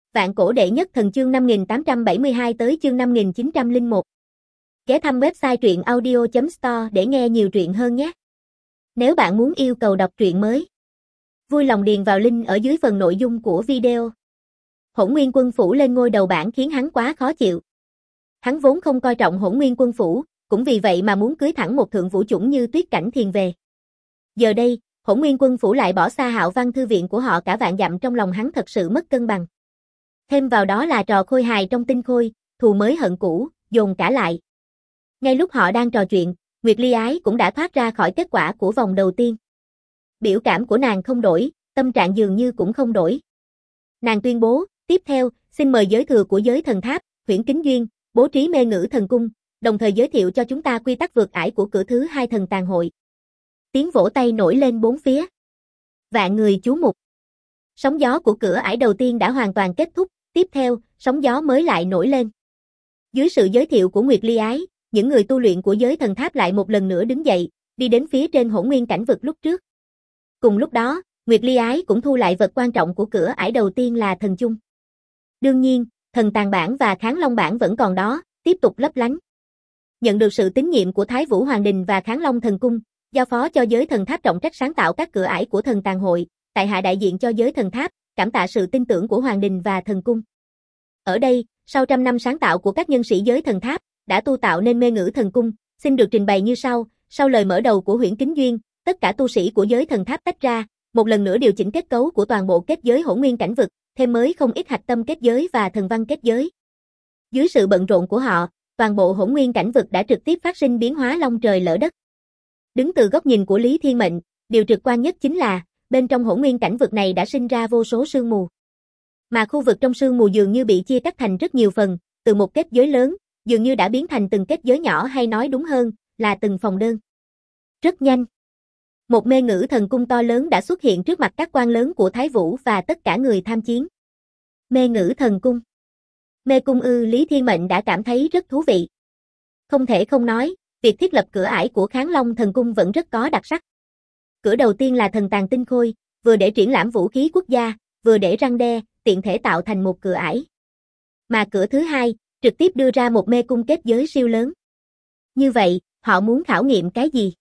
Vạn cổ đệ nhất thần chương 5872 tới chương 5901. Ghé thăm website truyện audio.store để nghe nhiều truyện hơn nhé. Nếu bạn muốn yêu cầu đọc truyện mới, vui lòng điền vào link ở dưới phần nội dung của video. Hỗn Nguyên Quân Phủ lên ngôi đầu bảng khiến hắn quá khó chịu. Hắn vốn không coi trọng Hỗn Nguyên Quân Phủ, cũng vì vậy mà muốn cưới thẳng một thượng vũ chủng như Tuyết Cảnh Thiền về. Giờ đây, Hỗn Nguyên Quân Phủ lại bỏ xa Hạo Văn thư viện của họ cả vạn dặm, trong lòng hắn thật sự mất cân bằng. Thêm vào đó là trò khôi hài trong tinh khôi, thù mới hận cũ, dồn cả lại. Ngay lúc họ đang trò chuyện, Nguyệt Ly Ái cũng đã thoát ra khỏi kết quả của vòng đầu tiên. Biểu cảm của nàng không đổi, tâm trạng dường như cũng không đổi. Nàng tuyên bố, tiếp theo, xin mời giới thừa của giới thần tháp, Huyễn Kính Duyên, bố trí mê ngữ thần cung, đồng thời giới thiệu cho chúng ta quy tắc vượt ải của cửa thứ 2 thần tàn hội. Tiếng vỗ tay nổi lên bốn phía. Vạn người chú mục. Sóng gió của cửa ải đầu tiên đã hoàn toàn kết thúc, tiếp theo, sóng gió mới lại nổi lên. Dưới sự giới thiệu của Nguyệt Ly Ái, những người tu luyện của giới thần tháp lại một lần nữa đứng dậy, đi đến phía trên hỗn nguyên cảnh vực lúc trước. Cùng lúc đó, Nguyệt Ly Ái cũng thu lại vật quan trọng của cửa ải đầu tiên là thần chung. Đương nhiên, thần tàn bản và kháng long bản vẫn còn đó, tiếp tục lấp lánh. Nhận được sự tín nhiệm của Thái Vũ Hoàng Đình và Kháng Long Thần Cung, giao phó cho giới thần tháp trọng trách sáng tạo các cửa ải của thần tàn hội, tại hạ đại diện cho giới thần tháp, cảm tạ sự tin tưởng của Hoàng Đình và Thần Cung. Ở đây, sau trăm năm sáng tạo của các nhân sĩ giới thần tháp, đã tu tạo nên mê ngữ thần cung, xin được trình bày như sau. Sau lời mở đầu của Huyễn Kính Duyên, tất cả tu sĩ của giới thần tháp tách ra, một lần nữa điều chỉnh kết cấu của toàn bộ kết giới hỗn nguyên cảnh vực, thêm mới không ít hạch tâm kết giới và thần văn kết giới. Dưới sự bận rộn của họ, toàn bộ hỗn nguyên cảnh vực đã trực tiếp phát sinh biến hóa long trời lở đất. Đứng từ góc nhìn của Lý Thiên Mệnh, điều trực quan nhất chính là, bên trong hỗn nguyên cảnh vực này đã sinh ra vô số sương mù. Mà khu vực trong sương mù dường như bị chia cắt thành rất nhiều phần, từ một kết giới lớn, dường như đã biến thành từng kết giới nhỏ, hay nói đúng hơn, là từng phòng đơn. Rất nhanh, một mê ngữ thần cung to lớn đã xuất hiện trước mặt các quan lớn của Thái Vũ và tất cả người tham chiến. Mê ngữ thần cung. Mê cung ư? Lý Thiên Mệnh đã cảm thấy rất thú vị. Không thể không nói, việc thiết lập cửa ải của Kháng Long thần cung vẫn rất có đặc sắc. Cửa đầu tiên là thần tàn tinh khôi, vừa để triển lãm vũ khí quốc gia, vừa để răn đe, tiện thể tạo thành một cửa ải. Mà cửa thứ hai, trực tiếp đưa ra một mê cung kết giới siêu lớn. Như vậy, họ muốn khảo nghiệm cái gì?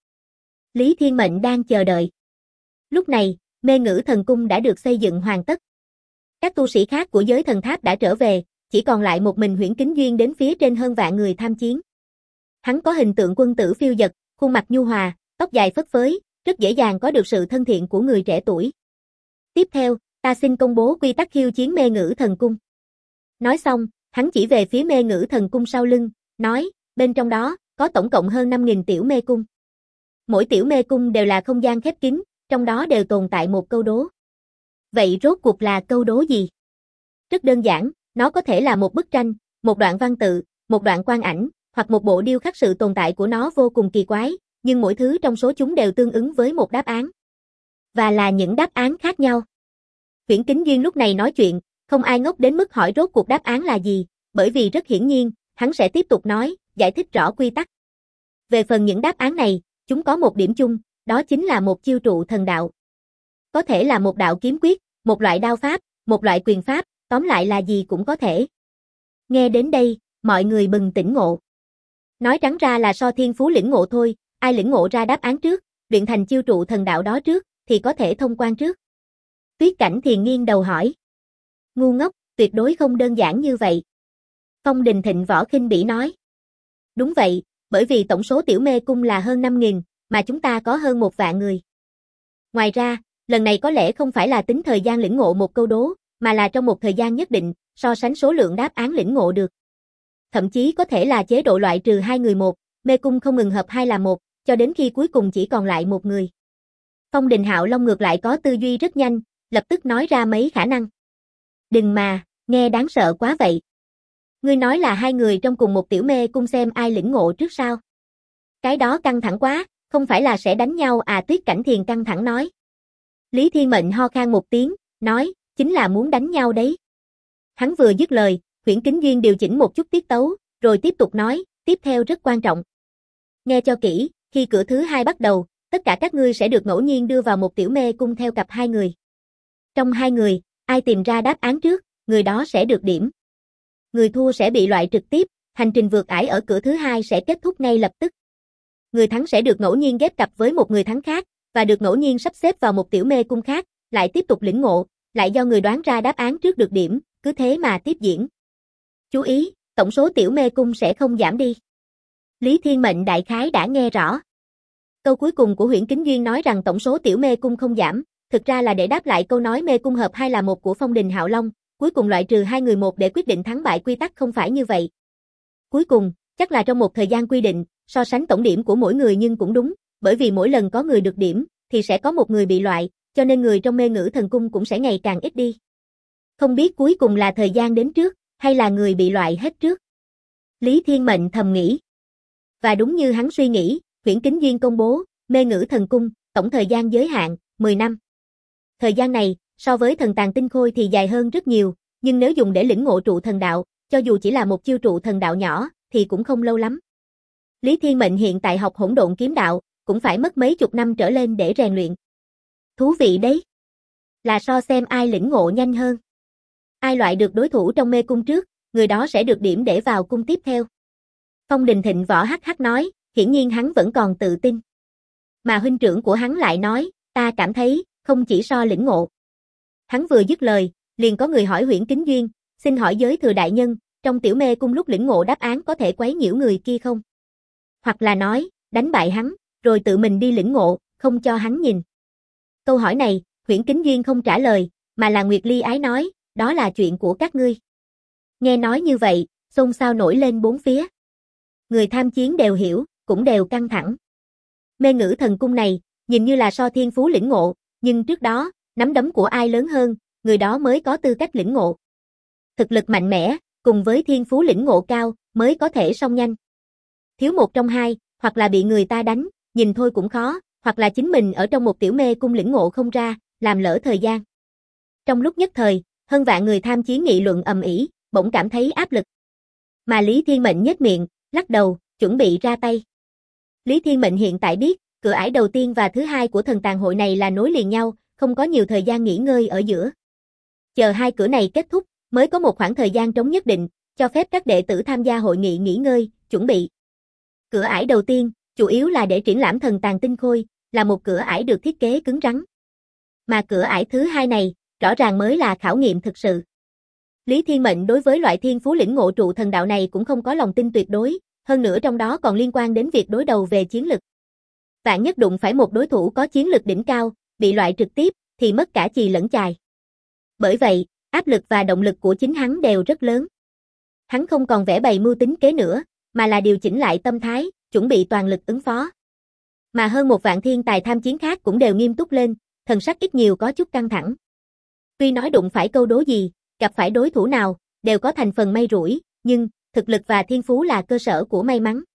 Lý Thiên Mệnh đang chờ đợi. Lúc này, mê ngữ thần cung đã được xây dựng hoàn tất. Các tu sĩ khác của giới thần tháp đã trở về, chỉ còn lại một mình Huyễn Kính Duyên đến phía trên hơn vạn người tham chiến. Hắn có hình tượng quân tử phiêu dật, khuôn mặt nhu hòa, tóc dài phất phới, rất dễ dàng có được sự thân thiện của người trẻ tuổi. Tiếp theo, ta xin công bố quy tắc khiêu chiến mê ngữ thần cung. Nói xong, hắn chỉ về phía mê ngữ thần cung sau lưng, nói, bên trong đó, có tổng cộng hơn 5.000 tiểu mê cung. Mỗi tiểu mê cung đều là không gian khép kín, trong đó đều tồn tại một câu đố. Vậy rốt cuộc là câu đố gì? Rất đơn giản, nó có thể là một bức tranh, một đoạn văn tự, một đoạn quang ảnh, hoặc một bộ điêu khắc. Sự tồn tại của nó vô cùng kỳ quái, nhưng mỗi thứ trong số chúng đều tương ứng với một đáp án. Và là những đáp án khác nhau. Huyễn Kính Duyên lúc này nói chuyện, không ai ngốc đến mức hỏi rốt cuộc đáp án là gì, bởi vì rất hiển nhiên, hắn sẽ tiếp tục nói, giải thích rõ quy tắc. Về phần những đáp án này, chúng có một điểm chung, đó chính là một chiêu trụ thần đạo. Có thể là một đạo kiếm quyết, một loại đao pháp, một loại quyền pháp, tóm lại là gì cũng có thể. Nghe đến đây, mọi người bừng tỉnh ngộ. Nói trắng ra là so thiên phú lĩnh ngộ thôi, ai lĩnh ngộ ra đáp án trước, luyện thành chiêu trụ thần đạo đó trước, thì có thể thông quan trước. Tuyết Cảnh Thiền nghiêng đầu hỏi. Ngu ngốc, tuyệt đối không đơn giản như vậy. Phong Đình Thịnh võ khinh bỉ nói. Đúng vậy, bởi vì tổng số tiểu mê cung là hơn 5.000, mà chúng ta có hơn 1 vạn người. Ngoài ra, lần này có lẽ không phải là tính thời gian lĩnh ngộ một câu đố, mà là trong một thời gian nhất định, so sánh số lượng đáp án lĩnh ngộ được. Thậm chí có thể là chế độ loại trừ 2 người một, mê cung không ngừng hợp 2 là 1, cho đến khi cuối cùng chỉ còn lại 1 người. Phong Đình Hạo Long ngược lại có tư duy rất nhanh, lập tức nói ra mấy khả năng. Đừng mà, nghe đáng sợ quá vậy. Ngươi nói là 2 người trong cùng một tiểu mê cung xem ai lĩnh ngộ trước sao? Cái đó căng thẳng quá, không phải là sẽ đánh nhau à? Tuyết Cảnh Thiền căng thẳng nói. Lý Thiên Mệnh ho khan một tiếng, nói, chính là muốn đánh nhau đấy. Hắn vừa dứt lời, Huyễn Kính Duyên điều chỉnh một chút tiết tấu, rồi tiếp tục nói, tiếp theo rất quan trọng. Nghe cho kỹ, khi cửa thứ 2 bắt đầu, tất cả các ngươi sẽ được ngẫu nhiên đưa vào một tiểu mê cung theo cặp 2 người. Trong 2 người, ai tìm ra đáp án trước, người đó sẽ được điểm. Người thua sẽ bị loại trực tiếp, hành trình vượt ải ở cửa thứ hai sẽ kết thúc ngay lập tức. Người thắng sẽ được ngẫu nhiên ghép cặp với một người thắng khác, và được ngẫu nhiên sắp xếp vào một tiểu mê cung khác, lại tiếp tục lĩnh ngộ, lại do người đoán ra đáp án trước được điểm, cứ thế mà tiếp diễn. Chú ý, tổng số tiểu mê cung sẽ không giảm đi. Lý Thiên Mệnh đại khái đã nghe rõ. Câu cuối cùng của Huyễn Kính Duyên nói rằng tổng số tiểu mê cung không giảm, thực ra là để đáp lại câu nói mê cung hợp 2 là 1 của Phong Đình Hạo Long, cuối cùng loại trừ 2 người 1 để quyết định thắng bại, quy tắc không phải như vậy. Cuối cùng, chắc là trong một thời gian quy định, so sánh tổng điểm của mỗi người, nhưng cũng đúng, bởi vì mỗi lần có người được điểm, thì sẽ có một người bị loại, cho nên người trong mê ngữ thần cung cũng sẽ ngày càng ít đi. Không biết cuối cùng là thời gian đến trước, hay là người bị loại hết trước. Lý Thiên Mệnh thầm nghĩ. Và đúng như hắn suy nghĩ, Huyễn Kính Duyên công bố, mê ngữ thần cung, tổng thời gian giới hạn, 10 năm. Thời gian này, so với thần tàng tinh khôi thì dài hơn rất nhiều, nhưng nếu dùng để lĩnh ngộ trụ thần đạo, cho dù chỉ là một chiêu trụ thần đạo nhỏ, thì cũng không lâu lắm. Lý Thiên Mệnh hiện tại học hỗn độn kiếm đạo, cũng phải mất mấy chục năm trở lên để rèn luyện. Thú vị đấy. Là so xem ai lĩnh ngộ nhanh hơn. Ai loại được đối thủ trong mê cung trước, người đó sẽ được điểm để vào cung tiếp theo. Phong Đình Thịnh Võ hắc hắc nói, hiển nhiên hắn vẫn còn tự tin. Mà huynh trưởng của hắn lại nói, ta cảm thấy, không chỉ so lĩnh ngộ. Hắn vừa dứt lời, liền có người hỏi Huyễn Kính Duyên, xin hỏi giới thừa đại nhân, trong tiểu mê cung lúc lĩnh ngộ đáp án có thể quấy nhiễu người kia không? Hoặc là nói, đánh bại hắn, rồi tự mình đi lĩnh ngộ, không cho hắn nhìn. Câu hỏi này, Huyễn Kính Duyên không trả lời, mà là Nguyệt Ly ái nói, đó là chuyện của các ngươi. Nghe nói như vậy, xôn xao nổi lên bốn phía. Người tham chiến đều hiểu, cũng đều căng thẳng. Mê ngữ thần cung này, nhìn như là so thiên phú lĩnh ngộ, nhưng trước đó, nắm đấm của ai lớn hơn, người đó mới có tư cách lĩnh ngộ. Thực lực mạnh mẽ, cùng với thiên phú lĩnh ngộ cao, mới có thể xông nhanh. Thiếu một trong hai, hoặc là bị người ta đánh, nhìn thôi cũng khó, hoặc là chính mình ở trong một tiểu mê cung lĩnh ngộ không ra, làm lỡ thời gian. Trong lúc nhất thời, hơn vạn người tham chiến nghị luận ầm ĩ, bỗng cảm thấy áp lực. Mà Lý Thiên Mệnh nhếch miệng, lắc đầu, chuẩn bị ra tay. Lý Thiên Mệnh hiện tại biết, cửa ải đầu tiên và thứ hai của thần tàng hội này là nối liền nhau, không có nhiều thời gian nghỉ ngơi ở giữa. Chờ hai cửa này kết thúc, mới có một khoảng thời gian trống nhất định, cho phép các đệ tử tham gia hội nghị nghỉ ngơi, chuẩn bị. Cửa ải đầu tiên, chủ yếu là để triển lãm thần tàng tinh khôi, là một cửa ải được thiết kế cứng rắn. Mà cửa ải thứ hai này, rõ ràng mới là khảo nghiệm thực sự. Lý Thiên Mệnh đối với loại thiên phú lĩnh ngộ trụ thần đạo này cũng không có lòng tin tuyệt đối, hơn nữa trong đó còn liên quan đến việc đối đầu về chiến lực. Vạn nhất đụng phải một đối thủ có chiến lực đỉnh cao, bị loại trực tiếp, thì mất cả chì lẫn chài. Bởi vậy, áp lực và động lực của chính hắn đều rất lớn. Hắn không còn vẽ bày mưu tính kế nữa, mà là điều chỉnh lại tâm thái, chuẩn bị toàn lực ứng phó. Mà hơn một vạn thiên tài tham chiến khác cũng đều nghiêm túc lên, thần sắc ít nhiều có chút căng thẳng. Tuy nói đụng phải câu đố gì, gặp phải đối thủ nào, đều có thành phần may rủi, nhưng, thực lực và thiên phú là cơ sở của may mắn.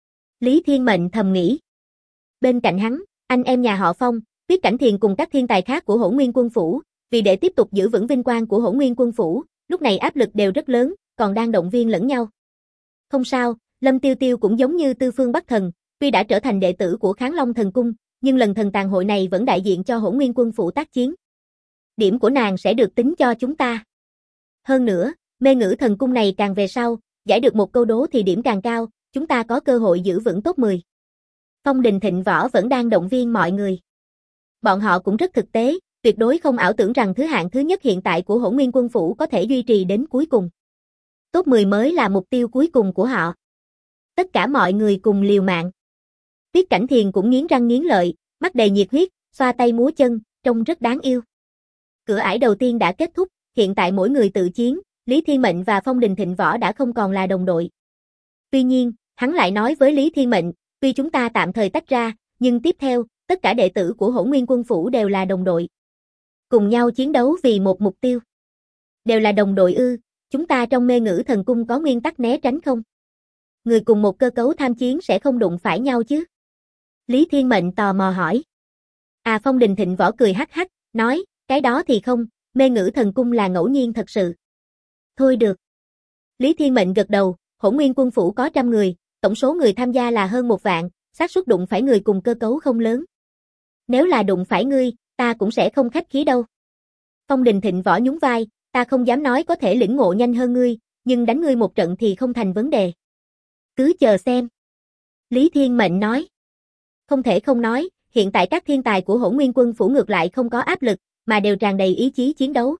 Lý Thiên Mệnh thầm nghĩ. Bên cạnh hắn, anh em nhà họ Phong, Tuyết Cảnh Thiền cùng các thiên tài khác của Hỗn Nguyên Quân Phủ, vì để tiếp tục giữ vững vinh quang của Hỗn Nguyên Quân Phủ, lúc này áp lực đều rất lớn, còn đang động viên lẫn nhau. Không sao, Lâm Tiêu Tiêu cũng giống như Tư Phương Bắc Thần, tuy đã trở thành đệ tử của Kháng Long Thần Cung, nhưng lần thần tàng hội này vẫn đại diện cho Hỗn Nguyên Quân Phủ tác chiến. Điểm của nàng sẽ được tính cho chúng ta. Hơn nữa, mê ngữ thần cung này càng về sau, giải được một câu đố thì điểm càng cao, chúng ta có cơ hội giữ vững top 10. Phong Đình Thịnh Võ vẫn đang động viên mọi người. Bọn họ cũng rất thực tế, tuyệt đối không ảo tưởng rằng thứ hạng thứ nhất hiện tại của Hỗn Nguyên Quân Phủ có thể duy trì đến cuối cùng. Top 10 mới là mục tiêu cuối cùng của họ. Tất cả mọi người cùng liều mạng. Tuyết Cảnh Thiền cũng nghiến răng nghiến lợi, mắt đầy nhiệt huyết, xoa tay múa chân, trông rất đáng yêu. Cửa ải đầu tiên đã kết thúc, hiện tại mỗi người tự chiến, Lý Thiên Mệnh và Phong Đình Thịnh Võ đã không còn là đồng đội. Tuy nhiên, hắn lại nói với Lý Thiên Mệnh, tuy chúng ta tạm thời tách ra, nhưng tiếp theo, tất cả đệ tử của Hỗn Nguyên Quân Phủ đều là đồng đội. Cùng nhau chiến đấu vì một mục tiêu. Đều là đồng đội ư, chúng ta trong mê ngữ thần cung có nguyên tắc né tránh không? Người cùng một cơ cấu tham chiến sẽ không đụng phải nhau chứ? Lý Thiên Mệnh tò mò hỏi. Phong Đình Thịnh Võ cười hắc hắc, nói, cái đó thì không, mê ngữ thần cung là ngẫu nhiên thật sự. Thôi được. Lý Thiên Mệnh gật đầu, Hỗn Nguyên Quân Phủ có 100 người, tổng số người tham gia là hơn 1 vạn, xác suất đụng phải người cùng cơ cấu không lớn. Nếu là đụng phải ngươi, ta cũng sẽ không khách khí đâu. Phong Đình Thịnh Võ nhún vai, Ta không dám nói có thể lĩnh ngộ nhanh hơn ngươi, nhưng đánh ngươi một trận thì không thành vấn đề. Cứ chờ xem. Lý Thiên Mệnh nói. Không thể không nói, hiện tại các thiên tài của Hỗn Nguyên Quân phủ ngược lại không có áp lực, mà đều tràn đầy ý chí chiến đấu.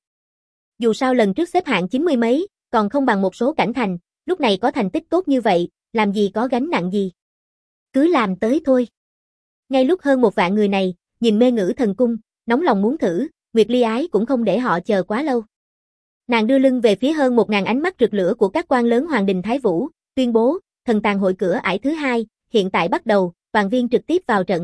Dù sao lần trước xếp hạng 90 mấy, còn không bằng một số cảnh thành, lúc này có thành tích tốt như vậy, làm gì có gánh nặng gì. Cứ làm tới thôi. Ngay lúc hơn 1 vạn người này, nhìn Mê Ngữ Thần Cung, nóng lòng muốn thử, Nguyệt Ly Ái cũng không để họ chờ quá lâu. Nàng đưa lưng về phía hơn 1000 ánh mắt rực lửa của các quan lớn Hoàng đình Thái Vũ, tuyên bố, thần tàng hội cửa ải thứ 2, hiện tại bắt đầu, toàn viên trực tiếp vào trận.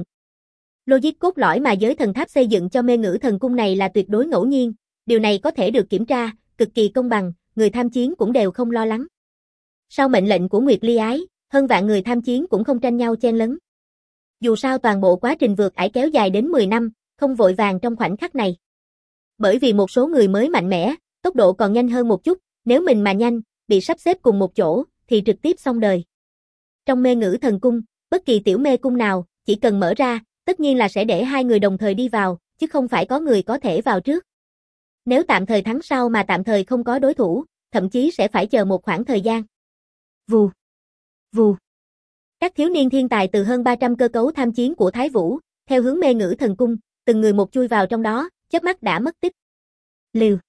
Logic cốt lõi mà giới thần tháp xây dựng cho Mê Ngữ Thần Cung này là tuyệt đối ngẫu nhiên, điều này có thể được kiểm tra, cực kỳ công bằng, người tham chiến cũng đều không lo lắng. Sau mệnh lệnh của Nguyệt Ly Ái, hơn vạn người tham chiến cũng không tranh nhau chen lấn. Dù sao toàn bộ quá trình vượt ải kéo dài đến 10 năm, không vội vàng trong khoảnh khắc này. Bởi vì một số người mới mạnh mẽ, tốc độ còn nhanh hơn một chút, nếu mình mà nhanh, bị sắp xếp cùng một chỗ, thì trực tiếp xong đời. Trong Mê Ngữ Thần Cung, bất kỳ tiểu mê cung nào, chỉ cần mở ra, tất nhiên là sẽ để 2 người đồng thời đi vào, chứ không phải có người có thể vào trước. Nếu tạm thời thắng sau mà tạm thời không có đối thủ, thậm chí sẽ phải chờ một khoảng thời gian. Vù, vù. Các thiếu niên thiên tài từ hơn 300 cơ cấu tham chiến của Thái Vũ, theo hướng Mê Ngữ Thần Cung, từng người một chui vào trong đó, chớp mắt đã mất tích. Liều.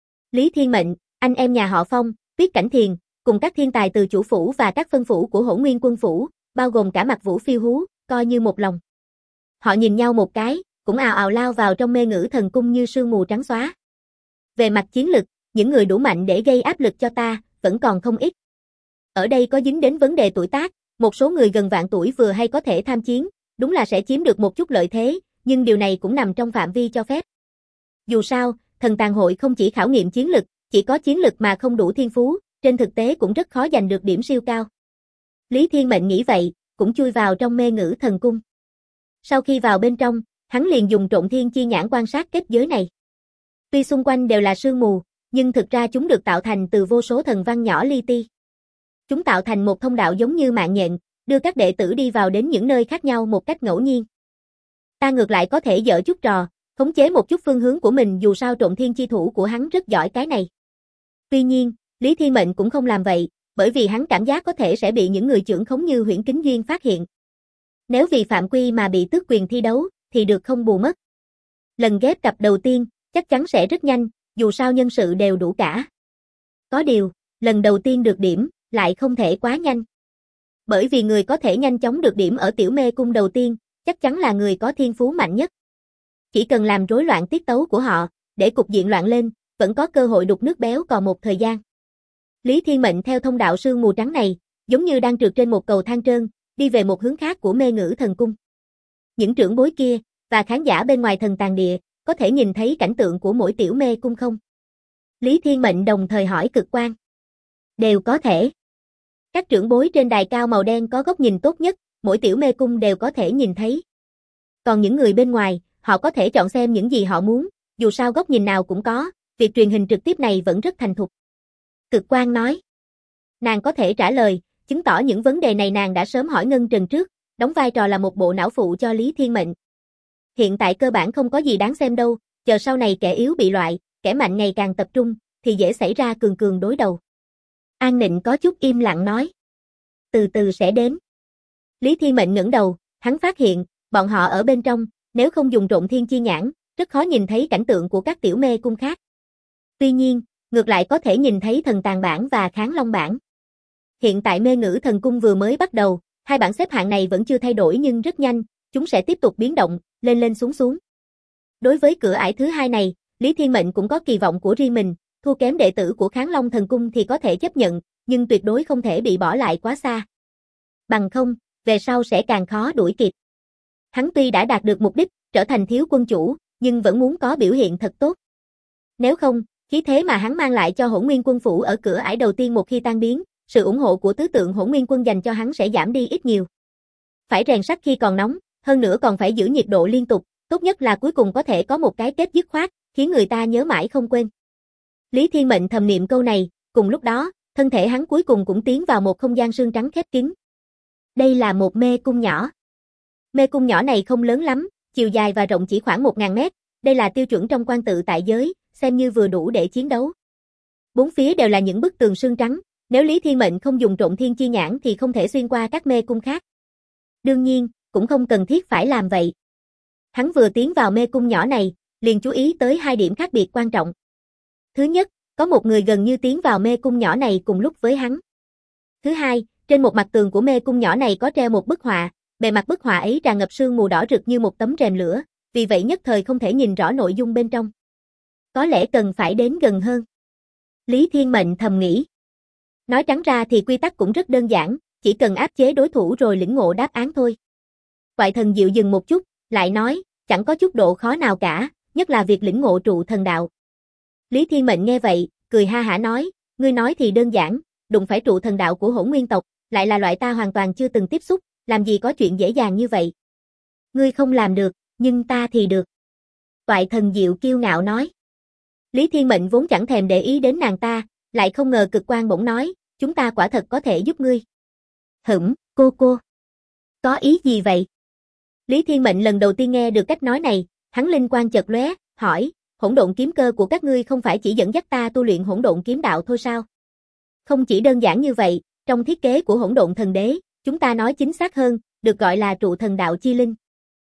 Lý Thiên Mệnh, anh em nhà họ Phong, Tuyết Cảnh Thiền, cùng các thiên tài từ chủ phủ và các phân phủ của Hỗn Nguyên Quân phủ, bao gồm cả Mặc Vũ Phiêu Hú, coi như một lòng. Họ nhìn nhau một cái, cũng ào ào lao vào trong Mê Ngữ Thần Cung như sương mù trắng xóa. Về mặt chiến lực, những người đủ mạnh để gây áp lực cho ta, vẫn còn không ít. Ở đây có dính đến vấn đề tuổi tác, một số người gần vạn tuổi vừa hay có thể tham chiến, đúng là sẽ chiếm được một chút lợi thế, nhưng điều này cũng nằm trong phạm vi cho phép. Dù sao, thần tàng hội không chỉ khảo nghiệm chiến lực, chỉ có chiến lực mà không đủ thiên phú, trên thực tế cũng rất khó giành được điểm siêu cao. Lý Thiên Mệnh nghĩ vậy, cũng chui vào trong Mê Ngữ Thần Cung. Sau khi vào bên trong, hắn liền dùng Trộn Thiên Chi Nhãn quan sát kết giới này. Tuy xung quanh đều là sương mù, nhưng thực ra chúng được tạo thành từ vô số thần văn nhỏ li ti. Chúng tạo thành một thông đạo giống như mạng nhện, đưa các đệ tử đi vào đến những nơi khác nhau một cách ngẫu nhiên. Ta ngược lại có thể giở chút trò, khống chế một chút phương hướng của mình, dù sao Trộn Thiên chi thủ của hắn rất giỏi cái này. Tuy nhiên, Lý Thiên Mệnh cũng không làm vậy, bởi vì hắn cảm giác có thể sẽ bị những người trưởng khống như Huyễn Kính Duyên phát hiện. Nếu vì phạm quy mà bị tước quyền thi đấu, thì được không bù mất. Lần ghép cặp đầu tiên, chắc chắn sẽ rất nhanh, dù sao nhân sự đều đủ cả. Có điều, lần đầu tiên được điểm, lại không thể quá nhanh. Bởi vì người có thể nhanh chóng được điểm ở tiểu mê cung đầu tiên, chắc chắn là người có thiên phú mạnh nhất. Chỉ cần làm rối loạn tiết tấu của họ, để cục diện loạn lên, vẫn có cơ hội đục nước béo còn một thời gian. Lý Thiên Mệnh theo thông đạo sương mù trắng này, giống như đang trượt trên một cầu thang trơn, đi về một hướng khác của Mê Ngữ Thần Cung. Những trưởng bối kia, và khán giả bên ngoài thần tàng địa, có thể nhìn thấy cảnh tượng của mỗi tiểu mê cung không? Lý Thiên Mệnh đồng thời hỏi Cực Quang. Đều có thể. Các trưởng bối trên đài cao màu đen có góc nhìn tốt nhất, mỗi tiểu mê cung đều có thể nhìn thấy. Còn những người bên ngoài, họ có thể chọn xem những gì họ muốn, dù sao góc nhìn nào cũng có, việc truyền hình trực tiếp này vẫn rất thành thục. Cực Quang nói. Nàng có thể trả lời, chứng tỏ những vấn đề này nàng đã sớm hỏi Ngân Trần trước, đóng vai trò là một bộ não phụ cho Lý Thiên Mệnh. Hiện tại cơ bản không có gì đáng xem đâu, chờ sau này kẻ yếu bị loại, kẻ mạnh ngày càng tập trung, thì dễ xảy ra cường cường đối đầu. An Nịnh có chút im lặng nói. Từ từ sẽ đến. Lý Thiên Mệnh ngẩng đầu, hắn phát hiện, bọn họ ở bên trong, nếu không dùng Trộn Thiên Chi Nhãn, rất khó nhìn thấy cảnh tượng của các tiểu mê cung khác. Tuy nhiên, ngược lại có thể nhìn thấy Thần Tàng Bảng và Kháng Long Bảng. Hiện tại Mê Ngữ Thần Cung vừa mới bắt đầu, hai bảng xếp hạng này vẫn chưa thay đổi nhưng rất nhanh, chúng sẽ tiếp tục biến động, lên lên xuống xuống. Đối với cửa ải thứ hai này, Lý Thiên Mệnh cũng có kỳ vọng của riêng mình, thua kém đệ tử của Kháng Long Thần Cung thì có thể chấp nhận, nhưng tuyệt đối không thể bị bỏ lại quá xa. Bằng không, về sau sẽ càng khó đuổi kịp. Hắn tuy đã đạt được mục đích, trở thành thiếu quân chủ, nhưng vẫn muốn có biểu hiện thật tốt. Nếu không, khí thế mà hắn mang lại cho Hỗn Nguyên Quân phủ ở cửa ải đầu tiên một khi tan biến, sự ủng hộ của tứ tượng Hỗn Nguyên Quân dành cho hắn sẽ giảm đi ít nhiều. Phải rèn sắt khi còn nóng, hơn nữa còn phải giữ nhiệt độ liên tục, tốt nhất là cuối cùng có thể có một cái kết dứt khoát, khiến người ta nhớ mãi không quên. Lý Thiên Mệnh thầm niệm câu này, cùng lúc đó, thân thể hắn cuối cùng cũng tiến vào một không gian sương trắng khép kín. Đây là một mê cung nhỏ. Mê cung nhỏ này không lớn lắm, chiều dài và rộng chỉ khoảng 1000 mét, đây là tiêu chuẩn trong quan tự tại giới, xem như vừa đủ để chiến đấu. Bốn phía đều là những bức tường sương trắng, nếu Lý Thiên Mệnh không dùng Trộn Thiên Chi Nhãn thì không thể xuyên qua các mê cung khác. Đương nhiên, cũng không cần thiết phải làm vậy. Hắn vừa tiến vào mê cung nhỏ này, liền chú ý tới hai điểm khác biệt quan trọng. Thứ nhất, có một người gần như tiến vào mê cung nhỏ này cùng lúc với hắn. Thứ hai, trên một mặt tường của mê cung nhỏ này có treo một bức họa, bề mặt bức họa ấy tràn ngập sương mù đỏ rực như một tấm rèm lửa, vì vậy nhất thời không thể nhìn rõ nội dung bên trong. Có lẽ cần phải đến gần hơn. Lý Thiên Mệnh thầm nghĩ. Nói trắng ra thì quy tắc cũng rất đơn giản, chỉ cần áp chế đối thủ rồi lĩnh ngộ đáp án thôi. Quại Thần Diệu dừng một chút, lại nói, chẳng có chút độ khó nào cả, nhất là việc lĩnh ngộ trụ thần đạo. Lý Thiên Mệnh nghe vậy, cười ha hả nói, ngươi nói thì đơn giản, đụng phải trụ thần đạo của Hỗn Nguyên tộc, lại là loại ta hoàn toàn chưa từng tiếp xúc, làm gì có chuyện dễ dàng như vậy. Ngươi không làm được, nhưng ta thì được. Quại Thần Diệu kiêu ngạo nói. Lý Thiên Mệnh vốn chẳng thèm để ý đến nàng ta, lại không ngờ Cực Quang bỗng nói, chúng ta quả thật có thể giúp ngươi. Cô. Có ý gì vậy? Lý Thiên Mệnh lần đầu tiên nghe được cách nói này, hắn linh quang chợt lóe, hỏi, hỗn độn kiếm cơ của các ngươi không phải chỉ dẫn dắt ta tu luyện hỗn độn kiếm đạo thôi sao? Không chỉ đơn giản như vậy, trong thiết kế của hỗn độn thần đế, chúng ta nói chính xác hơn, được gọi là trụ thần đạo chi linh.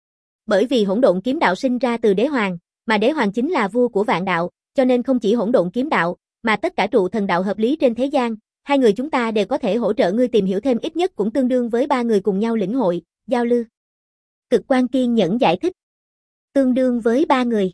Bởi vì hỗn độn kiếm đạo sinh ra từ đế hoàng, mà đế hoàng chính là vua của vạn đạo, cho nên không chỉ hỗn độn kiếm đạo, mà tất cả trụ thần đạo hợp lý trên thế gian, hai người chúng ta đều có thể hỗ trợ ngươi tìm hiểu thêm, ít nhất cũng tương đương với ba người cùng nhau lĩnh hội, giao lưu. Cực Quang kiên nhẫn giải thích. Tương đương với ba người.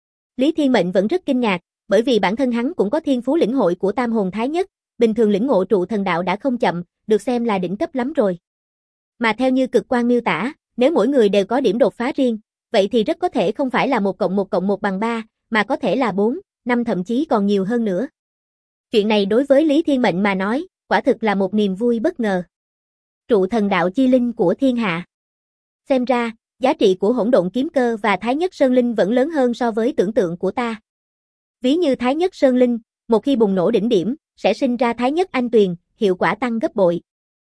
Lý Thiên Mệnh vẫn rất kinh ngạc, bởi vì bản thân hắn cũng có thiên phú lĩnh hội của tam hồn thái nhất, bình thường lĩnh ngộ trụ thần đạo đã không chậm, được xem là đỉnh cấp lắm rồi. Mà theo như Cực Quang miêu tả, nếu mỗi người đều có điểm đột phá riêng, vậy thì rất có thể không phải là 1+1+1 bằng 3, mà có thể là 4, 5 thậm chí còn nhiều hơn nữa. Chuyện này đối với Lý Thiên Mệnh mà nói, quả thực là một niềm vui bất ngờ. Trụ thần đạo chi linh của thiên hạ. Xem ra, giá trị của hỗn độn kiếm cơ và Thái Nhất Sơn Linh vẫn lớn hơn so với tưởng tượng của ta. Ví như Thái Nhất Sơn Linh, một khi bùng nổ đỉnh điểm, sẽ sinh ra Thái Nhất Anh Tuyền, hiệu quả tăng gấp bội.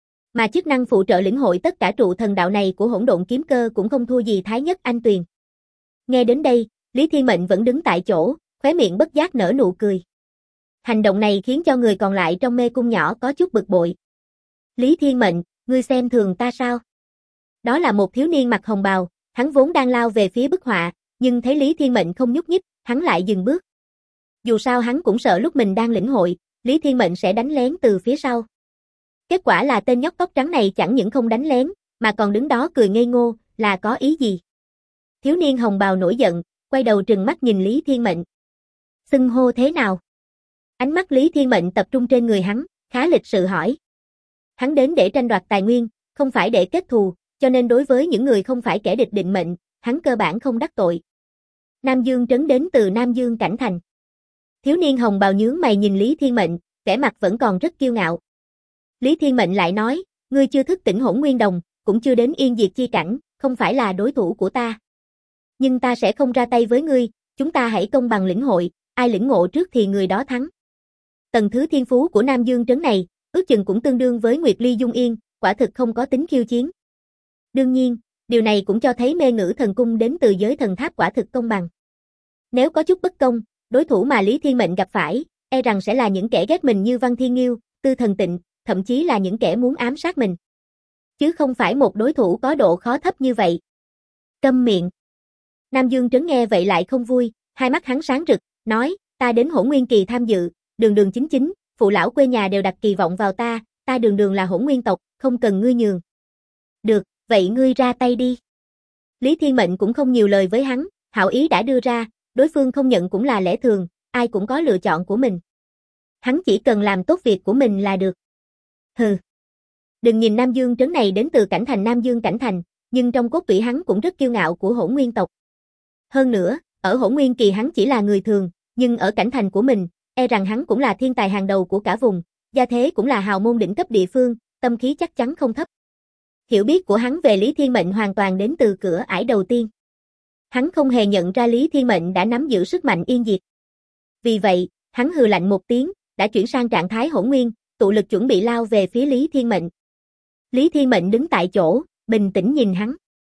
Mà chức năng phụ trợ lĩnh hội tất cả trụ thần đạo này của hỗn độn kiếm cơ cũng không thua gì Thái Nhất Anh Tuyền. Nghe đến đây, Lý Thiên Mệnh vẫn đứng tại chỗ, khóe miệng bất giác nở nụ cười. Hành động này khiến cho người còn lại trong mê cung nhỏ có chút bực bội. Lý Thiên Mệnh, ngươi xem thường ta sao? Đó là một thiếu niên mặc hồng bào, hắn vốn đang lao về phía bức họa, nhưng thấy Lý Thiên Mệnh không nhúc nhích, hắn lại dừng bước. Dù sao hắn cũng sợ lúc mình đang lĩnh hội, Lý Thiên Mệnh sẽ đánh lén từ phía sau. Kết quả là tên nhóc tóc trắng này chẳng những không đánh lén, mà còn đứng đó cười ngây ngô, là có ý gì? Thiếu niên hồng bào nổi giận, quay đầu trừng mắt nhìn Lý Thiên Mệnh. Xưng hô thế nào? Ánh mắt Lý Thiên Mệnh tập trung trên người hắn, khá lịch sự hỏi. Hắn đến để tranh đoạt tài nguyên, không phải để kết thù, cho nên đối với những người không phải kẻ địch định mệnh, hắn cơ bản không đắc tội. Nam Dương Trấn đến từ Nam Dương Cảnh Thành. Thiếu niên hồng bào nhướng mày nhìn Lý Thiên Mệnh, vẻ mặt vẫn còn rất kiêu ngạo. Lý Thiên Mệnh lại nói, ngươi chưa thức tỉnh Hỗn Nguyên Đồng, cũng chưa đến Yên Diệt Chi Cảnh, không phải là đối thủ của ta. Nhưng ta sẽ không ra tay với ngươi, chúng ta hãy công bằng lĩnh hội, ai lĩnh ngộ trước thì người đó thắng. Tầng thứ thiên phú của Nam Dương Trấn này, ước chừng cũng tương đương với Nguyệt Ly Dung Yên, quả thực không có tính khiêu chiến. Đương nhiên, điều này cũng cho thấy Mê Ngữ Thần Cung đến từ giới thần tháp quả thực công bằng. Nếu có chút bất công, đối thủ mà Lý Thiên Mệnh gặp phải, e rằng sẽ là những kẻ ghét mình như Văn Thiên Nghiêu, Tư Thần Tịnh, thậm chí là những kẻ muốn ám sát mình. Chứ không phải một đối thủ có độ khó thấp như vậy. Câm miệng. Nam Dương Trấn nghe vậy lại không vui, hai mắt hắn sáng rực, nói, ta đến Hỗn Nguyên Kỳ tham dự, đường chính chính, phụ lão quê nhà đều đặt kỳ vọng vào ta đường là Hỗn Nguyên tộc, không cần ngươi nhường. Được, vậy ngươi ra tay đi. Lý Thiên Mệnh cũng không nhiều lời với hắn, hảo ý đã đưa ra, đối phương không nhận cũng là lẽ thường, ai cũng có lựa chọn của mình. Hắn chỉ cần làm tốt việc của mình là được. Hừ. Đừng nhìn Nam Dương Trấn này đến từ cảnh thành Nam Dương Cảnh Thành, nhưng trong cốt tủy hắn cũng rất kiêu ngạo của Hỗn Nguyên tộc. Hơn nữa, ở Hỗn Nguyên Kỳ hắn chỉ là người thường, nhưng ở cảnh thành của mình, e rằng hắn cũng là thiên tài hàng đầu của cả vùng, gia thế cũng là hào môn đỉnh cấp địa phương, tâm khí chắc chắn không thấp. Hiểu biết của hắn về Lý Thiên Mệnh hoàn toàn đến từ cửa ải đầu tiên. Hắn không hề nhận ra Lý Thiên Mệnh đã nắm giữ sức mạnh yên diệt. Vì vậy, hắn hừ lạnh một tiếng, đã chuyển sang trạng thái hỗn nguyên, tụ lực chuẩn bị lao về phía Lý Thiên Mệnh. Lý Thiên Mệnh đứng tại chỗ, bình tĩnh nhìn hắn.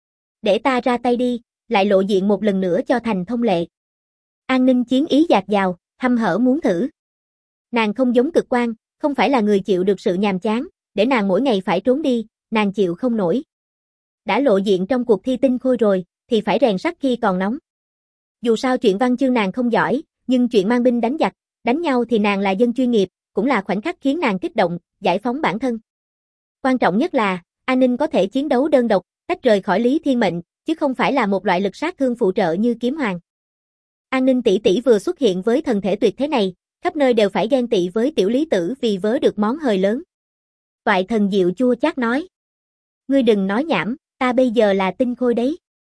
Để ta ra tay đi, lại lộ diện một lần nữa cho thành thông lệ. An ninh chiến ý dạt dào, hăm hở muốn thử. Nàng không giống Cực Quang, không phải là người chịu được sự nhàm chán, để nàng mỗi ngày phải trốn đi, nàng chịu không nổi. Đã lộ diện trong cuộc thi tinh khôi rồi, thì phải rèn sắt khi còn nóng. Dù sao chuyện văn chương nàng không giỏi, nhưng chuyện mang binh đánh giặc, đánh nhau thì nàng là dân chuyên nghiệp, cũng là khoảnh khắc khiến nàng kích động, giải phóng bản thân. Quan trọng nhất là, An Ninh có thể chiến đấu đơn độc, tách rời khỏi Lý Thiên Mệnh, chứ không phải là một loại lực sát thương phụ trợ như Kiếm Hoàng. An Ninh tỷ tỷ vừa xuất hiện với thần thể tuyệt thế này, khắp nơi đều phải ghen tị với tiểu Lý Tử vì vớ được món hời lớn. Toại Thần Diệu chua chát nói. Ngươi đừng nói nhảm, ta bây giờ là tinh khôi đấy.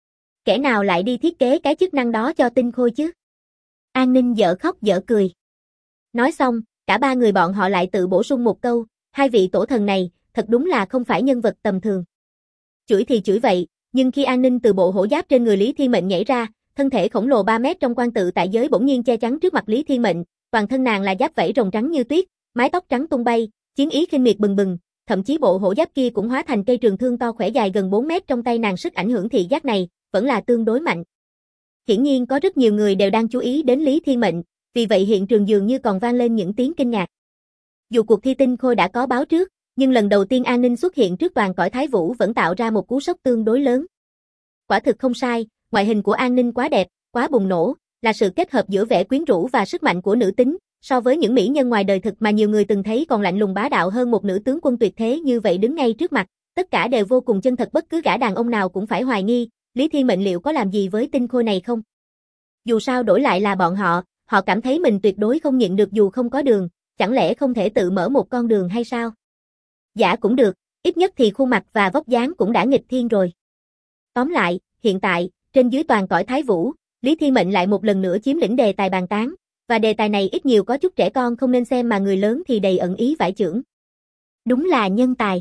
Kẻ nào lại đi thiết kế cái chức năng đó cho tinh khôi chứ? An Ninh dở khóc dở cười. Nói xong, cả ba người bọn họ lại tự bổ sung một câu, hai vị tổ thần này, thật đúng là không phải nhân vật tầm thường. Chửi thì chửi vậy, nhưng khi An Ninh từ bộ hổ giáp trên người Lý Thiên Mệnh nhảy ra, thân thể khổng lồ 3 mét trong quan tự tại giới bỗng nhiên che chắn trước mặt Lý Thiên Mệnh, toàn thân nàng là giáp vảy rồng trắng như tuyết, mái tóc trắng tung bay, chiến ý khinh miệt bừng bừng, thậm chí bộ hổ giáp kia cũng hóa thành cây trường thương to khỏe dài gần 4 mét trong tay nàng, sức ảnh hưởng thị giác này vẫn là tương đối mạnh. Hiển nhiên có rất nhiều người đều đang chú ý đến Lý Thiên Mệnh, vì vậy hiện trường dường như còn vang lên những tiếng kinh ngạc. Dù cuộc thi tinh khôi đã có báo trước, nhưng lần đầu tiên An Ninh xuất hiện trước toàn cõi Thái Vũ vẫn tạo ra một cú sốc tương đối lớn. Quả thực không sai, ngoại hình của An Ninh quá đẹp, quá bùng nổ, là sự kết hợp giữa vẻ quyến rũ và sức mạnh của nữ tính, so với những mỹ nhân ngoài đời thực mà nhiều người từng thấy còn lạnh lùng bá đạo hơn một nữ tướng quân tuyệt thế như vậy đứng ngay trước mặt, tất cả đều vô cùng chân thật, bất cứ gã đàn ông nào cũng phải hoài nghi, Lý Thiên Mệnh liệu có làm gì với tinh khôi này không? Dù sao đổi lại là bọn họ cảm thấy mình tuyệt đối không nhịn được dù không có đường, chẳng lẽ không thể tự mở một con đường hay sao? Giả cũng được, ít nhất thì khuôn mặt và vóc dáng cũng đã nghịch thiên rồi. Tóm lại, hiện tại, trên dưới toàn cõi Thái Vũ, Lý Thiên Mệnh lại một lần nữa chiếm lĩnh đề tài bàn tán, và đề tài này ít nhiều có chút trẻ con không nên xem mà người lớn thì đầy ẩn ý vải chưởng. Đúng là nhân tài.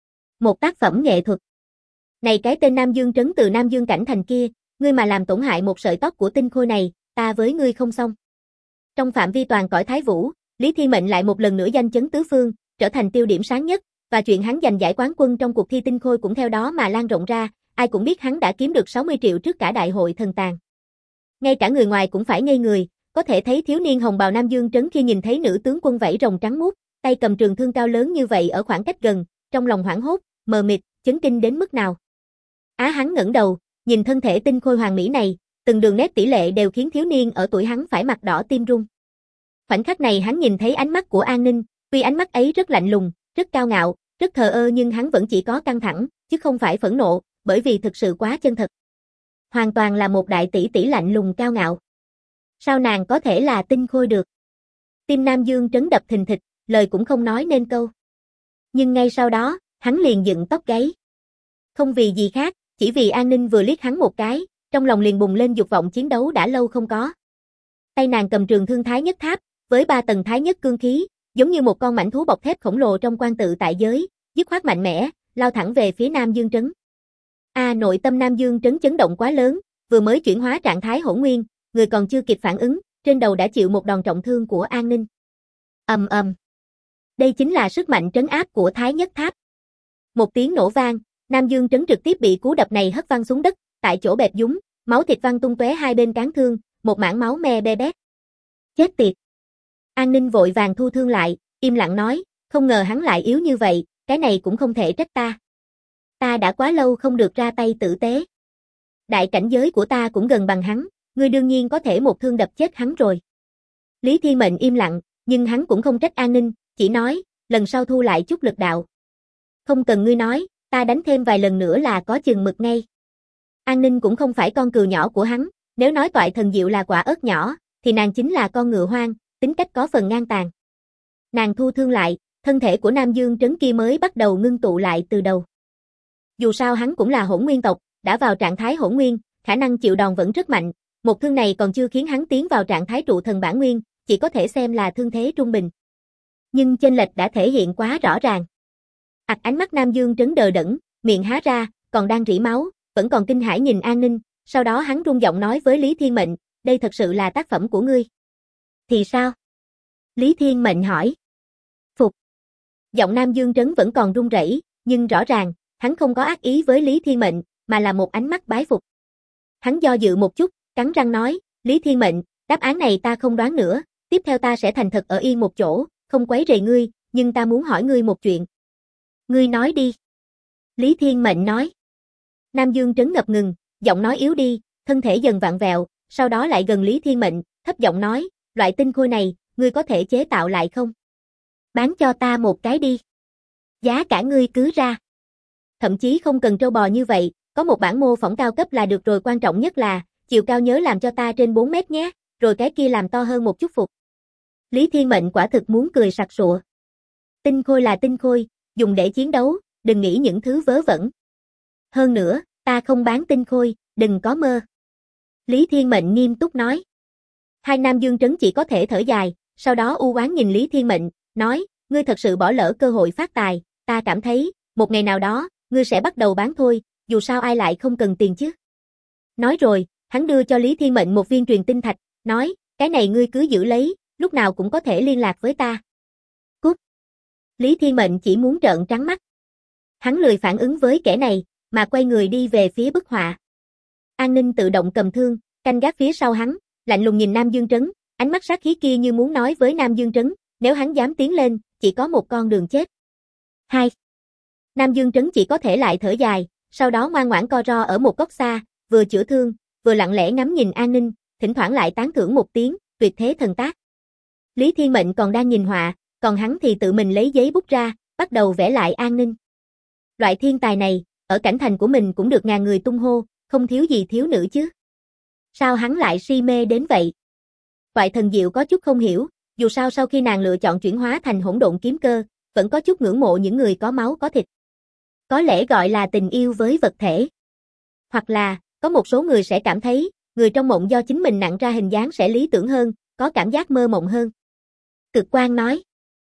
Một tác phẩm nghệ thuật. Này cái tên Nam Dương Trấn từ Nam Dương Cảnh Thành kia, ngươi mà làm tổn hại một sợi tóc của tinh khôi này, ta với ngươi không xong. Trong phạm vi toàn cõi Thái Vũ, Lý Thiên Mệnh lại một lần nữa danh chấn tứ phương, trở thành tiêu điểm sáng nhất, và chuyện hắn giành giải quán quân trong cuộc thi tinh khôi cũng theo đó mà lan rộng ra, ai cũng biết hắn đã kiếm được 60 triệu trước cả đại hội thần tàng. Ngay cả người ngoài cũng phải ngây người, có thể thấy thiếu niên hồng bào Nam Dương Trấn khi nhìn thấy nữ tướng quân vảy rồng trắng muốt, tay cầm trường thương cao lớn như vậy ở khoảng cách gần, trong lòng hoảng hốt, mờ mịt, chấn kinh đến mức nào. Hắn ngẩng đầu, nhìn thân thể tinh khôi hoàng mỹ này, từng đường nét tỷ lệ đều khiến thiếu niên ở tuổi hắn phải mặt đỏ tim run. Khoảnh khắc này hắn nhìn thấy ánh mắt của An Ninh, tuy ánh mắt ấy rất lạnh lùng, rất cao ngạo, rất thờ ơ nhưng hắn vẫn chỉ có căng thẳng, chứ không phải phẫn nộ, bởi vì thực sự quá chân thật. Hoàn toàn là một đại tỷ tỷ lạnh lùng cao ngạo. Sao nàng có thể là tinh khôi được? Tim Nam Dương Trấn đập thình thịch, lời cũng không nói nên câu. Nhưng ngay sau đó, hắn liền dựng tóc gáy. Không vì gì khác, chỉ vì An Ninh vừa liếc hắn một cái, trong lòng liền bùng lên dục vọng chiến đấu đã lâu không có. Tay nàng cầm trường thương Thái Nhất Tháp, với 3 tầng Thái Nhất cương khí, giống như một con mãnh thú bọc thép khổng lồ trong quan tự tại giới, dứt khoát mạnh mẽ, lao thẳng về phía Nam Dương Trấn. Nội tâm Nam Dương Trấn chấn động quá lớn, vừa mới chuyển hóa trạng thái hỗn nguyên, người còn chưa kịp phản ứng, trên đầu đã chịu một đòn trọng thương của An Ninh. Ầm ầm. Đây chính là sức mạnh trấn áp của Thái Nhất Tháp. Một tiếng nổ vang, Nam Dương Trấn trực tiếp bị cú đập này hất văng xuống đất, tại chỗ bẹp dúng, máu thịt văng tung tóe hai bên cán thương, một mảng máu me be bét. Chết tiệt. An Ninh vội vàng thu thương lại, im lặng nói, không ngờ hắn lại yếu như vậy, cái này cũng không thể trách ta. Ta đã quá lâu không được ra tay tử tế. Đại cảnh giới của ta cũng gần bằng hắn, ngươi đương nhiên có thể một thương đập chết hắn rồi. Lý Thiên Mệnh im lặng, nhưng hắn cũng không trách An Ninh, chỉ nói, lần sau thu lại chút lực đạo. Không cần ngươi nói, ta đánh thêm vài lần nữa là có chừng mực ngay. An Ninh cũng không phải con cừu nhỏ của hắn, nếu nói Toại Thần Diệu là quả ớt nhỏ, thì nàng chính là con ngựa hoang, tính cách có phần ngang tàn. Nàng thu thương lại, thân thể của Nam Dương Trấn kia mới bắt đầu ngưng tụ lại từ đầu. Dù sao hắn cũng là hỗn nguyên tộc, đã vào trạng thái hỗn nguyên, khả năng chịu đòn vẫn rất mạnh, một thương này còn chưa khiến hắn tiến vào trạng thái trụ thần bản nguyên, chỉ có thể xem là thương thế trung bình. Nhưng chênh lệch đã thể hiện quá rõ ràng. Ánh mắt Nam Dương Trấn đờ đẫn, miệng há ra, còn đang rỉ máu, vẫn còn kinh hãi nhìn An Ninh, sau đó hắn run giọng nói với Lý Thiên Mệnh, đây thật sự là tác phẩm của ngươi. Thì sao? Lý Thiên Mệnh hỏi. Phục. Giọng Nam Dương Trấn vẫn còn run rẩy, nhưng rõ ràng, hắn không có ác ý với Lý Thiên Mệnh, mà là một ánh mắt bái phục. Hắn do dự một chút, cắn răng nói, Lý Thiên Mệnh, đáp án này ta không đoán nữa, Tiếp theo ta sẽ thành thật ở yên một chỗ, không quấy rầy ngươi, nhưng ta muốn hỏi ngươi một chuyện. Ngươi nói đi. Lý Thiên Mệnh nói. Nam Dương Trấn ngập ngừng, giọng nói yếu đi, thân thể dần vặn vẹo, sau đó lại gần Lý Thiên Mệnh, thấp giọng nói, loại tinh khôi này, ngươi có thể chế tạo lại không? Bán cho ta một cái đi. Giá cả ngươi cứ ra. Thậm chí không cần trâu bò như vậy, có một bản mô phỏng cao cấp là được rồi, quan trọng nhất là, chiều cao nhớ làm cho ta trên 4 mét nhé, rồi cái kia làm to hơn một chút phục. Lý Thiên Mệnh quả thực muốn cười sặc sụa. Tinh khôi là tinh khôi, dùng để chiến đấu, đừng nghĩ những thứ vớ vẩn. Hơn nữa, ta không bán tinh khôi, đừng có mơ. Lý Thiên Mệnh nghiêm túc nói. Hai Nam Dương Trấn chỉ có thể thở dài, sau đó u oán nhìn Lý Thiên Mệnh, nói, ngươi thật sự bỏ lỡ cơ hội phát tài, ta cảm thấy, một ngày nào đó, ngươi sẽ bắt đầu bán thôi, dù sao ai lại không cần tiền chứ. Nói rồi, hắn đưa cho Lý Thiên Mệnh một viên truyền tinh thạch, nói, cái này ngươi cứ giữ lấy, lúc nào cũng có thể liên lạc với ta. Cút. Lý Thiên Mệnh chỉ muốn trợn trắng mắt. Hắn lười phản ứng với kẻ này, mà quay người đi về phía bức họa. An Ninh tự động cầm thương, canh gác phía sau hắn, lạnh lùng nhìn Nam Dương Trấn, ánh mắt sát khí kia như muốn nói với Nam Dương Trấn, nếu hắn dám tiến lên, chỉ có một con đường chết. 2. Nam Dương Trấn chỉ có thể lại thở dài, sau đó ngoan ngoãn co ro ở một góc xa, vừa chữa thương, vừa lặng lẽ ngắm nhìn An Ninh, thỉnh thoảng lại tán thưởng một tiếng, tuyệt thế thần tác. Lý Thiên Mệnh còn đang nhìn họa, còn hắn thì tự mình lấy giấy bút ra, bắt đầu vẽ lại An Ninh. Loại thiên tài này, ở cảnh thành của mình cũng được ngàn người tung hô, không thiếu gì thiếu nữ chứ. Sao hắn lại si mê đến vậy? Toại Thần Diệu có chút không hiểu, dù sao sau khi nàng lựa chọn chuyển hóa thành hỗn độn kiếm cơ, vẫn có chút ngưỡng mộ những người có máu có thịt. Có lẽ gọi là tình yêu với vật thể. Hoặc là, có một số người sẽ cảm thấy, người trong mộng do chính mình nặng ra hình dáng sẽ lý tưởng hơn, có cảm giác mơ mộng hơn. Cực Quang nói.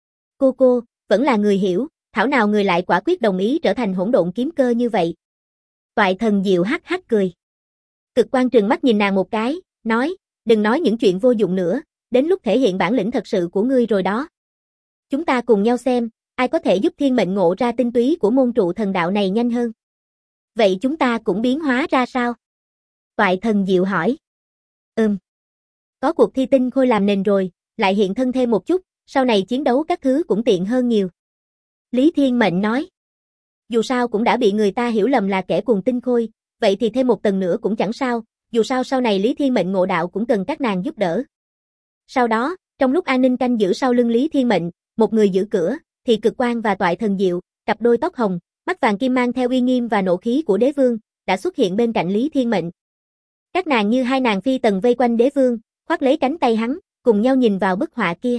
Cô, vẫn là người hiểu, thảo nào người lại quả quyết đồng ý trở thành hỗn độn kiếm cơ như vậy. Toại Thần Diệu hắc hắc cười. Cực Quang trừng mắt nhìn nàng một cái, nói, đừng nói những chuyện vô dụng nữa, đến lúc thể hiện bản lĩnh thật sự của ngươi rồi đó. Chúng ta cùng nhau xem, ai có thể giúp Thiên Mệnh ngộ ra tinh túy của môn trụ thần đạo này nhanh hơn. Vậy chúng ta cũng biến hóa ra sao? Toại Thần Diệu hỏi. Có cuộc thi tinh khôi làm nền rồi, lại hiện thân thêm một chút, sau này chiến đấu các thứ cũng tiện hơn nhiều. Lý Thiên Mệnh nói. Dù sao cũng đã bị người ta hiểu lầm là kẻ cùng tinh khôi, vậy thì thêm một tầng nữa cũng chẳng sao, dù sao sau này Lý Thiên Mệnh ngộ đạo cũng cần các nàng giúp đỡ. Sau đó, trong lúc An Ninh canh giữ sau lưng Lý Thiên Mệnh, một người giữ cửa, thì Cực Quang và Toại Thần Diệu, cặp đôi tóc hồng, mắt vàng kim mang theo uy nghiêm và nộ khí của đế vương, đã xuất hiện bên cạnh Lý Thiên Mệnh. Các nàng như hai nàng phi tần vây quanh đế vương, khoác lấy cánh tay hắn, cùng nhau nhìn vào bức họa kia.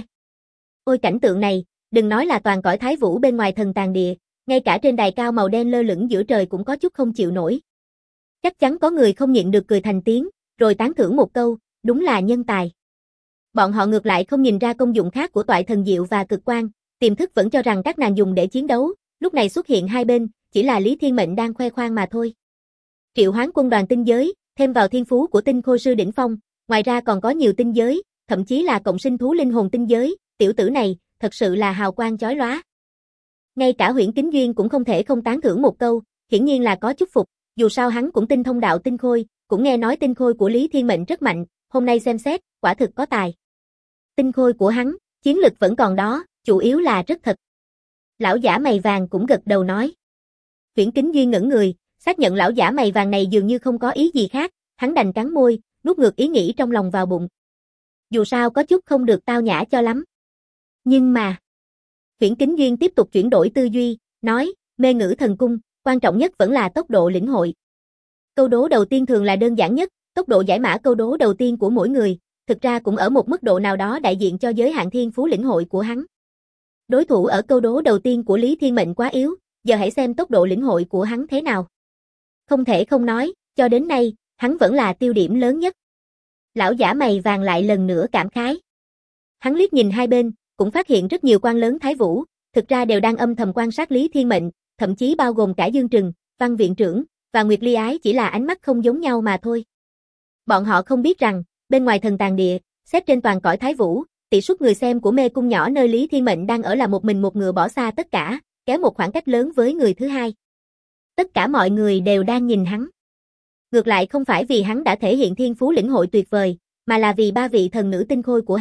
Ôi cảnh tượng này, đừng nói là toàn cõi Thái Vũ bên ngoài thần tàng địa, ngay cả trên đài cao màu đen lơ lửng giữa trời cũng có chút không chịu nổi. Chắc chắn có người không nhịn được cười thành tiếng, rồi tán thưởng một câu, đúng là nhân tài. Bọn họ ngược lại không nhìn ra công dụng khác của Toại Thần Diệu và Cực Quang, tiềm thức vẫn cho rằng các nàng dùng để chiến đấu, lúc này xuất hiện hai bên, chỉ là Lý Thiên Mệnh đang khoe khoang mà thôi. Triệu hoán quân đoàn tinh giới, thêm vào thiên phú của tinh khôi sư đỉnh phong, ngoài ra còn có nhiều tinh giới, thậm chí là cộng sinh thú linh hồn tinh giới, tiểu tử này, thật sự là hào quang chói lóa. Ngay cả Huyễn Kính Duyên cũng không thể không tán thưởng một câu, hiển nhiên là có chút phục, dù sao hắn cũng tinh thông đạo tinh khôi, cũng nghe nói tinh khôi của Lý Thiên Mệnh rất mạnh, hôm nay xem xét, quả thực có tài. Tinh khôi của hắn, chiến lực vẫn còn đó, chủ yếu là rất thật. Lão giả mày vàng cũng gật đầu nói. Huyễn Kính Duyên ngẩn người, xác nhận lão giả mày vàng này dường như không có ý gì khác, hắn đành cắn môi, nuốt ngược ý nghĩ trong lòng vào bụng. Dù sao có chút không được tao nhã cho lắm. Nhưng mà... Huyễn Kính Duyên tiếp tục chuyển đổi tư duy, nói, mê ngữ thần cung, quan trọng nhất vẫn là tốc độ lĩnh hội. Câu đố đầu tiên thường là đơn giản nhất, tốc độ giải mã câu đố đầu tiên của mỗi người, thực ra cũng ở một mức độ nào đó đại diện cho giới hạn thiên phú lĩnh hội của hắn. Đối thủ ở câu đố đầu tiên của Lý Thiên Mệnh quá yếu, giờ hãy xem tốc độ lĩnh hội của hắn thế nào. Không thể không nói, cho đến nay, hắn vẫn là tiêu điểm lớn nhất. Lão giả mày vàng lại lần nữa cảm khái. Hắn liếc nhìn hai bên, cũng phát hiện rất nhiều quan lớn Thái Vũ, thực ra đều đang âm thầm quan sát Lý Thiên Mệnh, thậm chí bao gồm cả Dương Trừng, Văn Viện Trưởng, và Nguyệt Ly Ái chỉ là ánh mắt không giống nhau mà thôi. Bọn họ không biết rằng, bên ngoài thần tàng địa, xếp trên toàn cõi Thái Vũ, tỷ suất người xem của mê cung nhỏ nơi Lý Thiên Mệnh đang ở là một mình một ngựa bỏ xa tất cả, kéo một khoảng cách lớn với người thứ hai. Tất cả mọi người đều đang nhìn hắn. Ngược lại không phải vì hắn đã thể hiện thiên phú lĩnh hội tuyệt vời, mà là vì ba vị thần nữ tinh khôi của hắn,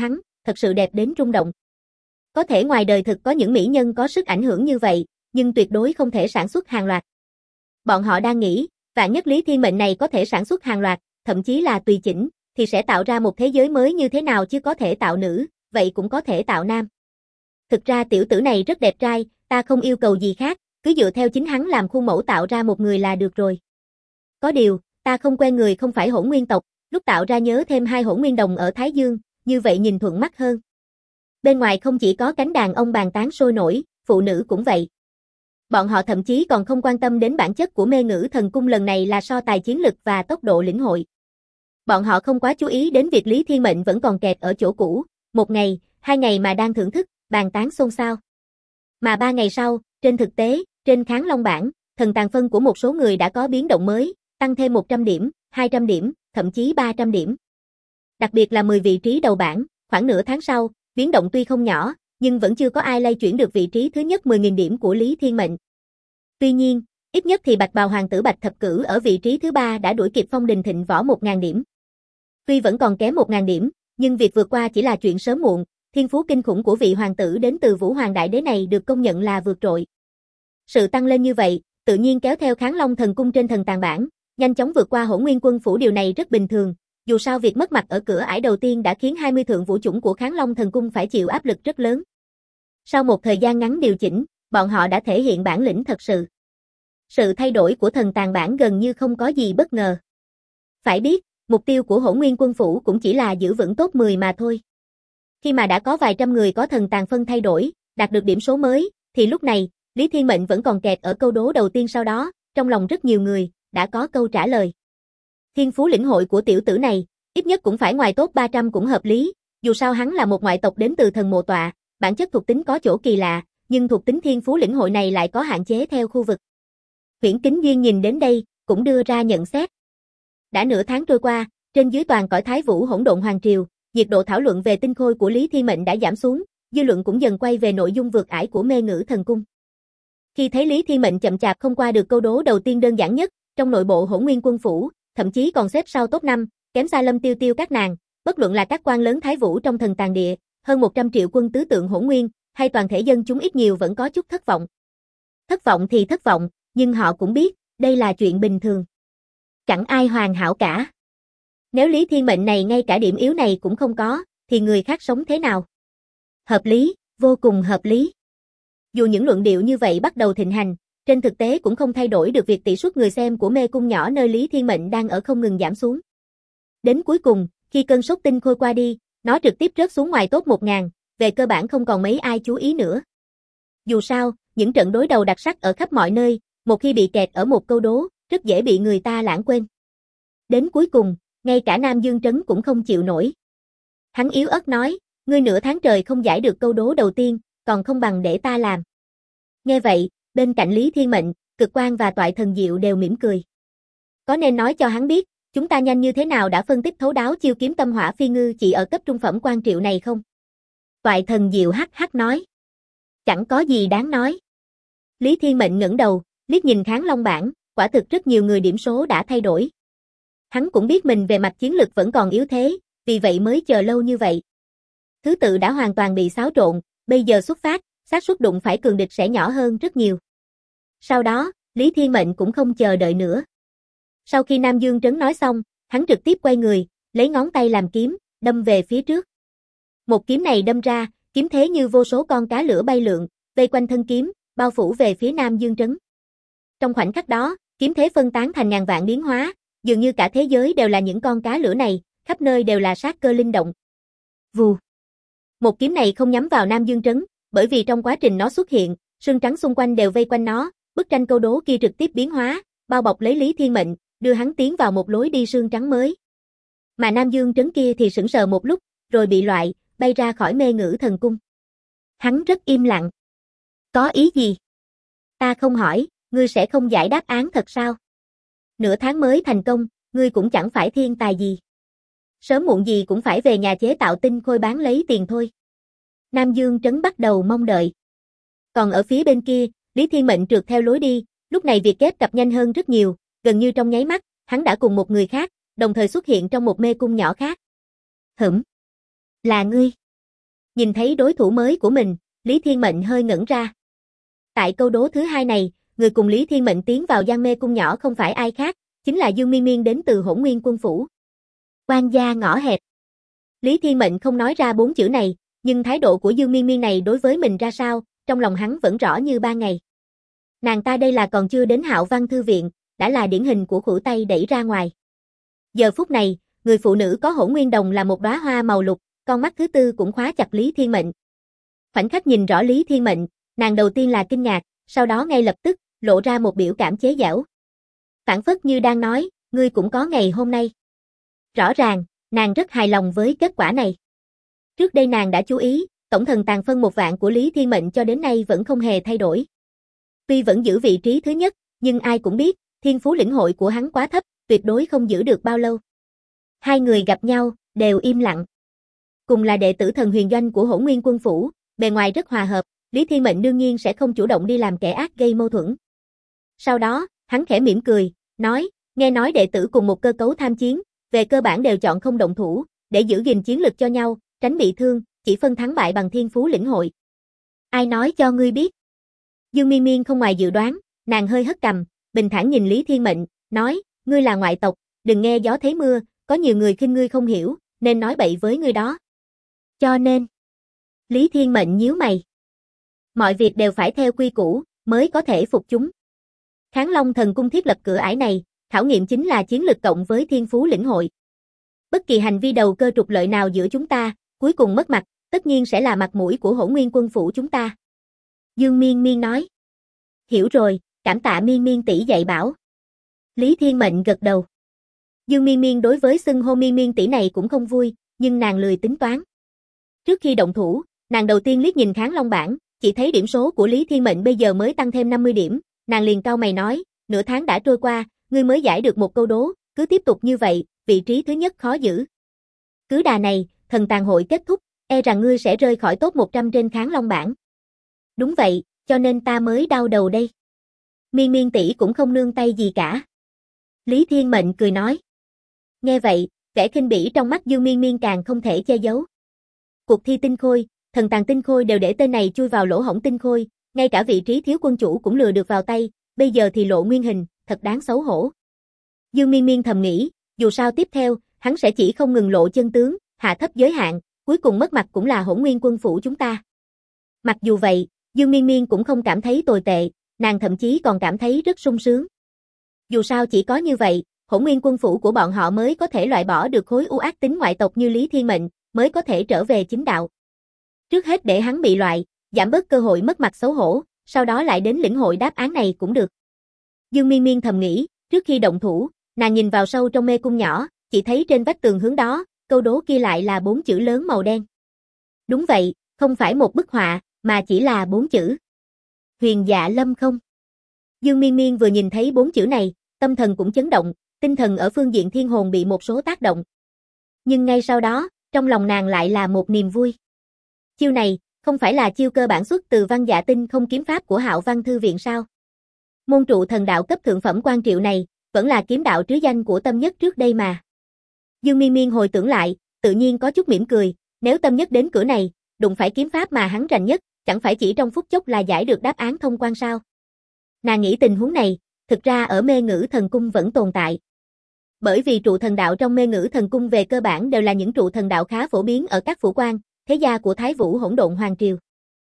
thật sự đẹp đến rung động. Có thể ngoài đời thực có những mỹ nhân có sức ảnh hưởng như vậy, nhưng tuyệt đối không thể sản xuất hàng loạt. Bọn họ đang nghĩ, vạn nhất Lý Thiên Mệnh này có thể sản xuất hàng loạt, thậm chí là tùy chỉnh, thì sẽ tạo ra một thế giới mới như thế nào chứ có thể tạo nữ, vậy cũng có thể tạo nam. Thực ra tiểu tử này rất đẹp trai, ta không yêu cầu gì khác, cứ dựa theo chính hắn làm khuôn mẫu tạo ra một người là được rồi. Có điều, ta không quen người không phải hỗn nguyên tộc, lúc tạo ra nhớ thêm 2 hỗn nguyên đồng ở Thái Dương, như vậy nhìn thuận mắt hơn. Bên ngoài không chỉ có cánh đàn ông bàn tán sôi nổi, phụ nữ cũng vậy. Bọn họ thậm chí còn không quan tâm đến bản chất của mê ngữ thần cung lần này là so tài chiến lực và tốc độ lĩnh hội. Bọn họ không quá chú ý đến việc Lý Thiên Mệnh vẫn còn kẹt ở chỗ cũ, 1 ngày, 2 ngày mà đang thưởng thức, bàn tán xôn xao. Mà 3 ngày sau, trên thực tế, trên Kháng Long bảng, thần tàn phân của một số người đã có biến động mới, tăng thêm 100 điểm, 200 điểm, thậm chí 300 điểm. Đặc biệt là 10 vị trí đầu bảng, khoảng nửa tháng sau, biến động tuy không nhỏ, nhưng vẫn chưa có ai lay chuyển được vị trí thứ nhất 10.000 điểm của Lý Thiên Mệnh. Tuy nhiên, ít nhất thì Bạch Bào Hoàng tử Bạch Thập Cửu ở vị trí thứ 3 đã đuổi kịp Phong Đình Thịnh Võ 1.000 điểm. Tuy vẫn còn kém 1.000 điểm, nhưng việc vượt qua chỉ là chuyện sớm muộn, thiên phú kinh khủng của vị hoàng tử đến từ Vũ Hoàng Đại Đế này được công nhận là vượt trội. Sự tăng lên như vậy, tự nhiên kéo theo Kháng Long thần cung trên thần tàng bảng, nhanh chóng vượt qua Hỗn Nguyên Quân phủ điều này rất bình thường, dù sao việc mất mặt ở cửa ải đầu tiên đã khiến 20 thượng vũ chủng của Kháng Long thần cung phải chịu áp lực rất lớn. Sau một thời gian ngắn điều chỉnh, bọn họ đã thể hiện bản lĩnh thật sự. Sự thay đổi của thần tàng bảng gần như không có gì bất ngờ. Phải biết, mục tiêu của Hỗn Nguyên Quân phủ cũng chỉ là giữ vững top 10 mà thôi. Khi mà đã có vài trăm người có thần tàng phân thay đổi, đạt được điểm số mới, thì lúc này, Lý Thiên Mệnh vẫn còn kẹt ở câu đố đầu tiên sau đó, trong lòng rất nhiều người, đã có câu trả lời. Thiên phú lĩnh hội của tiểu tử này, ít nhất cũng phải ngoài top 300 cũng hợp lý, dù sao hắn là một ngoại tộc đến từ thần mộ tọa, bản chất thuộc tính có chỗ kỳ lạ, nhưng thuộc tính thiên phú lĩnh hội này lại có hạn chế theo khu vực. Huyễn Kính Duyên nhìn đến đây, cũng đưa ra nhận xét. Đã nửa tháng trôi qua, trên dưới toàn cõi Thái Vũ Hỗn Độn Hoàng Triều, nhiệt độ thảo luận về tinh khôi của Lý Thiên Mệnh đã giảm xuống, dư luận cũng dần quay về nội dung vượt ải của mê ngữ thần cung. Khi thấy Lý Thiên Mệnh chậm chạp không qua được câu đố đầu tiên đơn giản nhất, trong nội bộ Hỗn Nguyên Quân phủ, thậm chí còn xếp sau top 5, kém xa Lâm Tiêu Tiêu các nàng, bất luận là các quan lớn Thái Vũ trong thần tàng địa, hơn 100 triệu quân tứ tượng Hỗn Nguyên, hay toàn thể dân chúng ít nhiều vẫn có chút thất vọng. Thất vọng thì thất vọng, nhưng họ cũng biết, đây là chuyện bình thường. Chẳng ai hoàn hảo cả. Nếu Lý Thiên Mệnh này ngay cả điểm yếu này cũng không có, thì người khác sống thế nào? Hợp lý, vô cùng hợp lý. Dù những luận điệu như vậy bắt đầu thịnh hành, trên thực tế cũng không thay đổi được việc tỷ suất người xem của mê cung nhỏ nơi Lý Thiên Mệnh đang ở không ngừng giảm xuống. Đến cuối cùng, khi cơn sốt tinh khôi qua đi, nó trực tiếp rớt xuống ngoài top 1.000, về cơ bản không còn mấy ai chú ý nữa. Dù sao, những trận đối đầu đặc sắc ở khắp mọi nơi, một khi bị kẹt ở một câu đố, rất dễ bị người ta lãng quên. Đến cuối cùng, ngay cả Nam Dương Trấn cũng không chịu nổi. Hắn yếu ớt nói, ngươi nửa tháng trời không giải được câu đố đầu tiên, còn không bằng để ta làm. Nghe vậy, bên cạnh Lý Thiên Mệnh, Cực Quang và Toại Thần Diệu đều mỉm cười. Có nên nói cho hắn biết, chúng ta nhanh như thế nào đã phân tích thấu đáo chiêu kiếm tâm hỏa phi ngư chỉ ở cấp trung phẩm quan triệu này không? Toại Thần Diệu hắc hắc nói. Chẳng có gì đáng nói. Lý Thiên Mệnh ngẩng đầu, liếc nhìn Kháng Long bảng, quả thực rất nhiều người điểm số đã thay đổi. Hắn cũng biết mình về mặt chiến lực vẫn còn yếu thế, vì vậy mới chờ lâu như vậy. Thứ tự đã hoàn toàn bị xáo trộn, bây giờ xuất phát, xác suất đụng phải cường địch sẽ nhỏ hơn rất nhiều. Sau đó, Lý Thiên Mệnh cũng không chờ đợi nữa. Sau khi Nam Dương Trấn nói xong, hắn trực tiếp quay người, lấy ngón tay làm kiếm, đâm về phía trước. Một kiếm này đâm ra, kiếm thế như vô số con cá lửa bay lượn, vây quanh thân kiếm, bao phủ về phía Nam Dương Trấn. Trong khoảnh khắc đó, kiếm thế phân tán thành ngàn vạn biến hóa, dường như cả thế giới đều là những con cá lửa này, khắp nơi đều là sát cơ linh động. Vù. Một kiếm này không nhắm vào Nam Dương Trấn, bởi vì trong quá trình nó xuất hiện, sương trắng xung quanh đều vây quanh nó, bức tranh câu đố kia trực tiếp biến hóa, bao bọc lấy Lý Thiên Mệnh, đưa hắn tiến vào một lối đi sương trắng mới. Mà Nam Dương Trấn kia thì sững sờ một lúc, rồi bị loại, bay ra khỏi mê ngữ thần cung. Hắn rất im lặng. Có ý gì? Ta không hỏi, ngươi sẽ không giải đáp án thật sao? Nửa tháng mới thành công, ngươi cũng chẳng phải thiên tài gì. Sớm muộn gì cũng phải về nhà chế tạo tinh khôi bán lấy tiền thôi. Nam Dương Trấn bắt đầu mong đợi. Còn ở phía bên kia, Lý Thiên Mệnh trượt theo lối đi, lúc này việc ghép cặp nhanh hơn rất nhiều, gần như trong nháy mắt, hắn đã cùng một người khác, đồng thời xuất hiện trong một mê cung nhỏ khác. Là ngươi. Nhìn thấy đối thủ mới của mình, Lý Thiên Mệnh hơi ngẩn ra. Tại câu đố thứ hai này, người cùng Lý Thiên Mệnh tiến vào Giang Mê Cung nhỏ không phải ai khác, chính là Dương Miên Miên đến từ Hỗn Nguyên Quân phủ. Quan gia ngõ hẹp. Lý Thiên Mệnh không nói ra 4 chữ này, nhưng thái độ của Dương Miên Miên này đối với mình ra sao, trong lòng hắn vẫn rõ như ban ngày. Nàng ta đây là còn chưa đến Hạo Văn thư viện, đã là điển hình của khuỷu tay đẩy ra ngoài. Giờ phút này, người phụ nữ có hỗn nguyên đồng là một đóa hoa màu lục, con mắt thứ tư cũng khóa chặt Lý Thiên Mệnh. Khoảnh khắc nhìn rõ Lý Thiên Mệnh, nàng đầu tiên là kinh ngạc, sau đó ngay lập tức lộ ra một biểu cảm chế giễu. Phản phất như đang nói, ngươi cũng có ngày hôm nay. Rõ ràng, nàng rất hài lòng với kết quả này. Trước đây nàng đã chú ý, tổng thần tàn phân 1 vạn của Lý Thiên Mệnh cho đến nay vẫn không hề thay đổi. Tuy vẫn giữ vị trí thứ nhất, nhưng ai cũng biết, thiên phú lĩnh hội của hắn quá thấp, tuyệt đối không giữ được bao lâu. Hai người gặp nhau, đều im lặng. Cùng là đệ tử thần huyền doanh của Hỗn Nguyên Quân phủ, bề ngoài rất hòa hợp, Lý Thiên Mệnh đương nhiên sẽ không chủ động đi làm kẻ ác gây mâu thuẫn. Sau đó, hắn khẽ mỉm cười, nói, nghe nói đệ tử cùng một cơ cấu tham chiến, về cơ bản đều chọn không động thủ, để giữ gìn chiến lực cho nhau, tránh bị thương, chỉ phân thắng bại bằng thiên phú lĩnh hội. Ai nói cho ngươi biết? Dương Miên Miên không ngoài dự đoán, nàng hơi hất cằm, bình thản nhìn Lý Thiên Mệnh, nói, ngươi là ngoại tộc, đừng nghe gió thấy mưa, có nhiều người khinh ngươi không hiểu, nên nói bậy với ngươi đó. Cho nên, Lý Thiên Mệnh nhíu mày. Mọi việc đều phải theo quy củ, mới có thể phục chúng. Kháng Long Thần Cung thiết lập cửa ải này, khảo nghiệm chính là chiến lực cộng với thiên phú lĩnh hội. Bất kỳ hành vi đầu cơ trục lợi nào giữa chúng ta, cuối cùng mất mặt, tất nhiên sẽ là mặt mũi của Hỗn Nguyên Quân phủ chúng ta. Dương Miên Miên nói. Hiểu rồi, cảm tạ Miên Miên tỷ dạy bảo. Lý Thiên Mệnh gật đầu. Dương Miên Miên đối với xưng hô Miên Miên tỷ này cũng không vui, nhưng nàng lười tính toán. Trước khi động thủ, nàng đầu tiên liếc nhìn Kháng Long bảng, chỉ thấy điểm số của Lý Thiên Mệnh bây giờ mới tăng thêm 50 điểm, nàng liền cau mày nói, nửa tháng đã trôi qua, ngươi mới giải được một câu đố, cứ tiếp tục như vậy, vị trí thứ nhất khó giữ. Cứ đà này, thần tàn hội kết thúc, e rằng ngươi sẽ rơi khỏi top 100 trên Kháng Long bảng. Đúng vậy, cho nên ta mới đau đầu đây. Miên Miên tỷ cũng không nương tay gì cả. Lý Thiên Mệnh cười nói. Nghe vậy, vẻ khinh bỉ trong mắt Dương Miên Miên càng không thể che giấu. Cuộc thi tinh khôi, thần tàn tinh khôi đều để tên này chui vào lỗ hổng tinh khôi, ngay cả vị trí thiếu quân chủ cũng lừa được vào tay, bây giờ thì lộ nguyên hình, thật đáng xấu hổ. Dương Miên Miên thầm nghĩ, dù sao tiếp theo, hắn sẽ chỉ không ngừng lộ chân tướng, hạ thấp giới hạn, cuối cùng mất mặt cũng là Hỗn Nguyên Quân phủ chúng ta. Mặc dù vậy, Dương Miên Miên cũng không cảm thấy tồi tệ, nàng thậm chí còn cảm thấy rất sung sướng. Dù sao chỉ có như vậy, Hỗn Nguyên Quân phủ của bọn họ mới có thể loại bỏ được khối u ác tính ngoại tộc như Lý Thiên Mệnh, mới có thể trở về chính đạo. Trước hết để hắn bị loại, giảm bớt cơ hội mất mặt xấu hổ, sau đó lại đến lĩnh hội đáp án này cũng được. Dương Miên Miên thầm nghĩ, trước khi động thủ, nàng nhìn vào sâu trong mê cung nhỏ, chỉ thấy trên vách tường hướng đó, câu đố kia lại là 4 chữ lớn màu đen. Đúng vậy, không phải một bức họa, mà chỉ là 4 chữ. Huyền Dạ Lâm không. Dương Miên Miên vừa nhìn thấy 4 chữ này, tâm thần cũng chấn động, tinh thần ở phương diện thiên hồn bị một số tác động. Nhưng ngay sau đó, trong lòng nàng lại là một niềm vui. Chiêu này, không phải là chiêu cơ bản xuất từ Văn Dạ Tinh không kiếm pháp của Hạo Văn thư viện sao? Môn trụ thần đạo cấp thượng phẩm quan triệu này, vẫn là kiếm đạo trứ danh của Tâm Nhất trước đây mà. Dương Miên Miên hồi tưởng lại, tự nhiên có chút mỉm cười, nếu Tâm Nhất đến cửa này, đụng phải kiếm pháp mà hắn rành nhất, chẳng phải chỉ trong phút chốc là giải được đáp án thông quan sao? Nàng nghĩ tình huống này, thực ra ở Mê Ngữ Thần Cung vẫn tồn tại. Bởi vì trụ thần đạo trong Mê Ngữ Thần Cung về cơ bản đều là những trụ thần đạo khá phổ biến ở các phủ quan, thế gia của Thái Vũ Hỗn Độn Hoàng triều.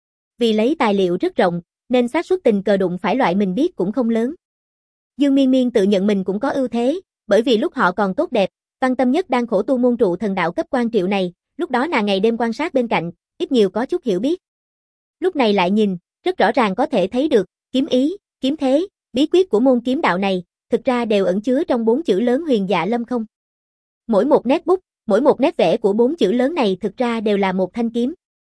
Vì lấy tài liệu rất rộng, nên xác suất tình cờ đụng phải loại mình biết cũng không lớn. Dương Miên Miên tự nhận mình cũng có ưu thế, bởi vì lúc họ còn tốt đẹp, Văn Tâm Nhất đang khổ tu môn trụ thần đạo cấp quan triệu này, lúc đó nàng ngày đêm quan sát bên cạnh, ít nhiều có chút hiểu biết. Lúc này lại nhìn, rất rõ ràng có thể thấy được, kiếm ý, kiếm thế, bí quyết của môn kiếm đạo này, thực ra đều ẩn chứa trong 4 chữ lớn Huyền Dạ Lâm không. Mỗi một nét bút, mỗi một nét vẽ của 4 chữ lớn này thực ra đều là một thanh kiếm.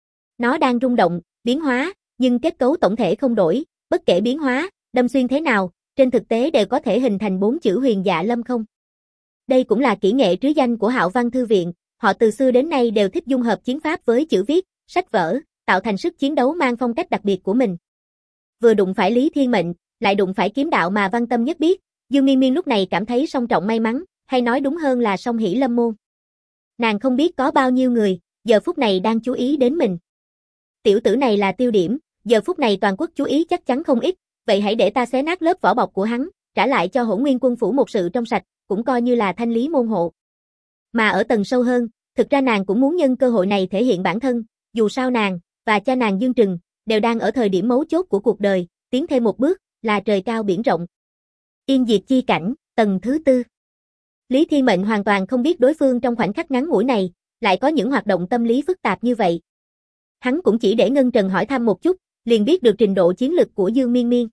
Nó đang rung động, biến hóa, nhưng kết cấu tổng thể không đổi, bất kể biến hóa, đâm xuyên thế nào, trên thực tế đều có thể hình thành 4 chữ Huyền Dạ Lâm không. Đây cũng là kỹ nghệ trứ danh của Hạo Văn thư viện, họ từ xưa đến nay đều thích dung hợp chiến pháp với chữ viết, sách vở, tạo thành sức chiến đấu mang phong cách đặc biệt của mình. Vừa đụng phải Lý Thiên Mệnh, lại đụng phải kiếm đạo mà Văn Tâm Nhất biết, Dương Miên Miên lúc này cảm thấy song trọng may mắn, hay nói đúng hơn là song hỷ lâm môn. Nàng không biết có bao nhiêu người, giờ phút này đang chú ý đến mình. Tiểu tử này là tiêu điểm, giờ phút này toàn quốc chú ý chắc chắn không ít, vậy hãy để ta xé nát lớp vỏ bọc của hắn, trả lại cho Hỗn Nguyên Quân phủ một sự trong sạch, cũng coi như là thanh lý môn hộ. Mà ở tầng sâu hơn, thực ra nàng cũng muốn nhân cơ hội này thể hiện bản thân, dù sao nàng và cha nàng Dương Trừng đều đang ở thời điểm mấu chốt của cuộc đời, tiến thêm một bước là trời cao biển rộng. Yên diệt chi cảnh, tầng thứ 4. Lý Thiên Mệnh hoàn toàn không biết đối phương trong khoảnh khắc ngắn ngủi này lại có những hoạt động tâm lý phức tạp như vậy. Hắn cũng chỉ để Ngân Trần hỏi thăm một chút, liền biết được trình độ chiến lực của Dương Miên Miên.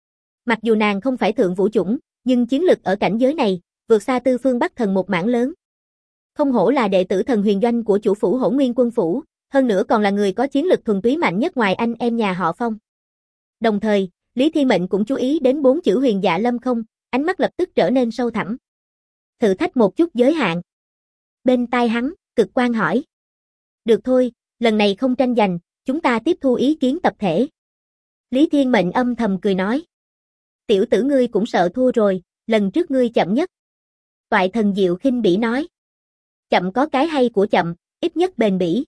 Mặc dù nàng không phải thượng vũ chủng, nhưng chiến lực ở cảnh giới này vượt xa Tư Phương Bắc Thần một mảng lớn. Không hổ là đệ tử Thần Huyền Doanh của chủ phủ Hỗn Nguyên Quân phủ, hơn nữa còn là người có chiến lực thuần túy mạnh nhất ngoài anh em nhà họ Phong. Đồng thời, Lý Thiên Mệnh cũng chú ý đến 4 chữ Huyền Dạ Lâm Không, ánh mắt lập tức trở nên sâu thẳm. Thử thách một chút giới hạn. Bên tai hắn, Cực Quang hỏi. Được thôi, lần này không tranh giành, chúng ta tiếp thu ý kiến tập thể. Lý Thiên Mệnh âm thầm cười nói. Tiểu tử ngươi cũng sợ thua rồi, lần trước ngươi chậm nhất. Toại Thần Diệu khinh bỉ nói. Chậm có cái hay của chậm, ít nhất bền bỉ.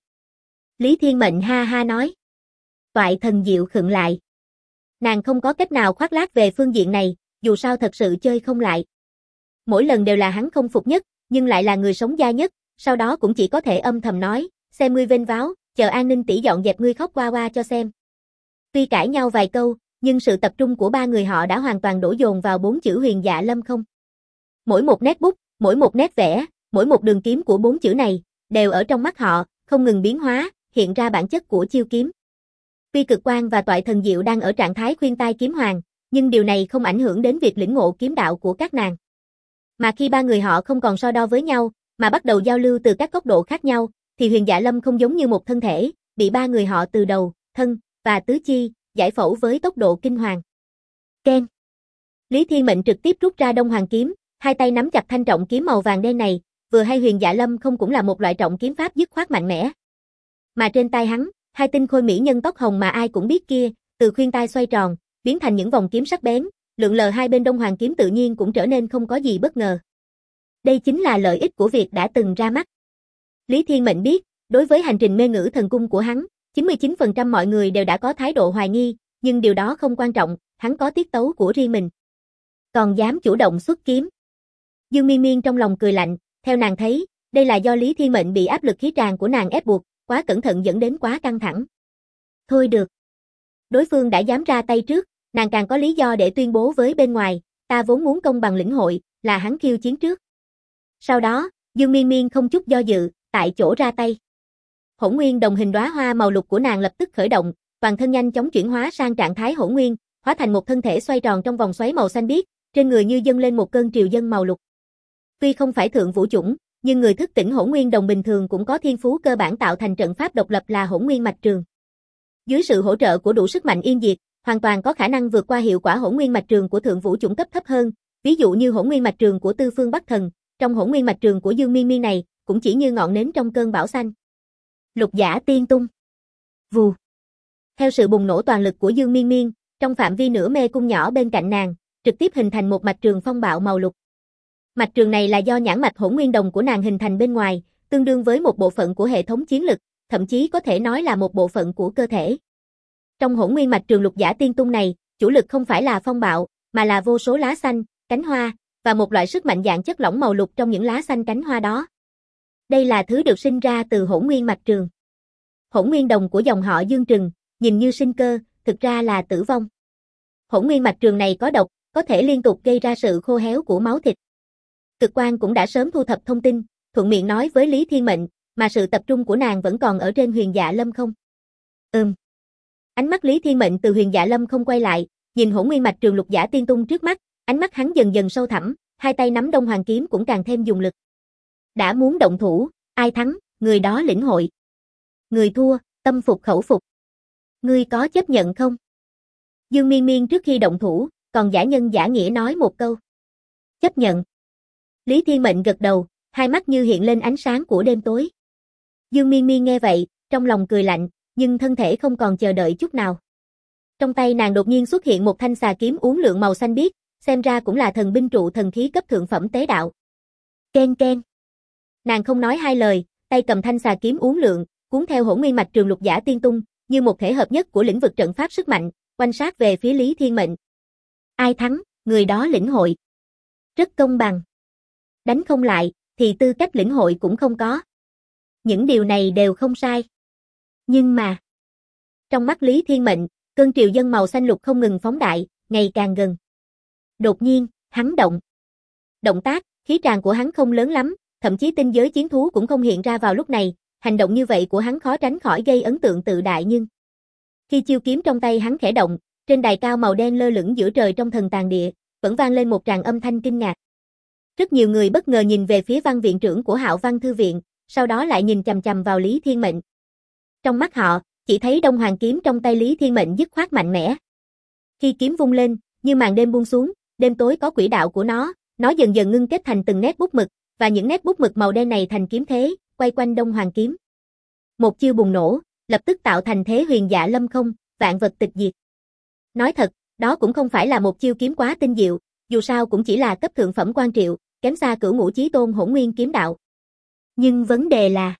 Lý Thiên Mệnh ha ha nói. Toại Thần Diệu khựng lại. Nàng không có cách nào khoác lác về phương diện này, dù sao thật sự chơi không lại. Mỗi lần đều là hắn không phục nhất, nhưng lại là người sống dai nhất, sau đó cũng chỉ có thể âm thầm nói, xem ngươi vênh váo, chờ An Ninh tỷ dọn dẹp ngươi khóc qua qua cho xem. Tuy cãi nhau vài câu, nhưng sự tập trung của ba người họ đã hoàn toàn đổ dồn vào 4 chữ Huyền Dạ Lâm Không. Mỗi một nét bút, mỗi một nét vẽ, mỗi một đường kiếm của 4 chữ này, đều ở trong mắt họ, không ngừng biến hóa, hiện ra bản chất của chiêu kiếm. Tuy Cực Quang và Toại Thần Diệu đang ở trạng thái khuyên tai kiếm hoàng, nhưng điều này không ảnh hưởng đến việc lĩnh ngộ kiếm đạo của các nàng. Mà khi ba người họ không còn so đo với nhau, mà bắt đầu giao lưu từ các góc độ khác nhau, thì Huyền Dạ Lâm không giống như một thân thể, bị ba người họ từ đầu, thân và tứ chi giải phẫu với tốc độ kinh hoàng. Keng. Lý Thiên Mệnh trực tiếp rút ra Đông Hoàng kiếm, hai tay nắm chặt thanh trọng kiếm màu vàng đen này, vừa hay Huyền Dạ Lâm không cũng là một loại trọng kiếm pháp dứt khoát mạnh mẽ. Mà trên tay hắn, hai tinh khôi mỹ nhân tóc hồng mà ai cũng biết kia, từ khuyên tai xoay tròn, biến thành những vòng kiếm sắc bén, lượn lờ hai bên Đông Hoàng kiếm tự nhiên cũng trở nên không có gì bất ngờ. Đây chính là lợi ích của việc đã từng ra mắt. Lý Thiên Mệnh biết, đối với hành trình mê ngữ thần cung của hắn, 99% mọi người đều đã có thái độ hoài nghi, nhưng điều đó không quan trọng, hắn có tiết tấu của riêng mình. Còn dám chủ động xuất kiếm. Dương Miên Miên trong lòng cười lạnh, theo nàng thấy, đây là do Lý Thiên Mệnh bị áp lực khí tràng của nàng ép buộc, quá cẩn thận dẫn đến quá căng thẳng. Thôi được. Đối phương đã dám ra tay trước, nàng càng có lý do để tuyên bố với bên ngoài, ta vốn muốn công bằng lĩnh hội, là hắn khiêu chiến trước. Sau đó, Dương Miên Miên không chút do dự, tại chỗ ra tay. Hỗn Nguyên đồng hình đóa hoa màu lục của nàng lập tức khởi động, toàn thân nhanh chóng chuyển hóa sang trạng thái Hỗn Nguyên, hóa thành một thân thể xoay tròn trong vòng xoáy màu xanh biếc, trên người như dâng lên một cơn triều dâng màu lục. Tuy không phải thượng vũ chủng, nhưng người thức tỉnh Hỗn Nguyên đồng bình thường cũng có thiên phú cơ bản tạo thành trận pháp độc lập là Hỗn Nguyên mạch trường. Dưới sự hỗ trợ của đủ sức mạnh yên diệt, hoàn toàn có khả năng vượt qua hiệu quả Hỗn Nguyên mạch trường của thượng vũ chủng cấp thấp hơn, ví dụ như Hỗn Nguyên mạch trường của Tư Phương Bắc Thần, trong Hỗn Nguyên mạch trường của Dương Miên Miên này, cũng chỉ như ngọn nến trong cơn bão xanh. Lục Giả Tiên Tung. Vù. Theo sự bùng nổ toàn lực của Dương Miên Miên, trong phạm vi nửa mê cung nhỏ bên cạnh nàng, trực tiếp hình thành một mạch trường phong bạo màu lục. Mạch trường này là do nhãn mạch Hỗn Nguyên đồng của nàng hình thành bên ngoài, tương đương với một bộ phận của hệ thống chiến lực, thậm chí có thể nói là một bộ phận của cơ thể. Trong Hỗn Nguyên mạch trường Lục Giả Tiên Tung này, chủ lực không phải là phong bạo, mà là vô số lá xanh, cánh hoa và một loại sức mạnh dạng chất lỏng màu lục trong những lá xanh cánh hoa đó. Đây là thứ được sinh ra từ Hỗn Nguyên mạch trường. Hỗn Nguyên đồng của dòng họ Dương Trừng, nhìn như sinh cơ, thực ra là tử vong. Hỗn Nguyên mạch trường này có độc, có thể liên tục gây ra sự khô héo của máu thịt. Cực Quang cũng đã sớm thu thập thông tin, thuận miệng nói với Lý Thiên Mệnh, mà sự tập trung của nàng vẫn còn ở trên Huyền Dạ Lâm Không. Ánh mắt Lý Thiên Mệnh từ Huyền Dạ Lâm Không quay lại, nhìn Hỗn Nguyên mạch trường Lục Giả Tiên Tung trước mắt, ánh mắt hắn dần dần sâu thẳm, hai tay nắm Đông Hoàng kiếm cũng càng thêm dùng lực. Đã muốn động thủ, ai thắng, người đó lĩnh hội. Người thua, tâm phục khẩu phục. Ngươi có chấp nhận không? Dương Miên Miên trước khi động thủ, còn giả nhân giả nghĩa nói một câu. Chấp nhận. Lý Thiên Mệnh gật đầu, hai mắt như hiện lên ánh sáng của đêm tối. Dương Miên Miên nghe vậy, trong lòng cười lạnh, nhưng thân thể không còn chờ đợi chút nào. Trong tay nàng đột nhiên xuất hiện một thanh xà kiếm uốn lượn màu xanh biếc, xem ra cũng là thần binh trụ thần khí cấp thượng phẩm tế đạo. Ken ken. Nàng không nói hai lời, tay cầm thanh xà kiếm uốn lượn, cuốn theo Hỗn Nguyên mạch trường Lục Giả Tiên Tung, như một thể hợp nhất của lĩnh vực trận pháp sức mạnh, quanh sát về phía Lý Thiên Mệnh. Ai thắng, người đó lĩnh hội. Rất công bằng. Đánh không lại, thì tư cách lĩnh hội cũng không có. Những điều này đều không sai. Nhưng mà, trong mắt Lý Thiên Mệnh, cơn triều dân màu xanh lục không ngừng phóng đại, ngày càng gần. Đột nhiên, hắn động. Động tác, khí tràng của hắn không lớn lắm, thậm chí tinh giới chiến thú cũng không hiện ra vào lúc này, hành động như vậy của hắn khó tránh khỏi gây ấn tượng tự đại nhưng khi chiêu kiếm trong tay hắn khẽ động, trên đài cao màu đen lơ lửng giữa trời trong thần tàn địa, vẫn vang lên một tràng âm thanh kinh ngạc. Rất nhiều người bất ngờ nhìn về phía văn viện trưởng của Hạo Văn Thư viện, sau đó lại nhìn chằm chằm vào Lý Thiên Mệnh. Trong mắt họ, chỉ thấy Đông Hoàng kiếm trong tay Lý Thiên Mệnh dứt khoát mạnh mẽ. Khi kiếm vung lên, như màn đêm buông xuống, đêm tối có quỹ đạo của nó dần dần ngưng kết thành từng nét bút mực, và những nét bút mực màu đen này thành kiếm thế, quay quanh Đông Hoàng kiếm. Một chiêu bùng nổ, lập tức tạo thành thế huyền dạ lâm không, vạn vật tịch diệt. Nói thật, đó cũng không phải là một chiêu kiếm quá tinh diệu, dù sao cũng chỉ là cấp thượng phẩm quan triệu, kém xa Cửu Ngũ Chí Tôn Hỗn Nguyên kiếm đạo. Nhưng vấn đề là,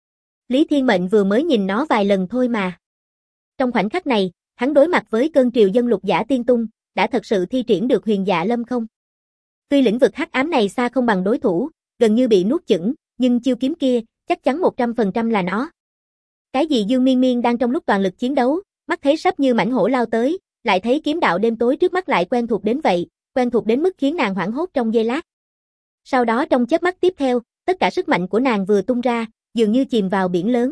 Lý Thiên Mệnh vừa mới nhìn nó vài lần thôi mà. Trong khoảnh khắc này, hắn đối mặt với cơn triều dân lục giả tiên tung, đã thật sự thi triển được huyền dạ lâm không. Tuy lĩnh vực hắc ám này xa không bằng đối thủ, gần như bị nuốt chửng, nhưng chiêu kiếm kia, chắc chắn 100% là nó. Cái gì Dương Miên Miên đang trong lúc toàn lực chiến đấu, mắt thấy sắp như mãnh hổ lao tới, lại thấy kiếm đạo đêm tối trước mắt lại quen thuộc đến vậy, quen thuộc đến mức khiến nàng hoảng hốt trong giây lát. Sau đó trong chớp mắt tiếp theo, tất cả sức mạnh của nàng vừa tung ra, dường như chìm vào biển lớn.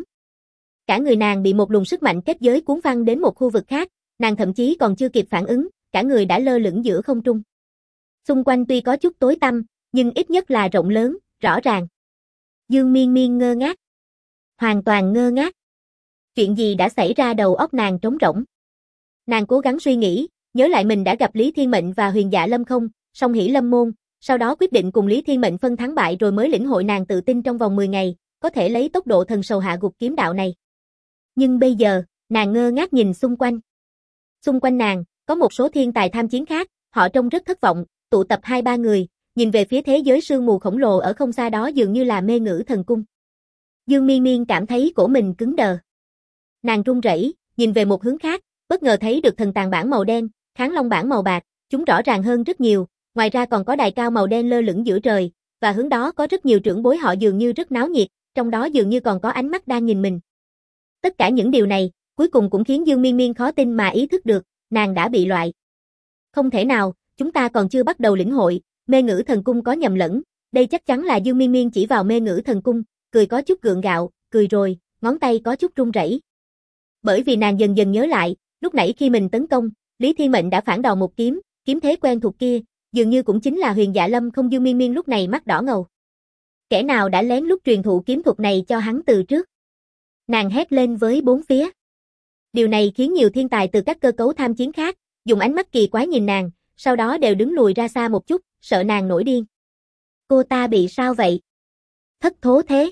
Cả người nàng bị một luồng sức mạnh kết giới cuốn phăng đến một khu vực khác, nàng thậm chí còn chưa kịp phản ứng, cả người đã lơ lửng giữa không trung. Xung quanh tuy có chút tối tăm, nhưng ít nhất là rộng lớn, rõ ràng. Dương Miên Miên ngơ ngác. Hoàn toàn ngơ ngác. Chuyện gì đã xảy ra, đầu óc nàng trống rỗng. Nàng cố gắng suy nghĩ, nhớ lại mình đã gặp Lý Thiên Mệnh và huyền dạ lâm không, song hỷ lâm môn, sau đó quyết định cùng Lý Thiên Mệnh phân thắng bại rồi mới lĩnh hội nàng tự tin trong vòng 10 ngày, có thể lấy tốc độ thần sầu hạ gục kiếm đạo này. Nhưng bây giờ, nàng ngơ ngác nhìn xung quanh. Xung quanh nàng, có một số thiên tài tham chiến khác, họ trông rất thất vọng, tụ tập 2-3 người, nhìn về phía thế giới sương mù khổng lồ ở không xa đó dường như là Mê Ngữ Thần Cung. Dương Miên Miên cảm thấy cổ mình cứng đờ. Nàng run rẩy, nhìn về một hướng khác, bất ngờ thấy được thần tàn bản màu đen, kháng long bản màu bạc, chúng rõ ràng hơn rất nhiều, ngoài ra còn có đài cao màu đen lơ lửng giữa trời, và hướng đó có rất nhiều trưởng bối họ dường như rất náo nhiệt, trong đó dường như còn có ánh mắt đang nhìn mình. Tất cả những điều này, cuối cùng cũng khiến Dương Miên Miên khó tin mà ý thức được, nàng đã bị loại. Không thể nào, chúng ta còn chưa bắt đầu lĩnh hội, Mê Ngữ Thần Cung có nhầm lẫn, đây chắc chắn là Dương Miên Miên chỉ vào Mê Ngữ Thần Cung, cười có chút gượng gạo, cười rồi, ngón tay có chút run rẩy. Bởi vì nàng dần dần nhớ lại, lúc nãy khi mình tấn công, Lý Thiên Mệnh đã phản đòn một kiếm, kiếm thế quen thuộc kia, dường như cũng chính là huyền dạ lâm không. Dương Miên Miên lúc này mắt đỏ ngầu. Kẻ nào đã lén lút truyền thụ kiếm thuật này cho hắn từ trước? Nàng hét lên với bốn phía. Điều này khiến nhiều thiên tài từ các cơ cấu tham chiến khác, dùng ánh mắt kỳ quái nhìn nàng, sau đó đều đứng lùi ra xa một chút, sợ nàng nổi điên. Cô ta bị sao vậy? Thất thố thế.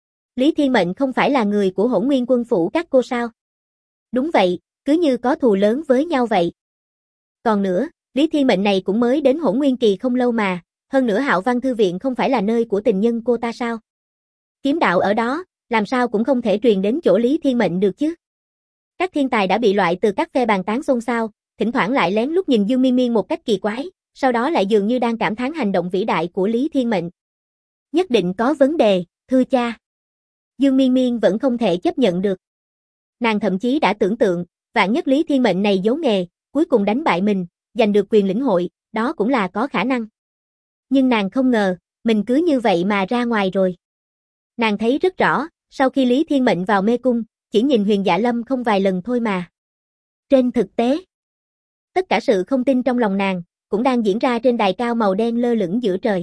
Lý Thiên Mệnh không phải là người của Hỗn Nguyên Quân phủ các cô sao? Đúng vậy, cứ như có thù lớn với nhau vậy. Còn nữa, Lý Thiên Mệnh này cũng mới đến Hỗn Nguyên Kỳ không lâu mà, hơn nữa Hạo Văn Thư viện không phải là nơi của tình nhân cô ta sao? Kiếm đạo ở đó, làm sao cũng không thể truyền đến chỗ Lý Thiên Mệnh được chứ? Các thiên tài đã bị loại từ các phe bàn tán xôn xao, thỉnh thoảng lại lén lút nhìn Dương Miên Miên một cách kỳ quái, sau đó lại dường như đang cảm thán hành động vĩ đại của Lý Thiên Mệnh. Nhất định có vấn đề, thưa cha. Dương Miên Miên vẫn không thể chấp nhận được. Nàng thậm chí đã tưởng tượng, vạn nhất Lý Thiên Mệnh này giấu nghề, cuối cùng đánh bại mình, giành được quyền lĩnh hội, đó cũng là có khả năng. Nhưng nàng không ngờ, mình cứ như vậy mà ra ngoài rồi. Nàng thấy rất rõ, sau khi Lý Thiên Mệnh vào mê cung, chỉ nhìn huyền dạ lâm không vài lần thôi mà. Trên thực tế, tất cả sự không tin trong lòng nàng, cũng đang diễn ra trên đài cao màu đen lơ lửng giữa trời.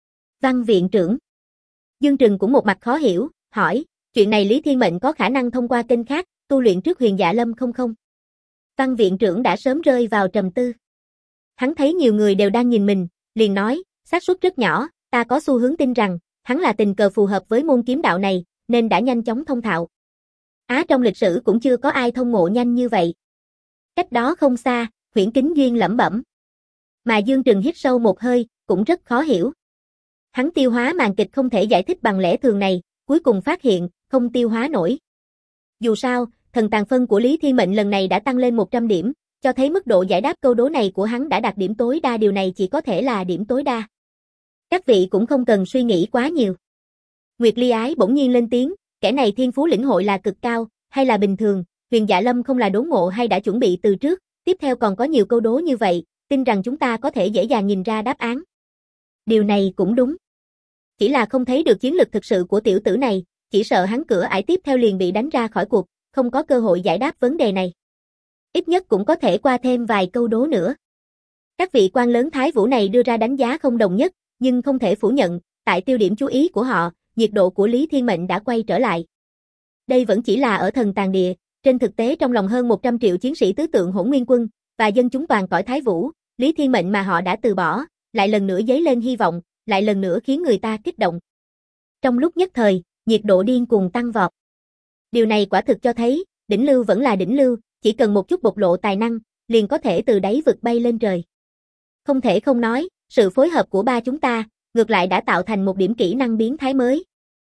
Văn viện trưởng Dương Trừng cũng một mặt khó hiểu, hỏi, chuyện này Lý Thiên Mệnh có khả năng thông qua kênh khác, tu luyện trước huyền dạ lâm không không? Văn viện trưởng đã sớm rơi vào trầm tư. Hắn thấy nhiều người đều đang nhìn mình, liền nói, xác suất rất nhỏ, ta có xu hướng tin rằng, hắn là tình cờ phù hợp với môn kiếm đạo này, nên đã nhanh chóng thông thạo. Trong lịch sử cũng chưa có ai thông ngộ nhanh như vậy. Cách đó không xa, Huyễn Kính Duyên lẩm bẩm. Mà Dương Trừng hít sâu một hơi, cũng rất khó hiểu. Hắn tiêu hóa màn kịch không thể giải thích bằng lẽ thường này, cuối cùng phát hiện, không tiêu hóa nổi. Dù sao, thần tàng phân của Lý Thiên Mệnh lần này đã tăng lên 100 điểm, cho thấy mức độ giải đáp câu đố này của hắn đã đạt điểm tối đa, điều này chỉ có thể là điểm tối đa. Các vị cũng không cần suy nghĩ quá nhiều. Nguyệt Ly Ái bỗng nhiên lên tiếng, kẻ này thiên phú lĩnh hội là cực cao, hay là bình thường, Huyền Dạ Lâm không là đốn ngộ hay đã chuẩn bị từ trước, tiếp theo còn có nhiều câu đố như vậy, tin rằng chúng ta có thể dễ dàng nhìn ra đáp án. Điều này cũng đúng. Chỉ là không thấy được chiến lực thực sự của tiểu tử này, chỉ sợ hắn cửa ải tiếp theo liền bị đánh ra khỏi cuộc, không có cơ hội giải đáp vấn đề này. Ít nhất cũng có thể qua thêm vài câu đố nữa. Các vị quan lớn Thái Vũ này đưa ra đánh giá không đồng nhất, nhưng không thể phủ nhận, tại tiêu điểm chú ý của họ, nhiệt độ của Lý Thiên Mệnh đã quay trở lại. Đây vẫn chỉ là ở thần tàng địa, trên thực tế trong lòng hơn 100 triệu chiến sĩ tứ tượng Hỗn Nguyên Quân và dân chúng toàn cõi Thái Vũ, Lý Thiên Mệnh mà họ đã từ bỏ, lại lần nữa dấy lên hy vọng, lại lần nữa khiến người ta kích động. Trong lúc nhất thời, nhiệt độ điên cuồng tăng vọt. Điều này quả thực cho thấy, đỉnh lưu vẫn là đỉnh lưu, chỉ cần một chút bộc lộ tài năng, liền có thể từ đáy vực bay lên trời. Không thể không nói, sự phối hợp của ba chúng ta, ngược lại đã tạo thành một điểm kỹ năng biến thái mới.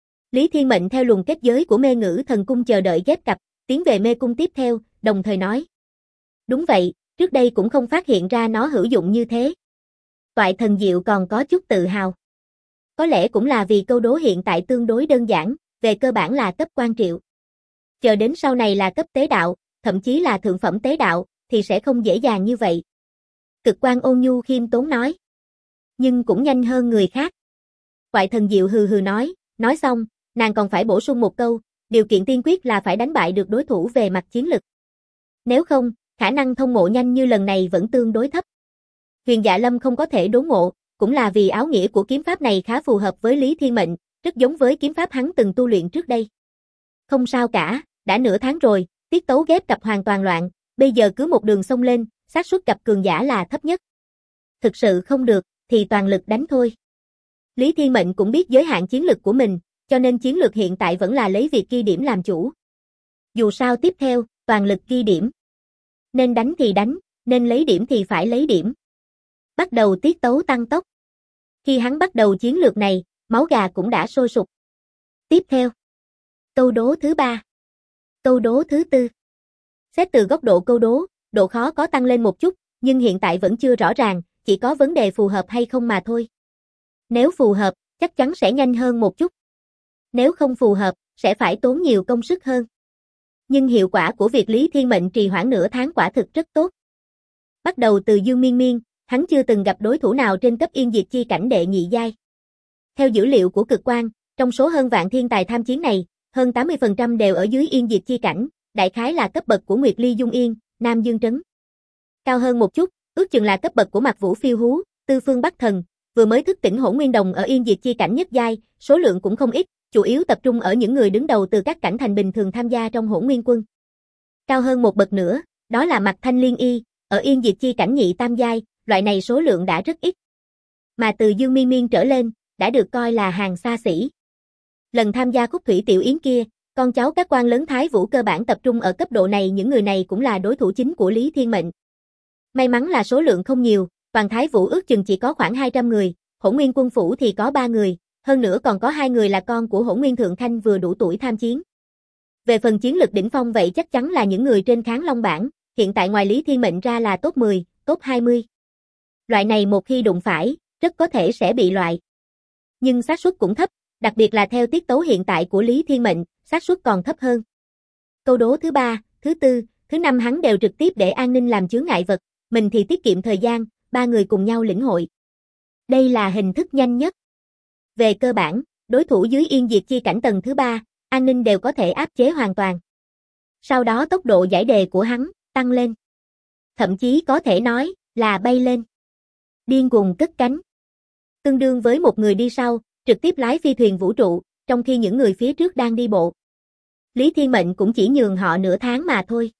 Lý Thiên Mệnh theo luồng kết giới của mê ngữ thần cung chờ đợi ghép cặp, tiến về mê cung tiếp theo, đồng thời nói. Đúng vậy, trước đây cũng không phát hiện ra nó hữu dụng như thế. Toại Thần Diệu còn có chút tự hào. Có lẽ cũng là vì câu đố hiện tại tương đối đơn giản, về cơ bản là cấp quan triệu. Chờ đến sau này là cấp tế đạo, thậm chí là thượng phẩm tế đạo, thì sẽ không dễ dàng như vậy. Cực Quan ôn nhu khiêm tốn nói. Nhưng cũng nhanh hơn người khác. Toại Thần Diệu hừ hừ nói xong, nàng còn phải bổ sung một câu, điều kiện tiên quyết là phải đánh bại được đối thủ về mặt chiến lực. Nếu không, khả năng thông ngộ nhanh như lần này vẫn tương đối thấp. Huyền Dạ Lâm không có thể đốn ngộ, cũng là vì áo nghĩa của kiếm pháp này khá phù hợp với Lý Thiên Mệnh, rất giống với kiếm pháp hắn từng tu luyện trước đây. Không sao cả, đã nửa tháng rồi, tiết tấu ghép cặp hoàn toàn loạn, bây giờ cứ một đường xông lên, xác suất gặp cường giả là thấp nhất. Thực sự không được, thì toàn lực đánh thôi. Lý Thiên Mệnh cũng biết giới hạn chiến lực của mình, cho nên chiến lược hiện tại vẫn là lấy việc ghi điểm làm chủ. Dù sao tiếp theo, toàn lực ghi điểm. Nên đánh thì đánh, nên lấy điểm thì phải lấy điểm. Bắt đầu tiết tấu tăng tốc. Khi hắn bắt đầu chiến lược này, máu gà cũng đã sôi sục. Tiếp theo, câu đố thứ 3. Câu đố thứ 4. Xét từ góc độ câu đố, độ khó có tăng lên một chút, nhưng hiện tại vẫn chưa rõ ràng, chỉ có vấn đề phù hợp hay không mà thôi. Nếu phù hợp, chắc chắn sẽ nhanh hơn một chút. Nếu không phù hợp, sẽ phải tốn nhiều công sức hơn. Nhưng hiệu quả của việc Lý Thiên Mệnh trì hoãn nửa tháng quả thực rất tốt. Bắt đầu từ Dương Miên Miên, hắn chưa từng gặp đối thủ nào trên cấp Yên Diệt Chi cảnh đệ nhị giai. Theo dữ liệu của Cực Quan, trong số hơn vạn thiên tài tham chiến này, hơn 80% đều ở dưới Yên Diệt Chi cảnh, đại khái là cấp bậc của Nguyệt Ly Dung Yên, Nam Dương Trấn. Cao hơn một chút, ước chừng là cấp bậc của Mạc Vũ Phiêu Hú, Tư Phương Bắc Thần, vừa mới thức tỉnh Hỗn Nguyên Đồng ở Yên Diệt Chi cảnh nhất giai, số lượng cũng không ít, chủ yếu tập trung ở những người đứng đầu từ các cảnh thành bình thường tham gia trong Hỗn Nguyên Quân. Cao hơn một bậc nữa, đó là Mạc Thanh Liên Y, ở Yên Diệt Chi cảnh nhị tam giai, loại này số lượng đã rất ít. Mà từ Dương Miên Miên trở lên, đã được coi là hàng xa xỉ. Lần tham gia Khúc Thủy Tiểu Yến kia, con cháu các quan lớn Thái Vũ cơ bản tập trung ở cấp độ này, những người này cũng là đối thủ chính của Lý Thiên Mệnh. May mắn là số lượng không nhiều, toàn Thái Vũ ước chừng chỉ có khoảng 200 người, Hỗn Nguyên Quân phủ thì có 3 người, hơn nữa còn có 2 người là con của Hỗn Nguyên Thượng Khanh vừa đủ tuổi tham chiến. Về phần chiến lực đỉnh phong vậy chắc chắn là những người trên Kháng Long bảng, hiện tại ngoài Lý Thiên Mệnh ra là top 10, top 20. Loại này một khi đụng phải, rất có thể sẽ bị loại. Nhưng xác suất cũng thấp, đặc biệt là theo tiết tấu hiện tại của Lý Thiên Mệnh, xác suất còn thấp hơn. Câu đố thứ 3, thứ 4, thứ 5 hắn đều trực tiếp để an ninh làm chướng ngại vật, mình thì tiết kiệm thời gian, 3 người cùng nhau lĩnh hội. Đây là hình thức nhanh nhất. Về cơ bản, đối thủ dưới Yên Diệt Chi cảnh tầng thứ 3, an ninh đều có thể áp chế hoàn toàn. Sau đó tốc độ giải đề của hắn tăng lên. Thậm chí có thể nói là bay lên. Điên cuồng cất cánh. Tương đương với một người đi sau, trực tiếp lái phi thuyền vũ trụ, trong khi những người phía trước đang đi bộ. Lý Thiên Mệnh cũng chỉ nhường họ nửa tháng mà thôi.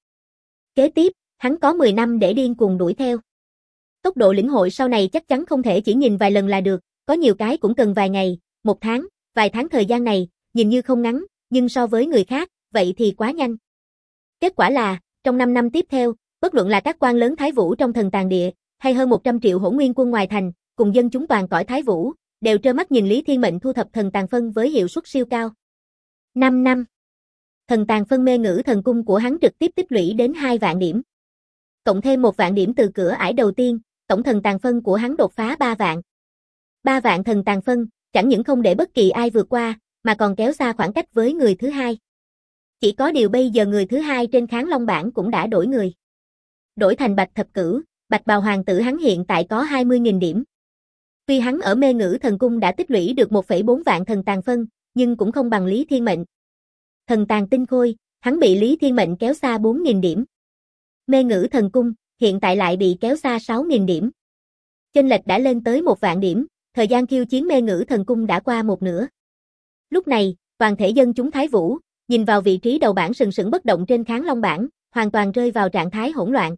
Kế tiếp, hắn có 10 năm để điên cuồng đuổi theo. Tốc độ lĩnh hội sau này chắc chắn không thể chỉ nhìn vài lần là được, có nhiều cái cũng cần vài ngày, một tháng, vài tháng thời gian này, nhìn như không ngắn, nhưng so với người khác, vậy thì quá nhanh. Kết quả là, trong 5 năm tiếp theo, bất luận là các quan lớn Thái Vũ trong thần tàng địa, hay hơn 100 triệu Hỗn Nguyên Quân ngoài thành, cùng dân chúng toàn cõi Thái Vũ, đều trơ mắt nhìn Lý Thiên Mệnh thu thập thần tàng phân với hiệu suất siêu cao. 5 năm. Thần tàng phân mê ngữ thần cung của hắn trực tiếp tích lũy đến 2 vạn điểm. Cộng thêm 1 vạn điểm từ cửa ải đầu tiên, tổng thần tàng phân của hắn đột phá 3 vạn. 3 vạn thần tàng phân, chẳng những không để bất kỳ ai vượt qua, mà còn kéo xa khoảng cách với người thứ hai. Chỉ có điều bây giờ người thứ hai trên Kháng Long bảng cũng đã đổi người. Đổi thành Bạch Thập Cửu, Bạch Bào Hoàng tử hắn hiện tại có 20.000 điểm. Tuy hắn ở mê ngữ thần cung đã tích lũy được 1,4 vạn thần tàng phân, nhưng cũng không bằng Lý Thiên Mệnh. Thần tàng tinh khôi, hắn bị Lý Thiên Mệnh kéo xa 4.000 điểm. Mê ngữ thần cung, hiện tại lại bị kéo xa 6.000 điểm. Chênh lệch đã lên tới 1 vạn điểm, thời gian khiêu chiến mê ngữ thần cung đã qua một nửa. Lúc này, toàn thể dân chúng Thái Vũ, nhìn vào vị trí đầu bảng sừng sững bất động trên Kháng Long bảng, hoàn toàn rơi vào trạng thái hỗn loạn.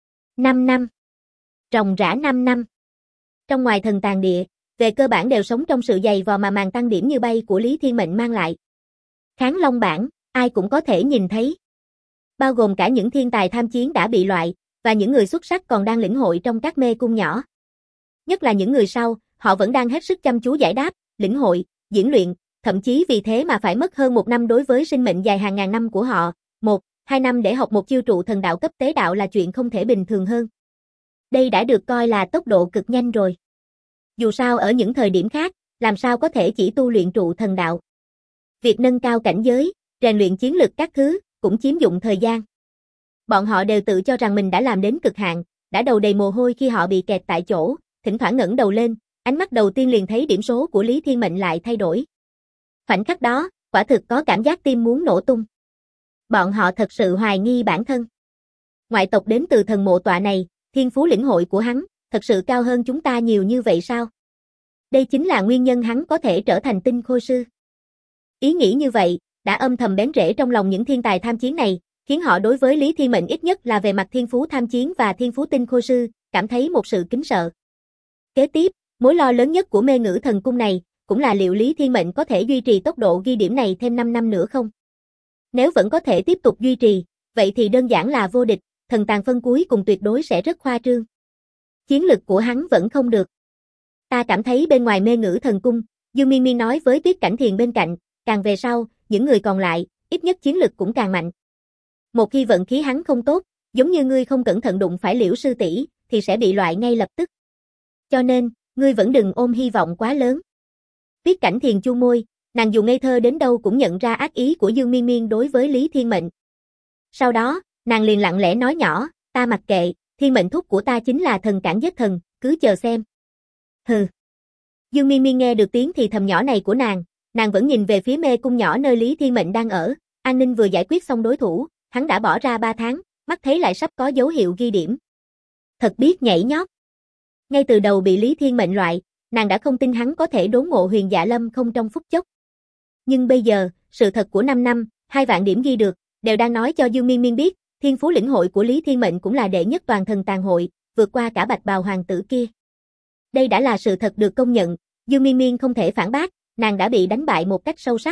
5 năm. Ròng rã 5 năm. Trong ngoài thần tàng địa, về cơ bản đều sống trong sự dày vò mà màn tăng điểm như bay của Lý Thiên Mệnh mang lại. Kháng Long bảng, ai cũng có thể nhìn thấy. Bao gồm cả những thiên tài tham chiến đã bị loại, và những người xuất sắc còn đang lĩnh hội trong các mê cung nhỏ. Nhất là những người sau, họ vẫn đang hết sức chăm chú giải đáp, lĩnh hội, diễn luyện, thậm chí vì thế mà phải mất hơn 1 năm đối với sinh mệnh dài hàng ngàn năm của họ. 1-2 năm để học một chiêu trụ thần đạo cấp tế đạo là chuyện không thể bình thường hơn. Đây đã được coi là tốc độ cực nhanh rồi. Dù sao ở những thời điểm khác, làm sao có thể chỉ tu luyện trụ thần đạo. Việc nâng cao cảnh giới, rèn luyện chiến lực các thứ, cũng chiếm dụng thời gian. Bọn họ đều tự cho rằng mình đã làm đến cực hạn, đã đầu đầy mồ hôi khi họ bị kẹt tại chỗ, thỉnh thoảng ngẩng đầu lên, ánh mắt đầu tiên liền thấy điểm số của Lý Thiên Mệnh lại thay đổi. Khoảnh khắc đó, quả thực có cảm giác tim muốn nổ tung. Bọn họ thật sự hoài nghi bản thân. Ngoại tộc đến từ thần mộ tọa này, thiên phú lĩnh hội của hắn, thật sự cao hơn chúng ta nhiều như vậy sao? Đây chính là nguyên nhân hắn có thể trở thành tinh khôi sư. Ý nghĩ như vậy, đã âm thầm bén rễ trong lòng những thiên tài tham chiến này, khiến họ đối với Lý Thiên Mệnh ít nhất là về mặt thiên phú tham chiến và thiên phú tinh khôi sư, cảm thấy một sự kính sợ. Kế tiếp, mối lo lớn nhất của mê ngữ thần cung này, cũng là liệu Lý Thiên Mệnh có thể duy trì tốc độ ghi điểm này thêm 5 năm nữa không? Nếu vẫn có thể tiếp tục duy trì, vậy thì đơn giản là vô địch, thần tàng phân cuối cùng tuyệt đối sẽ rất khoa trương. Chiến lực của hắn vẫn không được. Ta cảm thấy bên ngoài mê ngữ thần cung, Dương Miên Miên nói với Tuyết Cảnh Thiền bên cạnh, càng về sau, những người còn lại, ít nhất chiến lực cũng càng mạnh. Một khi vận khí hắn không tốt, giống như ngươi không cẩn thận đụng phải Liễu sư tỷ, thì sẽ bị loại ngay lập tức. Cho nên, ngươi vẫn đừng ôm hy vọng quá lớn. Tuyết Cảnh Thiền chu môi, nàng dù ngây thơ đến đâu cũng nhận ra ác ý của Dương Miên Miên đối với Lý Thiên Mệnh. Sau đó, nàng liền lặng lẽ nói nhỏ, ta mặc kệ, Thiên Mệnh thúc của ta chính là thần cản giết thần, cứ chờ xem. Hừ. Dương Miên Miên nghe được tiếng thì thầm nhỏ này của nàng vẫn nhìn về phía mê cung nhỏ nơi Lý Thiên Mệnh đang ở, an ninh vừa giải quyết xong đối thủ, hắn đã bỏ ra 3 tháng, mắt thấy lại sắp có dấu hiệu ghi điểm. Thật biết nhảy nhót. Ngay từ đầu bị Lý Thiên Mệnh loại, nàng đã không tin hắn có thể đốn ngộ Huyền Dạ Lâm không trong phút chốc. Nhưng bây giờ, sự thật của 5 năm, 2 vạn điểm ghi được, đều đang nói cho Dương Miên Miên biết, thiên phú lĩnh hội của Lý Thiên Mệnh cũng là đệ nhất toàn thần tàng hội, vượt qua cả Bạch Bào hoàng tử kia. Đây đã là sự thật được công nhận, Dương Miên Miên không thể phản bác, nàng đã bị đánh bại một cách sâu sắc.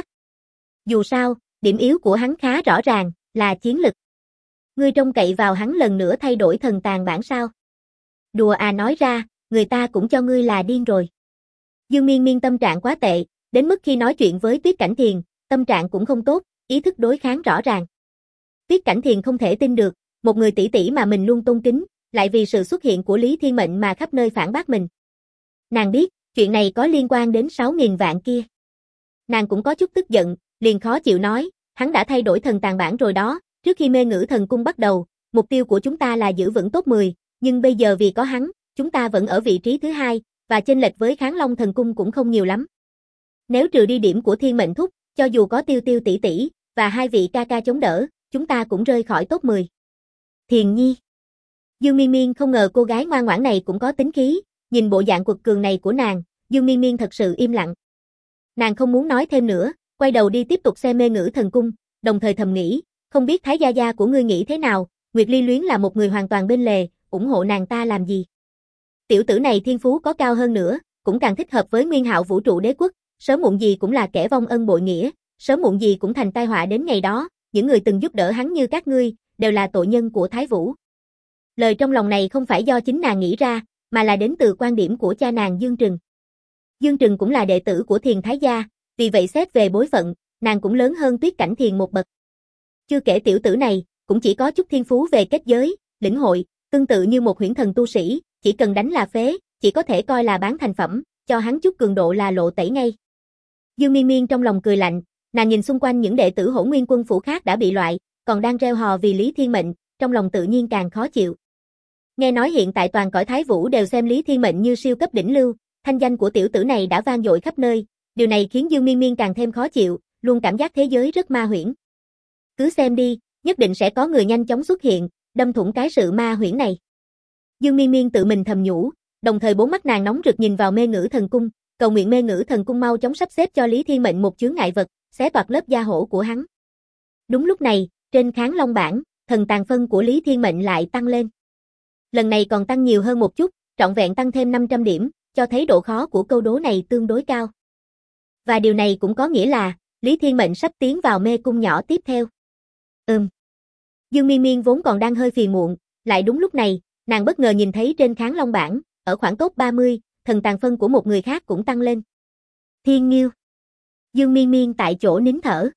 Dù sao, điểm yếu của hắn khá rõ ràng, là chiến lực. Ngươi trông cậy vào hắn lần nữa thay đổi thần tàng bản sao? Đùa à, nói ra, người ta cũng cho ngươi là điên rồi. Dương Miên Miên tâm trạng quá tệ, đến mức khi nói chuyện với Tuyết Cảnh Thiền, tâm trạng cũng không tốt, ý thức đối kháng rõ ràng. Tuyết Cảnh Thiền không thể tin được, một người tỷ tỷ mà mình luôn tôn kính, lại vì sự xuất hiện của Lý Thiên Mệnh mà khắp nơi phản bác mình. Nàng biết, chuyện này có liên quan đến 6.000 vạn kia. Nàng cũng có chút tức giận, liền khó chịu nói, hắn đã thay đổi thần tàng bản rồi đó, trước khi mê ngữ thần cung bắt đầu, mục tiêu của chúng ta là giữ vững top 10, nhưng bây giờ vì có hắn, chúng ta vẫn ở vị trí thứ 2, và chênh lệch với Kháng Long thần cung cũng không nhiều lắm. Nếu trừ đi điểm của Thiên Mệnh thúc, cho dù có Tiêu Tiêu tỷ tỷ và 2 vị ca ca chống đỡ, chúng ta cũng rơi khỏi top 10. Thiền Nhi. Dương Miên Miên không ngờ cô gái ngoan ngoãn này cũng có tính khí, nhìn bộ dạng quật cường này của nàng, Dương Miên Miên thật sự im lặng. Nàng không muốn nói thêm nữa, quay đầu đi tiếp tục xem mê ngữ thần cung, đồng thời thầm nghĩ, không biết Thái gia gia của ngươi nghĩ thế nào, Nguyệt Ly Luyến là một người hoàn toàn bên lề, ủng hộ nàng ta làm gì. Tiểu tử này thiên phú có cao hơn nữa, cũng càng thích hợp với Nguyên Hạo vũ trụ đế quốc, sớm muộn gì cũng là kẻ vong ân bội nghĩa, sớm muộn gì cũng thành tai họa đến ngày đó, những người từng giúp đỡ hắn như các ngươi, đều là tội nhân của Thái Vũ. Lời trong lòng này không phải do chính nàng nghĩ ra, mà là đến từ quan điểm của cha nàng Dương Trừng. Dương Trừng cũng là đệ tử của Thiền Thái gia, vì vậy xét về bối phận, nàng cũng lớn hơn Tuyết Cảnh Thiền một bậc. Chưa kể tiểu tử này, cũng chỉ có chút thiên phú về kết giới, lĩnh hội, tương tự như một huyễn thần tu sĩ, chỉ cần đánh là phế, chỉ có thể coi là bán thành phẩm, cho hắn chút cường độ là lộ tẩy ngay. Dương Miên Miên trong lòng cười lạnh, nàng nhìn xung quanh những đệ tử Hỗn Nguyên Quân phủ khác đã bị loại, còn đang reo hò vì Lý Thiên Mệnh, trong lòng tự nhiên càng khó chịu. Nghe nói hiện tại toàn cõi Thái Vũ đều xem Lý Thiên Mệnh như siêu cấp đỉnh lưu, thanh danh của tiểu tử này đã vang dội khắp nơi, điều này khiến Dương Miên Miên càng thêm khó chịu, luôn cảm giác thế giới rất ma huyễn. Cứ xem đi, nhất định sẽ có người nhanh chóng xuất hiện, đâm thủng cái sự ma huyễn này. Dương Miên Miên tự mình thầm nhủ, đồng thời bốn mắt nàng nóng rực nhìn vào Mê Ngữ Thần Cung, cầu nguyện Mê Ngữ Thần Cung mau chóng sắp xếp cho Lý Thiên Mệnh một chướng ngại vật, xé toạc lớp da hổ của hắn. Đúng lúc này, trên Kháng Long bảng, thần tàn phân của Lý Thiên Mệnh lại tăng lên. Lần này còn tăng nhiều hơn một chút, trọn vẹn tăng thêm 500 điểm, cho thấy độ khó của câu đố này tương đối cao. Và điều này cũng có nghĩa là, Lý Thiên Mệnh sắp tiến vào mê cung nhỏ tiếp theo. Dương Miên Miên vốn còn đang hơi phiền muộn, lại đúng lúc này, nàng bất ngờ nhìn thấy trên Kháng Long bảng, ở khoảng top 30, thần tàn phân của một người khác cũng tăng lên. Thiên Nghiêu. Dương Miên Miên tại chỗ nín thở.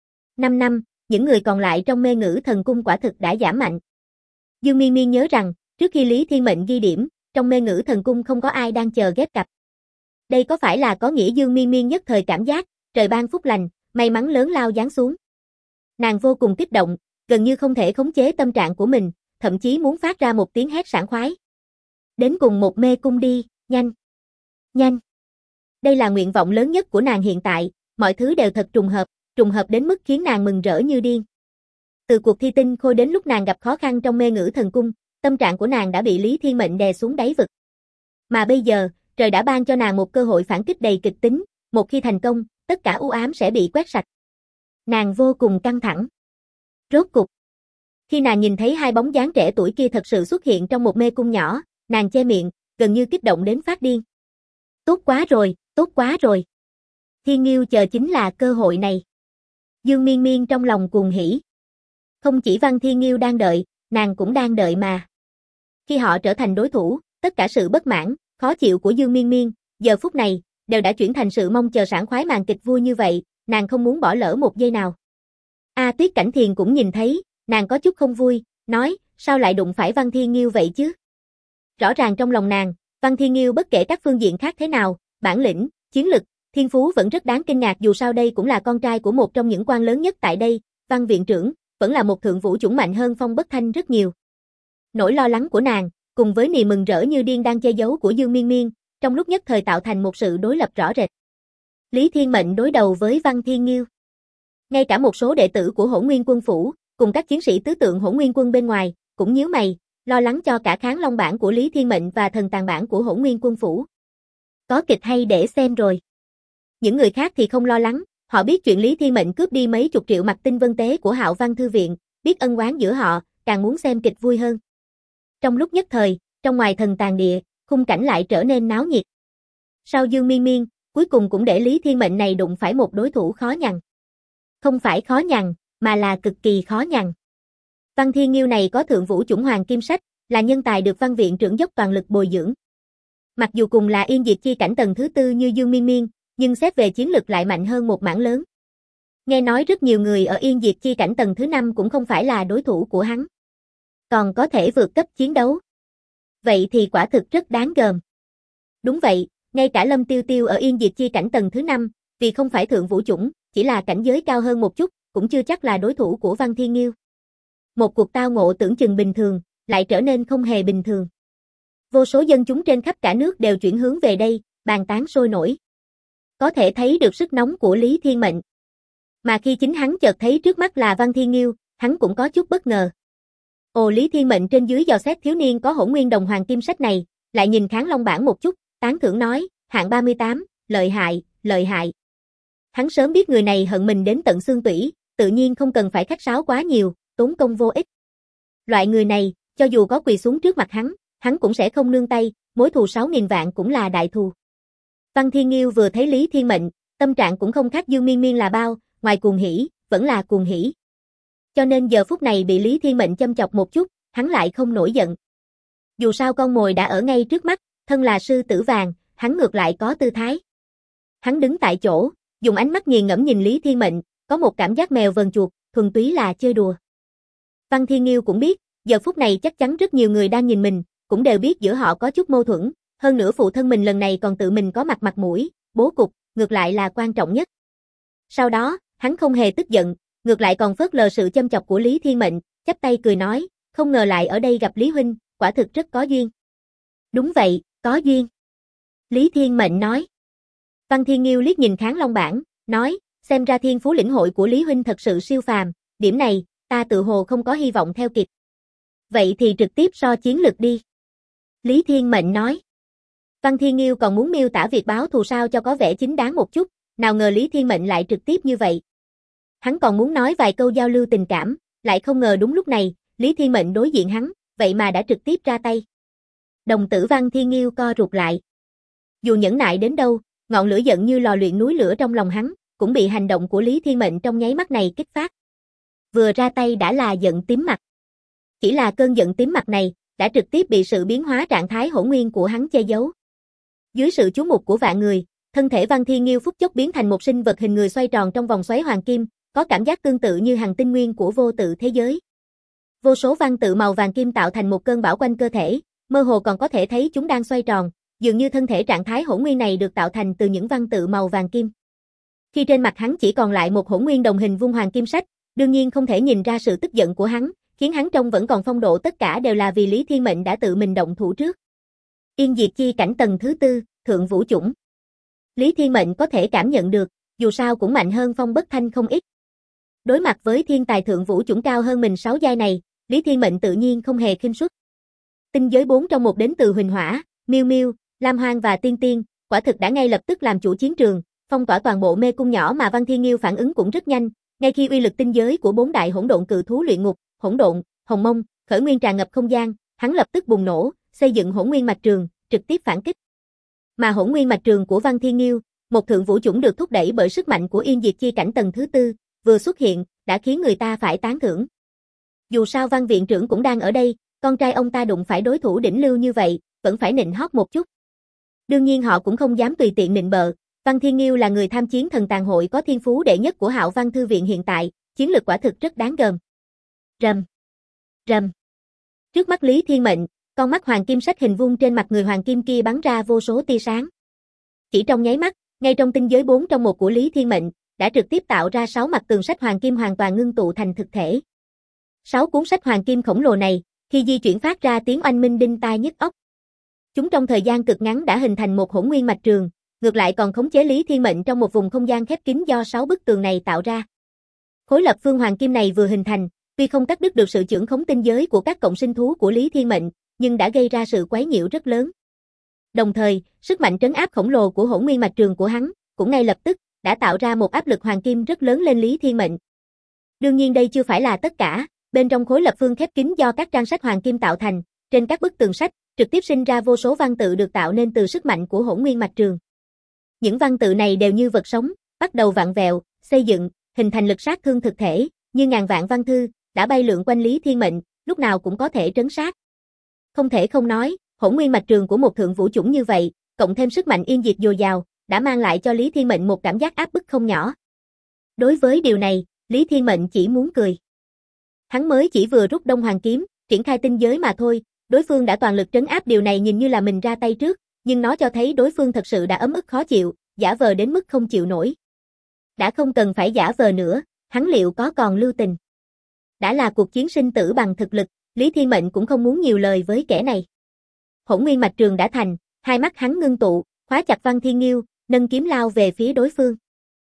5 năm, những người còn lại trong Mê Ngữ Thần Cung quả thực đã giảm mạnh. Dương Miên Miên nhớ rằng, trước khi Lý Thiên Mệnh ghi điểm, trong Mê Ngữ Thần Cung không có ai đang chờ ghép cặp. Đây có phải là có nghĩa Dương Miên Miên nhất thời cảm giác, trời ban phúc lành, may mắn lớn lao giáng xuống. Nàng vô cùng kích động, gần như không thể khống chế tâm trạng của mình, thậm chí muốn phát ra một tiếng hét sảng khoái. Đến cùng một mê cung đi, nhanh, nhanh. Đây là nguyện vọng lớn nhất của nàng hiện tại, mọi thứ đều thật trùng hợp đến mức khiến nàng mừng rỡ như điên. Từ cuộc thi tinh khôi đến lúc nàng gặp khó khăn trong Mê Ngữ Thần Cung, tâm trạng của nàng đã bị Lý Thiên Mệnh đè xuống đáy vực. Mà bây giờ, trời đã ban cho nàng một cơ hội phản kích đầy kịch tính, một khi thành công, tất cả u ám sẽ bị quét sạch. Nàng vô cùng căng thẳng. Rốt cục, khi nàng nhìn thấy hai bóng dáng trẻ tuổi kia thật sự xuất hiện trong một mê cung nhỏ, nàng che miệng, gần như kích động đến phát điên. Tốt quá rồi, tốt quá rồi. Thiên Nghiêu chờ chính là cơ hội này. Dương Miên Miên trong lòng cuồng hỉ. Không chỉ Văn Thiên Nghiêu đang đợi, nàng cũng đang đợi mà. Khi họ trở thành đối thủ, tất cả sự bất mãn, khó chịu của Dương Miên Miên, giờ phút này, đều đã chuyển thành sự mong chờ sảng khoái màn kịch vui như vậy, nàng không muốn bỏ lỡ một giây nào. Tuyết Cảnh Thiền cũng nhìn thấy, nàng có chút không vui, nói, sao lại đụng phải Văn Thiên Nghiêu vậy chứ? Rõ ràng trong lòng nàng, Văn Thiên Nghiêu bất kể các phương diện khác thế nào, bản lĩnh, chiến lực, thiên phú vẫn rất đáng kinh ngạc, dù sao đây cũng là con trai của một trong những quan lớn nhất tại đây, Văn viện trưởng, vẫn là một thượng vũ chủng mạnh hơn Phong Bất Thanh rất nhiều. Nỗi lo lắng của nàng, cùng với niềm mừng rỡ như điên đang che giấu của Dương Miên Miên, trong lúc nhất thời tạo thành một sự đối lập rõ rệt. Lý Thiên Mệnh đối đầu với Văn Thiên Nghiêu. Ngay cả một số đệ tử của Hỗn Nguyên Quân phủ, cùng các chiến sĩ tứ tượng Hỗn Nguyên Quân bên ngoài, cũng nhíu mày, lo lắng cho cả Kháng Long bản của Lý Thiên Mệnh và thần tàn bản của Hỗn Nguyên Quân phủ. Có kịch hay để xem rồi. Những người khác thì không lo lắng, họ biết chuyện Lý Thiên Mệnh cướp đi mấy chục triệu mặt tinh vân tế của Hạo Văn Thư viện, biết ân oán giữa họ, càng muốn xem kịch vui hơn. Trong lúc nhất thời, trong ngoài thần tàn địa, khung cảnh lại trở nên náo nhiệt. Sau Dương Miên Miên, cuối cùng cũng để Lý Thiên Mệnh này đụng phải một đối thủ khó nhằn. Không phải khó nhằn, mà là cực kỳ khó nhằn. Văn Thiên Nghiêu này có thượng vũ chủng hoàng kim sách, là nhân tài được Văn viện trưởng dốc toàn lực bồi dưỡng. Mặc dù cùng là yên diệt chi cảnh tầng thứ 4 như Dương Miên Miên, nhưng xét về chiến lực lại mạnh hơn một mảng lớn. Nghe nói rất nhiều người ở yên diệt chi cảnh tầng thứ 5 cũng không phải là đối thủ của hắn. Còn có thể vượt cấp chiến đấu. Vậy thì quả thực rất đáng gờm. Đúng vậy, ngay cả Lâm Tiêu Tiêu ở yên diệt chi cảnh tầng thứ 5, vì không phải thượng vũ chủng, chỉ là cảnh giới cao hơn một chút, cũng chưa chắc là đối thủ của Văn Thiên Nghiêu. Một cuộc tao ngộ tưởng chừng bình thường, lại trở nên không hề bình thường. Vô số dân chúng trên khắp cả nước đều chuyển hướng về đây, bàn tán sôi nổi. Có thể thấy được sức nóng của Lý Thiên Mệnh. Mà khi chính hắn chợt thấy trước mắt là Văn Thiên Nghiêu, hắn cũng có chút bất ngờ. Lý Thiên Mệnh trên dưới dò xét thiếu niên có Hỗn Nguyên đồng hoàng kim sách này, lại nhìn Kháng Long bản một chút, tán thưởng nói, hạng 38, lợi hại, lợi hại. Hắn sớm biết người này hận mình đến tận xương tủy, tự nhiên không cần phải khách sáo quá nhiều, tốn công vô ích. Loại người này, cho dù có quỳ xuống trước mặt hắn cũng sẽ không nương tay, mối thù 6.000 vạn cũng là đại thù. Văn Thiên Nghiêu vừa thấy Lý Thiên Mệnh, tâm trạng cũng không khác Dương Miên Miên là bao, ngoài cuồng hỉ, vẫn là cuồng hỉ. Cho nên giờ phút này bị Lý Thiên Mệnh châm chọc một chút, hắn lại không nổi giận. Dù sao con mồi đã ở ngay trước mắt, thân là sư tử vàng, hắn ngược lại có tư thái. Hắn đứng tại chỗ, dùng ánh mắt nghiền ngẫm nhìn Lý Thiên Mệnh, có một cảm giác mèo vờn chuột, thuần túy là chơi đùa. Văn Thiên Nghiêu cũng biết, giờ phút này chắc chắn rất nhiều người đang nhìn mình, cũng đều biết giữa họ có chút mâu thuẫn, hơn nữa phụ thân mình lần này còn tự mình có mặt mũi, bố cục, ngược lại là quan trọng nhất. Sau đó, hắn không hề tức giận, ngược lại còn phớt lờ sự châm chọc của Lý Thiên Mệnh, chắp tay cười nói, không ngờ lại ở đây gặp Lý huynh, quả thực rất có duyên. Đúng vậy, có duyên. Lý Thiên Mệnh nói. Văn Thiên Nghiêu liếc nhìn Kháng Long Bản, nói, xem ra thiên phú lĩnh hội của Lý huynh thật sự siêu phàm, điểm này, ta tự hồ không có hy vọng theo kịp. Vậy thì trực tiếp so chiến lực đi. Lý Thiên Mệnh nói. Văn Thiên Nghiêu còn muốn miêu tả việc báo thù sao cho có vẻ chính đáng một chút, nào ngờ Lý Thiên Mệnh lại trực tiếp như vậy. Hắn còn muốn nói vài câu giao lưu tình cảm, lại không ngờ đúng lúc này, Lý Thiên Mệnh đối diện hắn, vậy mà đã trực tiếp ra tay. Đồng tử Văn Thiên Nghiêu co rụt lại. Dù nhẫn nại đến đâu, ngọn lửa giận như lò luyện núi lửa trong lòng hắn, cũng bị hành động của Lý Thiên Mệnh trong nháy mắt này kích phát. Vừa ra tay đã là giận tím mặt. Chỉ là cơn giận tím mặt này, đã trực tiếp bị sự biến hóa trạng thái hỗn nguyên của hắn che giấu. Dưới sự chú mục của vạn người, thân thể Văn Thiên Nghiêu phút chốc biến thành một sinh vật hình người xoay tròn trong vòng xoáy hoàng kim, có cảm giác tương tự như hằng tinh nguyên của vô tự thế giới. Vô số văn tự màu vàng kim tạo thành một cơn bão quanh cơ thể, mơ hồ còn có thể thấy chúng đang xoay tròn, dường như thân thể trạng thái hỗn nguyên này được tạo thành từ những văn tự màu vàng kim. Khi trên mặt hắn chỉ còn lại một hỗn nguyên đồng hình vuông hoàng kim sách, đương nhiên không thể nhìn ra sự tức giận của hắn, khiến hắn trông vẫn còn phong độ, tất cả đều là vì Lý Thiên Mệnh đã tự mình động thủ trước. Yên diệt chi cảnh tầng thứ 4, thượng vũ chủng. Lý Thiên Mệnh có thể cảm nhận được, dù sao cũng mạnh hơn Phong Bất Thanh không ít. Đối mặt với thiên tài thượng vũ chủng cao hơn mình 6 giai này, Lý Thiên Mệnh tự nhiên không hề khinh suất. Tinh giới 4 trong một đến từ Huỳnh Hỏa, Miêu Miêu, Lam Hoang và Tiên Tiên, quả thực đã ngay lập tức làm chủ chiến trường, phong tỏa toàn bộ mê cung nhỏ, mà Văn Thiên Nghiêu phản ứng cũng rất nhanh, ngay khi uy lực tinh giới của 4 đại hỗn độn cự thú luyện ngục, hỗn độn, hồng mông, khởi nguyên tràn ngập không gian, hắn lập tức bùng nổ, xây dựng hỗn nguyên mạch trường, trực tiếp phản kích. Mà hỗn nguyên mạch trường của Văn Thiên Nghiêu, một thượng vũ chủng được thúc đẩy bởi sức mạnh của yên diệt chi cảnh tầng thứ 4, vừa xuất hiện, đã khiến người ta phải tán thưởng. Dù sao Văn viện trưởng cũng đang ở đây, con trai ông ta đụng phải đối thủ đỉnh lưu như vậy, vẫn phải nịnh hót một chút. Đương nhiên họ cũng không dám tùy tiện nịnh bợ, Văn Thiên Nghiêu là người tham chiến thần tàng hội có thiên phú đệ nhất của Hạo Văn thư viện hiện tại, chiến lực quả thực rất đáng gờm. Rầm, rầm. Trước mắt Lý Thiên Mệnh, con mắt hoàng kim sách hình vuông trên mặt người hoàng kim kia bắn ra vô số tia sáng. Chỉ trong nháy mắt, ngay trong tinh giới 4 trong một của Lý Thiên Mệnh, đã trực tiếp tạo ra 6 mặt tường sách hoàng kim hoàn toàn ngưng tụ thành thực thể. 6 cuốn sách hoàng kim khổng lồ này, khi di chuyển phát ra tiếng oanh minh đinh tai nhức óc. Chúng trong thời gian cực ngắn đã hình thành một hỗn nguyên mạch trường, ngược lại còn khống chế Lý Thiên Mệnh trong một vùng không gian khép kín do 6 bức tường này tạo ra. Khối lập phương hoàng kim này vừa hình thành, tuy không cắt đứt được sự chưởng khống tinh giới của các cộng sinh thú của Lý Thiên Mệnh, nhưng đã gây ra sự quấy nhiễu rất lớn. Đồng thời, sức mạnh trấn áp khổng lồ của hỗn nguyên mạch trường của hắn, cũng ngay lập tức đã tạo ra một áp lực hoàng kim rất lớn lên Lý Thiên Mệnh. Đương nhiên đây chưa phải là tất cả, bên trong khối lập phương khép kín do các trang sách hoàng kim tạo thành, trên các bức tường sách, trực tiếp sinh ra vô số văn tự được tạo nên từ sức mạnh của hỗn nguyên mạch trường. Những văn tự này đều như vật sống, bắt đầu vặn vẹo, xây dựng, hình thành lực sát thương thực thể, như ngàn vạn văn thư, đã bay lượn quanh Lý Thiên Mệnh, lúc nào cũng có thể trấn sát. Không thể không nói, hỗn nguyên mạch trường của một thượng vũ chủng như vậy, cộng thêm sức mạnh yên diệt dồi dào, đã mang lại cho Lý Thiên Mệnh một cảm giác áp bức không nhỏ. Đối với điều này, Lý Thiên Mệnh chỉ muốn cười. Hắn mới chỉ vừa rút Đông Hoàng kiếm, triển khai tinh giới mà thôi, đối phương đã toàn lực trấn áp, điều này nhìn như là mình ra tay trước, nhưng nó cho thấy đối phương thật sự đã ấm ức khó chịu, giả vờ đến mức không chịu nổi. Đã không cần phải giả vờ nữa, hắn liệu có còn lưu tình. Đã là cuộc chiến sinh tử bằng thực lực, Lý Thiên Mệnh cũng không muốn nhiều lời với kẻ này. Hỗn nguyên mạch trường đã thành, hai mắt hắn ngưng tụ, khóa chặt Văn Thiên Nghiêu, nâng kiếm lao về phía đối phương.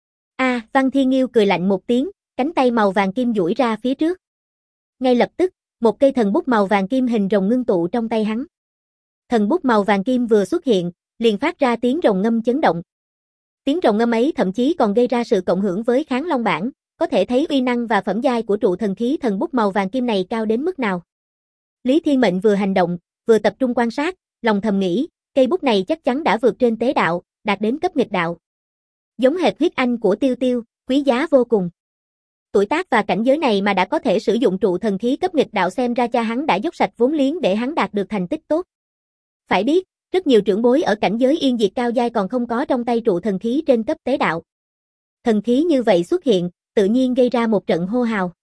Văn Thiên Nghiêu cười lạnh một tiếng, cánh tay màu vàng kim duỗi ra phía trước. Ngay lập tức, một cây thần bút màu vàng kim hình rồng ngưng tụ trong tay hắn. Thần bút màu vàng kim vừa xuất hiện, liền phát ra tiếng rồng ngâm chấn động. Tiếng rồng ngâm ấy thậm chí còn gây ra sự cộng hưởng với Kháng Long bản, có thể thấy uy năng và phẩm giai của trụ thần khí thần bút màu vàng kim này cao đến mức nào. Lý Thiên Mệnh vừa hành động, vừa tập trung quan sát, lòng thầm nghĩ, cây bút này chắc chắn đã vượt trên tế đạo, đạt đến cấp nghịch đạo. Giống hệt huyết anh của Tiêu Tiêu, quý giá vô cùng. Tuổi tác và cảnh giới này mà đã có thể sử dụng trụ thần khí cấp nghịch đạo, xem ra cha hắn đã dốc sạch vốn liếng để hắn đạt được thành tích tốt. Phải biết, rất nhiều trưởng bối ở cảnh giới yên diệt cao giai còn không có trong tay trụ thần khí trên cấp tế đạo. Thần khí như vậy xuất hiện, tự nhiên gây ra một trận hô hào.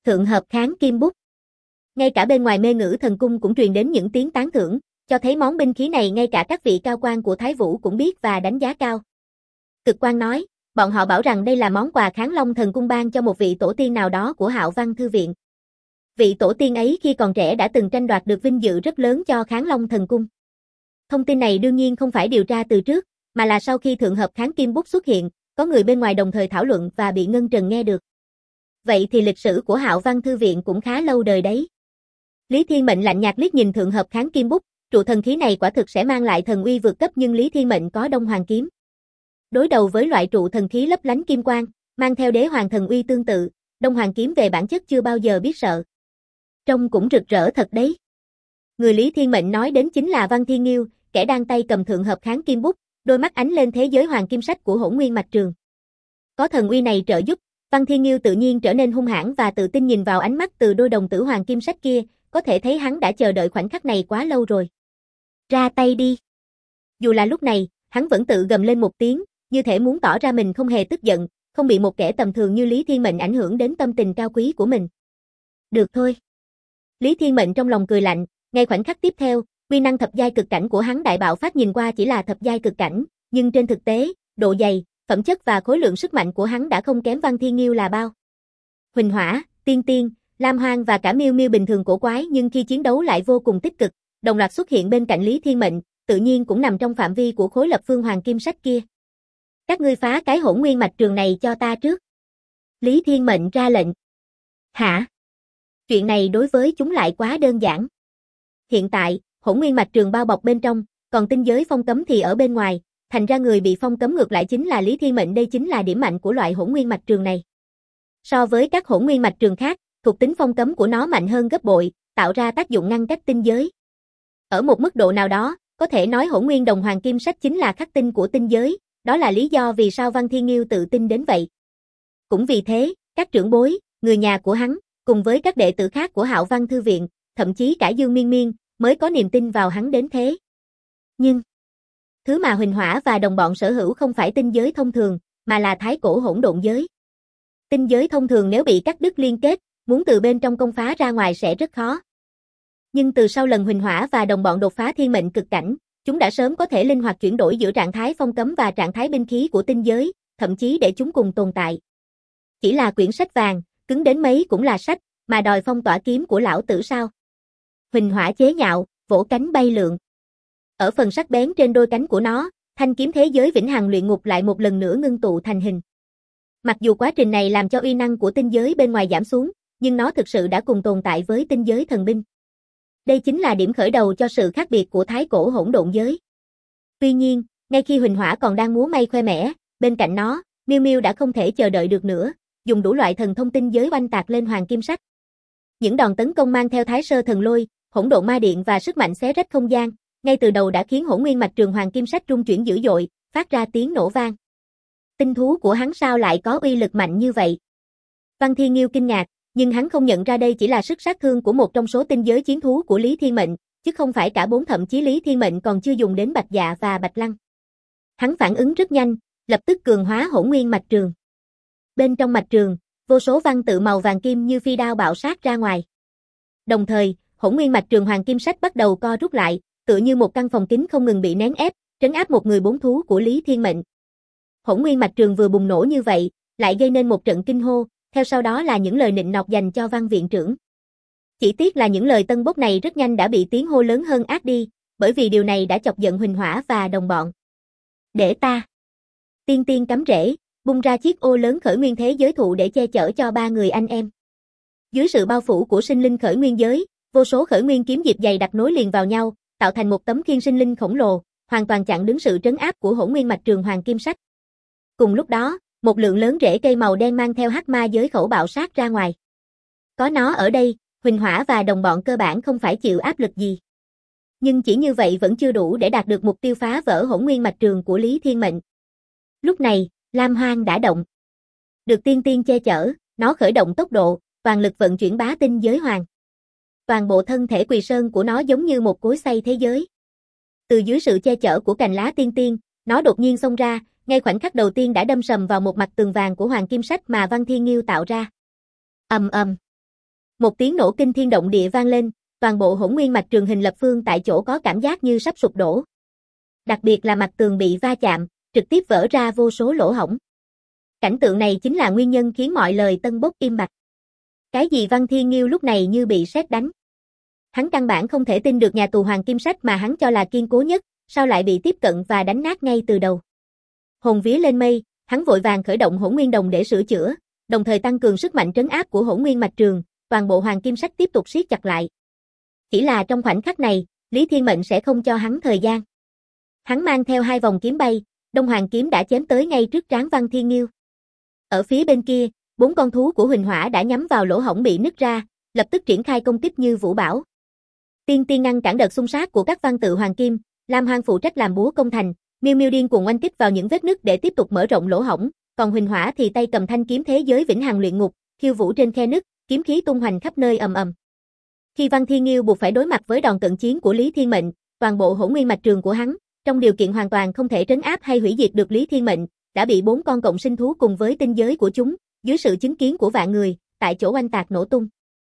Thượng hợp kháng kim bút. Ngay cả bên ngoài Mê Ngữ Thần Cung cũng truyền đến những tiếng tán thưởng, cho thấy món binh khí này ngay cả các vị cao quan của Thái Vũ cũng biết và đánh giá cao. Cực Quan nói, bọn họ bảo rằng đây là món quà Kháng Long Thần Cung ban cho một vị tổ tiên nào đó của Hạo Văn Thư viện. Vị tổ tiên ấy khi còn trẻ đã từng tranh đoạt được vinh dự rất lớn cho Kháng Long Thần Cung. Thông tin này đương nhiên không phải điều tra từ trước, mà là sau khi thượng hợp kháng kim bút xuất hiện, có người bên ngoài đồng thời thảo luận và bị Ngân Trần nghe được. Vậy thì lịch sử của Hạo Văn Thư viện cũng khá lâu đời đấy. Lý Thiên Mệnh lạnh nhạt liếc nhìn thượng hợp kháng kim bút, trụ thần khí này quả thực sẽ mang lại thần uy vượt cấp, nhưng Lý Thiên Mệnh có Đông Hoàng kiếm. Đối đầu với loại trụ thần khí lấp lánh kim quang, mang theo đế hoàng thần uy tương tự, Đông Hoàng kiếm về bản chất chưa bao giờ biết sợ. Trông cũng rực rỡ thật đấy. Người Lý Thiên Mệnh nói đến chính là Văn Thiên Nghiêu, kẻ đang tay cầm thượng hợp kháng kim bút, đôi mắt ánh lên thế giới hoàng kim sách của Hỗn Nguyên Mạch Trường. Có thần uy này trợ giúp, Văn Thiên Nghiêu tự nhiên trở nên hung hãn và tự tin, nhìn vào ánh mắt từ đôi đồng tử hoàng kim sách kia, có thể thấy hắn đã chờ đợi khoảnh khắc này quá lâu rồi. Ra tay đi. Dù là lúc này, hắn vẫn tự gầm lên một tiếng, như thể muốn tỏ ra mình không hề tức giận, không bị một kẻ tầm thường như Lý Thiên Mệnh ảnh hưởng đến tâm tình cao quý của mình. Được thôi. Lý Thiên Mệnh trong lòng cười lạnh, ngay khoảnh khắc tiếp theo, uy năng thập giai cực cảnh của hắn đại bạo phát, nhìn qua chỉ là thập giai cực cảnh, nhưng trên thực tế, độ dày, phẩm chất và khối lượng sức mạnh của hắn đã không kém Văn Thiên Nghiêu là bao. Huỳnh Hỏa, Tiên Tiên, Lam Hoang và cả Miêu Miêu bình thường cổ quái nhưng khi chiến đấu lại vô cùng tích cực, đồng loạt xuất hiện bên cạnh Lý Thiên Mệnh, tự nhiên cũng nằm trong phạm vi của khối lập phương hoàng kim sách kia. Các ngươi phá cái Hỗn Nguyên Mạch Trường này cho ta trước. Lý Thiên Mệnh ra lệnh. Hả? Chuyện này đối với chúng lại quá đơn giản. Hiện tại, Hỗn Nguyên Mạch Trường bao bọc bên trong, còn tinh giới phong cấm thì ở bên ngoài, thành ra người bị phong cấm ngược lại chính là Lý Thiên Mệnh, đây chính là điểm mạnh của loại Hỗn Nguyên Mạch Trường này. So với các Hỗn Nguyên Mạch Trường khác, thuộc tính phong cấm của nó mạnh hơn gấp bội, tạo ra tác dụng ngăn cách tinh giới. Ở một mức độ nào đó, có thể nói Hỗn Nguyên Đồng Hoàng Kim Sách chính là khắc tinh của tinh giới, đó là lý do vì sao Văn Thiên Nghiêu tự tin đến vậy. Cũng vì thế, các trưởng bối, người nhà của hắn, cùng với các đệ tử khác của Hạo Văn Thư viện, thậm chí cả Dương Miên Miên, mới có niềm tin vào hắn đến thế. Nhưng, thứ mà Huỳnh Hỏa và đồng bọn sở hữu không phải tinh giới thông thường, mà là thái cổ hỗn độn giới. Tinh giới thông thường nếu bị cắt đứt liên kết, muốn từ bên trong công phá ra ngoài sẽ rất khó. Nhưng từ sau lần Huỳnh Hỏa và đồng bọn đột phá thiên mệnh cực cảnh, chúng đã sớm có thể linh hoạt chuyển đổi giữa trạng thái phong cấm và trạng thái binh khí của tinh giới, thậm chí để chúng cùng tồn tại. Chỉ là quyển sách vàng, cứng đến mấy cũng là sách, mà đòi phong tỏa kiếm của lão tử sao? Huỳnh Hỏa chế nhạo, vỗ cánh bay lượn. Ở phần sắc bén trên đôi cánh của nó, thanh kiếm thế giới vĩnh hằng luyện ngục lại một lần nữa ngưng tụ thành hình. Mặc dù quá trình này làm cho uy năng của tinh giới bên ngoài giảm xuống, nhưng nó thực sự đã cùng tồn tại với tinh giới thần binh. Đây chính là điểm khởi đầu cho sự khác biệt của thái cổ hỗn độn giới. Tuy nhiên, ngay khi Huỳnh Hỏa còn đang múa may khoe mẽ, bên cạnh nó, Miêu Miêu đã không thể chờ đợi được nữa, dùng đủ loại thần thông tinh giới oanh tạc lên hoàng kim sách. Những đòn tấn công mang theo Thái Sơ Thần Lôi, Hỗn Độn Ma Điện và sức mạnh xé rách không gian, ngay từ đầu đã khiến Hỗn Nguyên Mạch Trường hoàng kim sách rung chuyển dữ dội, phát ra tiếng nổ vang. Tinh thú của hắn sao lại có uy lực mạnh như vậy? Văn Thiên Nghiêu kinh ngạc, nhưng hắn không nhận ra đây chỉ là sức sát thương của một trong số tinh giới chiến thú của Lý Thiên Mệnh, chứ không phải cả bốn, thậm chí Lý Thiên Mệnh còn chưa dùng đến Bạch Dạ và Bạch Lăng. Hắn phản ứng rất nhanh, lập tức cường hóa Hỗn Nguyên Mạch Trường. Bên trong mạch trường, vô số văn tự màu vàng kim như phi đao bạo sát ra ngoài. Đồng thời, Hỗn Nguyên Mạch Trường hoàng kim sách bắt đầu co rút lại, tựa như một căn phòng kín không ngừng bị nén ép, trấn áp một người bốn thú của Lý Thiên Mệnh. Hỗn Nguyên Mạch Trường vừa bùng nổ như vậy, lại gây nên một trận kinh hô, theo sau đó là những lời nịnh nọt dành cho Văn viện trưởng. Chỉ tiếc là những lời tân bốc này rất nhanh đã bị tiếng hô lớn hơn át đi, bởi vì điều này đã chọc giận Huỳnh Hỏa và đồng bọn. Để ta. Tiên Tiên cắm rễ, bung ra chiếc ô lớn khởi nguyên thế giới thụ để che chở cho ba người anh em. Dưới sự bao phủ của sinh linh khởi nguyên giới, vô số khởi nguyên kiếm diệp dày đặc nối liền vào nhau, tạo thành một tấm khiên sinh linh khổng lồ, hoàn toàn chặn đứng sự trấn áp của Hỗn Nguyên Mạch Trường hoàng kim sách. Cùng lúc đó, một lượng lớn rễ cây màu đen mang theo hắc ma giới khẩu bạo sát ra ngoài. Có nó ở đây, Huỳnh Hỏa và đồng bọn cơ bản không phải chịu áp lực gì. Nhưng chỉ như vậy vẫn chưa đủ để đạt được mục tiêu phá vỡ Hỗn Nguyên Mạch Trường của Lý Thiên Mệnh. Lúc này, Lam Hoang đã động. Được Tiên Tiên che chở, nó khởi động tốc độ, toàn lực vận chuyển bá tinh giới hoàng. Toàn bộ thân thể Quỳ Sơn của nó giống như một cối xay thế giới. Từ dưới sự che chở của cành lá Tiên Tiên, nó đột nhiên xông ra, ngay khoảnh khắc đầu tiên đã đâm sầm vào một mặt tường vàng của hoàng kim sách mà Văn Thiên Nghiêu tạo ra. Ầm ầm. Một tiếng nổ kinh thiên động địa vang lên, toàn bộ Hỗn Nguyên Mạch Trường hình lập phương tại chỗ có cảm giác như sắp sụp đổ. Đặc biệt là mặt tường bị va chạm, trực tiếp vỡ ra vô số lỗ hổng. Cảnh tượng này chính là nguyên nhân khiến mọi lời tân bốc im bặt. Cái gì Văn Thiên Nghiêu lúc này như bị sét đánh. Hắn căn bản không thể tin được nhà tù Hoàng Kim Sách mà hắn cho là kiên cố nhất, sao lại bị tiếp cận và đánh nát ngay từ đầu. Hồn vía lên mây, hắn vội vàng khởi động Hỗn Nguyên Đồng để sửa chữa, đồng thời tăng cường sức mạnh trấn áp của Hỗn Nguyên Mạch Trường, toàn bộ Hoàng Kim Sách tiếp tục siết chặt lại. Chỉ là trong khoảnh khắc này, Lý Thiên Mệnh sẽ không cho hắn thời gian. Hắn mang theo 2 vòng kiếm bay, Đông Hoàng kiếm đã chém tới ngay trước trán Văn Thiên Nghiêu. Ở phía bên kia, 4 con thú của Huỳnh Hỏa đã nhắm vào lỗ hổng bị nứt ra, lập tức triển khai công kích như vũ bão. Tiên Tiên ngăn cản đợt xung sát của các văn tự hoàng kim, Lam Hoang phụ trách làm búa công thành, Miêu Miêu điên cuồng oanh kích vào những vết nứt để tiếp tục mở rộng lỗ hổng, còn Huỳnh Hỏa thì tay cầm thanh kiếm thế giới vĩnh hằng luyện ngục, khiêu vũ trên khe nứt, kiếm khí tung hoành khắp nơi ầm ầm. Khi Văn Thiên Nghiêu buộc phải đối mặt với đòn cận chiến của Lý Thiên Mệnh, toàn bộ Hỗn Nguyên Mạch Trường của hắn, trong điều kiện hoàn toàn không thể trấn áp hay hủy diệt được Lý Thiên Mệnh, đã bị 4 con cộng sinh thú cùng với tinh giới của chúng, dưới sự chứng kiến của vạn người, tại chỗ oanh tạc nổ tung.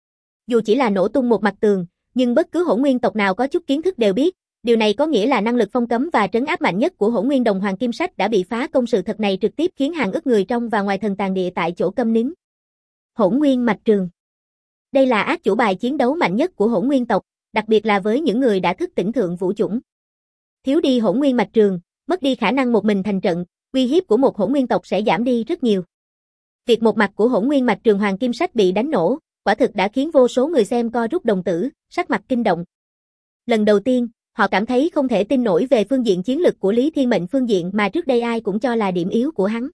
Dù chỉ là nổ tung một mặt tường, nhưng bất cứ hỗn nguyên tộc nào có chút kiến thức đều biết, điều này có nghĩa là năng lực phong cấm và trấn áp mạnh nhất của Hỗn Nguyên Đồng Hoàng Kim Sách đã bị phá công. Sự thật này trực tiếp khiến hàng ức người trong và ngoài thần tàn địa tại chỗ câm nín. Hỗn Nguyên Mạch Trường. Đây là ác chủ bài chiến đấu mạnh nhất của hỗn nguyên tộc, đặc biệt là với những người đã thức tỉnh thượng vũ chủng. Thiếu đi Hỗn Nguyên Mạch Trường, mất đi khả năng một mình thành trận, uy hiếp của một hỗn nguyên tộc sẽ giảm đi rất nhiều. Việc một mặt của Hỗn Nguyên Mạch Trường Hoàng Kim Sách bị đánh nổ, quả thực đã khiến vô số người xem co rút đồng tử, sắc mặt kinh động. Lần đầu tiên, họ cảm thấy không thể tin nổi về phương diện chiến lực của Lý Thiên Mệnh, phương diện mà trước đây ai cũng cho là điểm yếu của hắn.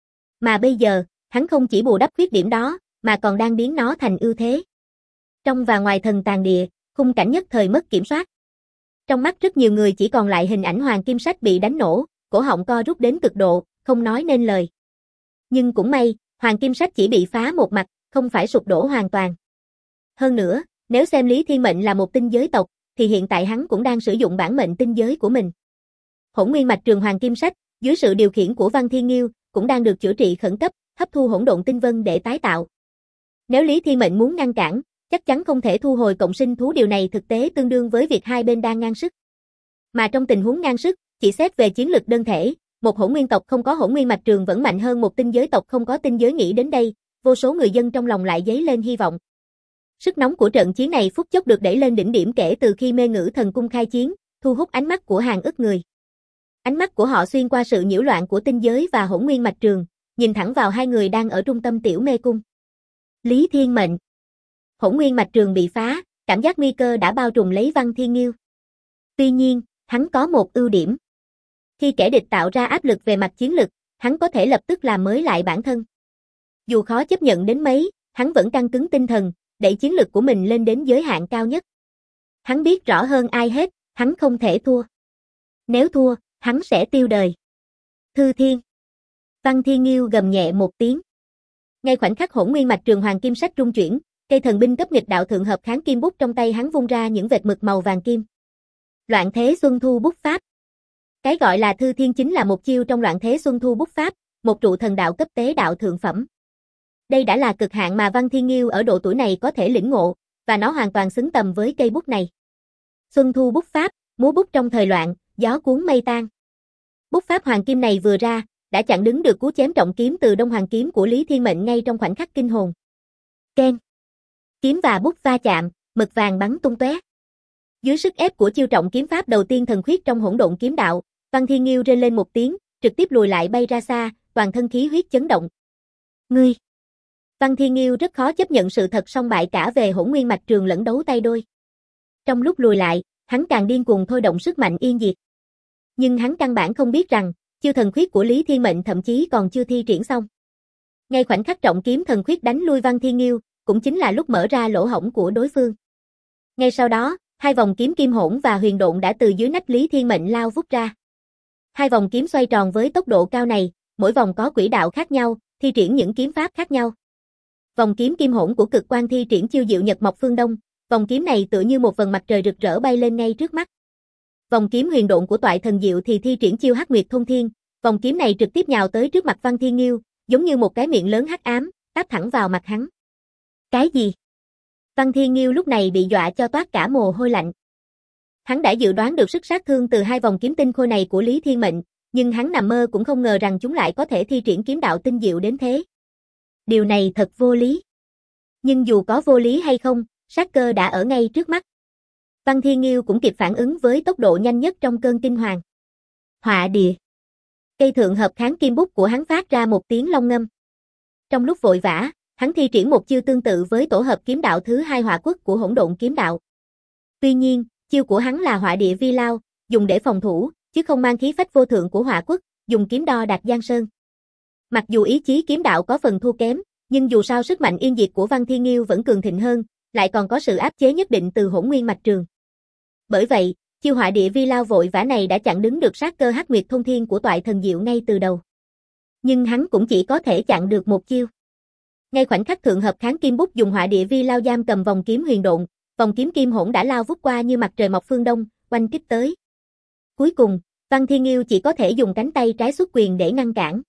Mà bây giờ, hắn không chỉ bù đắp khuyết điểm đó, mà còn đang biến nó thành ưu thế. Trong và ngoài thần tàn địa, khung cảnh nhất thời mất kiểm soát. Trong mắt rất nhiều người chỉ còn lại hình ảnh Hoàng Kim Sách bị đánh nổ, cổ họng co rút đến cực độ, không nói nên lời. Nhưng cũng may, Hoàng Kim Sách chỉ bị phá một mặt, không phải sụp đổ hoàn toàn. Hơn nữa, nếu xem Lý Thiên Mệnh là một tinh giới tộc, thì hiện tại hắn cũng đang sử dụng bản mệnh tinh giới của mình. Hỗn Nguyên Mạch Trường Hoàng Kim Sách, dưới sự điều khiển của Văn Thiên Nghiêu, cũng đang được chữa trị khẩn cấp, hấp thu hỗn độn tinh vân để tái tạo. Nếu Lý Thiên Mệnh muốn ngăn cản, chắc chắn không thể thu hồi cộng sinh thú, điều này thực tế tương đương với việc hai bên đang ngang sức. Mà trong tình huống ngang sức, chỉ xét về chiến lực đơn thể, một hỗn nguyên tộc không có Hỗn Nguyên Mạch Trường vẫn mạnh hơn một tinh giới tộc không có tinh giới. Nghĩ đến đây, vô số người dân trong lòng lại dấy lên hy vọng. Sức nóng của trận chiến này phút chốc được đẩy lên đỉnh điểm kể từ khi Mê Ngữ Thần Cung khai chiến, thu hút ánh mắt của hàng ức người. Ánh mắt của họ xuyên qua sự nhiễu loạn của tinh giới và Hỗn Nguyên Mạch Trường, nhìn thẳng vào hai người đang ở trung tâm tiểu mê cung. Lý Thiên Mệnh. Hỗn Nguyên Mạch Trường bị phá, cảm giác nguy cơ đã bao trùm lấy Văn Thiên Nghiêu. Tuy nhiên, hắn có một ưu điểm. Khi kẻ địch tạo ra áp lực về mặt chiến lực, hắn có thể lập tức làm mới lại bản thân. Dù khó chấp nhận đến mấy, hắn vẫn căng cứng tinh thần, đẩy chiến lực của mình lên đến giới hạn cao nhất. Hắn biết rõ hơn ai hết, hắn không thể thua. Nếu thua, hắn sẽ tiêu đời. Thư Thiên. Văn Thiên Nghiêu gầm nhẹ một tiếng. Ngay khoảnh khắc Hỗn Nguyên Mạch Trường Hoàng Kim Sách rung chuyển, cây thần binh cấp nghịch đạo thượng hợp kháng kim bút trong tay hắn vung ra những vệt mực màu vàng kim. Loạn thế xuân thu bút pháp. Cái gọi là Thư Thiên chính là một chiêu trong Loạn thế xuân thu bút pháp, một trụ thần đạo cấp tế đạo thượng phẩm. Đây đã là cực hạn mà Văn Thiên Nghiêu ở độ tuổi này có thể lĩnh ngộ, và nó hoàn toàn xứng tầm với cây bút này. Xuân thu bút pháp, múa bút trong thời loạn, gió cuốn mây tan. Bút pháp hoàng kim này vừa ra, đã chặn đứng được cú chém trọng kiếm từ Đông Hoàng kiếm của Lý Thiên Mệnh ngay trong khoảnh khắc kinh hồn. Keng. Kiếm và bút va chạm, mực vàng bắn tung tóe. Dưới sức ép của chiêu trọng kiếm pháp đầu tiên thần khuyết trong hỗn độn kiếm đạo, Văn Thiên Nghiêu rên lên một tiếng, trực tiếp lùi lại bay ra xa, toàn thân khí huyết chấn động. Ngươi. Văn Thiên Nghiêu rất khó chấp nhận sự thật song bại cả về Hỗn Nguyên Mạch Trường lẫn đấu tay đôi. Trong lúc lùi lại, hắn càng điên cuồng thôi động sức mạnh yên diệt. Nhưng hắn căn bản không biết rằng, chiêu thần khuyết của Lý Thiên Mệnh thậm chí còn chưa thi triển xong. Ngay khoảnh khắc trọng kiếm thần khuyết đánh lui Văn Thiên Nghiêu, cũng chính là lúc mở ra lỗ hổng của đối phương. Ngay sau đó, hai vòng kiếm kim hỗn và huyền độn đã từ dưới nách Lý Thiên Mệnh lao vút ra. Hai vòng kiếm xoay tròn với tốc độ cao này, mỗi vòng có quỹ đạo khác nhau, thi triển những kiếm pháp khác nhau. Vòng kiếm kim hỗn của Cực Quang thi triển chiêu diệu nhật mộc phương đông, vòng kiếm này tựa như một vầng mặt trời rực rỡ bay lên ngay trước mắt. Vòng kiếm huyền độn của Toại Thần Diệu thì thi triển chiêu hắc nguyệt thông thiên, vòng kiếm này trực tiếp nhào tới trước mặt Văn Thiên Nghiêu, giống như một cái miệng lớn hắc ám, táp thẳng vào mặt hắn. Cái gì? Văn Thiên Nghiêu lúc này bị dọa cho toát cả mồ hôi lạnh. Hắn đã dự đoán được sức sát thương từ hai vòng kiếm tinh khôi này của Lý Thiên Mệnh, nhưng hắn nằm mơ cũng không ngờ rằng chúng lại có thể thi triển kiếm đạo tinh diệu đến thế. Điều này thật vô lý. Nhưng dù có vô lý hay không, sát cơ đã ở ngay trước mắt. Văn Thiên Nghiêu cũng kịp phản ứng với tốc độ nhanh nhất trong cơn kinh hoàng. Họa địa. Cây thượng hợp kháng kim bút của hắn phát ra một tiếng long ngâm. Trong lúc vội vã, hắn thi triển một chiêu tương tự với tổ hợp kiếm đạo thứ hai hỏa quốc của hỗn độn kiếm đạo. Tuy nhiên, chiêu của hắn là họa địa vi lao, dùng để phòng thủ, chứ không mang khí phách vô thượng của hỏa quốc, dùng kiếm đo đạc giang sơn. Mặc dù ý chí kiếm đạo có phần thua kém, nhưng dù sao sức mạnh yên diệt của Văn Thiên Nghiêu vẫn cường thịnh hơn, lại còn có sự áp chế nhất định từ hỗn nguyên mạch trường. Bởi vậy, chiêu họa địa vi lao vội vã này đã chặn đứng được sát cơ hắc nguyệt thông thiên của toại thần diệu ngay từ đầu. Nhưng hắn cũng chỉ có thể chặn được một chiêu. Ngay khoảnh khắc thượng hợp kháng kim bút dùng họa địa vi lao giam cầm vòng kiếm huyền độn, vòng kiếm kim hỗn đã lao vút qua như mặt trời mọc phương đông, oanh kích tới. Cuối cùng, Văn Thiên Nghiêu chỉ có thể dùng cánh tay trái xuất quyền để ngăn cản.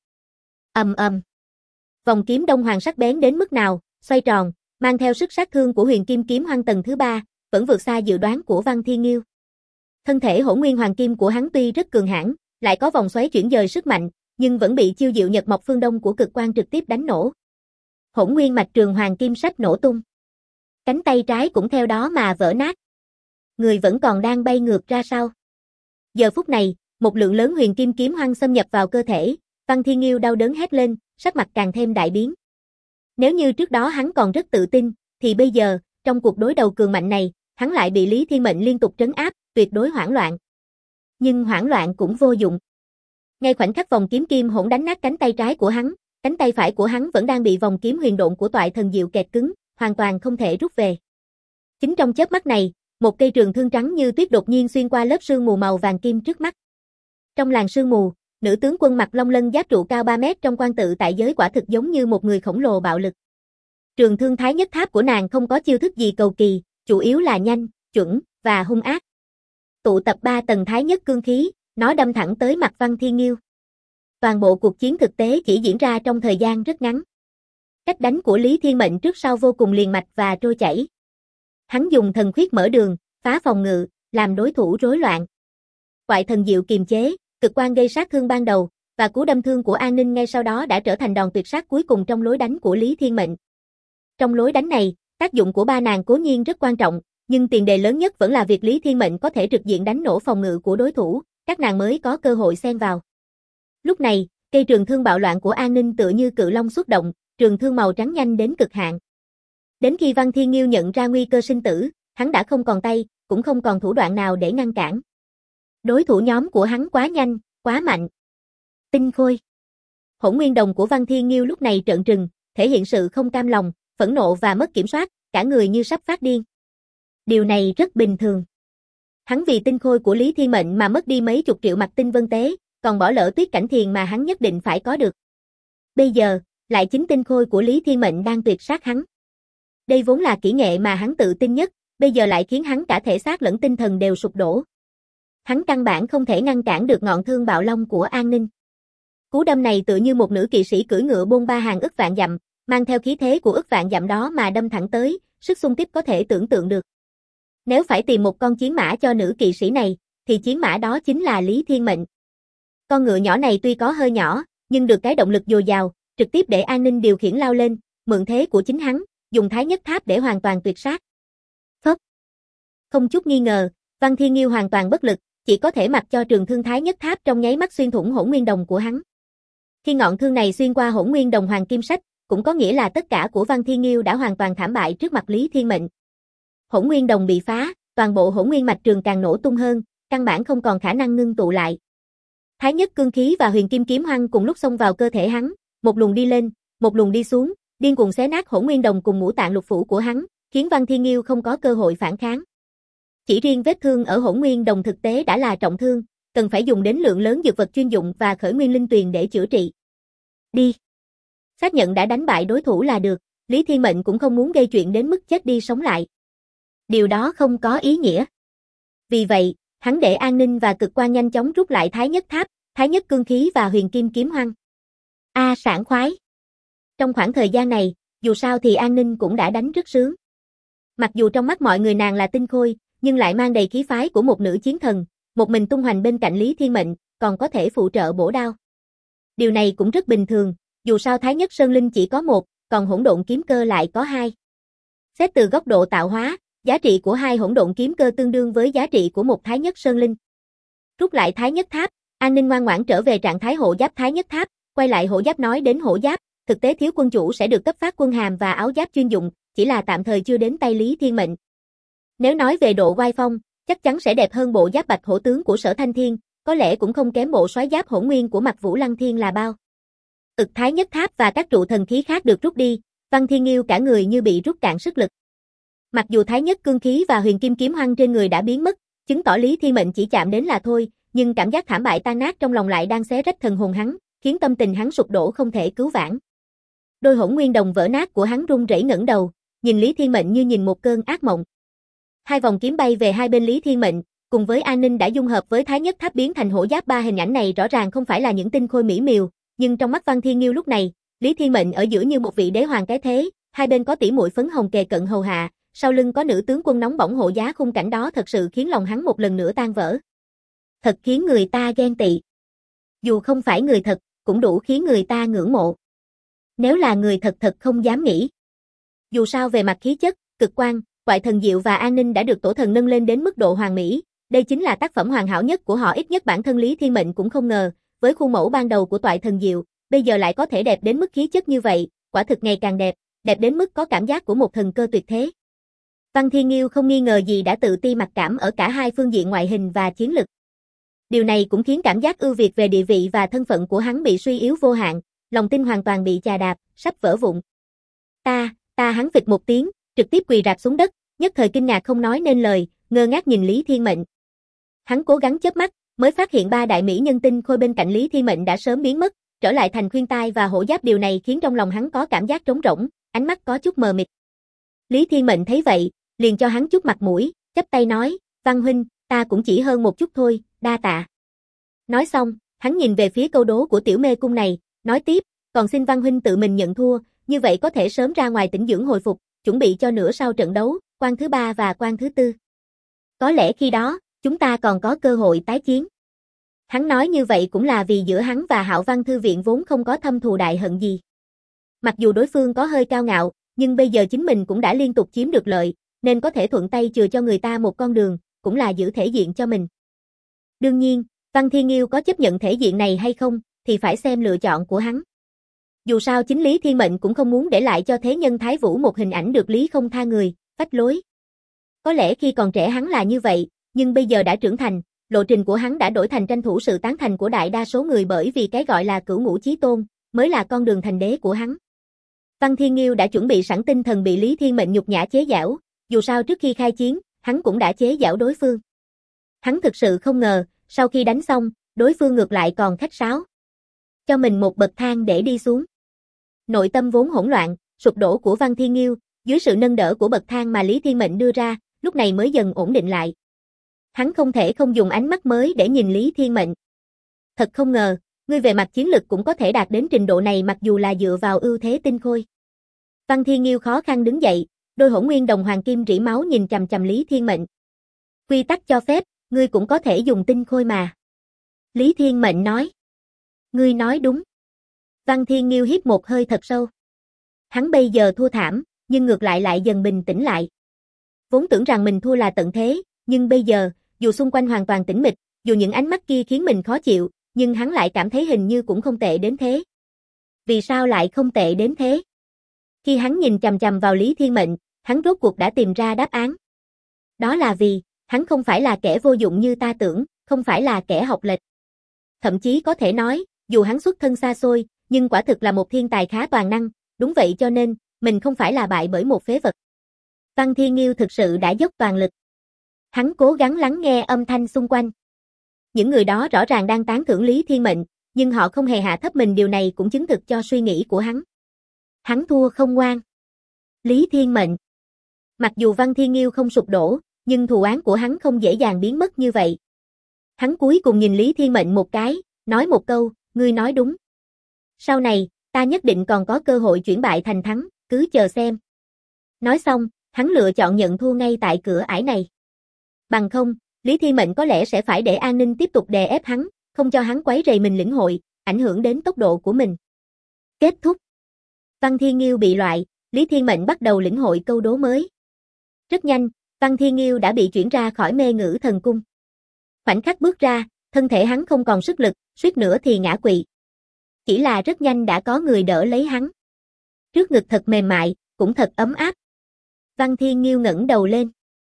Ầm ầm. Vòng kiếm đông hoàng sắc bén đến mức nào, xoay tròn, mang theo sức sát thương của huyền kim kiếm hoang tầng thứ 3, vẫn vượt xa dự đoán của Văn Thiên Nghiêu. Thân thể hỗn nguyên hoàng kim của hắn tuy rất cường hãn, lại có vòng xoáy chuyển dời sức mạnh, nhưng vẫn bị chiêu diệu nhật mộc phương đông của cực quang trực tiếp đánh nổ. Hỗn nguyên mạch trường hoàng kim sách nổ tung. Cánh tay trái cũng theo đó mà vỡ nát. Người vẫn còn đang bay ngược ra sau. Giờ phút này, một lượng lớn huyền kim kiếm hoang xâm nhập vào cơ thể, Văn Thiên Nghiêu đau đớn hét lên, sắc mặt càng thêm đại biến. Nếu như trước đó hắn còn rất tự tin, thì bây giờ, trong cuộc đối đầu cường mạnh này, hắn lại bị Lý Thiên Mệnh liên tục trấn áp, tuyệt đối hoảng loạn. Nhưng hoảng loạn cũng vô dụng. Ngay khoảnh khắc vòng kiếm kim hỗn đánh nát cánh tay trái của hắn, cánh tay phải của hắn vẫn đang bị vòng kiếm huyền độn của toại thần diệu kẹt cứng, hoàn toàn không thể rút về. Chính trong chớp mắt này, một cây trường thương trắng như tuyết đột nhiên xuyên qua lớp sương mù màu vàng kim trước mắt. Trong làn sương mù, nữ tướng quân mặc long lân giáp trụ cao 3 mét trong quan tự tại giới quả thực giống như một người khổng lồ bạo lực. Trường thương thái nhất tháp của nàng không có chiêu thức gì cầu kỳ, chủ yếu là nhanh, chuẩn và hung ác. Tụ tập 3 tầng thái nhất cương khí, nó đâm thẳng tới mặt Văn Thiên Nghiêu. Toàn bộ cuộc chiến thực tế chỉ diễn ra trong thời gian rất ngắn. Cách đánh của Lý Thiên Mệnh trước sau vô cùng liền mạch và trôi chảy. Hắn dùng thần khuyết mở đường, phá phòng ngự, làm đối thủ rối loạn. Toại thần diệu kiềm chế, cực quang gây sát thương ban đầu, và cú đâm thương của An Ninh ngay sau đó đã trở thành đòn tuyệt sát cuối cùng trong lối đánh của Lý Thiên Mệnh. Trong lối đánh này, tác dụng của ba nàng cố nhiên rất quan trọng, nhưng tiền đề lớn nhất vẫn là việc Lý Thiên Mệnh có thể trực diện đánh nổ phòng ngự của đối thủ, các nàng mới có cơ hội xen vào. Lúc này, cây trường thương bạo loạn của An Ninh tựa như cự long xuất động, trường thương màu trắng nhanh đến cực hạn. Đến khi Văn Thiên Nghiêu nhận ra nguy cơ sinh tử, hắn đã không còn tay, cũng không còn thủ đoạn nào để ngăn cản. Đối thủ nhóm của hắn quá nhanh, quá mạnh. Tinh khôi. Hỗn nguyên đồng của Văn Thiên Nghiêu lúc này trợn trừng, thể hiện sự không cam lòng, phẫn nộ và mất kiểm soát, cả người như sắp phát điên. Điều này rất bình thường. Hắn vì tinh khôi của Lý Thiên Mệnh mà mất đi mấy chục triệu mặt tinh vân tế, còn bỏ lỡ tuyết cảnh thiền mà hắn nhất định phải có được. Bây giờ, lại chính tinh khôi của Lý Thiên Mệnh đang tuyệt sát hắn. Đây vốn là kỹ nghệ mà hắn tự tin nhất, bây giờ lại khiến hắn cả thể xác lẫn tinh thần đều sụp đổ. Hắn căn bản không thể ngăn cản được ngọn thương bạo long của An Ninh. Cú đâm này tựa như một nữ kỵ sĩ cưỡi ngựa bôn ba hàng ức vạn dặm, mang theo khí thế của ức vạn dặm đó mà đâm thẳng tới, sức xung kích có thể tưởng tượng được. Nếu phải tìm một con chiến mã cho nữ kỵ sĩ này, thì chiến mã đó chính là Lý Thiên Mệnh. Con ngựa nhỏ này tuy có hơi nhỏ, nhưng được cái động lực dồi dào, trực tiếp để An Ninh điều khiển lao lên, mượn thế của chính hắn, dùng thái nhất tháp để hoàn toàn tuyệt sát. Phất. Không chút nghi ngờ, Văn Thiên Nghiêu hoàn toàn bất lực, chỉ có thể mặc cho trường thương thái nhất tháp trong nháy mắt xuyên thủng hỗn nguyên đồng của hắn. Khi ngọn thương này xuyên qua hỗn nguyên đồng hoàng kim sách, cũng có nghĩa là tất cả của Văn Thiên Nghiêu đã hoàn toàn thảm bại trước mặt Lý Thiên Mệnh. Hỗn nguyên đồng bị phá, toàn bộ hỗn nguyên mạch trường càng nổ tung hơn, căn bản không còn khả năng ngưng tụ lại. Thái nhất cương khí và huyền kim kiếm hoang cùng lúc xông vào cơ thể hắn, một luồng đi lên, một luồng đi xuống, điên cuồng xé nát hỗn nguyên đồng cùng ngũ tạng lục phủ của hắn, khiến Văn Thiên Nghiêu không có cơ hội phản kháng. Chỉ riêng vết thương ở hỗn nguyên đồng thực tế đã là trọng thương, cần phải dùng đến lượng lớn dược vật chuyên dụng và khởi nguyên linh tuyền để chữa trị. Đi. Xác nhận đã đánh bại đối thủ là được, Lý Thiên Mệnh cũng không muốn gây chuyện đến mức chết đi sống lại. Điều đó không có ý nghĩa. Vì vậy, hắn để An Ninh và cực quan nhanh chóng rút lại thái nhất tháp, thái nhất cương khí và huyền kim kiếm hoang. Sảng khoái. Trong khoảng thời gian này, dù sao thì An Ninh cũng đã đánh rất sướng. Mặc dù trong mắt mọi người nàng là tinh khôi, nhưng lại mang đầy khí phái của một nữ chiến thần, một mình tung hoành bên cạnh Lý Thiên Mệnh, còn có thể phụ trợ bổ đao. Điều này cũng rất bình thường, dù sao Thái Nhất Sơn Linh chỉ có một, còn hỗn độn kiếm cơ lại có hai. Xét từ góc độ tạo hóa, giá trị của hai hỗn độn kiếm cơ tương đương với giá trị của một Thái Nhất Sơn Linh. Rút lại Thái Nhất Tháp, An Ninh ngoan ngoãn trở về trạng thái hộ giáp Thái Nhất Tháp, quay lại hộ giáp nói đến hộ giáp, thực tế thiếu quân chủ sẽ được cấp phát quân hàm và áo giáp chuyên dụng, chỉ là tạm thời chưa đến tay Lý Thiên Mệnh. Nếu nói về độ oai phong, chắc chắn sẽ đẹp hơn bộ giáp Bạch Hổ tướng của Sở Thanh Thiên, có lẽ cũng không kém bộ soái giáp Hỗn Nguyên của Mạc Vũ Lăng Thiên là bao. Thái Nhất Tháp và các trụ thần khí khác được rút đi, Văn Thiên Nghiêu cả người như bị rút cạn sức lực. Mặc dù Thái Nhất cương khí và huyền kim kiếm hoang trên người đã biến mất, chứng tỏ Lý Thiên Mệnh chỉ chạm đến là thôi, nhưng cảm giác thảm bại tan nát trong lòng lại đang xé rách thần hồn hắn, khiến tâm tình hắn sụp đổ không thể cứu vãn. Đôi hỗn nguyên đồng vỡ nát của hắn run rẩy ngẩng đầu, nhìn Lý Thiên Mệnh như nhìn một cơn ác mộng. Hai vòng kiếm bay về hai bên Lý Thiên Mệnh, cùng với An Ninh đã dung hợp với Thái Nhất Tháp biến thành hổ giáp. Ba hình ảnh này rõ ràng không phải là những tinh khôi mỹ miều, nhưng trong mắt Văn Thiên Nghiêu lúc này, Lý Thiên Mệnh ở giữa như một vị đế hoàng cái thế, hai bên có tỷ muội phấn hồng kề cận hầu hạ, sau lưng có nữ tướng quân nóng bỏng hộ giá, khung cảnh đó thật sự khiến lòng hắn một lần nữa tan vỡ. Thật khiến người ta ghen tị. Dù không phải người thật, cũng đủ khiến người ta ngưỡng mộ. Nếu là người thật không dám nghĩ. Dù sao về mặt khí chất, cực quan, Toại Thần Diệu và An Ninh đã được tổ thần nâng lên đến mức độ hoàn mỹ, đây chính là tác phẩm hoàn hảo nhất của họ, ít nhất bản thân Lý Thiên Mệnh cũng không ngờ, với khuôn mẫu ban đầu của Toại Thần Diệu, bây giờ lại có thể đẹp đến mức khí chất như vậy, quả thực ngày càng đẹp, đẹp đến mức có cảm giác của một thần cơ tuyệt thế. Văn Thiên Nghiêu không nghi ngờ gì đã tự ti mặc cảm ở cả hai phương diện ngoại hình và chiến lực. Điều này cũng khiến cảm giác ưu việt về địa vị và thân phận của hắn bị suy yếu vô hạn, lòng tin hoàn toàn bị chà đạp, sắp vỡ vụn. Hắn phịch một tiếng, trực tiếp quỳ rạp xuống đất, nhất thời kinh ngạc không nói nên lời, ngơ ngác nhìn Lý Thiên Mệnh. Hắn cố gắng chớp mắt, mới phát hiện ba đại mỹ nhân tinh khôi bên cạnh Lý Thiên Mệnh đã sớm biến mất, trở lại thành khuyên tai và hổ giáp, điều này khiến trong lòng hắn có cảm giác trống rỗng, ánh mắt có chút mờ mịt. Lý Thiên Mệnh thấy vậy, liền cho hắn chút mặt mũi, chắp tay nói, Văn huynh, ta cũng chỉ hơn một chút thôi, đa tạ. Nói xong, hắn nhìn về phía câu đố của tiểu mê cung này, nói tiếp, còn xin Văn huynh tự mình nhận thua, như vậy có thể sớm ra ngoài tĩnh dưỡng hồi phục, chuẩn bị cho nửa sau trận đấu, quan thứ 3 và quan thứ 4. Có lẽ khi đó, chúng ta còn có cơ hội tái chiến. Hắn nói như vậy cũng là vì giữa hắn và Hạo Văn Thư Viện vốn không có thâm thù đại hận gì. Mặc dù đối phương có hơi cao ngạo, nhưng bây giờ chính mình cũng đã liên tục chiếm được lợi, nên có thể thuận tay chừa cho người ta một con đường, cũng là giữ thể diện cho mình. Đương nhiên, Văn Thiên Nghiêu có chấp nhận thể diện này hay không, thì phải xem lựa chọn của hắn. Dù sao chính Lý Thiên Mệnh cũng không muốn để lại cho thế nhân Thái Vũ một hình ảnh được lý không tha người, phách lối. Có lẽ khi còn trẻ hắn là như vậy, nhưng bây giờ đã trưởng thành, lộ trình của hắn đã đổi thành tranh thủ sự tán thành của đại đa số người, bởi vì cái gọi là cửu ngũ chí tôn, mới là con đường thành đế của hắn. Văn Thiên Nghiêu đã chuẩn bị sẵn tinh thần bị Lý Thiên Mệnh nhục nhã chế giễu, dù sao trước khi khai chiến, hắn cũng đã chế giễu đối phương. Hắn thực sự không ngờ, sau khi đánh xong, đối phương ngược lại còn khách sáo. Cho mình một bậc thang để đi xuống. Nội tâm vốn hỗn loạn, sụp đổ của Văn Thiên Nghiêu, dưới sự nâng đỡ của bậc thang mà Lý Thiên Mệnh đưa ra, lúc này mới dần ổn định lại. Hắn không thể không dùng ánh mắt mới để nhìn Lý Thiên Mệnh. Thật không ngờ, ngươi về mặt chiến lực cũng có thể đạt đến trình độ này mặc dù là dựa vào ưu thế tinh khôi. Văn Thiên Nghiêu khó khăn đứng dậy, đôi hỗn nguyên đồng hoàng kim rỉ máu nhìn chằm chằm Lý Thiên Mệnh. Quy tắc cho phép, ngươi cũng có thể dùng tinh khôi mà. Lý Thiên Mệnh nói. Ngươi nói đúng. Văn Thiên Nghiêu hít một hơi thật sâu. Hắn bây giờ thua thảm, nhưng ngược lại dần bình tĩnh lại. Vốn tưởng rằng mình thua là tận thế, nhưng bây giờ, dù xung quanh hoàn toàn tĩnh mịch, dù những ánh mắt kia khiến mình khó chịu, nhưng hắn lại cảm thấy hình như cũng không tệ đến thế. Vì sao lại không tệ đến thế? Khi hắn nhìn chằm chằm vào Lý Thiên Mệnh, hắn rốt cuộc đã tìm ra đáp án. Đó là vì, hắn không phải là kẻ vô dụng như ta tưởng, không phải là kẻ học lệch. Thậm chí có thể nói, dù hắn xuất thân xa xôi, nhưng quả thực là một thiên tài khá toàn năng, đúng vậy, cho nên, mình không phải là bại bởi một phế vật. Văn Thiên Nghiêu thực sự đã dốc toàn lực. Hắn cố gắng lắng nghe âm thanh xung quanh. Những người đó rõ ràng đang tán thưởng Lý Thiên Mệnh, nhưng họ không hề hạ thấp mình, điều này cũng chứng thực cho suy nghĩ của hắn. Hắn thua không ngoan. Lý Thiên Mệnh. Mặc dù Văn Thiên Nghiêu không sụp đổ, nhưng thù oán của hắn không dễ dàng biến mất như vậy. Hắn cuối cùng nhìn Lý Thiên Mệnh một cái, nói một câu, ngươi nói đúng. Sau này, ta nhất định còn có cơ hội chuyển bại thành thắng, cứ chờ xem. Nói xong, hắn lựa chọn nhận thua ngay tại cửa ải này. Bằng không, Lý Thiên Mệnh có lẽ sẽ phải để an ninh tiếp tục đè ép hắn, không cho hắn quấy rầy mình lĩnh hội, ảnh hưởng đến tốc độ của mình. Kết thúc. Văn Thiên Nghiêu bị loại, Lý Thiên Mệnh bắt đầu lĩnh hội câu đố mới. Rất nhanh, Văn Thiên Nghiêu đã bị chuyển ra khỏi mê ngữ thần cung. Khoảnh khắc bước ra, thân thể hắn không còn sức lực, suýt nữa thì ngã quỵ. Chỉ là rất nhanh đã có người đỡ lấy hắn. Trước ngực thật mềm mại, cũng thật ấm áp. Văn Thiên Nghiêu ngẩng đầu lên.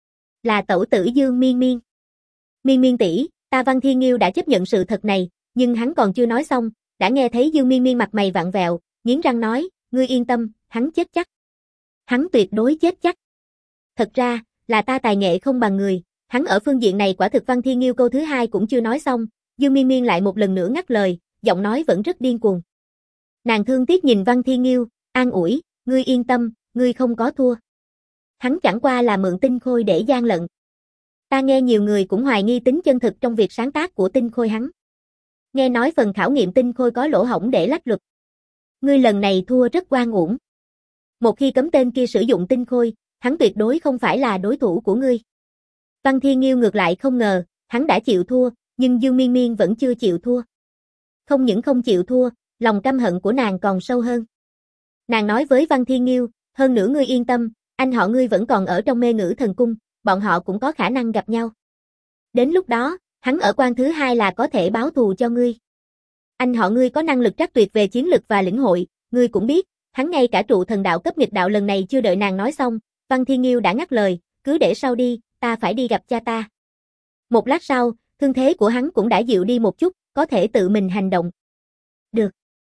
Là tẩu tử Dương Miên Miên. Miên Miên tỷ, ta Văn Thiên Nghiêu đã chấp nhận sự thật này, nhưng hắn còn chưa nói xong, đã nghe thấy Dương Miên Miên mặt mày vặn vẹo, nghiến răng nói, ngươi yên tâm, hắn chết chắc. Hắn tuyệt đối chết chắc. Thật ra, là ta tài nghệ không bằng người, hắn ở phương diện này quả thực. Văn Thiên Nghiêu câu thứ hai cũng chưa nói xong, Dương Miên Miên lại một lần nữa ngắt lời, giọng nói vẫn rất điên cuồng. Nàng thương tiếc nhìn Văn Thiên Nghiêu, an ủi, ngươi yên tâm, ngươi không có thua. Hắn chẳng qua là mượn tinh khôi để gian lận. Ta nghe nhiều người cũng hoài nghi tính chân thực trong việc sáng tác của tinh khôi hắn. Nghe nói phần khảo nghiệm tinh khôi có lỗ hổng để lách luật. Ngươi lần này thua rất oan uổng. Một khi cấm tên kia sử dụng tinh khôi, hắn tuyệt đối không phải là đối thủ của ngươi. Văn Thiên Nghiêu ngược lại không ngờ, hắn đã chịu thua, nhưng Dương Miên Miên vẫn chưa chịu thua. Không những không chịu thua, lòng căm hận của nàng còn sâu hơn. Nàng nói với Văn Thiên Nghiêu, hơn nữa ngươi yên tâm, anh họ ngươi vẫn còn ở trong mê ngữ thần cung, bọn họ cũng có khả năng gặp nhau. Đến lúc đó, hắn ở quan thứ hai là có thể báo thù cho ngươi. Anh họ ngươi có năng lực trắc tuyệt về chiến lực và lĩnh hội, ngươi cũng biết, hắn ngay cả trụ thần đạo cấp nghịch đạo lần này chưa đợi nàng nói xong, Văn Thiên Nghiêu đã ngắt lời, cứ để sau đi, ta phải đi gặp cha ta. Một lát sau, thương thế của hắn cũng đã dịu đi một chút, có thể tự mình hành động. Được.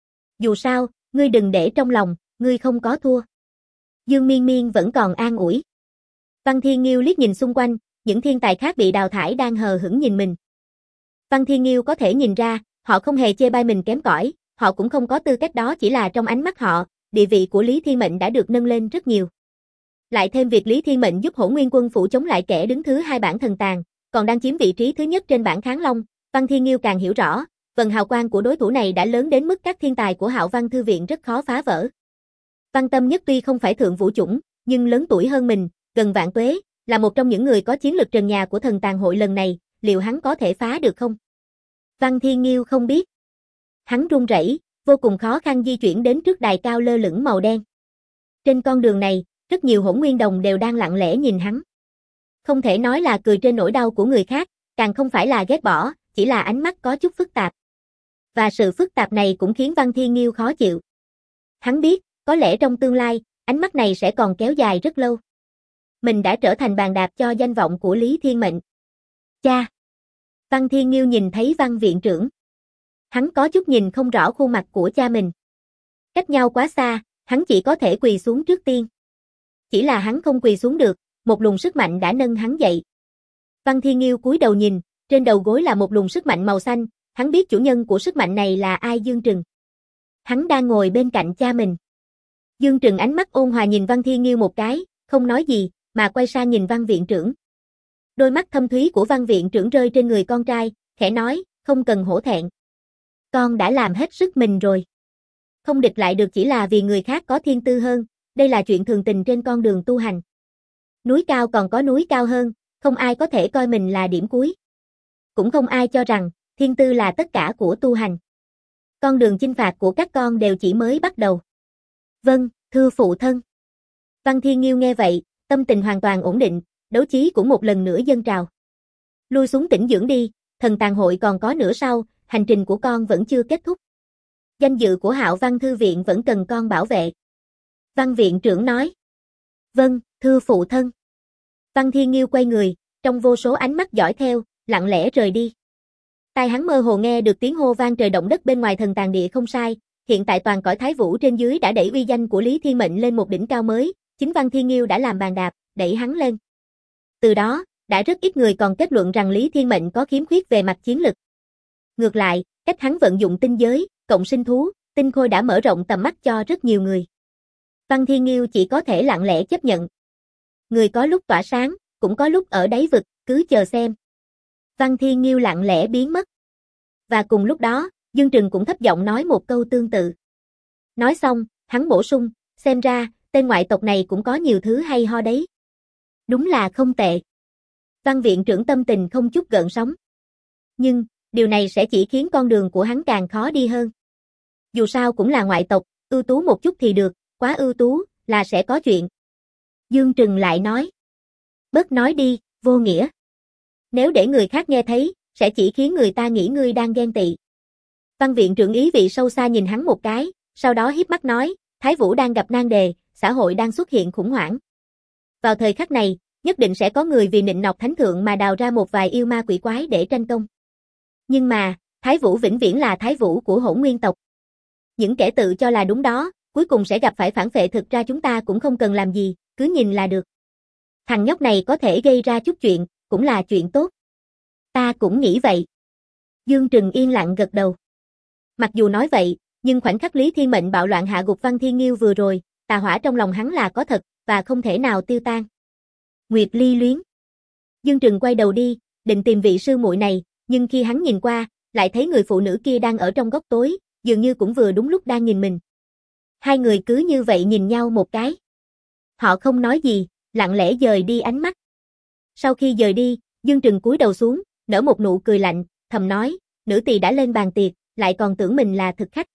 Dù sao, ngươi đừng để trong lòng, ngươi không có thua. Dương Miên Miên vẫn còn an ủi. Văn Thiên Nghiêu liếc nhìn xung quanh, những thiên tài khác bị đào thải đang hờ hững nhìn mình. Văn Thiên Nghiêu có thể nhìn ra, họ không hề chê bai mình kém cỏi, họ cũng không có tư cách đó, chỉ là trong ánh mắt họ, địa vị của Lý Thiên Mệnh đã được nâng lên rất nhiều. Lại thêm việc Lý Thiên Mệnh giúp Hỗn Nguyên Quân phủ chống lại kẻ đứng thứ hai bảng thần tàng, còn đang chiếm vị trí thứ nhất trên bảng Kháng Long, Văn Thiên Nghiêu càng hiểu rõ, phần hào quang của đối thủ này đã lớn đến mức các thiên tài của Hạo Văn thư viện rất khó phá vỡ. Văn Tâm Nhất tuy không phải thượng vũ chủng, nhưng lớn tuổi hơn mình, gần vạn tuế, là một trong những người có chiến lực trần nhà của thần tàng hội lần này, liệu hắn có thể phá được không? Văn Thiên Nghiêu không biết. Hắn run rẩy, vô cùng khó khăn di chuyển đến trước đài cao lơ lửng màu đen. Trên con đường này, rất nhiều hỗn nguyên đồng đều đang lặng lẽ nhìn hắn. Không thể nói là cười trên nỗi đau của người khác, càng không phải là ghét bỏ, chỉ là ánh mắt có chút phức tạp. Và sự phức tạp này cũng khiến Văn Thiên Nghiêu khó chịu. Hắn biết, có lẽ trong tương lai, ánh mắt này sẽ còn kéo dài rất lâu. Mình đã trở thành bàn đạp cho danh vọng của Lý Thiên Mệnh. Cha! Văn Thiên Nghiêu nhìn thấy Văn viện trưởng. Hắn có chút nhìn không rõ khuôn mặt của cha mình. Cách nhau quá xa, hắn chỉ có thể quỳ xuống trước tiên. Chỉ là hắn không quỳ xuống được, một luồng sức mạnh đã nâng hắn dậy. Văn Thiên Nghiêu cúi đầu nhìn, trên đầu gối là một luồng sức mạnh màu xanh, hắn biết chủ nhân của sức mạnh này là ai. Dương Trừng. Hắn đang ngồi bên cạnh cha mình. Dương Trừng ánh mắt ôn hòa nhìn Văn Thiên Nghiêu một cái, không nói gì, mà quay sang nhìn Văn viện trưởng. Đôi mắt thâm thúy của Văn viện trưởng rơi trên người con trai, khẽ nói, không cần hổ thẹn. Con đã làm hết sức mình rồi. Không địch lại được chỉ là vì người khác có thiên tư hơn, đây là chuyện thường tình trên con đường tu hành. Núi cao còn có núi cao hơn, không ai có thể coi mình là điểm cuối. Cũng không ai cho rằng, thiên tư là tất cả của tu hành. Con đường chinh phạt của các con đều chỉ mới bắt đầu. Vâng, thưa phụ thân. Văn Thiên Nghiêu nghe vậy, tâm tình hoàn toàn ổn định, đấu chí cũng một lần nữa dâng trào. Lui xuống tĩnh dưỡng đi, thần tàng hội còn có nửa sau, hành trình của con vẫn chưa kết thúc. Danh dự của Hạo Văn thư viện vẫn cần con bảo vệ. Văn viện trưởng nói. Vâng, thưa phụ thân. Văn Thiên Nghiêu quay người, trong vô số ánh mắt dõi theo, lặng lẽ rời đi. Tai hắn mơ hồ nghe được tiếng hô vang trời động đất bên ngoài thần tàng địa không sai, hiện tại toàn cõi Thái Vũ trên dưới đã đẩy uy danh của Lý Thiên Mệnh lên một đỉnh cao mới, chính Văn Thiên Nghiêu đã làm bàn đạp, đẩy hắn lên. Từ đó, đã rất ít người còn kết luận rằng Lý Thiên Mệnh có khiếm khuyết về mặt chiến lực. Ngược lại, cách hắn vận dụng tinh giới, cộng sinh thú, tinh khôi đã mở rộng tầm mắt cho rất nhiều người. Văn Thiên Nghiêu chỉ có thể lặng lẽ chấp nhận. Người có lúc tỏa sáng, cũng có lúc ở đáy vực, cứ chờ xem. Văn Thiên Nghiêu lặng lẽ biến mất. Và cùng lúc đó, Dương Trừng cũng thấp giọng nói một câu tương tự. Nói xong, hắn bổ sung, xem ra, tên ngoại tộc này cũng có nhiều thứ hay ho đấy. Đúng là không tệ. Văn viện trưởng tâm tình không chút gợn sóng. Nhưng, điều này sẽ chỉ khiến con đường của hắn càng khó đi hơn. Dù sao cũng là ngoại tộc, ưu tú một chút thì được, quá ưu tú, là sẽ có chuyện. Dương Trừng lại nói. Bớt nói đi, vô nghĩa. Nếu để người khác nghe thấy, sẽ chỉ khiến người ta nghĩ ngươi đang ghen tị. Văn viện trưởng ý vị sâu xa nhìn hắn một cái, sau đó híp mắt nói, Thái Vũ đang gặp nan đề, xã hội đang xuất hiện khủng hoảng. Vào thời khắc này, nhất định sẽ có người vì nịnh nọt thánh thượng mà đào ra một vài yêu ma quỷ quái để tranh công. Nhưng mà, Thái Vũ vĩnh viễn là Thái Vũ của Hỗn Nguyên tộc. Những kẻ tự cho là đúng đó, cuối cùng sẽ gặp phải phản phệ, thực ra chúng ta cũng không cần làm gì, cứ nhìn là được. Thằng nhóc này có thể gây ra chút chuyện, cũng là chuyện tốt. Ta cũng nghĩ vậy. Dương Trừng yên lặng gật đầu. Mặc dù nói vậy, nhưng khoảnh khắc Lý Thiên Mệnh bạo loạn hạ gục Văn Thiên Nghiêu vừa rồi, tà hỏa trong lòng hắn là có thật, và không thể nào tiêu tan. Nguyệt Ly Luyến. Dương Trừng quay đầu đi, định tìm vị sư muội này, nhưng khi hắn nhìn qua, lại thấy người phụ nữ kia đang ở trong góc tối, dường như cũng vừa đúng lúc đang nhìn mình. Hai người cứ như vậy nhìn nhau một cái. Họ không nói gì, lặng lẽ dời đi ánh mắt. Sau khi dời đi, Dương Trừng cúi đầu xuống, nở một nụ cười lạnh, thầm nói, nữ tỳ đã lên bàn tiệc, lại còn tưởng mình là thực khách.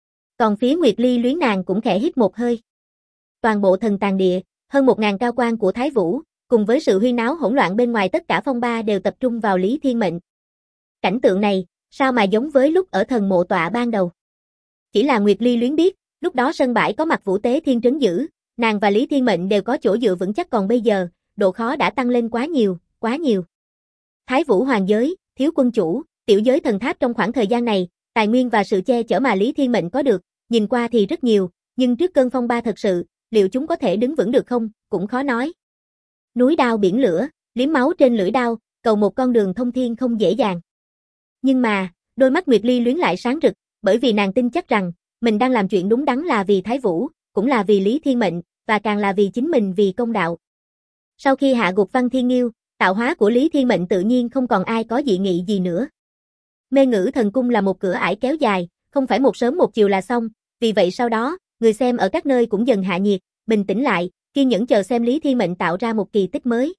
Còn phía Nguyệt Ly Luyến nàng cũng khẽ hít một hơi. Toàn bộ thần tàng địa, hơn 1000 cao quan của Thái Vũ, cùng với sự huyên náo hỗn loạn bên ngoài, tất cả phong ba đều tập trung vào Lý Thiên Mệnh. Cảnh tượng này, sao mà giống với lúc ở thần mộ tọa ban đầu. Chỉ là Nguyệt Ly Luyến biết, lúc đó sân bãi có mặt Vũ Tế Thiên trấn giữ, nàng và Lý Thiên Mệnh đều có chỗ dựa vững chắc, còn bây giờ, độ khó đã tăng lên quá nhiều, quá nhiều. Thái Vũ hoàng giới, thiếu quân chủ, tiểu giới thần tháp, trong khoảng thời gian này, tài nguyên và sự che chở mà Lý Thiên Mệnh có được, nhìn qua thì rất nhiều, nhưng trước cơn phong ba thật sự, liệu chúng có thể đứng vững được không, cũng khó nói. Núi đao biển lửa, liếm máu trên lưỡi đao, cầu một con đường thông thiên không dễ dàng. Nhưng mà, đôi mắt Nguyệt Ly Luyến lại sáng rực, bởi vì nàng tin chắc rằng, mình đang làm chuyện đúng đắn là vì Thái Vũ, cũng là vì Lý Thiên Mệnh, và càng là vì chính mình, vì công đạo. Sau khi hạ gục Văn Thiên Nghiêu, tạo hóa của Lý Thiên Mệnh tự nhiên không còn ai có dị nghị gì nữa. Mê Ngữ Thần Cung là một cửa ải kéo dài, không phải một sớm một chiều là xong, vì vậy sau đó, người xem ở các nơi cũng dần hạ nhiệt, bình tĩnh lại, kiên nhẫn chờ xem Lý Thiên Mệnh tạo ra một kỳ tích mới.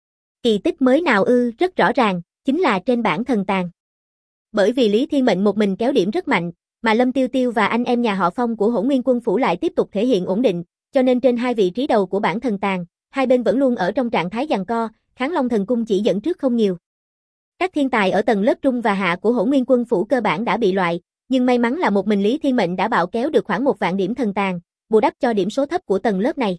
Kỳ tích mới nào ư? Rất rõ ràng, chính là trên bảng thần tàng. Bởi vì Lý Thiên Mệnh một mình kéo điểm rất mạnh, mà Lâm Tiêu Tiêu và anh em nhà họ Phong của Hỗn Nguyên Quân phủ lại tiếp tục thể hiện ổn định, cho nên trên hai vị trí đầu của bảng thần tàng, hai bên vẫn luôn ở trong trạng thái giằng co, Kháng Long Thần Cung chỉ dẫn trước không nhiều. Các thiên tài ở tầng lớp trung và hạ của Hỗn Nguyên Quân phủ cơ bản đã bị loại, nhưng may mắn là một mình Lý Thiên Mệnh đã bạo kéo được khoảng 1 vạn điểm thần tàng, bù đắp cho điểm số thấp của tầng lớp này.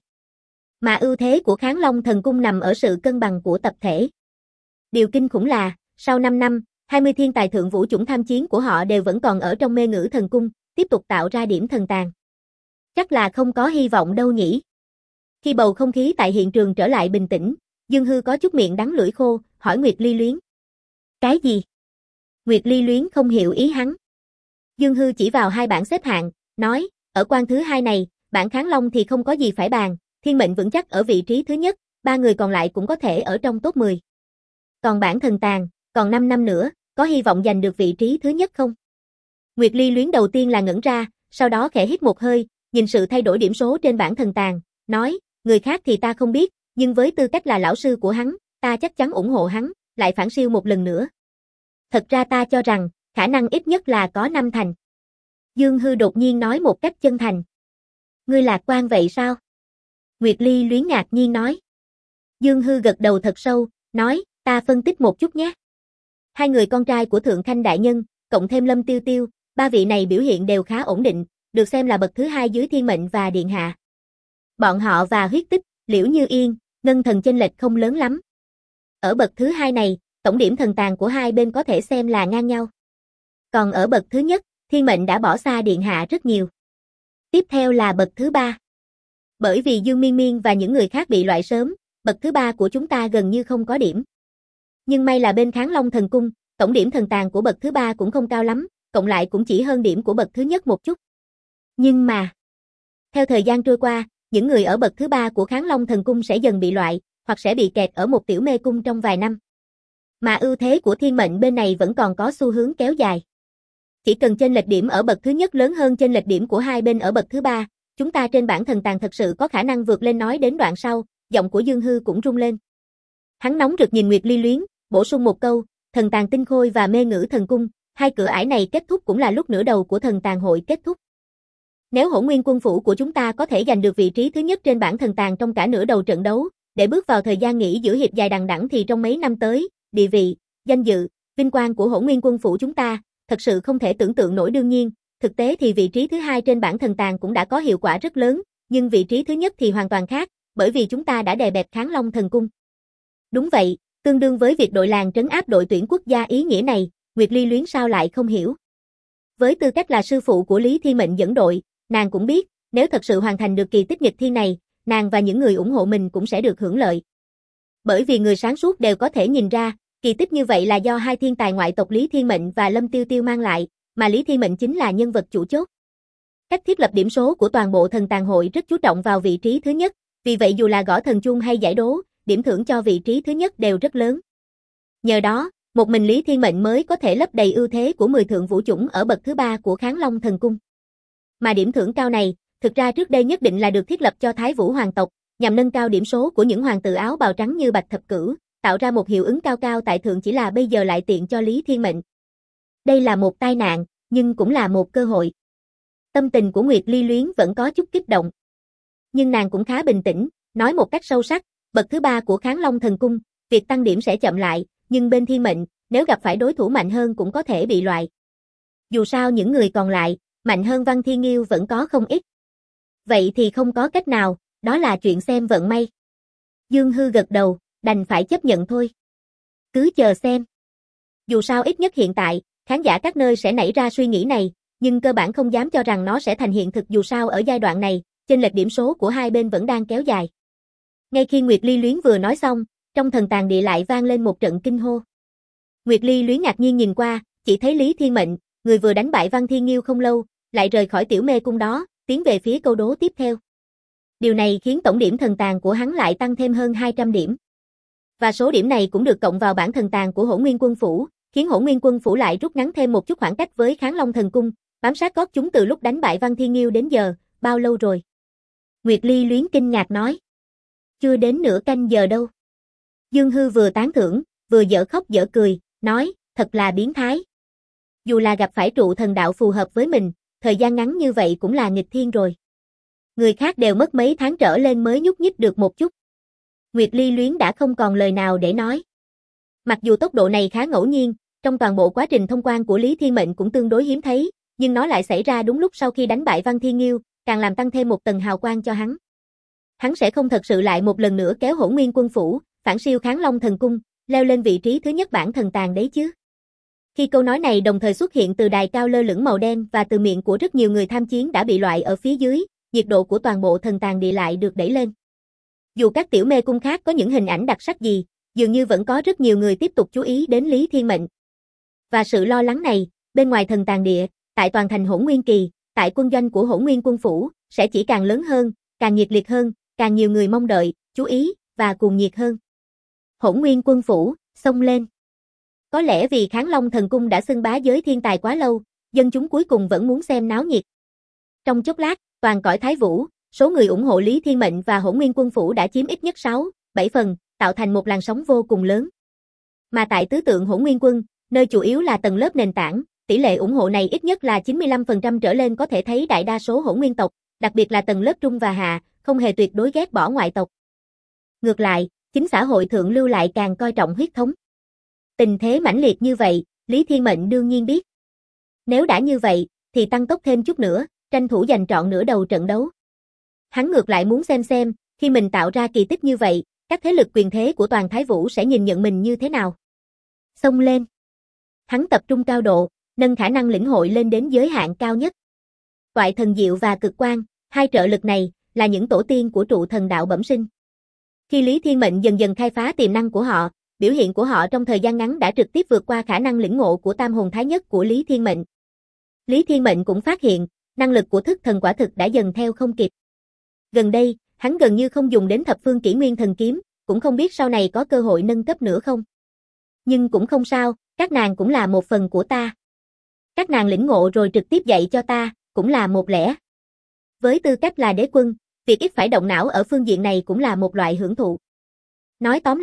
Mà ưu thế của Kháng Long Thần Cung nằm ở sự cân bằng của tập thể. Điều kinh khủng là, sau 5 năm, 20 thiên tài thượng vũ chủng tham chiến của họ đều vẫn còn ở trong Mê Ngữ Thần Cung, tiếp tục tạo ra điểm thần tàng. Chắc là không có hy vọng đâu nhỉ. Khi bầu không khí tại hiện trường trở lại bình tĩnh, Dương Hư có chút miệng đắng lưỡi khô, hỏi Nguyệt Ly Luyến. Cái gì? Nguyệt Ly Luyến không hiểu ý hắn. Dương Hư chỉ vào hai bảng xếp hạng, nói, ở quan thứ hai này, bảng Kháng Long thì không có gì phải bàn, Thiên Mệnh vững chắc ở vị trí thứ nhất, 3 người còn lại cũng có thể ở trong top 10. Còn bảng thần tàng, còn 5 năm nữa, có hy vọng giành được vị trí thứ nhất không? Nguyệt Ly Luyến đầu tiên là ngẩn ra, sau đó khẽ hít một hơi, nhìn sự thay đổi điểm số trên bảng thần tàng, nói, người khác thì ta không biết, nhưng với tư cách là lão sư của hắn, ta chắc chắn ủng hộ hắn, lại phản siêu một lần nữa. Thật ra ta cho rằng, khả năng ít nhất là có 5 thành. Dương Hư đột nhiên nói một cách chân thành. Ngươi lạc quan vậy sao? Nguyệt Ly Luyến ngạc nhiên nói. Dương Hư gật đầu thật sâu, nói, ta phân tích một chút nhé. Hai người con trai của Thượng Khanh Đại Nhân, cộng thêm Lâm Tiêu Tiêu, 3 vị này biểu hiện đều khá ổn định, được xem là bậc thứ hai dưới Thiên Mệnh và Điện Hạ. Bọn họ và Huyết Tích, Liễu Như Yên, Ngân Thần chênh lệch không lớn lắm. Ở bậc thứ hai này, tổng điểm thần tàng của hai bên có thể xem là ngang nhau. Còn ở bậc thứ nhất, Thiên Mệnh đã bỏ xa Điện Hạ rất nhiều. Tiếp theo là bậc thứ ba. Bởi vì Dương Miên Miên và những người khác bị loại sớm, bậc thứ ba của chúng ta gần như không có điểm. Nhưng may là bên Kháng Long Thần Cung, tổng điểm thần tàng của bậc thứ ba cũng không cao lắm, cộng lại cũng chỉ hơn điểm của bậc thứ nhất một chút. Nhưng mà, theo thời gian trôi qua, những người ở bậc thứ ba của Kháng Long Thần Cung sẽ dần bị loại, hoặc sẽ bị kẹt ở một tiểu mê cung trong vài năm. Mà ưu thế của Thiên Mệnh bên này vẫn còn có xu hướng kéo dài. Chỉ cần chênh lệch điểm ở bậc thứ nhất lớn hơn chênh lệch điểm của hai bên ở bậc thứ ba, chúng ta trên bảng thần tàng thật sự có khả năng vượt lên. Nói đến đoạn sau, giọng của Dương Hư cũng rung lên. Hắn nóng rực nhìn Nguyệt Ly Luyến, bổ sung một câu, thần tàng tinh khôi và mê ngữ thần cung, hai cửa ải này kết thúc cũng là lúc nửa đầu của thần tàng hội kết thúc. Nếu Hỗn Nguyên quân phủ của chúng ta có thể giành được vị trí thứ nhất trên bảng thần tàng trong cả nửa đầu trận đấu, để bước vào thời gian nghỉ giữa hiệp dài đằng đẵng thì trong mấy năm tới, địa vị, danh dự, vinh quang của Hỗn Nguyên quân phủ chúng ta, thật sự không thể tưởng tượng nổi. Đương nhiên, thực tế thì vị trí thứ hai trên bảng thần tàng cũng đã có hiệu quả rất lớn, nhưng vị trí thứ nhất thì hoàn toàn khác, bởi vì chúng ta đã đè bẹp Kháng Long thần cung. Đúng vậy, tương đương với việc đội làng trấn áp đội tuyển quốc gia, ý nghĩa này, Nguyệt Ly Luyến sao lại không hiểu. Với tư cách là sư phụ của Lý Thiên Mệnh dẫn đội, nàng cũng biết, nếu thật sự hoàn thành được kỳ tích nghịch thiên này, nàng và những người ủng hộ mình cũng sẽ được hưởng lợi. Bởi vì người sáng suốt đều có thể nhìn ra, kỳ tích như vậy là do hai thiên tài ngoại tộc Lý Thiên Mệnh và Lâm Tiêu Tiêu mang lại, mà Lý Thiên Mệnh chính là nhân vật chủ chốt. Cách thiết lập điểm số của toàn bộ thần tàng hội rất chú trọng vào vị trí thứ nhất, vì vậy dù là gõ thần chuông hay giải đố, điểm thưởng cho vị trí thứ nhất đều rất lớn. Nhờ đó, một mình Lý Thiên Mệnh mới có thể lấp đầy ưu thế của 10 thượng vũ chủng ở bậc thứ 3 của Kháng Long thần cung. Mà điểm thưởng cao này, thực ra trước đây nhất định là được thiết lập cho Thái Vũ hoàng tộc, nhằm nâng cao điểm số của những hoàng tử áo bào trắng như Bạch Thập Cửu, tạo ra một hiệu ứng cao cao tại thượng, chỉ là bây giờ lại tiện cho Lý Thiên Mệnh. Đây là một tai nạn, nhưng cũng là một cơ hội. Tâm tình của Nguyệt Ly Luyến vẫn có chút kích động. Nhưng nàng cũng khá bình tĩnh, nói một cách sâu sắc, bậc thứ 3 của Kháng Long thần cung, việc tăng điểm sẽ chậm lại, nhưng bên Thiên Mệnh, nếu gặp phải đối thủ mạnh hơn cũng có thể bị loại. Dù sao những người còn lại, mạnh hơn Văn Thiên Nghiêu vẫn có không ít. Vậy thì không có cách nào, đó là chuyện xem vận may. Dương Hư gật đầu, đành phải chấp nhận thôi. Cứ chờ xem. Dù sao ít nhất hiện tại, khán giả các nơi sẽ nảy ra suy nghĩ này, nhưng cơ bản không dám cho rằng nó sẽ thành hiện thực, dù sao ở giai đoạn này, chênh lệch điểm số của hai bên vẫn đang kéo dài. Ngay khi Nguyệt Ly Luyến vừa nói xong, trong thần tàng địa lại vang lên một trận kinh hô. Nguyệt Ly Luyến ngạc nhiên nhìn qua, chỉ thấy Lý Thiên Mệnh, người vừa đánh bại Văn Thiên Nghiêu không lâu, lại rời khỏi tiểu mê cung đó, tiến về phía câu đố tiếp theo. Điều này khiến tổng điểm thần tàng của hắn lại tăng thêm hơn 200 điểm. Và số điểm này cũng được cộng vào bảng thần tàng của Hỗn Nguyên quân phủ, khiến Hỗn Nguyên quân phủ lại rút ngắn thêm một chút khoảng cách với Kháng Long thần cung, bám sát gót chúng từ lúc đánh bại Văn Thiên Nghiêu đến giờ, bao lâu rồi? Nguyệt Ly Luyến kinh ngạc nói. Chưa đến nửa canh giờ đâu. Dương Hư vừa tán thưởng, vừa dở khóc dở cười, nói, thật là biến thái. Dù là gặp phải trụ thần đạo phù hợp với mình, thời gian ngắn như vậy cũng là nghịch thiên rồi. Người khác đều mất mấy tháng trở lên mới nhúc nhích được một chút. Nguyệt Ly Luyến đã không còn lời nào để nói. Mặc dù tốc độ này khá ngẫu nhiên, trong toàn bộ quá trình thông quan của Lý Thiên Mệnh cũng tương đối hiếm thấy, nhưng nó lại xảy ra đúng lúc sau khi đánh bại Văn Thiên Nghiêu, càng làm tăng thêm một tầng hào quang cho hắn. Hắn sẽ không thật sự lại một lần nữa kéo Hỗn Nguyên quân phủ, phản siêu Kháng Long thần cung, leo lên vị trí thứ nhất bảng thần tàng đấy chứ. Khi câu nói này đồng thời xuất hiện từ đài cao lơ lửng màu đen và từ miệng của rất nhiều người tham chiến đã bị loại ở phía dưới, nhiệt độ của toàn bộ thần tàng địa lại được đẩy lên. Dù các tiểu mê cung khác có những hình ảnh đặc sắc gì, dường như vẫn có rất nhiều người tiếp tục chú ý đến Lý Thiên Mệnh. Và sự lo lắng này, bên ngoài thần tàng địa, tại toàn thành Hỗn Nguyên Kỳ, tại quân doanh của Hỗn Nguyên quân phủ, sẽ chỉ càng lớn hơn, càng nhiệt liệt hơn, càng nhiều người mong đợi, chú ý, và cuồng nhiệt hơn. Hỗn Nguyên quân phủ, xông lên. Có lẽ vì Kháng Long thần cung đã xưng bá giới thiên tài quá lâu, dân chúng cuối cùng vẫn muốn xem náo nhiệt. Trong chốc lát, toàn cõi Thái Vũ, số người ủng hộ Lý Thiên Mệnh và Hỗn Nguyên quân phủ đã chiếm ít nhất 6, 7 phần, tạo thành một làn sóng vô cùng lớn. Mà tại tứ tượng Hỗn Nguyên quân, nơi chủ yếu là tầng lớp nền tảng, tỷ lệ ủng hộ này ít nhất là 95% trở lên, có thể thấy đại đa số Hỗn Nguyên tộc, đặc biệt là tầng lớp trung và hạ, không hề tuyệt đối ghét bỏ ngoại tộc. Ngược lại, chính xã hội thượng lưu lại càng coi trọng huyết thống. Tình thế mãnh liệt như vậy, Lý Thiên Mệnh đương nhiên biết. Nếu đã như vậy, thì tăng tốc thêm chút nữa, tranh thủ giành trọn nửa đầu trận đấu. Hắn ngược lại muốn xem, khi mình tạo ra kỳ tích như vậy, các thế lực quyền thế của toàn Thái Vũ sẽ nhìn nhận mình như thế nào. Xông lên. Hắn tập trung cao độ, nâng khả năng lĩnh hội lên đến giới hạn cao nhất. Toại thần diệu và cực quang, hai trợ lực này, là những tổ tiên của trụ thần đạo bẩm sinh. Khi Lý Thiên Mệnh dần dần khai phá tiềm năng của họ, biểu hiện của họ trong thời gian ngắn đã trực tiếp vượt qua khả năng lĩnh ngộ của tam hồn thái nhất của Lý Thiên Mệnh. Lý Thiên Mệnh cũng phát hiện, năng lực của thức thần quả thực đã dần theo không kịp. Gần đây, hắn gần như không dùng đến thập phương kỷ nguyên thần kiếm, cũng không biết sau này có cơ hội nâng cấp nữa không. Nhưng cũng không sao, các nàng cũng là một phần của ta. Các nàng lĩnh ngộ rồi trực tiếp dạy cho ta, cũng là một lẽ. Với tư cách là đế quân, việc ít phải động não ở phương diện này cũng là một loại hưởng thụ. Nói tóm lại,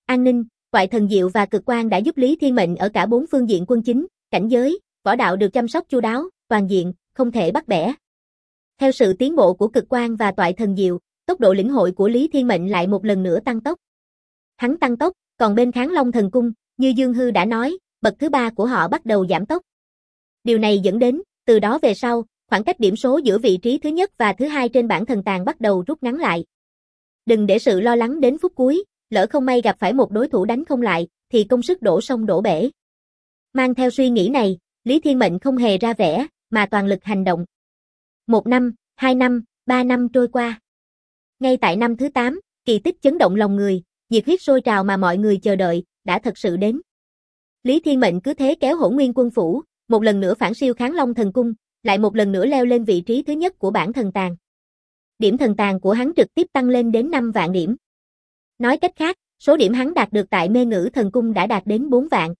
an ninh, toại thần diệu và cực quan đã giúp Lý Thiên Mệnh ở cả 4 phương diện quân chính, cảnh giới, võ đạo được chăm sóc chu đáo, toàn diện, không thể bắt bẻ. Theo sự tiến bộ của cực quan và toại thần diệu, tốc độ lĩnh hội của Lý Thiên Mệnh lại một lần nữa tăng tốc. Hắn tăng tốc, còn bên Kháng Long thần cung, như Dương Hư đã nói, bậc thứ 3 của họ bắt đầu giảm tốc. Điều này dẫn đến, từ đó về sau, khoảng cách điểm số giữa vị trí thứ nhất và thứ hai trên bảng thần tàng bắt đầu rút ngắn lại. Đừng để sự lo lắng đến phút cuối, lỡ không may gặp phải một đối thủ đánh không lại, thì công sức đổ sông đổ bể. Mang theo suy nghĩ này, Lý Thiên Mệnh không hề ra vẻ, mà toàn lực hành động. 1 năm, 2 năm, 3 năm trôi qua. Ngay tại năm thứ 8, kỳ tích chấn động lòng người, nhiệt huyết sôi trào mà mọi người chờ đợi, đã thật sự đến. Lý Thiên Mệnh cứ thế kéo Hỗn Nguyên Quân Phủ, một lần nữa phản siêu Kháng Long thần cung, lại một lần nữa leo lên vị trí thứ nhất của bảng thần tàng. Điểm thần tàng của hắn trực tiếp tăng lên đến 5 vạn điểm. Nói cách khác, số điểm hắn đạt được tại Mê Ngữ Thần Cung đã đạt đến 4 vạn.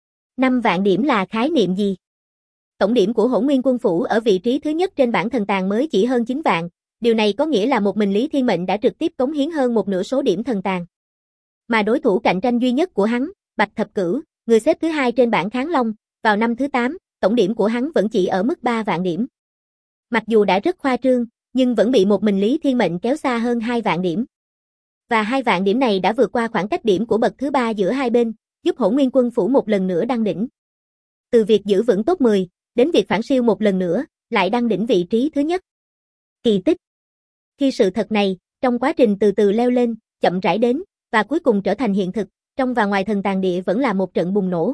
5 vạn điểm là khái niệm gì? Tổng điểm của Hỗn Nguyên Quân Phủ ở vị trí thứ nhất trên bảng thần tàng mới chỉ hơn 9 vạn, điều này có nghĩa là một mình Lý Thiên Mệnh đã trực tiếp cống hiến hơn một nửa số điểm thần tàng. Mà đối thủ cạnh tranh duy nhất của hắn, Bạch Thập Cửu, người xếp thứ 2 trên bảng Kháng Long, vào năm thứ 8, tổng điểm của hắn vẫn chỉ ở mức 3 vạn điểm. Mặc dù đã rất khoa trương, nhưng vẫn bị một mình Lý Thiên Mệnh kéo xa hơn 2 vạn điểm. Và 2 vạn điểm này đã vượt qua khoảng cách điểm của bậc thứ 3 giữa hai bên, giúp Hỗn Nguyên Quân Phủ một lần nữa đăng đỉnh. Từ việc giữ vững top 10, đến việc phản siêu một lần nữa, lại đăng đỉnh vị trí thứ nhất. Kỳ tích. Khi sự thật này, trong quá trình từ từ leo lên, chậm rãi đến, và cuối cùng trở thành hiện thực, trong và ngoài thần tàng địa vẫn là một trận bùng nổ.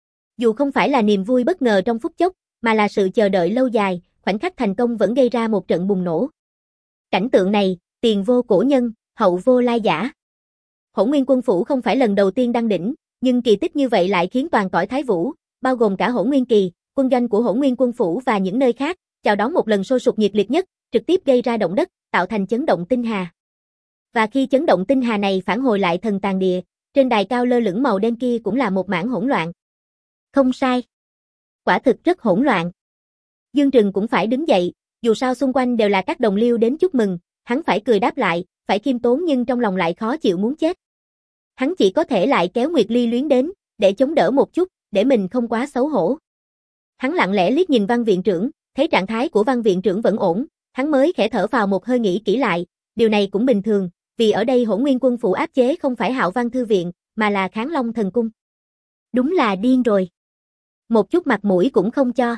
Dù không phải là niềm vui bất ngờ trong phút chốc, mà là sự chờ đợi lâu dài, khoảnh khắc thành công vẫn gây ra một trận bùng nổ. Cảnh tượng này, tiền vô cổ nhân, hậu vô lai giả. Hỗn Nguyên Quân Phủ không phải lần đầu tiên đăng đỉnh, nhưng kỳ tích như vậy lại khiến toàn cõi Thái Vũ, bao gồm cả Hỗn Nguyên Kỳ, quân doanh của Hỗn Nguyên Quân Phủ và những nơi khác, chào đón một lần sôi sục nhiệt liệt nhất, trực tiếp gây ra động đất, tạo thành chấn động tinh hà. Và khi chấn động tinh hà này phản hồi lại thần tàng địa, trên đài cao lơ lửng màu đen kia cũng là một mảng hỗn loạn. Không sai. Quả thực rất hỗn loạn. Dương Trừng cũng phải đứng dậy, dù sao xung quanh đều là các đồng liêu đến chúc mừng, hắn phải cười đáp lại, phải khiêm tốn nhưng trong lòng lại khó chịu muốn chết. Hắn chỉ có thể lại kéo Nguyệt Ly Luyến đến, để chống đỡ một chút, để mình không quá xấu hổ. Hắn lặng lẽ liếc nhìn Văn viện trưởng, thấy trạng thái của Văn viện trưởng vẫn ổn, hắn mới khẽ thở vào một hơi nghĩ kỹ lại, điều này cũng bình thường, vì ở đây Hỗn Nguyên Quân Phủ áp chế không phải Hạo Văn thư viện, mà là Kháng Long thần cung. Đúng là điên rồi. Một chút mặt mũi cũng không cho.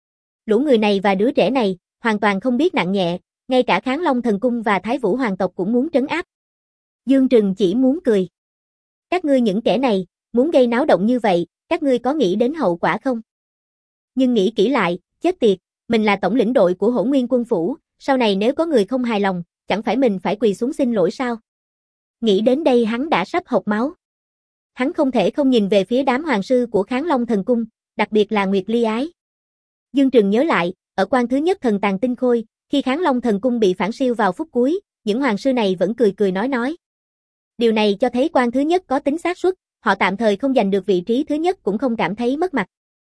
Lũ người này và đứa trẻ này, hoàn toàn không biết nặng nhẹ, ngay cả Kháng Long thần cung và Thái Vũ hoàng tộc cũng muốn trấn áp. Dương Trừng chỉ muốn cười. Các ngươi những kẻ này, muốn gây náo động như vậy, các ngươi có nghĩ đến hậu quả không? Nhưng nghĩ kỹ lại, chết tiệt, mình là tổng lĩnh đội của Hỗn Nguyên Quân Phủ, sau này nếu có người không hài lòng, chẳng phải mình phải quỳ xuống xin lỗi sao? Nghĩ đến đây hắn đã sắp hộc máu. Hắn không thể không nhìn về phía đám hoàng sư của Kháng Long thần cung, đặc biệt là Nguyệt Ly Ái. Dương Trừng nhớ lại, ở quan thứ nhất thần tàng tinh khôi, khi Kháng Long thần cung bị phản siêu vào phút cuối, những hoàng sư này vẫn cười cười nói. Điều này cho thấy quan thứ nhất có tính xác suất, họ tạm thời không giành được vị trí thứ nhất cũng không cảm thấy mất mặt.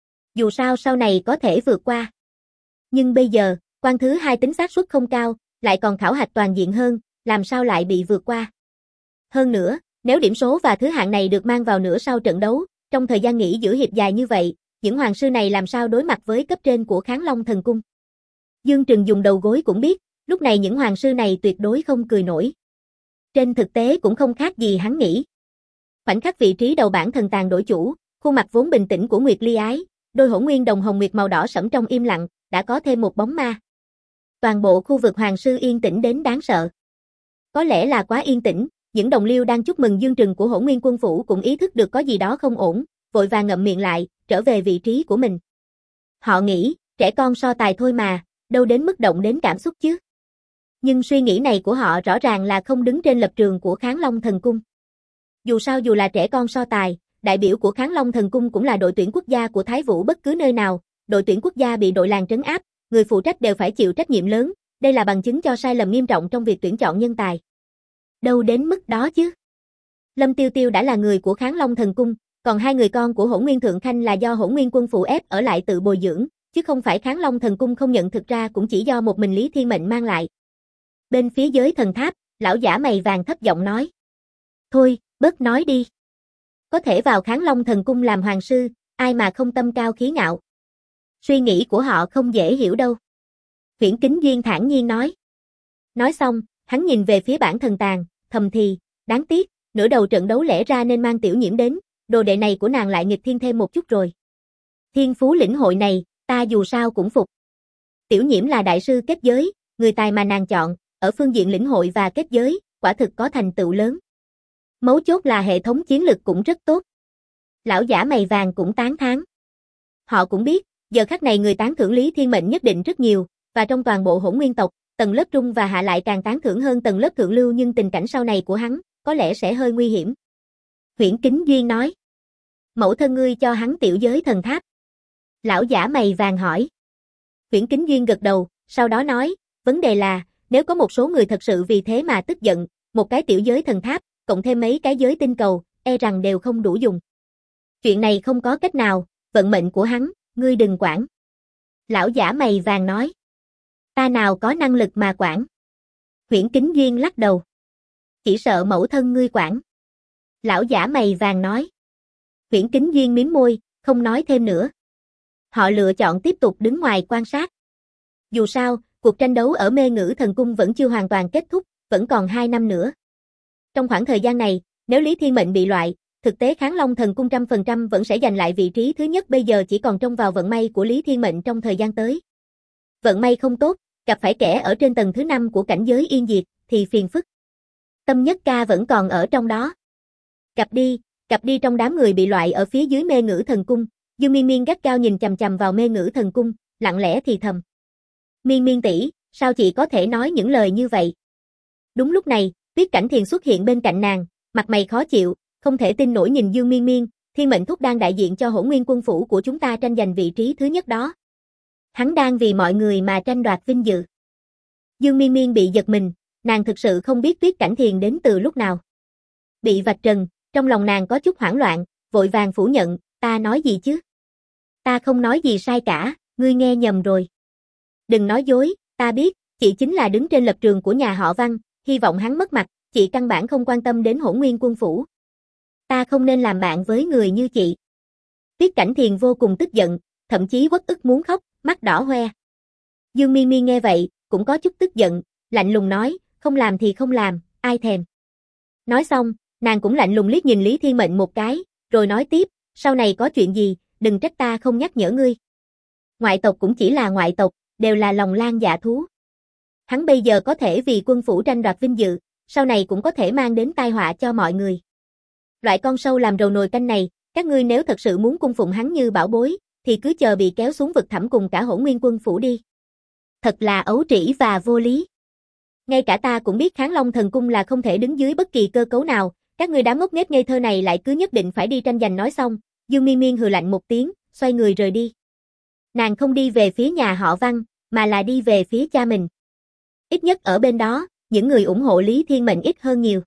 Dù sao sau này có thể vượt qua. Nhưng bây giờ, quan thứ hai tính xác suất không cao, lại còn khảo hạch toàn diện hơn, làm sao lại bị vượt qua. Hơn nữa, nếu điểm số và thứ hạng này được mang vào nửa sau trận đấu, trong thời gian nghỉ giữa hiệp dài như vậy, những hoàng sư này làm sao đối mặt với cấp trên của Kháng Long thần cung. Dương Trừng dùng đầu gối cũng biết, lúc này những hoàng sư này tuyệt đối không cười nổi. Trên thực tế cũng không khác gì hắn nghĩ. Khoảnh khắc vị trí đầu bảng thần tàng đổi chủ, khuôn mặt vốn bình tĩnh của Nguyệt Ly Ái, đôi hỗn nguyên đồng hồng nguyệt màu đỏ sẫm trong im lặng, đã có thêm một bóng ma. Toàn bộ khu vực hoàng sư yên tĩnh đến đáng sợ. Có lẽ là quá yên tĩnh, những đồng liêu đang chúc mừng Dương Trừng của Hỗn Nguyên Quân Phủ cũng ý thức được có gì đó không ổn, vội vàng ngậm miệng lại, trở về vị trí của mình. Họ nghĩ, trẻ con so tài thôi mà, đâu đến mức động đến cảm xúc chứ. Nhưng suy nghĩ này của họ rõ ràng là không đứng trên lập trường của Kháng Long thần cung. Dù sao dù là trẻ con so tài, đại biểu của Kháng Long thần cung cũng là đội tuyển quốc gia của Thái Vũ bất cứ nơi nào, đội tuyển quốc gia bị đội làng trấn áp, người phụ trách đều phải chịu trách nhiệm lớn, đây là bằng chứng cho sai lầm nghiêm trọng trong việc tuyển chọn nhân tài. Đâu đến mức đó chứ. Lâm Tiêu Tiêu đã là người của Kháng Long thần cung, còn hai người con của Hỗn Nguyên Thượng Khanh là do Hỗn Nguyên Quân Phủ ép ở lại tự bồi dưỡng, chứ không phải Kháng Long thần cung không nhận, thực ra cũng chỉ do một mình Lý Thiên Mệnh mang lại. Bên phía giới thần tháp, lão giả mày vàng thấp giọng nói. Thôi, bớt nói đi. có thể vào Kháng Long Thần Cung làm hoàng sư, ai mà không tâm cao khí ngạo. Suy nghĩ của họ không dễ hiểu đâu. Huyễn Kính Duyên thản nhiên nói. Nói xong, hắn nhìn về phía bản thần tàn, thầm thì, đáng tiếc, nửa đầu trận đấu lẽ ra nên mang Tiểu Nhiễm đến, đồ đệ này của nàng lại nghịch thiên thêm một chút rồi. Thiên phú lĩnh hội này, ta dù sao cũng phục. Tiểu Nhiễm là đại sư kết giới, người tài mà nàng chọn, ở phương diện lĩnh hội và kết giới, quả thực có thành tựu lớn. Mấu chốt là hệ thống chiến lực cũng rất tốt. Lão giả mày vàng cũng tán thán. Họ cũng biết, giờ khắc này người tán thưởng Lý Thiên Mệnh nhất định rất nhiều, và trong toàn bộ Hỗn Nguyên tộc, tầng lớp trung và hạ lại càng tán thưởng hơn tầng lớp thượng lưu, nhưng tình cảnh sau này của hắn, có lẽ sẽ hơi nguy hiểm. Huyễn Kính Duyên nói. Mẫu thân ngươi cho hắn tiểu giới thần tháp. Lão giả mày vàng hỏi. Huyễn Kính Duyên gật đầu, sau đó nói, vấn đề là, nếu có một số người thật sự vì thế mà tức giận, một cái tiểu giới thần tháp, cộng thêm mấy cái giới tinh cầu, e rằng đều không đủ dùng. Chuyện này không có cách nào, vận mệnh của hắn, ngươi đừng quản. Lão giả mày vàng nói. Ta nào có năng lực mà quản. Huyễn Kính Duyên lắc đầu. Chỉ sợ mẫu thân ngươi quản. Lão giả mày vàng nói. Huyễn Kính Duyên mím môi, không nói thêm nữa. Họ lựa chọn tiếp tục đứng ngoài quan sát. Dù sao, cuộc tranh đấu ở Mê Ngữ Thần Cung vẫn chưa hoàn toàn kết thúc, vẫn còn 2 năm nữa. Trong khoảng thời gian này, nếu Lý Thiên Mệnh bị loại, thực tế Kháng Long Thần Cung 100% vẫn sẽ giành lại vị trí thứ nhất, bây giờ chỉ còn trông vào vận may của Lý Thiên Mệnh trong thời gian tới. Vận may không tốt, gặp phải kẻ ở trên tầng thứ 5 của cảnh giới yên diệt, thì phiền phức. Tâm Nhất Ca vẫn còn ở trong đó. Cặp đi trong đám người bị loại ở phía dưới Mê Ngữ Thần Cung, Dương Miên Miên gắt gao nhìn chằm chằm vào Mê Ngữ Thần Cung, lặng lẽ thì thầm. Miên Miên tỷ, sao chị có thể nói những lời như vậy? Đúng lúc này, Tuyết Cảnh Thiền xuất hiện bên cạnh nàng, mặt mày khó chịu, không thể tin nổi nhìn Dương Miên Miên, Thiên Mệnh Thúc đang đại diện cho Hỗn Nguyên quân phủ của chúng ta tranh giành vị trí thứ nhất đó. Hắn đang vì mọi người mà tranh đoạt vinh dự. Dương Miên Miên bị giật mình, nàng thực sự không biết Tuyết Cảnh Thiền đến từ lúc nào. Bị vạch trần, trong lòng nàng có chút hoảng loạn, vội vàng phủ nhận, ta nói gì chứ? Ta không nói gì sai cả, ngươi nghe nhầm rồi. Đừng nói dối, ta biết, chị chính là đứng trên lập trường của nhà họ Văn, hy vọng hắn mất mặt, chị căn bản không quan tâm đến Hỗn Nguyên quân phủ. Ta không nên làm bạn với người như chị. Tuyết Cảnh Thiền vô cùng tức giận, thậm chí uất ức muốn khóc, mắt đỏ hoe. Dương Miên Miên nghe vậy, cũng có chút tức giận, lạnh lùng nói, không làm thì không làm, ai thèm. Nói xong, nàng cũng lạnh lùng liếc nhìn Lý Thiên Mệnh một cái, rồi nói tiếp, sau này có chuyện gì, đừng trách ta không nhắc nhở ngươi. Ngoại tộc cũng chỉ là ngoại tộc, đều là lòng lang dạ thú. Hắn bây giờ có thể vì quân phủ tranh đoạt vinh dự, sau này cũng có thể mang đến tai họa cho mọi người. Loại con sâu làm rầu nồi canh này, các ngươi nếu thật sự muốn cung phụng hắn như bảo bối, thì cứ chờ bị kéo xuống vực thẳm cùng cả Hỗn Nguyên quân phủ đi. Thật là ấu trĩ và vô lý. Ngay cả ta cũng biết Kháng Long Thần Cung là không thể đứng dưới bất kỳ cơ cấu nào, các ngươi đám ngốc nghếch ngây thơ này lại cứ nhất định phải đi tranh giành. Nói xong, Dương Miên Miên hừ lạnh một tiếng, xoay người rời đi. Nàng không đi về phía nhà họ Văn, mà là đi về phía cha mình. Ít nhất ở bên đó, những người ủng hộ Lý Thiên Mệnh ít hơn nhiều.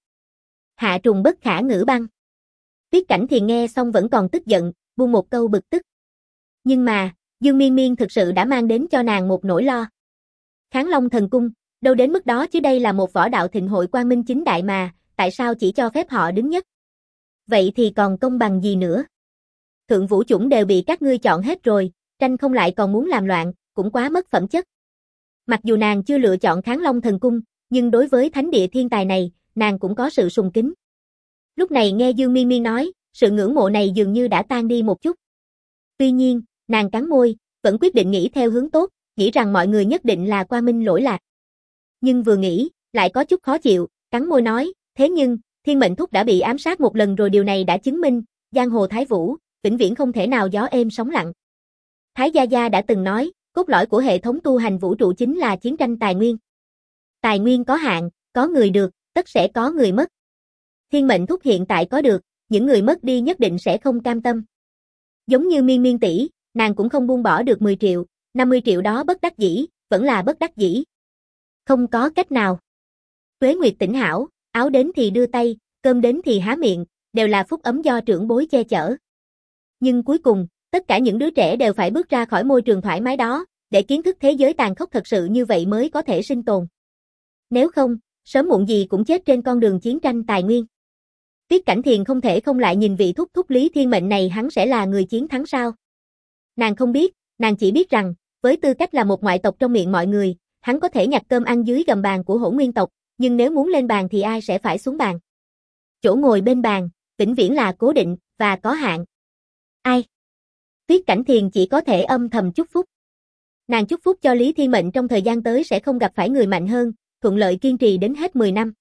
Hạ trùng bất khả ngữ băng. Tuyết Cảnh Thiền nghe xong vẫn còn tức giận, buông một câu bực tức. Nhưng mà, Dương Miên Miên thực sự đã mang đến cho nàng một nỗi lo. Kháng Long Thần Cung, đâu đến mức đó chứ, đây là một võ đạo thịnh hội quang minh chính đại mà, tại sao chỉ cho phép họ đứng nhất? Vậy thì còn công bằng gì nữa? Thượng vũ chủng đều bị các ngươi chọn hết rồi, tranh không lại còn muốn làm loạn, cũng quá mất phẩm chất. Mặc dù nàng chưa lựa chọn Kháng Long Thần Cung, nhưng đối với thánh địa thiên tài này, nàng cũng có sự sùng kính. Lúc này nghe Dương Miên Miên nói, sự ngưỡng mộ này dường như đã tan đi một chút. Tuy nhiên, nàng cắn môi, vẫn quyết định nghĩ theo hướng tốt, nghĩ rằng mọi người nhất định là qua minh lỗi lạc. Nhưng vừa nghĩ, lại có chút khó chịu, cắn môi nói, thế nhưng, Thiên Mệnh Thúc đã bị ám sát một lần rồi, điều này đã chứng minh, giang hồ Thái Vũ, vĩnh viễn không thể nào gió êm sóng lặng. Thái Gia Gia đã từng nói, cốt lõi của hệ thống tu hành vũ trụ chính là chiến tranh tài nguyên. Tài nguyên có hạn, có người được, tất sẽ có người mất. Thiên Mệnh Thúc hiện tại có được, những người mất đi nhất định sẽ không cam tâm. Giống như Miên Miên tỷ, nàng cũng không buông bỏ được 10 triệu, 50 triệu đó bất đắc dĩ, vẫn là bất đắc dĩ. Không có cách nào. Tuế Nguyệt tỉnh hảo, áo đến thì đưa tay, cơm đến thì há miệng, đều là phúc ấm do trưởng bối che chở. Nhưng cuối cùng, tất cả những đứa trẻ đều phải bước ra khỏi môi trường thoải mái đó, để kiến thức thế giới tàn khốc thật sự như vậy mới có thể sinh tồn. Nếu không, sớm muộn gì cũng chết trên con đường chiến tranh tài nguyên. Tiết Cảnh Thiền không thể không lại nhìn vị thúc thúc Lý Thiên Mệnh này, hắn sẽ là người chiến thắng sao? Nàng không biết, nàng chỉ biết rằng, với tư cách là một ngoại tộc trong miệng mọi người, hắn có thể nhặt cơm ăn dưới gầm bàn của Hỗn Nguyên tộc, nhưng nếu muốn lên bàn thì ai sẽ phải xuống bàn? Chỗ ngồi bên bàn, vĩnh viễn là cố định, và có hạn. Ai? Tiết Cảnh Thiền chỉ có thể âm thầm chúc phúc. Nàng chúc phúc cho Lý Thiên Mệnh trong thời gian tới sẽ không gặp phải người mạnh hơn, thuận lợi kiên trì đến hết 10 năm.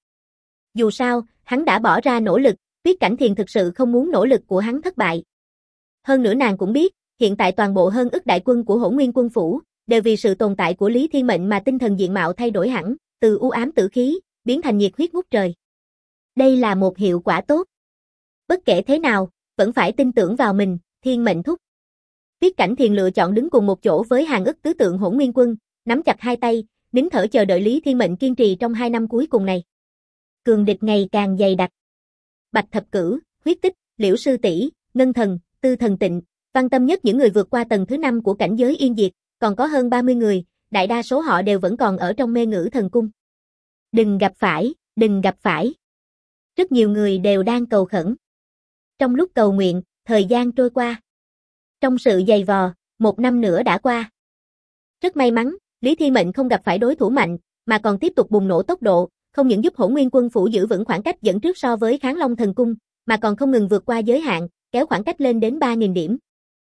Dù sao, hắn đã bỏ ra nỗ lực, Tiết Cảnh Thiền thực sự không muốn nỗ lực của hắn thất bại. Hơn nữa nàng cũng biết, hiện tại toàn bộ hơn ức đại quân của Hỗn Nguyên quân phủ, đều vì sự tồn tại của Lý Thiên Mệnh mà tinh thần diện mạo thay đổi hẳn, từ u ám tử khí, biến thành nhiệt huyết ngút trời. Đây là một hiệu quả tốt. Bất kể thế nào, vẫn phải tin tưởng vào mình, Thiên Mệnh thúc. Tiết Cảnh Thiền lựa chọn đứng cùng một chỗ với hàng ức tứ tượng Hỗn Nguyên quân, nắm chặt hai tay, nín thở chờ đợi Lý Thiên Mệnh kiên trì trong 2 năm cuối cùng này. Cường địch ngày càng dày đặc. Bạch Thập Cửu, Huyết Tích, Liễu Sư Tỷ, Ngân Thần, Tư Thần Tịnh, Văn Tâm Nhất những người vượt qua tầng thứ 5 của cảnh giới yên diệt, còn có hơn 30 người, đại đa số họ đều vẫn còn ở trong mê ngữ thần cung. Đừng gặp phải, đừng gặp phải. Rất nhiều người đều đang cầu khẩn. Trong lúc cầu nguyện, thời gian trôi qua. Trong sự giày vò, 1 năm nữa đã qua. Rất may mắn, Lý Thiên Mệnh không gặp phải đối thủ mạnh, mà còn tiếp tục bùng nổ tốc độ, không những giúp Hỗn Nguyên quân phủ giữ vững khoảng cách dẫn trước so với Kháng Long thần cung, mà còn không ngừng vượt qua giới hạn, kéo khoảng cách lên đến 3.000 điểm.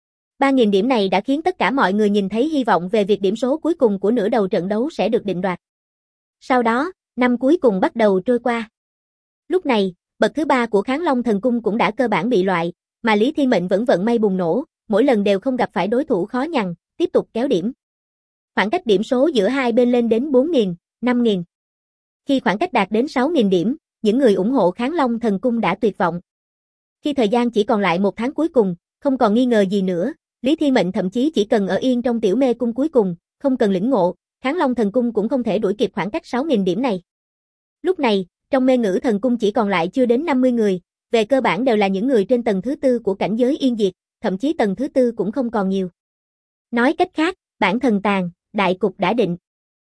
3.000 điểm này đã khiến tất cả mọi người nhìn thấy hy vọng về việc điểm số cuối cùng của nửa đầu trận đấu sẽ được định đoạt. Sau đó, năm cuối cùng bắt đầu trôi qua. Lúc này, bậc thứ 3 của Kháng Long thần cung cũng đã cơ bản bị loại, mà Lý Thiên Mệnh vẫn vận may bùng nổ, mỗi lần đều không gặp phải đối thủ khó nhằn, tiếp tục kéo điểm. Khoảng cách điểm số giữa hai bên lên đến 4.000, 5.000. Khi khoảng cách đạt đến 6.000 điểm, những người ủng hộ Kháng Long thần cung đã tuyệt vọng. Khi thời gian chỉ còn lại 1 tháng cuối cùng, không còn nghi ngờ gì nữa, Lý Thiên Mệnh thậm chí chỉ cần ở yên trong tiểu mê cung cuối cùng, không cần lĩnh ngộ, Kháng Long thần cung cũng không thể đuổi kịp khoảng cách 6.000 điểm này. Lúc này, trong mê ngữ thần cung chỉ còn lại chưa đến 50 người, về cơ bản đều là những người trên tầng thứ 4 của cảnh giới yên diệt, thậm chí tầng thứ 4 cũng không còn nhiều. Nói cách khác, bản thần tàn, đại cục đã định.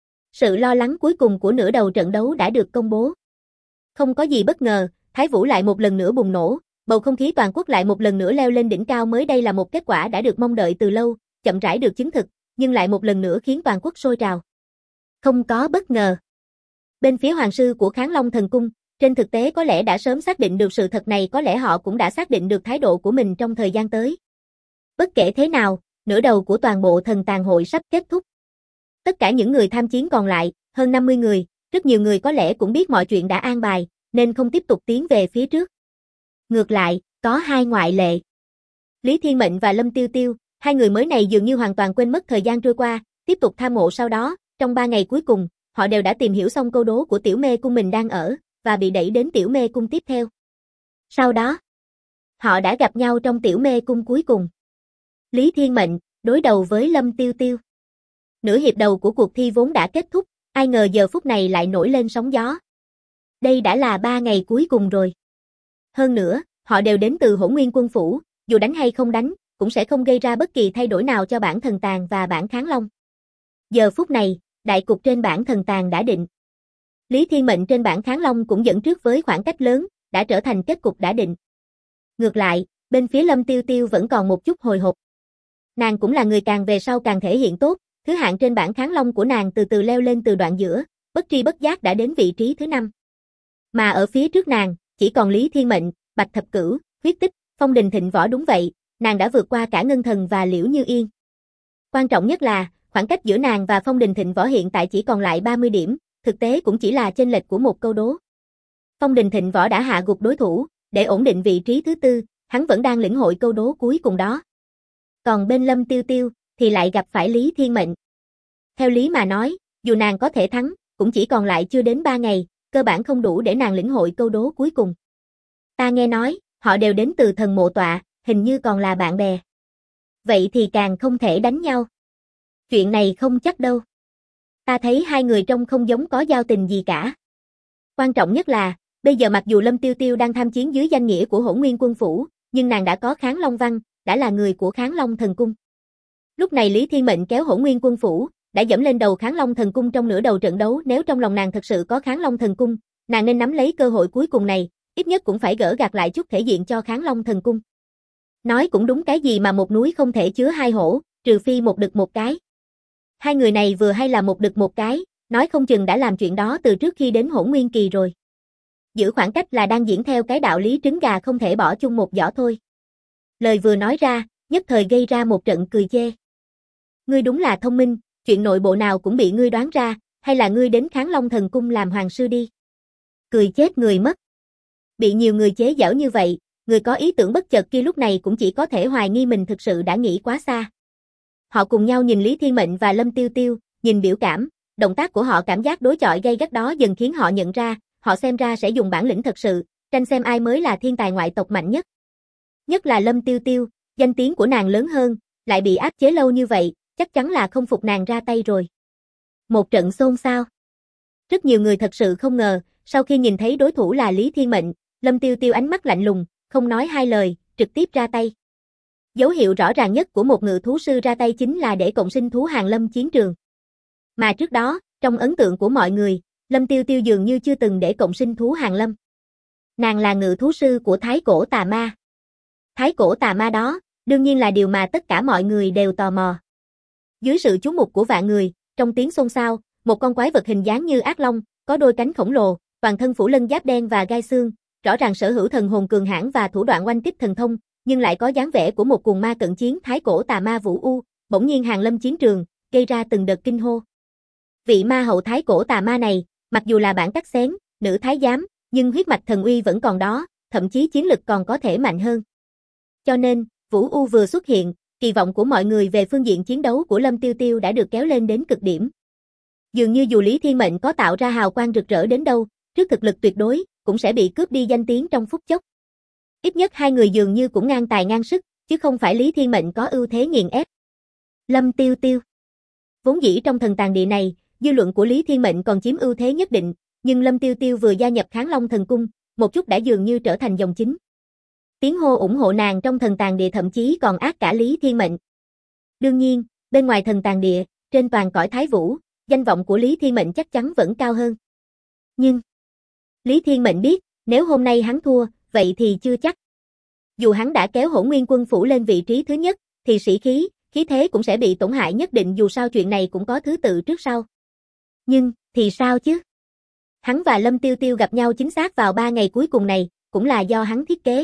Sự lo lắng cuối cùng của nửa đầu trận đấu đã được công bố. Không có gì bất ngờ, Thái Vũ lại một lần nữa bùng nổ, bầu không khí toàn quốc lại một lần nữa leo lên đỉnh cao mới. Đây là một kết quả đã được mong đợi từ lâu, chậm rãi được chứng thực, nhưng lại một lần nữa khiến toàn quốc sôi trào. Không có bất ngờ. Bên phía hoàng sư của Kháng Long thần cung, trên thực tế có lẽ đã sớm xác định được sự thật này, có lẽ họ cũng đã xác định được thái độ của mình trong thời gian tới. Bất kể thế nào, nửa đầu của toàn bộ thần tàn hội sắp kết thúc. Tất cả những người tham chiến còn lại, hơn 50 người, rất nhiều người có lẽ cũng biết mọi chuyện đã an bài, nên không tiếp tục tiến về phía trước. Ngược lại, có 2 ngoại lệ. Lý Thiên Mệnh và Lâm Tiêu Tiêu, 2 người mới này dường như hoàn toàn quên mất thời gian trôi qua, tiếp tục tham ngộ sau đó, trong 3 ngày cuối cùng, họ đều đã tìm hiểu xong câu đố của tiểu mê cung mình đang ở, và bị đẩy đến tiểu mê cung tiếp theo. Sau đó, họ đã gặp nhau trong tiểu mê cung cuối cùng. Lý Thiên Mệnh, đối đầu với Lâm Tiêu Tiêu. Nửa hiệp đầu của cuộc thi vốn đã kết thúc, ai ngờ giờ phút này lại nổi lên sóng gió. Đây đã là 3 ngày cuối cùng rồi. Hơn nữa, họ đều đến từ Hỗn Nguyên quân phủ, dù đánh hay không đánh, cũng sẽ không gây ra bất kỳ thay đổi nào cho bản thần tàn và bản Kháng Long. Giờ phút này, đại cục trên bản thần tàn đã định. Lý Thiên Mệnh trên bản Kháng Long cũng dẫn trước với khoảng cách lớn, đã trở thành kết cục đã định. Ngược lại, bên phía Lâm Tiêu Tiêu vẫn còn một chút hồi hộp. Nàng cũng là người càng về sau càng thể hiện tốt, thứ hạng trên bản Kháng Long của nàng từ từ leo lên từ đoạn giữa, bất tri bất giác đã đến vị trí thứ 5. Mà ở phía trước nàng, chỉ còn Lý Thiên Mệnh, Bạch Thập Cửu, Huyết Tích, Phong Đình Thịnh Võ. Đúng vậy, nàng đã vượt qua cả Ngân Thần và Liễu Như Yên. Quan trọng nhất là, khoảng cách giữa nàng và Phong Đình Thịnh Võ hiện tại chỉ còn lại 30 điểm, thực tế cũng chỉ là chênh lệch của một câu đố. Phong Đình Thịnh Võ đã hạ gục đối thủ, để ổn định vị trí thứ 4, hắn vẫn đang lĩnh hội câu đố cuối cùng đó. Còn bên Lâm Tiêu Tiêu, thì lại gặp phải Lý Thiên Mệnh. Theo lý mà nói, dù nàng có thể thắng, cũng chỉ còn lại chưa đến 3 ngày, cơ bản không đủ để nàng lĩnh hội câu đố cuối cùng. Ta nghe nói, họ đều đến từ thần mộ tọa, hình như còn là bạn bè. Vậy thì càng không thể đánh nhau. Chuyện này không chắc đâu. Ta thấy 2 người trông không giống có giao tình gì cả. Quan trọng nhất là, bây giờ mặc dù Lâm Tiêu Tiêu đang tham chiến dưới danh nghĩa của Hỗn Nguyên quân phủ, nhưng nàng đã có Kháng Long văn, đã là người của Kháng Long thần cung. Lúc này Lý Thiên Mệnh kéo Hỗn Nguyên quân phủ, đã dẫm lên đầu Kháng Long thần cung trong nửa đầu trận đấu. Nếu trong lòng nàng thật sự có Kháng Long thần cung, nàng nên nắm lấy cơ hội cuối cùng này, Ít nhất cũng phải gỡ gạc lại chút thể diện cho Kháng Long Thần Cung. Nói cũng đúng, cái gì mà một núi không thể chứa hai hổ, trừ phi một đực một cái. Hai người này vừa hay là một đực một cái, nói không chừng đã làm chuyện đó từ trước khi đến Hỗn Nguyên Kỳ rồi. Giữ khoảng cách là đang diễn theo cái đạo lý trứng gà không thể bỏ chung một giỏ thôi. Lời vừa nói ra, nhất thời gây ra một trận cười chê. Ngươi đúng là thông minh, chuyện nội bộ nào cũng bị ngươi đoán ra, hay là ngươi đến Kháng Long Thần Cung làm hoàng sư đi. Cười chết người mất. Bị nhiều người chế giễu như vậy, người có ý tưởng bất chợt kia lúc này cũng chỉ có thể hoài nghi mình thực sự đã nghĩ quá xa. Họ cùng nhau nhìn Lý Thiên Mệnh và Lâm Tiêu Tiêu, nhìn biểu cảm, động tác của họ, cảm giác đối chọi gay gắt đó dần khiến họ nhận ra, họ xem ra sẽ dùng bản lĩnh thật sự, tranh xem ai mới là thiên tài ngoại tộc mạnh nhất. Nhất là Lâm Tiêu Tiêu, danh tiếng của nàng lớn hơn, lại bị áp chế lâu như vậy, chắc chắn là không phục nàng ra tay rồi. Một trận xôn xao. Rất nhiều người thật sự không ngờ, sau khi nhìn thấy đối thủ là Lý Thiên Mệnh, Lâm Tiêu Tiêu ánh mắt lạnh lùng, không nói hai lời, trực tiếp ra tay. Dấu hiệu rõ ràng nhất của một ngự thú sư ra tay chính là để cộng sinh thú hàng lâm chiến trường. Mà trước đó, trong ấn tượng của mọi người, Lâm Tiêu Tiêu dường như chưa từng để cộng sinh thú hàng lâm. Nàng là ngự thú sư của Thái Cổ Tà Ma. Thái Cổ Tà Ma đó, đương nhiên là điều mà tất cả mọi người đều tò mò. Dưới sự chú mục của vạn người, trong tiếng xôn xao, một con quái vật hình dáng như ác long, có đôi cánh khổng lồ, toàn thân phủ lân giáp đen và gai xương, rõ ràng sở hữu thần hồn cường hãn và thủ đoạn oanh kích thần thông, nhưng lại có dáng vẻ của một cuồng ma cận chiến Thái Cổ Tà Ma Vũ U, bỗng nhiên hàng lâm chiến trường, gây ra từng đợt kinh hô. Vị ma hậu Thái Cổ Tà Ma này, mặc dù là bản cắt xén, nữ thái giám, nhưng huyết mạch thần uy vẫn còn đó, thậm chí chiến lực còn có thể mạnh hơn. Cho nên, Vũ U vừa xuất hiện, kỳ vọng của mọi người về phương diện chiến đấu của Lâm Tiêu Tiêu đã được kéo lên đến cực điểm. Dường như dù Lý Thiên Mệnh có tạo ra hào quang rực rỡ đến đâu, trước thực lực tuyệt đối, cũng sẽ bị cướp đi danh tiếng trong phút chốc. Ít nhất hai người dường như cũng ngang tài ngang sức, chứ không phải Lý Thiên Mệnh có ưu thế nghiền ép. Lâm Tiêu Tiêu. Vốn dĩ trong thần tàng địa này, dư luận của Lý Thiên Mệnh còn chiếm ưu thế nhất định, nhưng Lâm Tiêu Tiêu vừa gia nhập Kháng Long Thần Cung, một chút đã dường như trở thành dòng chính. Tiếng hô ủng hộ nàng trong thần tàng địa thậm chí còn ác cả Lý Thiên Mệnh. Đương nhiên, bên ngoài thần tàng địa, trên toàn cõi Thái Vũ, danh vọng của Lý Thiên Mệnh chắc chắn vẫn cao hơn. Nhưng, Lý Thiên Mệnh biết, nếu hôm nay hắn thua, vậy thì chưa chắc. Dù hắn đã kéo Hỗn Nguyên Quân phủ lên vị trí thứ nhất, thì sĩ khí, khí thế cũng sẽ bị tổn hại nhất định, dù sao chuyện này cũng có thứ tự trước sau. Nhưng, thì sao chứ? Hắn và Lâm Tiêu Tiêu gặp nhau chính xác vào 3 ngày cuối cùng này, cũng là do hắn thiết kế.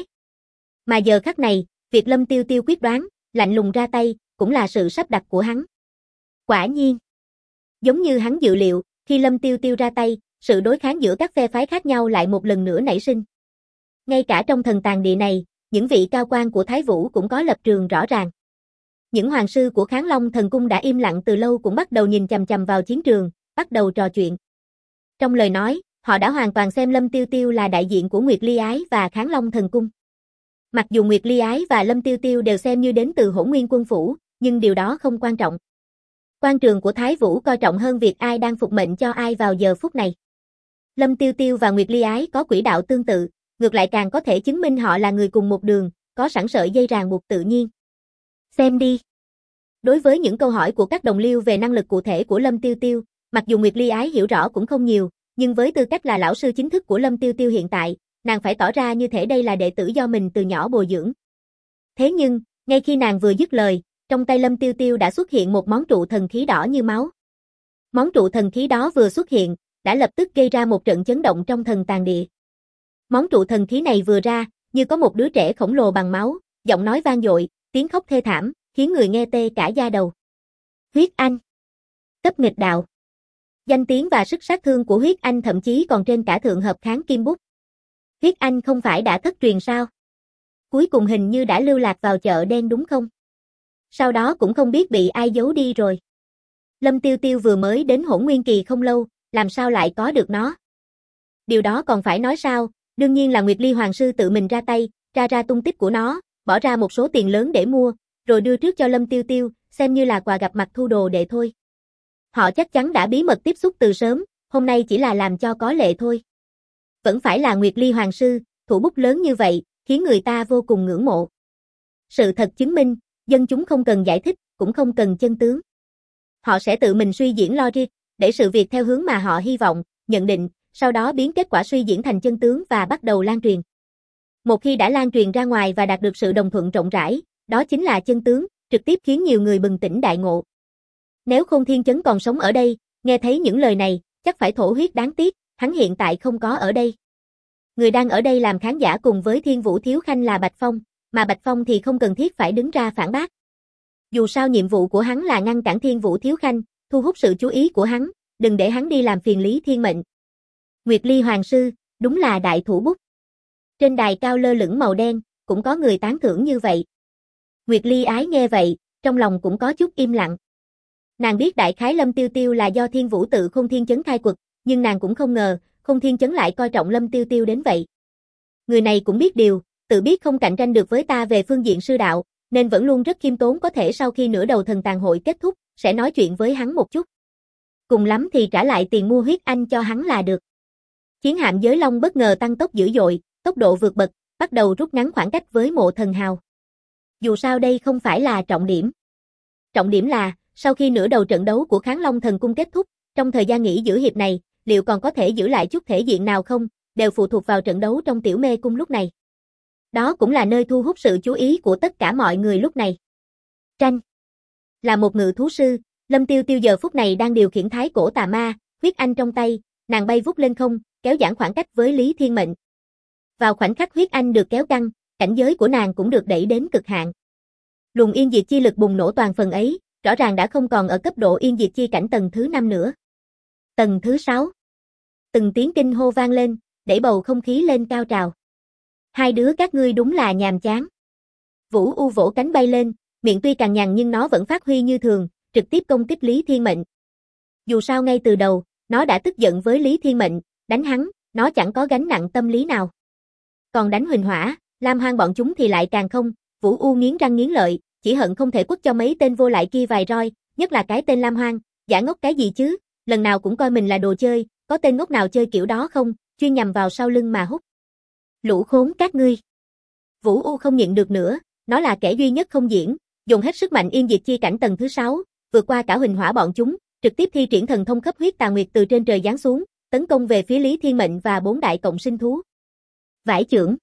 Mà giờ khắc này, việc Lâm Tiêu Tiêu quyết đoán, lạnh lùng ra tay, cũng là sự sắp đặt của hắn. Quả nhiên, giống như hắn dự liệu, khi Lâm Tiêu Tiêu ra tay, sự đối kháng giữa các phe phái khác nhau lại một lần nữa nảy sinh. Ngay cả trong thần tàng địa này, những vị cao quan của Thái Vũ cũng có lập trường rõ ràng. Những hoàng sư của Kháng Long Thần Cung đã im lặng từ lâu cũng bắt đầu nhìn chằm chằm vào chiến trường, bắt đầu trò chuyện. Trong lời nói, họ đã hoàn toàn xem Lâm Tiêu Tiêu là đại diện của Nguyệt Ly Ái và Kháng Long Thần Cung. Mặc dù Nguyệt Ly Ái và Lâm Tiêu Tiêu đều xem như đến từ Hỗn Nguyên Quân phủ, nhưng điều đó không quan trọng. Quan trường của Thái Vũ coi trọng hơn việc ai đang phục mệnh cho ai vào giờ phút này. Lâm Tiêu Tiêu và Nguyệt Ly Ái có quỹ đạo tương tự, ngược lại càng có thể chứng minh họ là người cùng một đường, có sẵn sợi dây ràng buộc tự nhiên. Xem đi. Đối với những câu hỏi của các đồng liêu về năng lực cụ thể của Lâm Tiêu Tiêu, mặc dù Nguyệt Ly Ái hiểu rõ cũng không nhiều, nhưng với tư cách là lão sư chính thức của Lâm Tiêu Tiêu hiện tại, nàng phải tỏ ra như thể đây là đệ tử do mình từ nhỏ bồi dưỡng. Thế nhưng, ngay khi nàng vừa dứt lời, trong tay Lâm Tiêu Tiêu đã xuất hiện một món trụ thần khí đỏ như máu. Món trụ thần khí đó vừa xuất hiện, đã lập tức gây ra một trận chấn động trong thần tàng địa. Món trụ thần khí này vừa ra, như có một đứa trẻ khổng lồ bằng máu, giọng nói vang dội, tiếng khóc thê thảm, khiến người nghe tê cả da đầu. Huyết Anh. Cấp nghịch đạo. Danh tiếng và sức sát thương của Huyết Anh thậm chí còn trên cả thượng hợp kháng kim bút. Huyết Anh không phải đã thất truyền sao? Cuối cùng hình như đã lưu lạc vào chợ đen đúng không? Sau đó cũng không biết bị ai giấu đi rồi. Lâm Tiêu Tiêu vừa mới đến Hỗn Nguyên Kỳ không lâu, làm sao lại có được nó? Điều đó còn phải nói sao, đương nhiên là Nguyệt Ly Hoàng Sư tự mình ra tay, ra tung tích của nó, bỏ ra một số tiền lớn để mua, rồi đưa trước cho Lâm Tiêu Tiêu, xem như là quà gặp mặt thu đồ đệ thôi. Họ chắc chắn đã bí mật tiếp xúc từ sớm, hôm nay chỉ là làm cho có lệ thôi. Vẫn phải là Nguyệt Ly Hoàng Sư, thủ bút lớn như vậy, khiến người ta vô cùng ngưỡng mộ. Sự thật chứng minh, dân chúng không cần giải thích, cũng không cần chân tướng. Họ sẽ tự mình suy diễn logic, để sự việc theo hướng mà họ hy vọng, nhận định, sau đó biến kết quả suy diễn thành chân tướng và bắt đầu lan truyền. Một khi đã lan truyền ra ngoài và đạt được sự đồng thuận rộng rãi, đó chính là chân tướng, trực tiếp khiến nhiều người bừng tỉnh đại ngộ. Nếu Khôn Thiên Chấn còn sống ở đây, nghe thấy những lời này, chắc phải thổ huyết đáng tiếc, hắn hiện tại không có ở đây. Người đang ở đây làm khán giả cùng với Thiên Vũ Thiếu Khanh là Bạch Phong, mà Bạch Phong thì không cần thiết phải đứng ra phản bác. Dù sao nhiệm vụ của hắn là ngăn cản Thiên Vũ Thiếu Khanh, thu hút sự chú ý của hắn, đừng để hắn đi làm phiền Lý Thiên Mệnh. Nguyệt Ly Hoàng Sư, đúng là đại thủ bút. Trên đài cao lơ lửng màu đen, cũng có người tán thưởng như vậy. Nguyệt Ly Ái nghe vậy, trong lòng cũng có chút im lặng. Nàng biết đại khái Lâm Tiêu Tiêu là do Thiên Vũ tự Khôn Thiên Chấn khai quật, nhưng nàng cũng không ngờ, Khôn Thiên Chấn lại coi trọng Lâm Tiêu Tiêu đến vậy. Người này cũng biết điều, tự biết không cạnh tranh được với ta về phương diện sư đạo, nên vẫn luôn rất khiêm tốn, có thể sau khi nửa đầu thần tàn hội kết thúc, sẽ nói chuyện với hắn một chút. Cùng lắm thì trả lại tiền mua huyết anh cho hắn là được. Chiến hạm giới long bất ngờ tăng tốc dữ dội, tốc độ vượt bậc, bắt đầu rút ngắn khoảng cách với Mộ Thần Hào. Dù sao đây không phải là trọng điểm. Trọng điểm là, sau khi nửa đầu trận đấu của Kháng Long Thần Cung kết thúc, trong thời gian nghỉ giữa hiệp này, liệu còn có thể giữ lại chút thể diện nào không, đều phụ thuộc vào trận đấu trong Tiểu Mê Cung lúc này. Đó cũng là nơi thu hút sự chú ý của tất cả mọi người lúc này. Tranh. Là một ngự thú sư, Lâm Tiêu Tiêu giờ phút này đang điều khiển thái cổ tà ma, huyết anh trong tay, nàng bay vút lên không, kéo giãn khoảng cách với Lý Thiên Mệnh. Vào khoảnh khắc huyết anh được kéo căng, cảnh giới của nàng cũng được đẩy đến cực hạn. Luồng yên diệt chi lực bùng nổ toàn phần ấy, rõ ràng đã không còn ở cấp độ yên diệt chi cảnh tầng thứ 5 nữa. Tầng thứ 6. Từng tiếng kinh hô vang lên, đẩy bầu không khí lên cao trào. Hai đứa các ngươi đúng là nhàm chán. Vũ U vỗ cánh bay lên, miệng tuy cằn nhằn nhưng nó vẫn phát huy như thường, trực tiếp công kích Lý Thiên Mệnh. Dù sao ngay từ đầu, nó đã tức giận với Lý Thiên Mệnh, đánh hắn, nó chẳng có gánh nặng tâm lý nào. Còn đánh Huỳnh Hỏa, Lam Hoang bọn chúng thì lại càng không, Vũ U nghiến răng nghiến lợi, chỉ hận không thể quất cho mấy tên vô lại kia vài roi, nhất là cái tên Lam Hoang, giả ngốc cái gì chứ, lần nào cũng coi mình là đồ chơi, có tên ngốc nào chơi kiểu đó không, chuyên nhằm vào sau lưng mà hút. Lũ khốn các ngươi. Vũ U không nhịn được nữa, nó là kẻ duy nhất không diễn, dùng hết sức mạnh yên diệt chi cảnh tầng thứ 6, vượt qua cả Huỳnh Hỏa bọn chúng, trực tiếp thi triển thần thông khắp huyết tà nguyệt từ trên trời giáng xuống, tấn công về phía Lý Thiên Mệnh và 4 đại cộng sinh thú. Vải chưởng.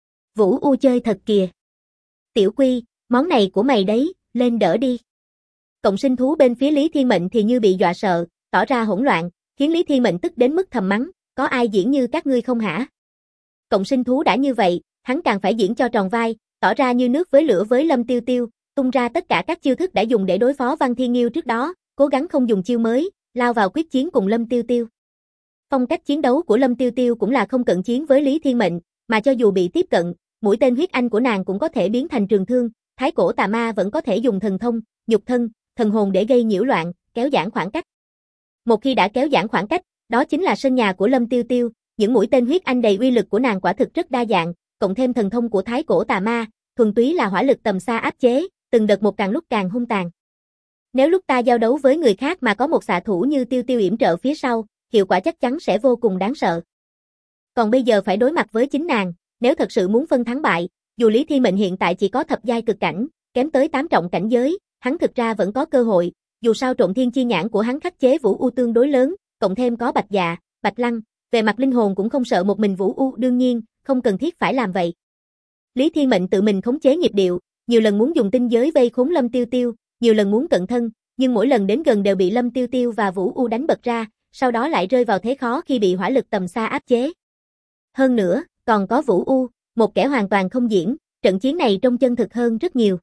Vũ U chơi thật kìa. Tiểu Quy, món này của mày đấy, lên đỡ đi. Cộng sinh thú bên phía Lý Thiên Mệnh thì như bị dọa sợ, tỏ ra hỗn loạn, khiến Lý Thiên Mệnh tức đến mức thầm mắng, có ai diễn như các ngươi không hả? Cộng sinh thú đã như vậy, hắn càng phải diễn cho tròn vai, tỏ ra như nước với lửa với Lâm Tiêu Tiêu, tung ra tất cả các chiêu thức đã dùng để đối phó Văn Thiên Nghiêu trước đó, cố gắng không dùng chiêu mới, lao vào quyết chiến cùng Lâm Tiêu Tiêu. Phong cách chiến đấu của Lâm Tiêu Tiêu cũng là không cận chiến với Lý Thiên Mệnh, mà cho dù bị tiếp cận, mũi tên huyết anh của nàng cũng có thể biến thành trường thương, thái cổ tà ma vẫn có thể dùng thần thông, nhục thân, thần hồn để gây nhiễu loạn, kéo giãn khoảng cách. Một khi đã kéo giãn khoảng cách, đó chính là sân nhà của Lâm Tiêu Tiêu, những mũi tên huyết anh đầy uy lực của nàng quả thực rất đa dạng, cộng thêm thần thông của thái cổ tà ma, thuần túy là hỏa lực tầm xa áp chế, từng đợt một càng lúc càng hung tàn. Nếu lúc ta giao đấu với người khác mà có một xạ thủ như Tiêu Tiêu yểm trợ phía sau, hiệu quả chắc chắn sẽ vô cùng đáng sợ. Còn bây giờ phải đối mặt với chính nàng, nếu thật sự muốn phân thắng bại, dù Lý Thiên Mệnh hiện tại chỉ có thập giai cực cảnh, kém tới 8 trọng cảnh giới, hắn thực ra vẫn có cơ hội, dù sao Trộn Thiên Chi Nhãn của hắn khắc chế Vũ U tương đối lớn, cộng thêm có Bạch Dạ, Bạch Lăng, về mặt linh hồn cũng không sợ một mình Vũ U, đương nhiên, không cần thiết phải làm vậy. Lý Thiên Mệnh tự mình khống chế nhịp điệu, nhiều lần muốn dùng tinh giới vây khốn Lâm Tiêu Tiêu, nhiều lần muốn cận thân, nhưng mỗi lần đến gần đều bị Lâm Tiêu Tiêu và Vũ U đánh bật ra, sau đó lại rơi vào thế khó khi bị hỏa lực tầm xa áp chế. Hơn nữa, còn có Vũ U, một kẻ hoàn toàn không diễn, trận chiến này trông chân thực hơn rất nhiều.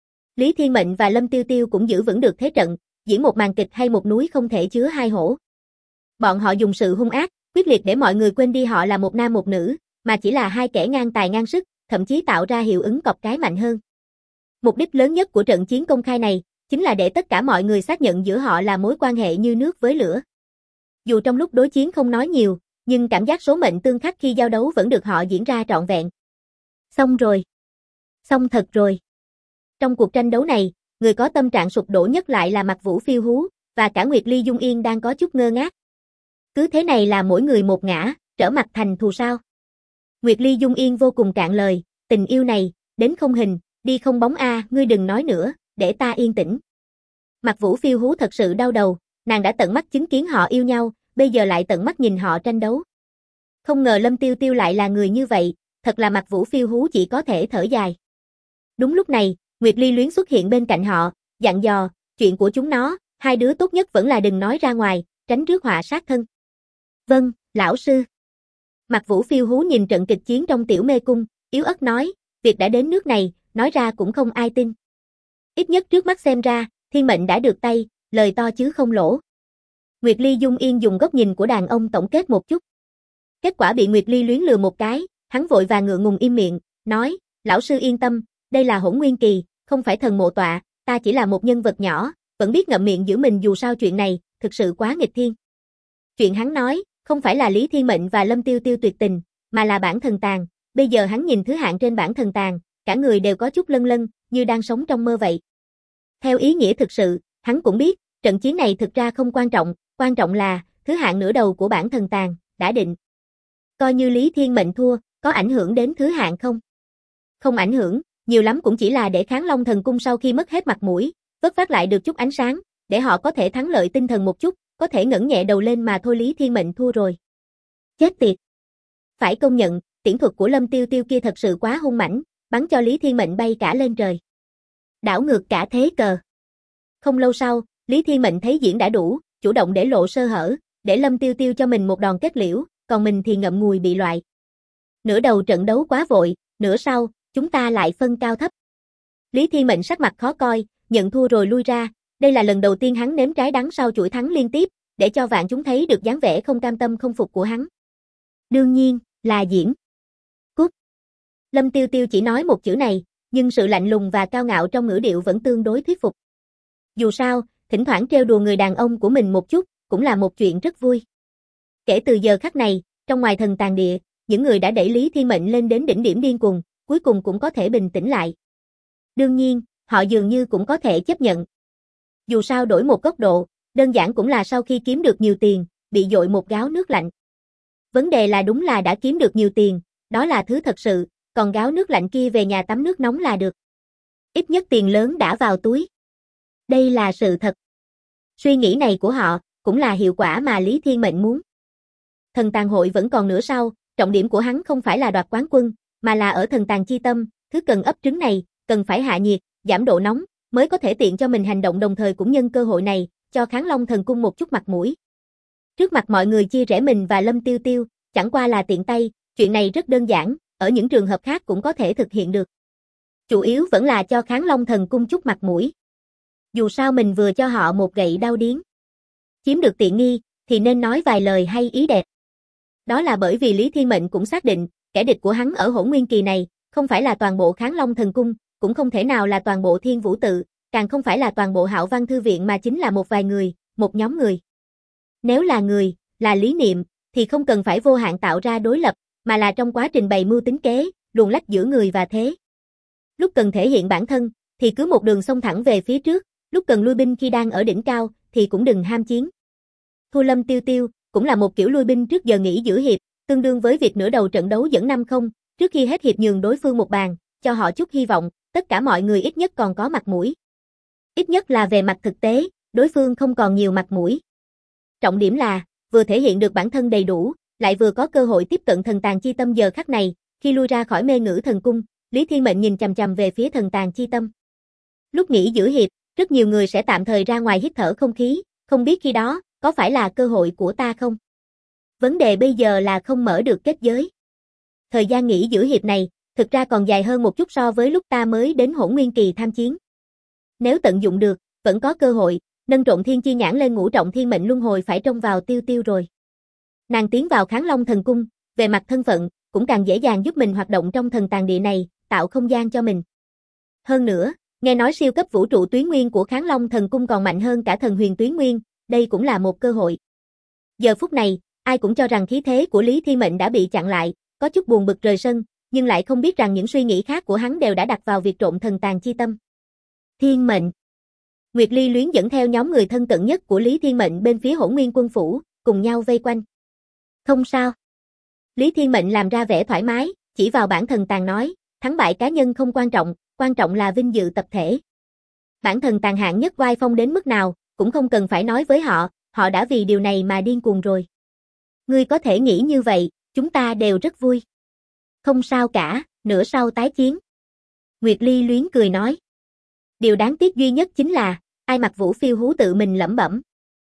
Lý Thiên Mệnh và Lâm Tiêu Tiêu cũng giữ vững được thế trận, diễn một màn kịch hay một núi không thể chứa hai hổ. Bọn họ dùng sự hung ác, quyết liệt để mọi người quên đi họ là một nam một nữ, mà chỉ là hai kẻ ngang tài ngang sức, thậm chí tạo ra hiệu ứng cọp cái mạnh hơn. Mục đích lớn nhất của trận chiến công khai này, chính là để tất cả mọi người xác nhận giữa họ là mối quan hệ như nước với lửa. Dù trong lúc đối chiến không nói nhiều, nhưng cảm giác số mệnh tương khắc khi giao đấu vẫn được họ diễn ra trọn vẹn. Xong rồi. Xong thật rồi. Trong cuộc tranh đấu này, người có tâm trạng sụp đổ nhất lại là Mặc Vũ Phiêu Hú, và cả Nguyệt Ly Dung Yên đang có chút ngơ ngác. Cứ thế này là mỗi người một ngã, trở mặt thành thù sao? Nguyệt Ly Dung Yên vô cùng cạn lời, tình yêu này, đến không hình, đi không bóng ngươi đừng nói nữa, để ta yên tĩnh. Mặc Vũ Phiêu Hú thật sự đau đầu, nàng đã tận mắt chứng kiến họ yêu nhau, bây giờ lại tận mắt nhìn họ tranh đấu. Không ngờ Lâm Tiêu Tiêu lại là người như vậy, thật là Mặc Vũ phiêu hú chỉ có thể thở dài. Đúng lúc này, Nguyệt Ly Luyến xuất hiện bên cạnh họ, dặn dò, chuyện của chúng nó, hai đứa tốt nhất vẫn là đừng nói ra ngoài, tránh rước họa sát thân. Vâng, lão sư. Mặc Vũ phiêu hú nhìn trận kịch chiến trong Tiểu Mê Cung, yếu ớt nói, việc đã đến nước này, nói ra cũng không ai tin. Ít nhất trước mắt xem ra, thiên mệnh đã được tay, lời to chứ không lỗ. Nguyệt Ly Dung Yên dùng góc nhìn của đàn ông tổng kết một chút. Kết quả bị Nguyệt Ly Luyến lừa một cái, hắn vội vàng ngượng ngùng im miệng, nói, lão sư yên tâm, đây là Hỗn Nguyên Kỳ, không phải thần mộ tọa, ta chỉ là một nhân vật nhỏ, vẫn biết ngậm miệng giữ mình dù sao chuyện này, thực sự quá nghịch thiên. Chuyện hắn nói, không phải là Lý Thiên Mệnh và Lâm Tiêu Tiêu tuyệt tình, mà là bản thần tàng, bây giờ hắn nhìn thứ hạng trên bản thần tàng, cả người đều có chút lân lân, như đang sống trong mơ vậy. Theo ý nghĩa thực sự, hắn cũng biết, trận chiến này thực ra không quan trọng là, thứ hạng nửa đầu của bản thần tàng, đã định. Coi như Lý Thiên Mệnh thua, có ảnh hưởng đến thứ hạng không? Không ảnh hưởng, nhiều lắm cũng chỉ là để Kháng Long Thần Cung sau khi mất hết mặt mũi, vớt vát lại được chút ánh sáng, để họ có thể thắng lợi tinh thần một chút, có thể ngẩng nhẹ đầu lên mà thôi. Lý Thiên Mệnh thua rồi. Chết tiệt. Phải công nhận, tiễn thuật của Lâm Tiêu Tiêu kia thật sự quá hung mãnh, bắn cho Lý Thiên Mệnh bay cả lên trời. Đảo ngược cả thế cờ. Không lâu sau, Lý Thiên Mệnh thấy diễn đã đủ, chủ động để lộ sơ hở, để Lâm Tiêu Tiêu cho mình một đòn kết liễu, còn mình thì ngậm ngùi bị loại. Nửa đầu trận đấu quá vội, nửa sau, chúng ta lại phân cao thấp. Lý Thiên Mệnh sắc mặt khó coi, nhận thua rồi lui ra, đây là lần đầu tiên hắn nếm trái đắng sau chuỗi thắng liên tiếp, để cho vạn chúng thấy được dáng vẻ không cam tâm không phục của hắn. Đương nhiên, là diễn. Cút. Lâm Tiêu Tiêu chỉ nói một chữ này, nhưng sự lạnh lùng và cao ngạo trong ngữ điệu vẫn tương đối thuyết phục. Dù sao, thỉnh thoảng trêu đùa người đàn ông của mình một chút, cũng là một chuyện rất vui. Kể từ giờ khắc này, trong ngoài thần tàng địa, những người đã đẩy Lý Thiên Mệnh lên đến đỉnh điểm điên cuồng, cuối cùng cũng có thể bình tĩnh lại. Đương nhiên, họ dường như cũng có thể chấp nhận. Dù sao đổi một góc độ, đơn giản cũng là sau khi kiếm được nhiều tiền, bị dội một gáo nước lạnh. Vấn đề là đúng là đã kiếm được nhiều tiền, đó là thứ thật sự, còn gáo nước lạnh kia về nhà tắm nước nóng là được. Ít nhất tiền lớn đã vào túi. Đây là sự thật. Suy nghĩ này của họ, cũng là hiệu quả mà Lý Thiên Mệnh muốn. Thần tàng hội vẫn còn nửa sau, trọng điểm của hắn không phải là đoạt quán quân, mà là ở thần tàng chi tâm, thứ cần ấp trứng này, cần phải hạ nhiệt, giảm độ nóng, mới có thể tiện cho mình hành động, đồng thời cũng nhân cơ hội này, cho Kháng Long Thần Cung một chút mặt mũi. Trước mặt mọi người chia rẽ mình và Lâm Tiêu Tiêu, chẳng qua là tiện tay, chuyện này rất đơn giản, ở những trường hợp khác cũng có thể thực hiện được. Chủ yếu vẫn là cho Kháng Long Thần Cung chút mặt mũi. Dù sao mình vừa cho họ một gậy đao điếng. Chiếm được tiện nghi, thì nên nói vài lời hay ý đẹp. Đó là bởi vì Lý Thiên Mệnh cũng xác định, kẻ địch của hắn ở Hỗn Nguyên Kỳ này, không phải là toàn bộ Kháng Long Thần Cung, cũng không thể nào là toàn bộ Thiên Vũ Tự, càng không phải là toàn bộ Hạo Văn Thư Viện mà chính là một vài người, một nhóm người. Nếu là người, là lý niệm, thì không cần phải vô hạn tạo ra đối lập, mà là trong quá trình bày mưu tính kế, luồn lách giữa người và thế. Lúc cần thể hiện bản thân, thì cứ một đường xông thẳng về phía trước, lúc cần lui binh khi đang ở đỉnh cao, thì cũng đừng ham chiến. Thua Lâm Tiêu Tiêu, cũng là một kiểu lui binh trước giờ nghỉ giữa hiệp, tương đương với việc nửa đầu trận đấu dẫn 5-0, trước khi hết hiệp nhường đối phương một bàn, cho họ chút hy vọng, tất cả mọi người ít nhất còn có mặt mũi. Ít nhất là về mặt thực tế, đối phương không còn nhiều mặt mũi. Trọng điểm là, vừa thể hiện được bản thân đầy đủ, lại vừa có cơ hội tiếp cận thần tàng chi tâm. Giờ khắc này, khi lui ra khỏi Mê Ngữ Thần Cung, Lý Thiên Mệnh nhìn chằm chằm về phía thần tàng chi tâm. Lúc nghỉ giữa hiệp, rất nhiều người sẽ tạm thời ra ngoài hít thở không khí, không biết khi đó, có phải là cơ hội của ta không? Vấn đề bây giờ là không mở được kết giới. Thời gian nghỉ giữa hiệp này, thực ra còn dài hơn một chút so với lúc ta mới đến Hỗn Nguyên Kỳ tham chiến. Nếu tận dụng được, vẫn có cơ hội, nâng trộn thiên chi nhãn lên ngũ trọng thiên mệnh luân hồi phải trông vào Tiêu Tiêu rồi. Nàng tiến vào Kháng Long Thần Cung, về mặt thân phận, cũng càng dễ dàng giúp mình hoạt động trong thần tàng địa này, tạo không gian cho mình. Hơn nữa, nghe nói siêu cấp vũ trụ tuyến nguyên của Kháng Long Thần Cung còn mạnh hơn cả thần huyền tuyến nguyên, đây cũng là một cơ hội. Giờ phút này, ai cũng cho rằng khí thế của Lý Thiên Mệnh đã bị chặn lại, có chút buồn bực rời sân, nhưng lại không biết rằng những suy nghĩ khác của hắn đều đã đặt vào việc trộn thần tàng chi tâm. Thiên Mệnh. Nguyệt Ly Luyến dẫn theo nhóm người thân cận nhất của Lý Thiên Mệnh bên phía Hỗn Nguyên Quân phủ, cùng nhau vây quanh. Không sao. Lý Thiên Mệnh làm ra vẻ thoải mái, chỉ vào bản thần tàng nói, thắng bại cá nhân không quan trọng là vinh dự tập thể. Bản thần tàng hạng nhất oai phong đến mức nào, cũng không cần phải nói với họ, họ đã vì điều này mà điên cuồng rồi. Ngươi có thể nghĩ như vậy, chúng ta đều rất vui. Không sao cả, nửa sau tái chiến. Nguyệt Ly luyến cười nói. Điều đáng tiếc duy nhất chính là, ai mặc Vũ Phiêu Hú tự mình lẩm bẩm.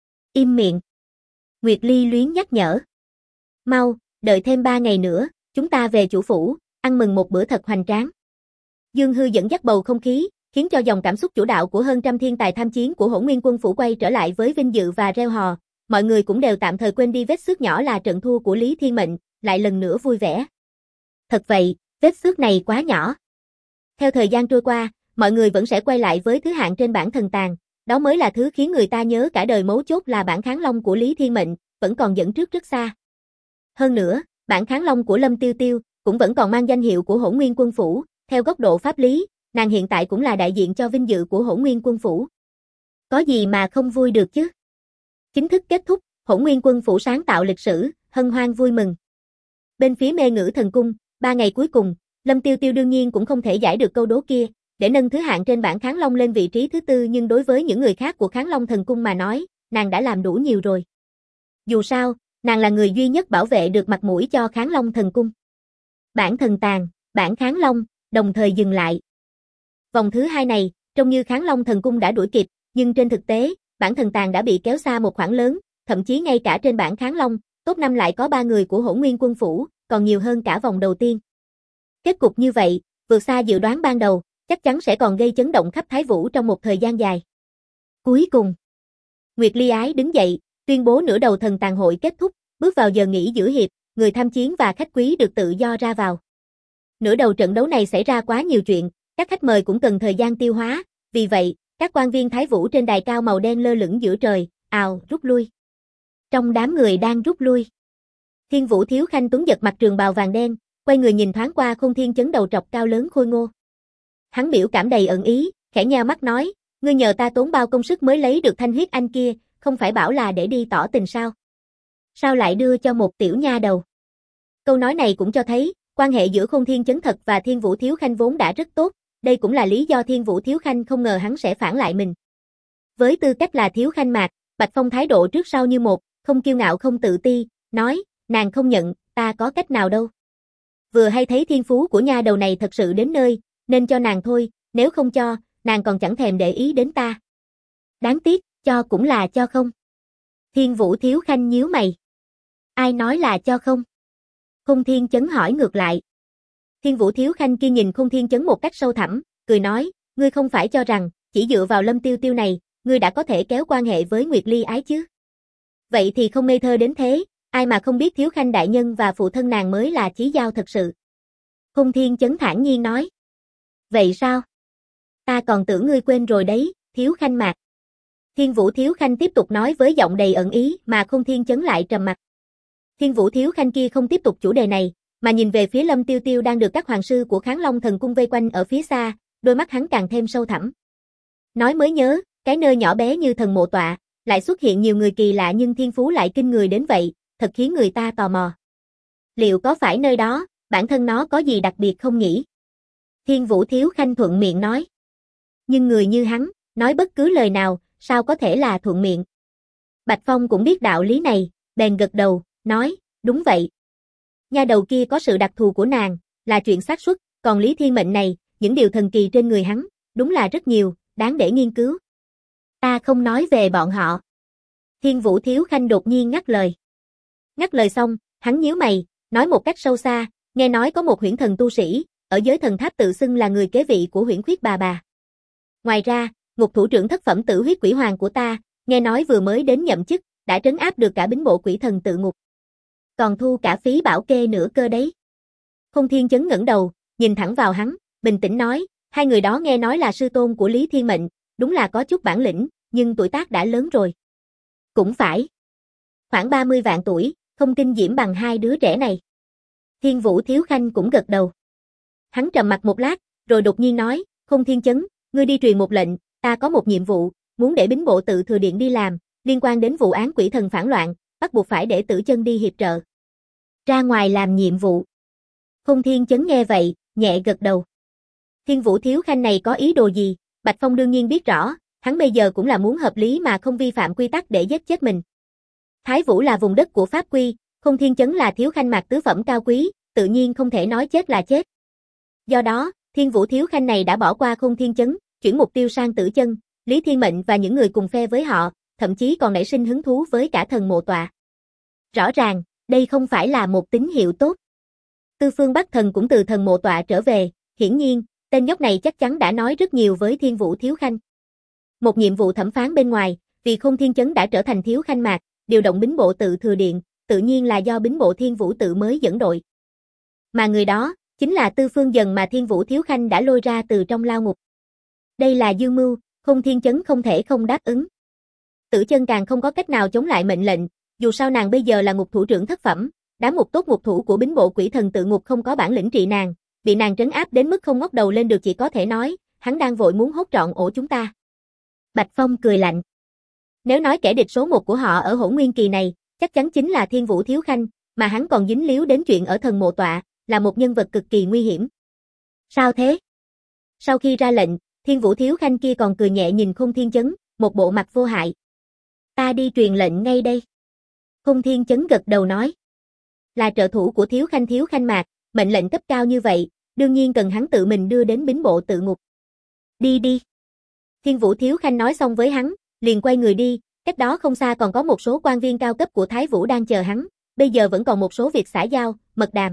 Im miệng. Nguyệt Ly luyến nhắc nhở. Mau, đợi thêm 3 ngày nữa, chúng ta về chủ phủ, ăn mừng một bữa thật hoành tráng. Dương Hư dẫn dắt bầu không khí, khiến cho dòng cảm xúc chủ đạo của hơn trăm thiên tài tham chiến của Hỗn Nguyên quân phủ quay trở lại với vinh dự và reo hò, mọi người cũng đều tạm thời quên đi vết xước nhỏ là trận thua của Lý Thiên Mệnh, lại lần nữa vui vẻ. Thật vậy, vết xước này quá nhỏ. Theo thời gian trôi qua, mọi người vẫn sẽ quay lại với thứ hạng trên bảng thần tàng, đó mới là thứ khiến người ta nhớ cả đời, mấu chốt là bảng Kháng Long của Lý Thiên Mệnh, vẫn còn dẫn trước rất xa. Hơn nữa, bảng Kháng Long của Lâm Tiêu Tiêu, cũng vẫn còn mang danh hiệu của Hỗn Nguyên quân phủ, theo góc độ pháp lý, nàng hiện tại cũng là đại diện cho vinh dự của Hỗn Nguyên quân phủ. Có gì mà không vui được chứ? Chính thức kết thúc, Hỗn Nguyên quân phủ sáng tạo lịch sử, hân hoan vui mừng. Bên phía Mê Ngữ Thần Cung, 3 ngày cuối cùng, Lâm Tiêu Tiêu đương nhiên cũng không thể giải được câu đố kia, để nâng thứ hạng trên bảng Kháng Long lên vị trí thứ 4, nhưng đối với những người khác của Kháng Long Thần Cung mà nói, nàng đã làm đủ nhiều rồi. Dù sao, nàng là người duy nhất bảo vệ được mặt mũi cho Kháng Long Thần Cung. Bảng thần tàng, bảng Kháng Long, đồng thời dừng lại. Vòng thứ 2 này, trông như Kháng Long Thần Cung đã đuổi kịp, nhưng trên thực tế, bảng thần tàng đã bị kéo xa một khoảng lớn, thậm chí ngay cả trên bảng Kháng Long, top 5 lại có 3 người của Hỗn Nguyên quân phủ, còn nhiều hơn cả vòng đầu tiên. Kết cục như vậy, vượt xa dự đoán ban đầu, chắc chắn sẽ còn gây chấn động khắp Thái Vũ trong một thời gian dài. Cuối cùng, Nguyệt Ly Ái đứng dậy, tuyên bố nửa đầu thần tàng hội kết thúc, bước vào giờ nghỉ giữa hiệp, người tham chiến và khách quý được tự do ra vào. Nửa đầu trận đấu này xảy ra quá nhiều chuyện, các khách mời cũng cần thời gian tiêu hóa, vì vậy, các quan viên Thái Vũ trên đài cao màu đen lơ lửng giữa trời, ào, rút lui. Trong đám người đang rút lui, Thiên Vũ Thiếu Khanh Tuấn giật mặc trường bào vàng đen, quay người nhìn thoáng qua Khôn Thiên Chấn đầu trọc cao lớn khôi ngô. Hắn biểu cảm đầy ẩn ý, khẽ nheo mắt nói, ngươi nhờ ta tốn bao công sức mới lấy được thanh huyết anh kia, không phải bảo là để đi tỏ tình sao? Sao lại đưa cho một tiểu nha đầu? Câu nói này cũng cho thấy, quan hệ giữa Khôn Thiên Chấn thật và Thiên Vũ Thiếu Khanh vốn đã rất tốt, đây cũng là lý do Thiên Vũ Thiếu Khanh không ngờ hắn sẽ phản lại mình. Với tư cách là Thiếu Khanh Mạc, Bạch Phong thái độ trước sau như một, không kiêu ngạo không tự ti, nói, nàng không nhận, ta có cách nào đâu. Vừa hay thấy thiên phú của nha đầu này thật sự đến nơi, nên cho nàng thôi, nếu không cho, nàng còn chẳng thèm để ý đến ta. Đáng tiếc, cho cũng là cho không. Thiên Vũ Thiếu Khanh nhíu mày. Ai nói là cho không? Khôn Thiên Chấn hỏi ngược lại. Thiên Vũ Thiếu Khanh kia nhìn Khôn Thiên Chấn một cách sâu thẳm, cười nói, ngươi không phải cho rằng, chỉ dựa vào Lâm Tiêu Tiêu này, ngươi đã có thể kéo quan hệ với Nguyệt Ly Ái chứ? Vậy thì không ngây thơ đến thế, ai mà không biết Thiếu Khanh đại nhân và phụ thân nàng mới là chí giao thật sự. Khôn Thiên Chấn thản nhiên nói. Vậy sao? Ta còn tưởng ngươi quên rồi đấy, Thiếu Khanh Mạc. Thiên Vũ Thiếu Khanh tiếp tục nói với giọng đầy ẩn ý mà Khôn Thiên Chấn lại trầm mặc. Thiên Vũ Thiếu Khanh kia không tiếp tục chủ đề này, mà nhìn về phía Lâm Tiêu Tiêu đang được các hoàng sư của Kháng Long Thần Cung vây quanh ở phía xa, đôi mắt hắn càng thêm sâu thẳm. Nói mới nhớ, cái nơi nhỏ bé như thần mộ tọa, lại xuất hiện nhiều người kỳ lạ nhưng thiên phú lại kinh người đến vậy, thật khiến người ta tò mò. Liệu có phải nơi đó, bản thân nó có gì đặc biệt không nhỉ? Thiên Vũ Thiếu Khanh thuận miệng nói. Nhưng người như hắn, nói bất cứ lời nào, sao có thể là thuận miệng? Bạch Phong cũng biết đạo lý này, bèn gật đầu, nói, đúng vậy. Nha đầu kia có sự đặc thù của nàng, là chuyện xác suất, còn Lý Thiên Mệnh này, những điều thần kỳ trên người hắn, đúng là rất nhiều, đáng để nghiên cứu. Ta không nói về bọn họ. Thiên Vũ Thiếu Khanh đột nhiên ngắt lời. Ngắt lời xong, hắn nhíu mày, nói một cách sâu xa, nghe nói có một huyễn thần tu sĩ, ở giới thần tháp tự xưng là người kế vị của huyễn khuyết bà. Ngoài ra, ngục thủ trưởng thất phẩm Tử Huyết Quỷ Hoàng của ta, nghe nói vừa mới đến nhậm chức, đã trấn áp được cả bính bộ quỷ thần tự ngục. Còn thu cả phí bảo kê nữa cơ đấy. Khôn Thiên Chấn ngẩng đầu, nhìn thẳng vào hắn, bình tĩnh nói, hai người đó nghe nói là sư tôn của Lý Thiên Mệnh, đúng là có chút bản lĩnh, nhưng tuổi tác đã lớn rồi. Cũng phải. Khoảng 30 vạn tuổi, không kinh diễm bằng hai đứa trẻ này. Thiên Vũ Thiếu Khanh cũng gật đầu. Hắn trầm mặc một lát, rồi đột nhiên nói, Khôn Thiên Chấn, ngươi đi truyền một lệnh, ta có một nhiệm vụ, muốn để bính bộ tự thừa điện đi làm, liên quan đến vụ án quỷ thần phản loạn, bắt buộc phải để Tử Chân đi hiệp trợ. Ra ngoài làm nhiệm vụ. Khôn Thiên Chấn nghe vậy, nhẹ gật đầu. Thiên Vũ Thiếu Khanh này có ý đồ gì, Bạch Phong đương nhiên biết rõ, hắn bây giờ cũng là muốn hợp lý mà không vi phạm quy tắc để giết chết mình. Thái Vũ là vùng đất của pháp quy, Không Thiên Chấn là thiếu khanh mạc tứ phẩm cao quý, tự nhiên không thể nói chết là chết. Do đó, Thiên Vũ thiếu khanh này đã bỏ qua Không Thiên Chấn, chuyển mục tiêu sang Tử Chân, Lý Thiên Mệnh và những người cùng phe với họ, thậm chí còn nảy sinh hứng thú với cả Thần Mộ Tọa. Rõ ràng, đây không phải là một tín hiệu tốt. Tư Phương Bắc Thần cũng từ Thần Mộ Tọa trở về, hiển nhiên, tên nhóc này chắc chắn đã nói rất nhiều với Thiên Vũ thiếu khanh. Một nhiệm vụ thẩm phán bên ngoài, vì Không Thiên Chấn đã trở thành thiếu khanh mạc, điều động bính bộ tự thừa điện, tự nhiên là do bính bộ Thiên Vũ tự mới dẫn đội. Mà người đó, chính là Tư Phương Dần mà Thiên Vũ thiếu khanh đã lôi ra từ trong lao ngục. Đây là dương mưu, Không Thiên Chấn không thể không đáp ứng. Tử Chân càng không có cách nào chống lại mệnh lệnh, dù sao nàng bây giờ là ngục thủ trưởng thất phẩm, đám ngục tốt ngục thủ của bính bộ Quỷ Thần tự ngục không có bản lĩnh trị nàng, bị nàng trấn áp đến mức không ngóc đầu lên được, chỉ có thể nói, hắn đang vội muốn hốt trọn ổ chúng ta. Bạch Phong cười lạnh. Nếu nói kẻ địch số 1 của họ ở Hỗn Nguyên kỳ này, chắc chắn chính là Thiên Vũ thiếu khanh, mà hắn còn dính líu đến chuyện ở Thần Mộ Tọa, là một nhân vật cực kỳ nguy hiểm. Sao thế? Sau khi ra lệnh, Thiên Vũ thiếu khanh kia còn cười nhẹ nhìn Không Thiên Chấn, một bộ mặt vô hại. Ta đi truyền lệnh ngay đây. Không Thiên Chấn gật đầu nói. Là trợ thủ của thiếu khanh mạc, mệnh lệnh cấp cao như vậy, đương nhiên cần hắn tự mình đưa đến bính bộ tự ngục. Đi đi. Thiên Vũ thiếu khanh nói xong với hắn, liền quay người đi, cách đó không xa còn có một số quan viên cao cấp của Thái Vũ đang chờ hắn, bây giờ vẫn còn một số việc xã giao, mật đàm.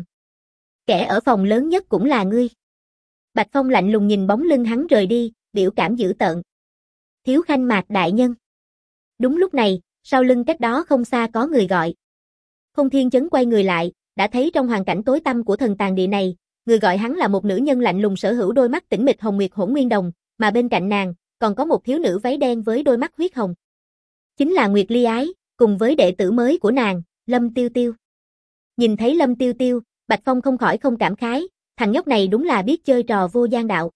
Kẻ ở phòng lớn nhất cũng là ngươi. Bạch Phong lạnh lùng nhìn bóng lưng hắn rời đi, biểu cảm dữ tợn. Thiếu khanh mạc đại nhân. Đúng lúc này, sau lưng cách đó không xa có người gọi. Không Thiên Chấn quay người lại, đã thấy trong hoàn cảnh tối tăm của thần tàn địa này, người gọi hắn là một nữ nhân lạnh lùng sở hữu đôi mắt tĩnh mịch hồng nguyệt hỗn nguyên đồng, mà bên cạnh nàng, còn có một thiếu nữ váy đen với đôi mắt huyết hồng. Chính là Nguyệt Ly Ái, cùng với đệ tử mới của nàng, Lâm Tiêu Tiêu. Nhìn thấy Lâm Tiêu Tiêu, Bạch Phong không khỏi không cảm khái, thằng nhóc này đúng là biết chơi trò vô gian đạo.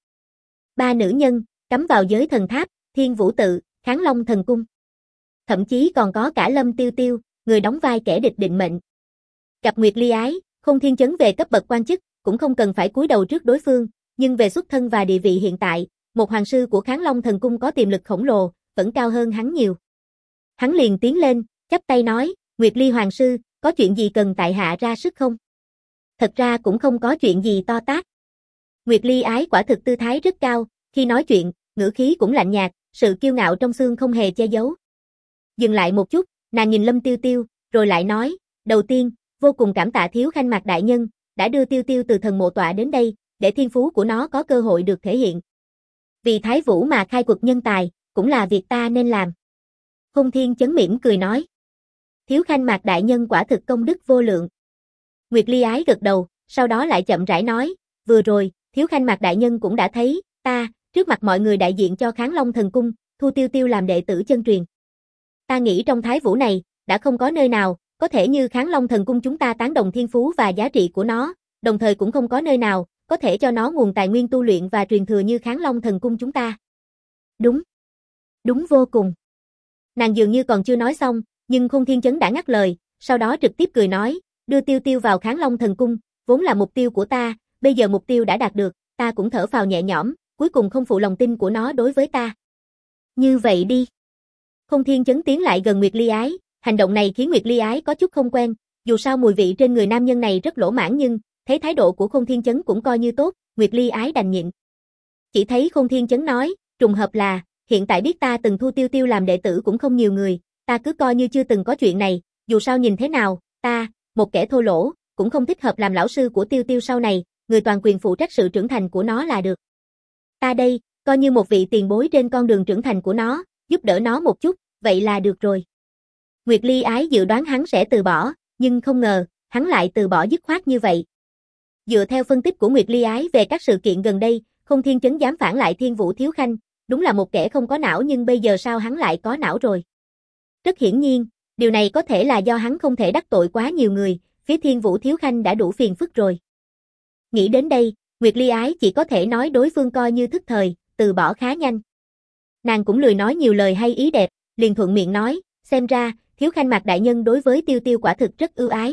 3 nữ nhân, cắm vào giới thần tháp, Thiên Vũ tự, Kháng Long thần cung. Thậm chí còn có cả Lâm Tiêu Tiêu, người đóng vai kẻ địch định mệnh. Gặp Nguyệt Ly Ái, Không Thiên Chấn về cấp bậc quan chức, cũng không cần phải cúi đầu trước đối phương, nhưng về xuất thân và địa vị hiện tại, một hoàng sư của Kháng Long thần cung có tiềm lực khổng lồ, vẫn cao hơn hắn nhiều. Hắn liền tiến lên, chắp tay nói, Nguyệt Ly hoàng sư, có chuyện gì cần tại hạ ra sức không? Thật ra cũng không có chuyện gì to tát. Nguyệt Ly Ái quả thực tư thái rất cao, khi nói chuyện, ngữ khí cũng lạnh nhạt, sự kiêu ngạo trong xương không hề che giấu. Dừng lại một chút, nàng nhìn Lâm Tiêu Tiêu, rồi lại nói, đầu tiên, vô cùng cảm tạ thiếu khanh mạc đại nhân, đã đưa Tiêu Tiêu từ Thần Mộ Tọa đến đây, để thiên phú của nó có cơ hội được thể hiện. Vì Thái Vũ mà khai quật nhân tài, cũng là việc ta nên làm. Không Thiên Chấn mỉm cười nói. Thiếu khanh mạc đại nhân quả thực công đức vô lượng. Nguyệt Ly Ái gật đầu, sau đó lại chậm rãi nói, vừa rồi, thiếu khanh mạc đại nhân cũng đã thấy, ta, trước mặt mọi người đại diện cho Kháng Long thần cung, thu Tiêu Tiêu làm đệ tử chân truyền. Ta nghĩ trong Thái Vũ này, đã không có nơi nào, có thể như Kháng Long thần cung chúng ta tán đồng thiên phú và giá trị của nó, đồng thời cũng không có nơi nào, có thể cho nó nguồn tài nguyên tu luyện và truyền thừa như Kháng Long thần cung chúng ta. Đúng. Đúng vô cùng. Nàng dường như còn chưa nói xong, nhưng Không Thiên Chấn đã ngắt lời, sau đó trực tiếp cười nói, đưa Tiêu Tiêu vào Kháng Long thần cung, vốn là mục tiêu của ta, bây giờ mục tiêu đã đạt được, ta cũng thở phào nhẹ nhõm, cuối cùng không phụ lòng tin của nó đối với ta. Như vậy đi. Không Thiên Chấn tiến lại gần Nguyệt Ly Ái, hành động này khiến Nguyệt Ly Ái có chút không quen, dù sao mùi vị trên người nam nhân này rất lỗ mãn nhưng, thấy thái độ của Không Thiên Chấn cũng coi như tốt, Nguyệt Ly Ái đành nhịn. Chỉ thấy Không Thiên Chấn nói, trùng hợp là, hiện tại biết ta từng thu Tiêu Tiêu làm đệ tử cũng không nhiều người, ta cứ coi như chưa từng có chuyện này, dù sao nhìn thế nào, ta, một kẻ thô lỗ, cũng không thích hợp làm lão sư của Tiêu Tiêu sau này, người toàn quyền phụ trách sự trưởng thành của nó là được. Ta đây, coi như một vị tiền bối trên con đường trưởng thành của nó, giúp đỡ nó một chút, vậy là được rồi. Nguyệt Ly Ái dự đoán hắn sẽ từ bỏ, nhưng không ngờ, hắn lại từ bỏ dứt khoát như vậy. Dựa theo phân tích của Nguyệt Ly Ái về các sự kiện gần đây, Không Thiên Chấn dám phản lại Thiên Vũ thiếu khanh, đúng là một kẻ không có não nhưng bây giờ sao hắn lại có não rồi. Rất hiển nhiên, điều này có thể là do hắn không thể đắc tội quá nhiều người, phía Thiên Vũ thiếu khanh đã đủ phiền phức rồi. Nghĩ đến đây, Nguyệt Ly Ái chỉ có thể nói đối phương coi như thức thời, từ bỏ khá nhanh. Nàng cũng lười nói nhiều lời hay ý đẹp, liền thuận miệng nói, xem ra, thiếu khanh mạc đại nhân đối với Tiêu Tiêu quả thực rất ưu ái.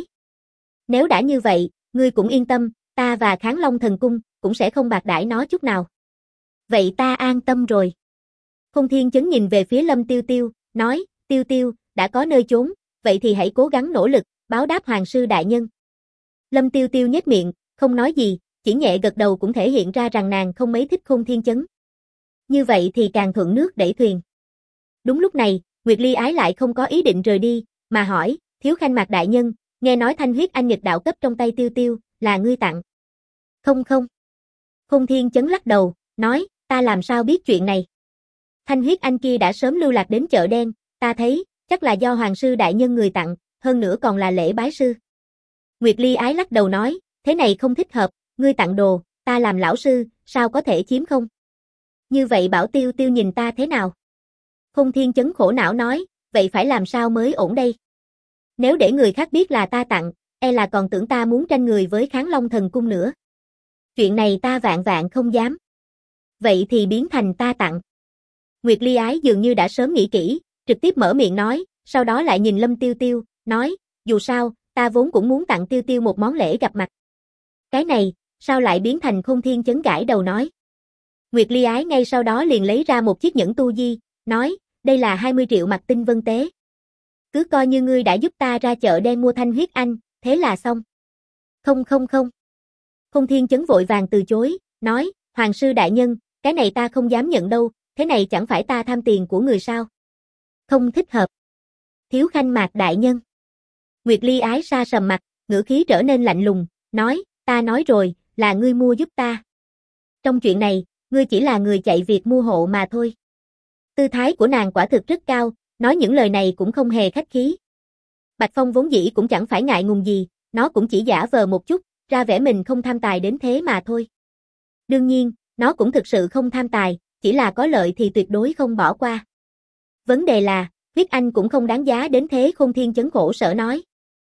Nếu đã như vậy, ngươi cũng yên tâm, ta và Kháng Long thần cung, cũng sẽ không bạc đãi nó chút nào. Vậy ta an tâm rồi. Không Thiên Chấn nhìn về phía Lâm Tiêu Tiêu, nói, Tiêu Tiêu, đã có nơi trốn, vậy thì hãy cố gắng nỗ lực, báo đáp hoàng sư đại nhân. Lâm Tiêu Tiêu nhếch miệng, không nói gì, chỉ nhẹ gật đầu cũng thể hiện ra rằng nàng không mấy thích Khôn Thiên Chấn. Như vậy thì càng thuận nước đẩy thuyền. Đúng lúc này, Nguyệt Ly Ái lại không có ý định rời đi, mà hỏi, Thiếu Khanh Mạc đại nhân, nghe nói thanh huyết anh nghịch đạo cấp trong tay Tiêu Tiêu, là ngươi tặng. Không không. Khôn Thiên Chấn lắc đầu, nói, ta làm sao biết chuyện này. Thanh huyết anh kia đã sớm lưu lạc đến chợ đen, ta thấy, chắc là do hoàng sư đại nhân người tặng, hơn nữa còn là lễ bái sư. Nguyệt Ly Ái lắc đầu nói, thế này không thích hợp, ngươi tặng đồ, ta làm lão sư, sao có thể chiếm không? Như vậy bảo Tiêu Tiêu nhìn ta thế nào? Khôn Thiên Chấn khổ não nói, vậy phải làm sao mới ổn đây? Nếu để người khác biết là ta tặng, e là còn tưởng ta muốn tranh người với Kháng Long Thần Cung nữa. Chuyện này ta vạn vạn không dám. Vậy thì biến thành ta tặng. Nguyệt Ly Ái dường như đã sớm nghĩ kỹ, trực tiếp mở miệng nói, sau đó lại nhìn Lâm Tiêu Tiêu, nói, dù sao, ta vốn cũng muốn tặng Tiêu Tiêu một món lễ gặp mặt. Cái này, sao lại biến thành Khôn Thiên Chấn gãi đầu nói. Nguyệt Ly Ái ngay sau đó liền lấy ra một chiếc nhẫn tu di, nói, đây là 20 triệu mặt tinh vân tế. Cứ coi như ngươi đã giúp ta ra chợ đen mua thanh huyết anh, thế là xong. Không không không. Khôn Thiên Chấn vội vàng từ chối, nói, hoàng sư đại nhân, cái này ta không dám nhận đâu, thế này chẳng phải ta tham tiền của người sao. Không thích hợp. Thiếu Khanh Mạc đại nhân. Nguyệt Ly Ái sa sầm mặt, ngữ khí trở nên lạnh lùng, nói, ta nói rồi, là ngươi mua giúp ta. Trong chuyện này, ngươi chỉ là người chạy việc mua hộ mà thôi. Tư thái của nàng quả thực rất cao, nói những lời này cũng không hề khách khí. Bạch Phong vốn dĩ cũng chẳng phải ngại ngùng gì, nó cũng chỉ giả vờ một chút, ra vẻ mình không tham tài đến thế mà thôi. Đương nhiên, nó cũng thực sự không tham tài, chỉ là có lợi thì tuyệt đối không bỏ qua. Vấn đề là, huyết anh cũng không đáng giá đến thế. Khôn Thiên Chấn khổ sở nói.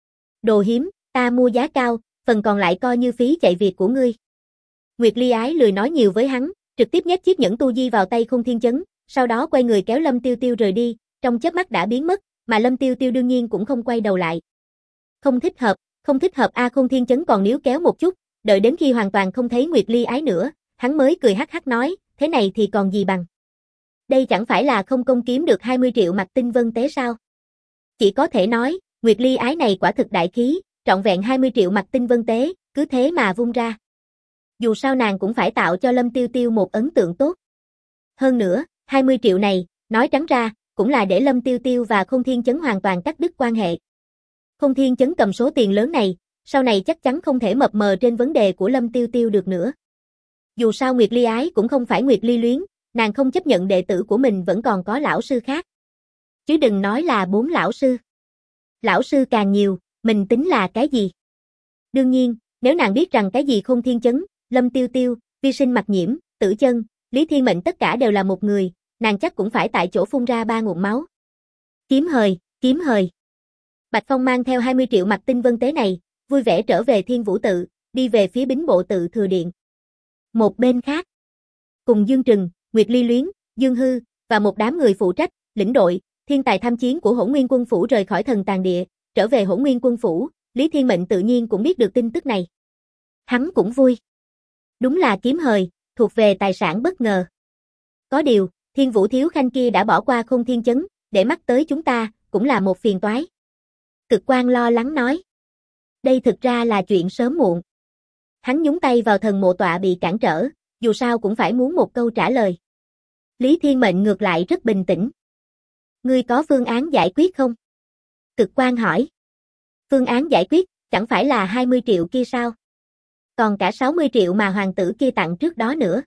Đồ hiếm, ta mua giá cao, phần còn lại coi như phí chạy việc của ngươi. Nguyệt Ly Ái lười nói nhiều với hắn, trực tiếp nhét chiếc nhẫn tu di vào tay Khôn Thiên Chấn, sau đó quay người kéo Lâm Tiêu Tiêu rời đi, trong chớp mắt đã biến mất, mà Lâm Tiêu Tiêu đương nhiên cũng không quay đầu lại. Không thích hợp a. Khôn Thiên Chấn còn níu kéo một chút, đợi đến khi hoàn toàn không thấy Nguyệt Ly Ái nữa, hắn mới cười hắc hắc nói, thế này thì còn gì bằng. Đây chẳng phải là không công kiếm được 20 triệu mặt tinh vân tế sao? Chỉ có thể nói, Nguyệt Ly Ái này quả thực đại khí, trọn vẹn 20 triệu mặt tinh vân tế, cứ thế mà vung ra. Dù sao nàng cũng phải tạo cho Lâm Tiêu Tiêu một ấn tượng tốt. Hơn nữa, 20 triệu này, nói trắng ra, cũng là để Lâm Tiêu Tiêu và Khôn Thiên Chấn hoàn toàn cắt đứt quan hệ. Khôn Thiên Chấn cầm số tiền lớn này, sau này chắc chắn không thể mập mờ trên vấn đề của Lâm Tiêu Tiêu được nữa. Dù sao Nguyệt Ly Ái cũng không phải Nguyệt Ly Luyến, nàng không chấp nhận đệ tử của mình vẫn còn có lão sư khác. Chứ đừng nói là 4 lão sư. Lão sư càng nhiều, mình tính là cái gì? Đương nhiên, nếu nàng biết rằng cái gì Khôn Thiên Chấn, Lâm Tiêu Tiêu, Vi Sinh Mặc Nhiễm, Tử Chân, Lý Thiên Mệnh tất cả đều là một người, nàng chắc cũng phải tại chỗ phun ra 3 ngụm máu. Kiếm hời, kiếm hời. Bạch Phong mang theo 20 triệu mặt tinh vân tế này, vui vẻ trở về Thiên Vũ Tự, đi về phía Bính Bộ Tự Thừa Điện. Một bên khác, cùng Dương Trừng, Nguyệt Ly Luyến, Dương Hư, và một đám người phụ trách, lĩnh đội, thiên tài tham chiến của Hỗn Nguyên Quân Phủ rời khỏi Thần Tàng Địa, trở về Hỗn Nguyên Quân Phủ, Lý Thiên Mệnh tự nhiên cũng biết được tin tức này. Hắn cũng vui. Đúng là kiếm hời, thuộc về tài sản bất ngờ. Có điều, Thiên Vũ thiếu khanh kia đã bỏ qua Khôn Thiên Chấn, để mắt tới chúng ta, cũng là một phiền toái. Cực Quan lo lắng nói. Đây thực ra là chuyện sớm muộn. Hắn nhúng tay vào thần mộ tọa bị cản trở, dù sao cũng phải muốn một câu trả lời. Lý Thiên Mệnh ngược lại rất bình tĩnh. Ngươi có phương án giải quyết không? Cực Quan hỏi. Phương án giải quyết, chẳng phải là 20 triệu kia sao? Còn cả 60 triệu mà hoàng tử kia tặng trước đó nữa.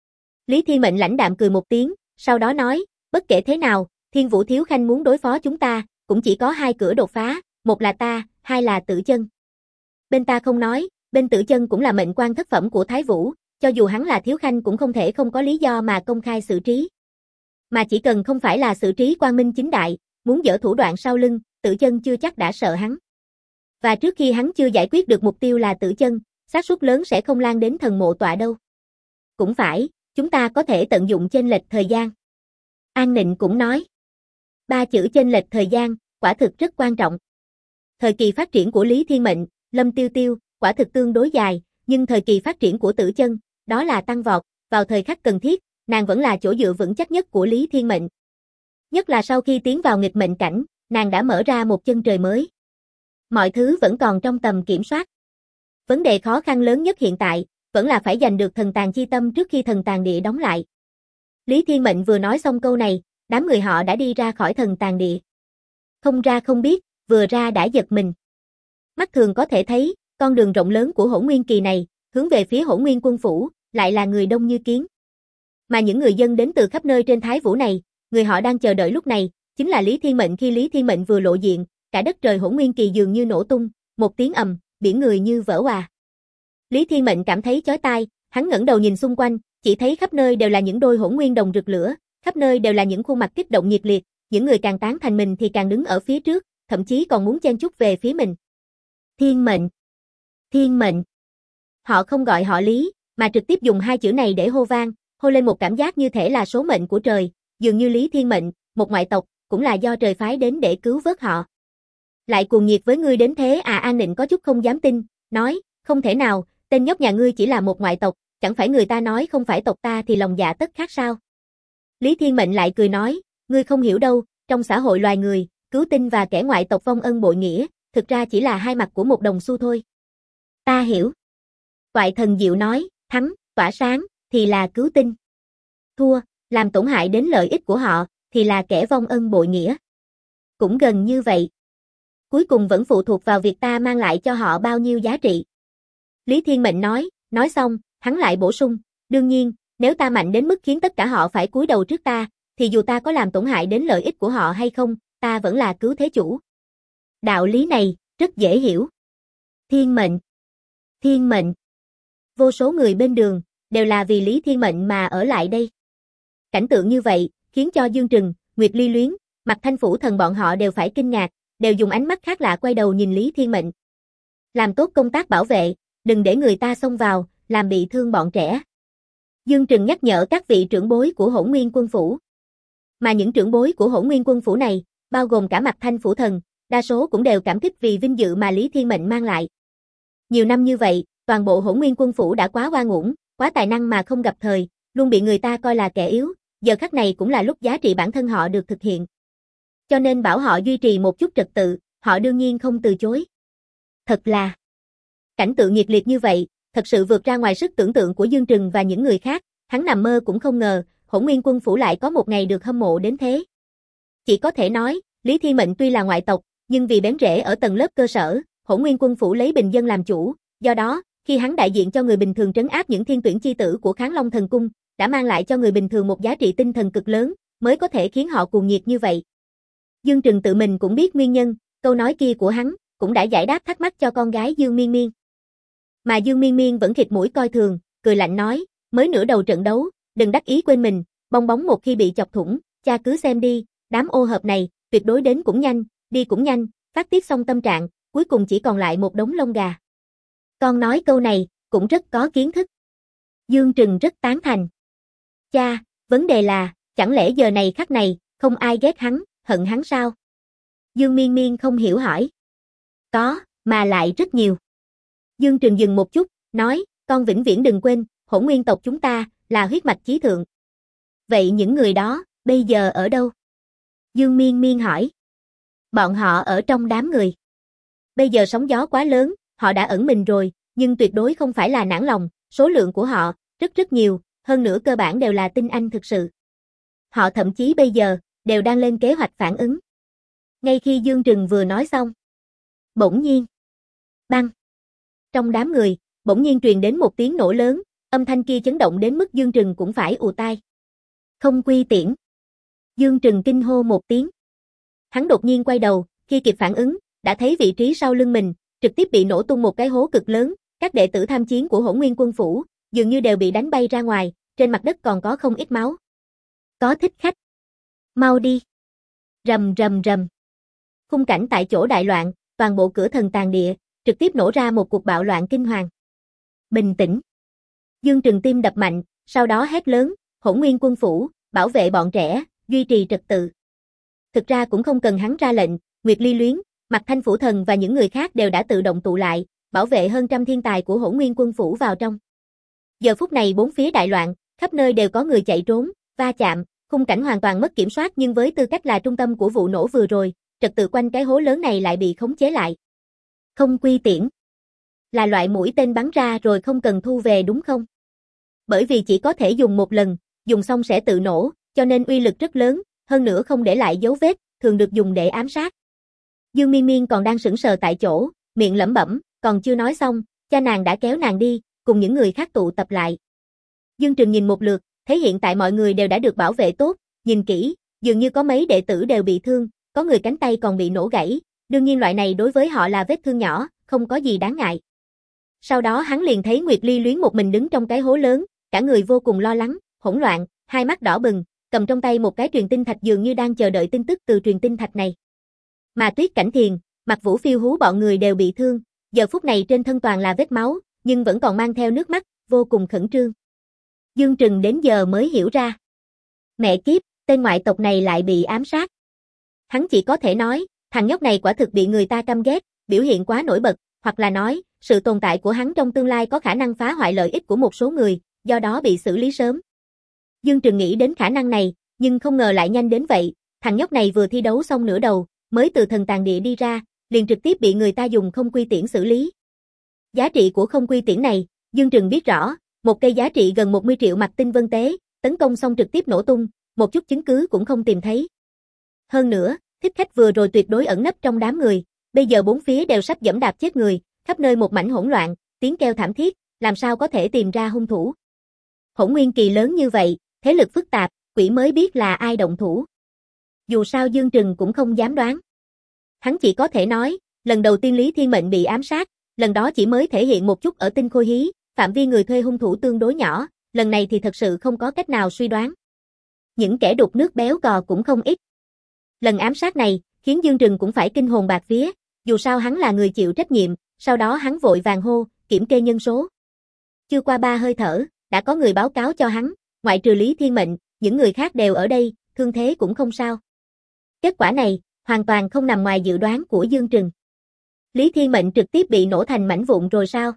Lý Thiên Mệnh lãnh đạm cười một tiếng, sau đó nói, bất kể thế nào, Thiên Vũ thiếu khanh muốn đối phó chúng ta, cũng chỉ có 2 cửa đột phá, một là ta, 2 là Tử Chân. Bên ta không nói, bên Tử Chân cũng là mệnh quan thất phẩm của Thái Vũ, cho dù hắn là thiếu khanh cũng không thể không có lý do mà công khai xử trí. Mà chỉ cần không phải là xử trí quang minh chính đại, muốn dở thủ đoạn sau lưng, Tử Chân chưa chắc đã sợ hắn. Và trước khi hắn chưa giải quyết được mục tiêu là Tử Chân, xác suất lớn sẽ không lan đến thần mộ tọa đâu. Cũng phải, chúng ta có thể tận dụng chênh lệch thời gian. An Nịnh cũng nói. 3 chữ chênh lệch thời gian, quả thực rất quan trọng. Thời kỳ phát triển của Lý Thiên Mệnh, Lâm Tiêu Tiêu, quả thực tương đối dài, nhưng thời kỳ phát triển của Tử Chân, đó là tăng vọt, vào thời khắc cần thiết, nàng vẫn là chỗ dựa vững chắc nhất của Lý Thiên Mệnh. Nhất là sau khi tiến vào nghịch mệnh cảnh, nàng đã mở ra một chân trời mới. Mọi thứ vẫn còn trong tầm kiểm soát. Vấn đề khó khăn lớn nhất hiện tại, vẫn là phải giành được thần tàng chi tâm trước khi thần tàng địa đóng lại. Lý Thiên Mệnh vừa nói xong câu này, đám người họ đã đi ra khỏi thần tàng địa. Không ra không biết, vừa ra đã giật mình. Mắt thường có thể thấy, con đường rộng lớn của Hỗn Nguyên Kỳ này, hướng về phía Hỗn Nguyên Quân phủ, lại là người đông như kiến. Mà những người dân đến từ khắp nơi trên Thái Vũ này, người họ đang chờ đợi lúc này, chính là Lý Thiên Mệnh. Khi Lý Thiên Mệnh vừa lộ diện, cả đất trời Hỗn Nguyên Kỳ dường như nổ tung, một tiếng ầm, biển người như vỡ òa. Lý Thiên Mệnh cảm thấy chói tai, hắn ngẩng đầu nhìn xung quanh, chỉ thấy khắp nơi đều là những đôi hỗn nguyên đồng rực lửa, khắp nơi đều là những khuôn mặt kích động nhiệt liệt, những người càng tán thành mình thì càng đứng ở phía trước, thậm chí còn muốn chen chúc về phía mình. Thiên Mệnh, Thiên Mệnh. Họ không gọi họ Lý, mà trực tiếp dùng hai chữ này để hô vang, hô lên một cảm giác như thể là số mệnh của trời, dường như Lý Thiên Mệnh, một ngoại tộc, cũng là do trời phái đến để cứu vớt họ. Lại cuồng nhiệt với ngươi đến thế à? An Nịnh có chút không dám tin, nói, không thể nào, tên nhóc nhà ngươi chỉ là một ngoại tộc, chẳng phải người ta nói không phải tộc ta thì lòng dạ tất khác sao? Lý Thiên Mệnh lại cười nói, ngươi không hiểu đâu, trong xã hội loài người, cứu tinh và kẻ ngoại tộc vong ân bội nghĩa, thực ra chỉ là hai mặt của một đồng xu thôi. Ta hiểu. Toại Thần Diệu nói, thắng, tỏa sáng, thì là cứu tinh. Thua, làm tổn hại đến lợi ích của họ, thì là kẻ vong ân bội nghĩa. Cũng gần như vậy. Cuối cùng vẫn phụ thuộc vào việc ta mang lại cho họ bao nhiêu giá trị. Lý Thiên Mệnh nói xong, hắn lại bổ sung, đương nhiên, nếu ta mạnh đến mức khiến tất cả họ phải cúi đầu trước ta, thì dù ta có làm tổn hại đến lợi ích của họ hay không, ta vẫn là cứu thế chủ. Đạo lý này, rất dễ hiểu. Thiên Mệnh, Thiên Mệnh. Vô số người bên đường, đều là vì Lý Thiên Mệnh mà ở lại đây. Cảnh tượng như vậy, khiến cho Dương Trừng, Nguyệt Ly Luyến, Mạc Thanh Phủ Thần bọn họ đều phải kinh ngạc, đều dùng ánh mắt khác lạ quay đầu nhìn Lý Thiên Mệnh. Làm tốt công tác bảo vệ, đừng để người ta xông vào, làm bị thương bọn trẻ. Dương Trừng nhắc nhở các vị trưởng bối của Hỗn Nguyên Quân phủ. Mà những trưởng bối của Hỗn Nguyên Quân phủ này, bao gồm cả Mạc Thanh Phủ Thần, đa số cũng đều cảm kích vì vinh dự mà Lý Thiên Mệnh mang lại. Nhiều năm như vậy, toàn bộ Hỗn Nguyên Quân phủ đã quá oan uổng, quá tài năng mà không gặp thời, luôn bị người ta coi là kẻ yếu, giờ khắc này cũng là lúc giá trị bản thân họ được thực hiện. Cho nên bảo họ duy trì một chút trật tự, họ đương nhiên không từ chối. Thật là cảnh tượng nhiệt liệt như vậy, thật sự vượt ra ngoài sức tưởng tượng của Dương Trừng và những người khác, hắn nằm mơ cũng không ngờ, Hỗn Nguyên Quân phủ lại có một ngày được hâm mộ đến thế. Chỉ có thể nói, Lý Thiên Mệnh tuy là ngoại tộc, nhưng vì bén rễ ở tầng lớp cơ sở, Hỗn Nguyên Quân phủ lấy bình dân làm chủ, do đó, khi hắn đại diện cho người bình thường trấn áp những thiên tuyển chi tử của Kháng Long Thần Cung, đã mang lại cho người bình thường một giá trị tinh thần cực lớn, mới có thể khiến họ cuồng nhiệt như vậy. Dương Trừng tự mình cũng biết nguyên nhân, câu nói kia của hắn cũng đã giải đáp thắc mắc cho con gái Dương Miên Miên. Mà Dương Miên Miên vẫn khịt mũi coi thường, cười lạnh nói, mới nửa đầu trận đấu, đừng đắc ý quên mình, bong bóng một khi bị chọc thủng, cha cứ xem đi, đám ô hợp này, tuyệt đối đến cũng nhanh, đi cũng nhanh, phát tiết xong tâm trạng, cuối cùng chỉ còn lại một đống lông gà. Con nói câu này, cũng rất có kiến thức. Dương Trừng rất tán thành. Cha, vấn đề là, chẳng lẽ giờ này khắc này, không ai ghét hắn, hận hắn sao? Dương Miên Miên không hiểu hỏi. Có, mà lại rất nhiều. Dương Trừng dừng một chút, nói, con vĩnh viễn đừng quên, Hỗn Nguyên tộc chúng ta, là huyết mạch chí thượng. Vậy những người đó, bây giờ ở đâu? Dương Miên Miên hỏi. Bọn họ ở trong đám người. Bây giờ sóng gió quá lớn, họ đã ẩn mình rồi, nhưng tuyệt đối không phải là nản lòng, số lượng của họ, rất nhiều, hơn nữa cơ bản đều là tinh anh thực sự. Họ thậm chí bây giờ, đều đang lên kế hoạch phản ứng. Ngay khi Dương Trừng vừa nói xong. Bỗng nhiên. Bang. Trong đám người, bỗng nhiên truyền đến một tiếng nổ lớn, âm thanh kia chấn động đến mức Dương Trừng cũng phải ù tai. Không quy tiễn. Dương Trừng kinh hô một tiếng. Hắn đột nhiên quay đầu, khi kịp phản ứng, đã thấy vị trí sau lưng mình, trực tiếp bị nổ tung một cái hố cực lớn, các đệ tử tham chiến của Hỗn Nguyên Quân phủ, dường như đều bị đánh bay ra ngoài, trên mặt đất còn có không ít máu. Có thích khách. Mau đi. Rầm rầm rầm. Khung cảnh tại chỗ đại loạn, toàn bộ cửa thần tàn địa, trực tiếp nổ ra một cuộc bạo loạn kinh hoàng. Bình tĩnh. Dương Trừng tim đập mạnh, sau đó hét lớn, Hỗn Nguyên Quân phủ, bảo vệ bọn trẻ, duy trì trật tự. Thực ra cũng không cần hắn ra lệnh, Nguyệt Ly Luyến, Mạc Thanh Phủ Thần và những người khác đều đã tự động tụ lại, bảo vệ hơn trăm thiên tài của Hỗn Nguyên Quân phủ vào trong. Giờ phút này bốn phía đại loạn, khắp nơi đều có người chạy trốn, va chạm, khung cảnh hoàn toàn mất kiểm soát, nhưng với tư cách là trung tâm của vụ nổ vừa rồi, trật tự quanh cái hố lớn này lại bị khống chế lại. Không quy tiễn. Là loại mũi tên bắn ra rồi không cần thu về đúng không? Bởi vì chỉ có thể dùng một lần, dùng xong sẽ tự nổ, cho nên uy lực rất lớn, hơn nữa không để lại dấu vết, thường được dùng để ám sát. Dương Miên Miên còn đang sững sờ tại chỗ, miệng lẩm bẩm, còn chưa nói xong, cha nàng đã kéo nàng đi, cùng những người khác tụ tập lại. Dương Trừng nhìn một lượt, thấy hiện tại mọi người đều đã được bảo vệ tốt, nhìn kỹ, dường như có mấy đệ tử đều bị thương, có người cánh tay còn bị nổ gãy, đương nhiên loại này đối với họ là vết thương nhỏ, không có gì đáng ngại. Sau đó hắn liền thấy Nguyệt Ly Luyến một mình đứng trong cái hố lớn, cả người vô cùng lo lắng, hỗn loạn, hai mắt đỏ bừng, cầm trong tay một cái truyền tinh thạch dường như đang chờ đợi tin tức từ truyền tinh thạch này. Mà Tuyết Cảnh Thiền, Mặc Vũ Phiêu Hú bọn người đều bị thương, giờ phút này trên thân toàn là vết máu, nhưng vẫn còn mang theo nước mắt, vô cùng khẩn trương. Dương Trừng đến giờ mới hiểu ra. Mẹ kiếp, tên ngoại tộc này lại bị ám sát. Hắn chỉ có thể nói, thằng nhóc này quả thực bị người ta căm ghét, biểu hiện quá nổi bật, hoặc là nói, sự tồn tại của hắn trong tương lai có khả năng phá hoại lợi ích của một số người, do đó bị xử lý sớm. Dương Trừng nghĩ đến khả năng này, nhưng không ngờ lại nhanh đến vậy, thằng nhóc này vừa thi đấu xong nửa đầu, mới từ thần tàng địa đi ra, liền trực tiếp bị người ta dùng không quy tiễn xử lý. Giá trị của không quy tiễn này, Dương Trừng biết rõ, một cây giá trị gần 10 triệu mặt tinh vân tế, tấn công xong trực tiếp nổ tung, một chút chứng cứ cũng không tìm thấy. Hơn nữa, thích khách vừa rồi tuyệt đối ẩn nấp trong đám người, bây giờ bốn phía đều sắp giẫm đạp chết người, khắp nơi một mảnh hỗn loạn, tiếng kêu thảm thiết, làm sao có thể tìm ra hung thủ. Hỗn Nguyên Kỳ lớn như vậy, thế lực phức tạp, quỷ mới biết là ai động thủ. Dù sao Dương Trừng cũng không dám đoán. Hắn chỉ có thể nói, lần đầu tiên Lý Thiên Mệnh bị ám sát, lần đó chỉ mới thể hiện một chút ở Tinh Khôi Hí, phạm vi người thuê hung thủ tương đối nhỏ, lần này thì thật sự không có cách nào suy đoán. Những kẻ đục nước béo cò cũng không ít. Lần ám sát này, khiến Dương Trừng cũng phải kinh hồn bạt vía, dù sao hắn là người chịu trách nhiệm, sau đó hắn vội vàng hô, kiểm kê nhân số. Chưa qua 3 hơi thở, đã có người báo cáo cho hắn, ngoại trừ Lý Thiên Mệnh, những người khác đều ở đây, thương thế cũng không sao. Kết quả này, hoàn toàn không nằm ngoài dự đoán của Dương Trừng. Lý Thiên Mệnh trực tiếp bị nổ thành mảnh vụn rồi sao?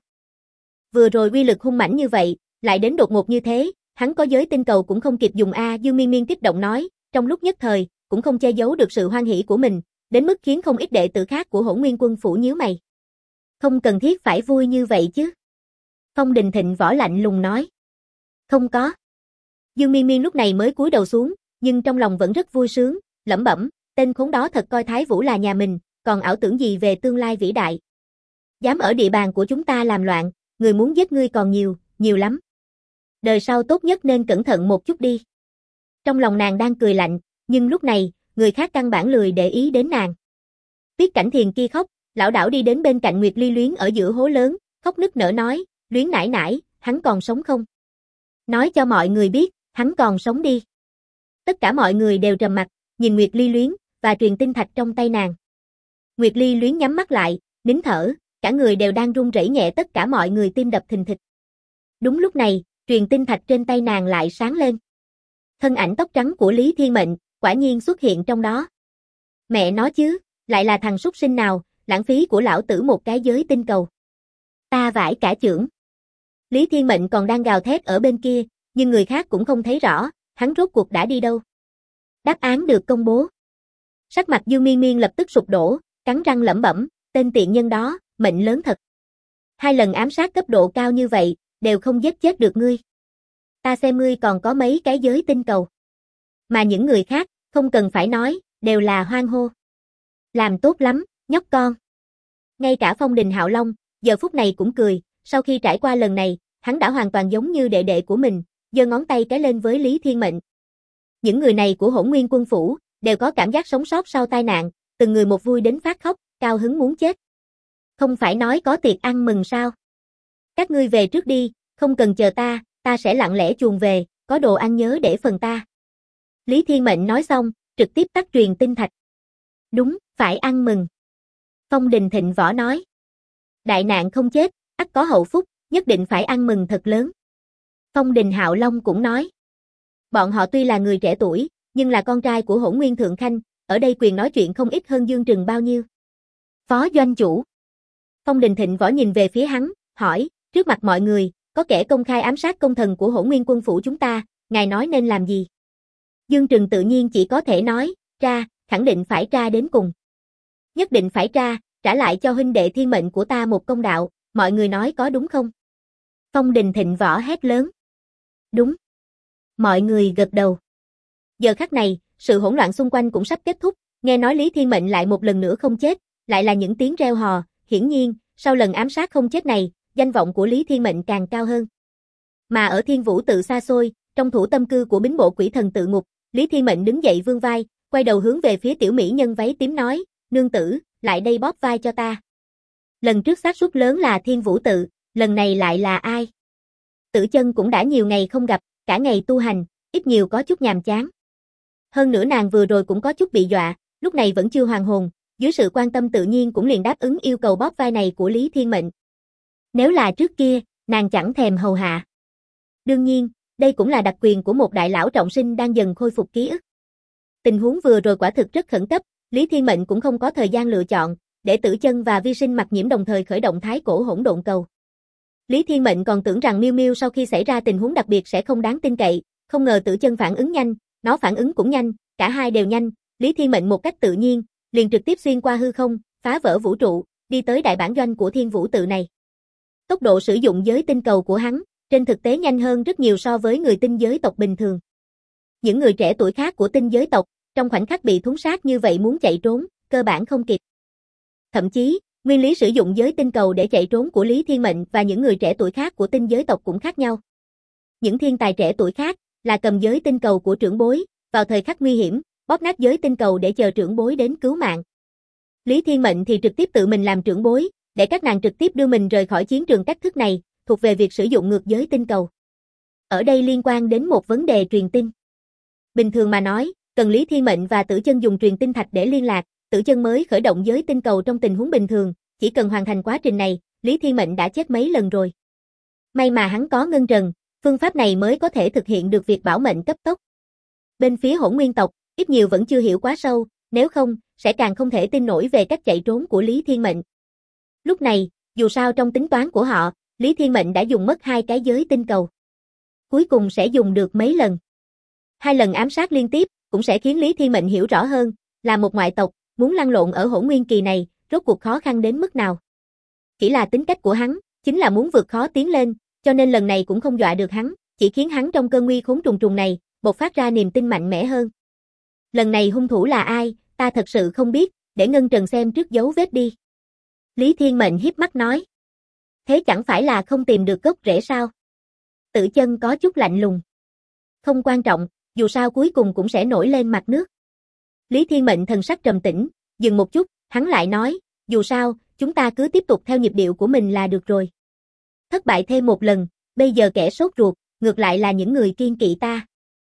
Vừa rồi uy lực hung mãnh như vậy, lại đến đột ngột như thế, hắn có giới tinh cầu cũng không kịp dùng a. Dương Miên Miên kích động nói, trong lúc nhất thời, cũng không che giấu được sự hoan hỉ của mình, đến mức khiến không ít đệ tử khác của Hỗn Nguyên Quân phủ nhíu mày. Không cần thiết phải vui như vậy chứ. Phong Đình Thịnh võ lạnh lùng nói. Không có. Dương Miên Miên lúc này mới cúi đầu xuống, nhưng trong lòng vẫn rất vui sướng, lẩm bẩm, tên khốn đó thật coi Thái Vũ là nhà mình, còn ảo tưởng gì về tương lai vĩ đại. Dám ở địa bàn của chúng ta làm loạn, người muốn giết ngươi còn nhiều, nhiều lắm. Đời sau tốt nhất nên cẩn thận một chút đi. Trong lòng nàng đang cười lạnh, nhưng lúc này, người khác căn bản lười để ý đến nàng. Tuyết Cảnh Thiền kia khóc, lảo đảo đi đến bên cạnh Nguyệt Ly Luyến ở giữa hố lớn, khóc nức nở nói, Luyến nãi nãi, hắn còn sống không? Nói cho mọi người biết, hắn còn sống đi. Tất cả mọi người đều trầm mặt, nhìn Nguyệt Ly Luyến, và truyền tinh thạch trong tay nàng. Nguyệt Ly Luyến nhắm mắt lại, nín thở, cả người đều đang run rẩy nhẹ, tất cả mọi người tim đập thình thịch. Đúng lúc này, truyền tinh thạch trên tay nàng lại sáng lên. Thân ảnh tóc trắng của Lý Thiên Mệnh, quả nhiên xuất hiện trong đó. Mẹ nó chứ, lại là thằng súc sinh nào, lãng phí của lão tử một cái giới tinh cầu. Ta vãi cả chưởng. Lý Thiên Mệnh còn đang gào thét ở bên kia, nhưng người khác cũng không thấy rõ, hắn rốt cuộc đã đi đâu. Đáp án được công bố. Sắc mặt Dương Miên Miên lập tức sụp đổ, cắn răng lẩm bẩm, tên tiện nhân đó, mệnh lớn thật. 2 lần ám sát cấp độ cao như vậy, đều không giết chết được ngươi. Ta xem ngươi còn có mấy cái giới tinh cầu. Mà những người khác, không cần phải nói, đều là hoan hô. Làm tốt lắm, nhóc con. Ngay cả Phong Đình Hạo Long, giờ phút này cũng cười, sau khi trải qua lần này, hắn đã hoàn toàn giống như đệ đệ của mình, giơ ngón tay cái lên với Lý Thiên Mệnh. Những người này của Hỗn Nguyên Quân phủ, đều có cảm giác sống sót sau tai nạn, từng người một vui đến phát khóc, cao hứng muốn chết. Không phải nói có tiệc ăn mừng sao? Các ngươi về trước đi, không cần chờ ta, ta sẽ lặng lẽ chuồn về, có đồ ăn nhớ để phần ta. Lý Thiên Mệnh nói xong, trực tiếp tắt truyền tinh thạch. Đúng, phải ăn mừng. Phong Đình Thịnh võ nói. Đại nạn không chết, ắt có hậu phúc, nhất định phải ăn mừng thật lớn. Phong Đình Hạo Long cũng nói. Bọn họ tuy là người trẻ tuổi, nhưng là con trai của Hỗn Nguyên Thượng Khanh, ở đây quyền nói chuyện không ít hơn Dương Trừng bao nhiêu. Phó doanh chủ. Phong Đình Thịnh võ nhìn về phía hắn, hỏi, trước mặt mọi người, có kẻ công khai ám sát công thần của Hỗn Nguyên Quân phủ chúng ta, ngài nói nên làm gì? Dương Trừng tự nhiên chỉ có thể nói, tra, khẳng định phải tra đến cùng. Nhất định phải tra, trả lại cho huynh đệ Thiên Mệnh của ta một công đạo, mọi người nói có đúng không? Phong Đình Thịnh Võ hét lớn. Đúng. Mọi người gật đầu. Giờ khắc này, sự hỗn loạn xung quanh cũng sắp kết thúc, nghe nói Lý Thiên Mệnh lại một lần nữa không chết, lại là những tiếng reo hò, hiển nhiên, sau lần ám sát không chết này, danh vọng của Lý Thiên Mệnh càng cao hơn. Mà ở Thiên Vũ tự xa xôi, trong thủ tâm cư của Bính Bộ Quỷ Thần tự ngục, Lý Thiên Mệnh đứng dậy vươn vai, quay đầu hướng về phía tiểu mỹ nhân váy tím nói, nương tử, lại đây bóp vai cho ta. Lần trước xác suất lớn là Thiên Vũ tự, lần này lại là ai? Tử Chân cũng đã nhiều ngày không gặp, cả ngày tu hành, ít nhiều có chút nhàm chán. Hơn nữa nàng vừa rồi cũng có chút bị dọa, lúc này vẫn chưa hoàn hồn, dưới sự quan tâm tự nhiên cũng liền đáp ứng yêu cầu bóp vai này của Lý Thiên Mệnh. Nếu là trước kia, nàng chẳng thèm hầu hạ. Đương nhiên, đây cũng là đặc quyền của một đại lão trọng sinh đang dần khôi phục ký ức. Tình huống vừa rồi quả thực rất khẩn cấp, Lý Thiên Mệnh cũng không có thời gian lựa chọn, để Tử Chân và Vi Sinh Mặc Nhiễm đồng thời khởi động thái cổ hỗn độn cầu. Lý Thiên Mệnh còn tưởng rằng Miêu Miêu sau khi xảy ra tình huống đặc biệt sẽ không đáng tin cậy, không ngờ Tử Chân phản ứng nhanh, nó phản ứng cũng nhanh, cả hai đều nhanh, Lý Thiên Mệnh một cách tự nhiên, liền trực tiếp xuyên qua hư không, phá vỡ vũ trụ, đi tới đại bản doanh của Thiên Vũ tự này. Tốc độ sử dụng giới tinh cầu của hắn, trên thực tế nhanh hơn rất nhiều so với người tinh giới tộc bình thường. Những người trẻ tuổi khác của tinh giới tộc, trong khoảnh khắc bị thúng sát như vậy muốn chạy trốn, cơ bản không kịp. Thậm chí, nguyên lý sử dụng giới tinh cầu để chạy trốn của Lý Thiên Mệnh và những người trẻ tuổi khác của tinh giới tộc cũng khác nhau. Những thiên tài trẻ tuổi khác, là cầm giới tinh cầu của trưởng bối, vào thời khắc nguy hiểm, bóp nát giới tinh cầu để chờ trưởng bối đến cứu mạng. Lý Thiên Mệnh thì trực tiếp tự mình làm trưởng bối, để các nàng trực tiếp đưa mình rời khỏi chiến trường. Cách thức này, thuộc về việc sử dụng ngược giới tinh cầu. Ở đây liên quan đến một vấn đề truyền tin. Bình thường mà nói, cần Lý Thiên Mệnh và Tử Chân dùng truyền tin thạch để liên lạc, Tử Chân mới khởi động giới tinh cầu trong tình huống bình thường, chỉ cần hoàn thành quá trình này, Lý Thiên Mệnh đã chết mấy lần rồi. May mà hắn có ngân trần, phương pháp này mới có thể thực hiện được việc bảo mệnh cấp tốc. Bên phía Hỗn Nguyên tộc, ít nhiều vẫn chưa hiểu quá sâu, nếu không, sẽ càng không thể tin nổi về cách chạy trốn của Lý Thiên Mệnh. Lúc này, dù sao trong tính toán của họ, Lý Thiên Mệnh đã dùng mất 2 cái giới tinh cầu. Cuối cùng sẽ dùng được mấy lần. 2 lần ám sát liên tiếp, cũng sẽ khiến Lý Thiên Mệnh hiểu rõ hơn, là một ngoại tộc, muốn lăn lộn ở Hỗn Nguyên kỳ này, rốt cuộc khó khăn đến mức nào. Chỉ là tính cách của hắn, chính là muốn vượt khó tiến lên, cho nên lần này cũng không dọa được hắn, chỉ khiến hắn trong cơn nguy khốn trùng trùng này, bộc phát ra niềm tin mạnh mẽ hơn. Lần này hung thủ là ai, ta thật sự không biết, để Ngân Trần xem trước dấu vết đi. Lý Thiên Mệnh hiếp mắt nói. Thế chẳng phải là không tìm được gốc rễ sao? Tử Chân có chút lạnh lùng. Không quan trọng, dù sao cuối cùng cũng sẽ nổi lên mặt nước. Lý Thiên Mệnh thần sắc trầm tĩnh, dừng một chút, hắn lại nói, dù sao, chúng ta cứ tiếp tục theo nhịp điệu của mình là được rồi. Thất bại thêm một lần, bây giờ kẻ sốt ruột, ngược lại là những người kiên kỵ ta.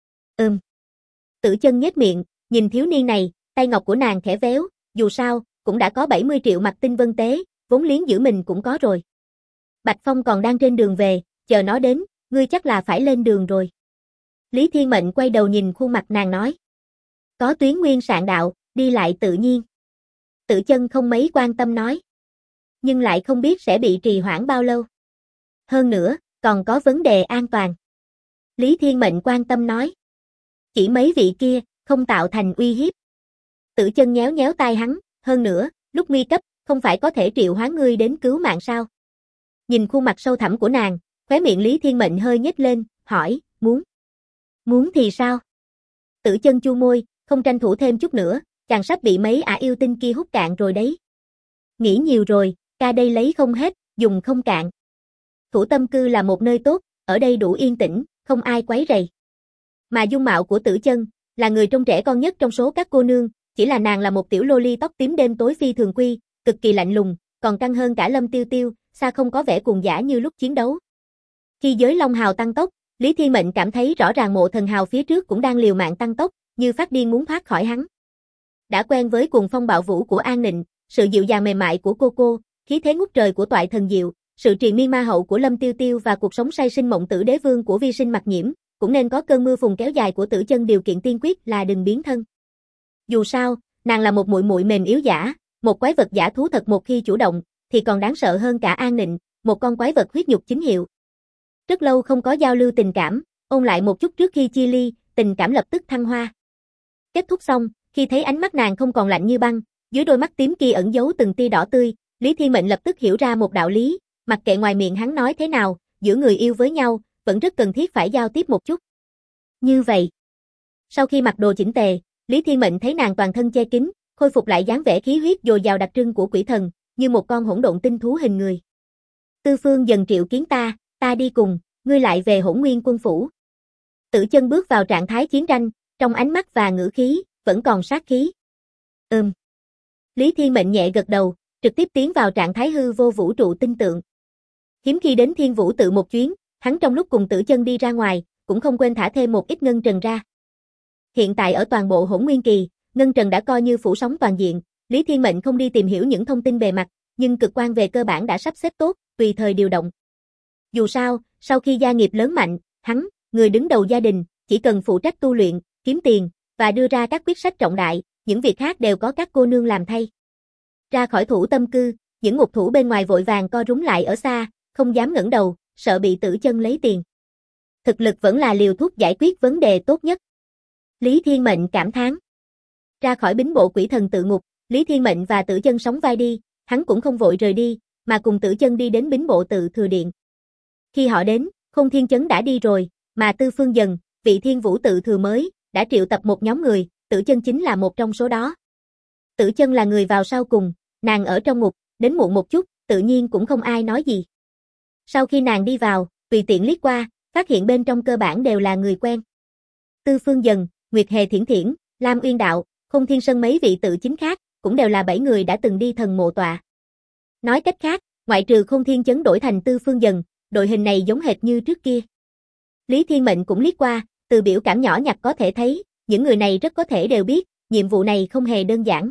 Tử Chân nhếch miệng, nhìn thiếu niên này, tay ngọc của nàng khẽ véo, dù sao, cũng đã có 70 triệu mặt tinh vân tế, vốn liếng giữ mình cũng có rồi. Bạch Phong còn đang trên đường về, chờ nó đến, ngươi chắc là phải lên đường rồi. Lý Thiên Mệnh quay đầu nhìn khuôn mặt nàng nói. Có tuyến nguyên sạn đạo, đi lại tự nhiên. Tử Chân không mấy quan tâm nói. Nhưng lại không biết sẽ bị trì hoãn bao lâu. Hơn nữa, còn có vấn đề an toàn. Lý Thiên Mệnh quan tâm nói. Chỉ mấy vị kia, không tạo thành uy hiếp. Tử Chân nhéo nhéo tai hắn, hơn nữa, lúc nguy cấp, không phải có thể triệu hoán ngươi đến cứu mạng sao? Nhìn khuôn mặt sâu thẳm của nàng, khóe miệng Lý Thiên Mệnh hơi nhếch lên, hỏi, muốn thì sao? Tử Chân chu môi, không tranh thủ thêm chút nữa, chàng sắp bị mấy ả yêu tinh kia hút cạn rồi đấy. Nghĩ nhiều rồi, ca đây lấy không hết, dùng không cạn. Thủ tâm cư là một nơi tốt, ở đây đủ yên tĩnh, không ai quấy rầy. Mà dung mạo của Tử Chân, là người trông trẻ con nhất trong số các cô nương, chỉ là nàng là một tiểu loli tóc tím đêm tối phi thường quy, cực kỳ lạnh lùng, còn căng hơn cả Lâm Tiêu Tiêu, xa không có vẻ cuồng dã như lúc chiến đấu. Khi giới Long Hào tăng tốc, Lý Thiên Mệnh cảm thấy rõ ràng Mộ Thần Hào phía trước cũng đang liều mạng tăng tốc, như phát điên muốn thoát khỏi hắn. Đã quen với cuồng phong bạo vũ của An Nịnh, sự dịu dàng mềm mại của cô, khí thế ngút trời của Toại Thần Diệu, sự triền miên ma hậu của Lâm Tiêu Tiêu và cuộc sống say sinh mộng tử đế vương của Vi Sinh Mặc Nhiễm, cũng nên có cơn mưa phùn kéo dài của Tử Chân, điều kiện tiên quyết là đừng biến thân. Dù sao, nàng là một muội muội mềm yếu dã, một quái vật giả thú thật, một khi chủ động thì còn đáng sợ hơn cả An Nịnh, một con quái vật huyết nhục chính hiệu. Rất lâu không có giao lưu tình cảm, ôn lại một chút trước khi chia ly, tình cảm lập tức thăng hoa. Kết thúc xong, khi thấy ánh mắt nàng không còn lạnh như băng, Dưới đôi mắt tím kia ẩn giấu từng tia đỏ tươi, Lý Thiên Mệnh lập tức hiểu ra một đạo lý, mặc kệ ngoài miệng hắn nói thế nào, giữa người yêu với nhau, vẫn rất cần thiết phải giao tiếp một chút. Như vậy, sau khi mặc đồ chỉnh tề, Lý Thiên Mệnh thấy nàng toàn thân che kín, khôi phục lại dáng vẻ khí huyết dồi dào đặc trưng của quỷ thần, như một con hỗn độn tinh thú hình người. Tư Phương dần triệu kiến ta đi cùng, ngươi lại về Hỗn Nguyên quân phủ. Tử Chân bước vào trạng thái chiến tranh, trong ánh mắt và ngữ khí, vẫn còn sát khí. Lý Thiên Mệnh nhẹ gật đầu, trực tiếp tiến vào trạng thái hư vô vũ trụ tinh tượng. Hiếm khi đến Thiên Vũ tự một chuyến, hắn trong lúc cùng Tử Chân đi ra ngoài, cũng không quên thả thêm một ít ngân trần ra. Hiện tại ở toàn bộ Hỗn Nguyên kỳ, ngân trần đã coi như phủ sóng toàn diện, Lý Thiên Mệnh không đi tìm hiểu những thông tin bề mặt, nhưng cực quan về cơ bản đã sắp xếp tốt, tùy thời điều động. Dù sao, sau khi gia nghiệp lớn mạnh, hắn, người đứng đầu gia đình, chỉ cần phụ trách tu luyện, kiếm tiền, và đưa ra các quyết sách trọng đại, những việc khác đều có các cô nương làm thay. Ra khỏi thủ tâm cư, những ngục thủ bên ngoài vội vàng co rúm lại ở xa, không dám ngẩng đầu, sợ bị Tử Chân lấy tiền. Thực lực vẫn là liều thuốc giải quyết vấn đề tốt nhất. Lý Thiên Mệnh cảm thán. Ra khỏi bính bộ quỷ thần tự ngục, Lý Thiên Mệnh và Tử Chân sóng vai đi, hắn cũng không vội rời đi, mà cùng Tử Chân đi đến bính bộ tự thừa điện. Khi họ đến, Khôn Thiên Chấn đã đi rồi, mà Tư Phương Dần, vị Thiên Vũ tự thừa mới, đã triệu tập một nhóm người, Tử Chân chính là một trong số đó. Tử Chân là người vào sau cùng, nàng ở trong ngục, đến muộn một chút, tự nhiên cũng không ai nói gì. Sau khi nàng đi vào, tùy tiện liếc qua, phát hiện bên trong cơ bản đều là người quen. Tư Phương Dần, Nguyệt Hề Thiển Thiển, Lam Uyên Đạo, Khôn Thiên Sơn mấy vị tự chính khác, cũng đều là 7 người đã từng đi thần mộ tọa. Nói cách khác, ngoại trừ Khôn Thiên Chấn đổi thành Tư Phương Dần, đội hình này giống hệt như trước kia. Lý Thiên Mệnh cũng liếc qua, từ biểu cảm nhỏ nhặt có thể thấy, những người này rất có thể đều biết, nhiệm vụ này không hề đơn giản.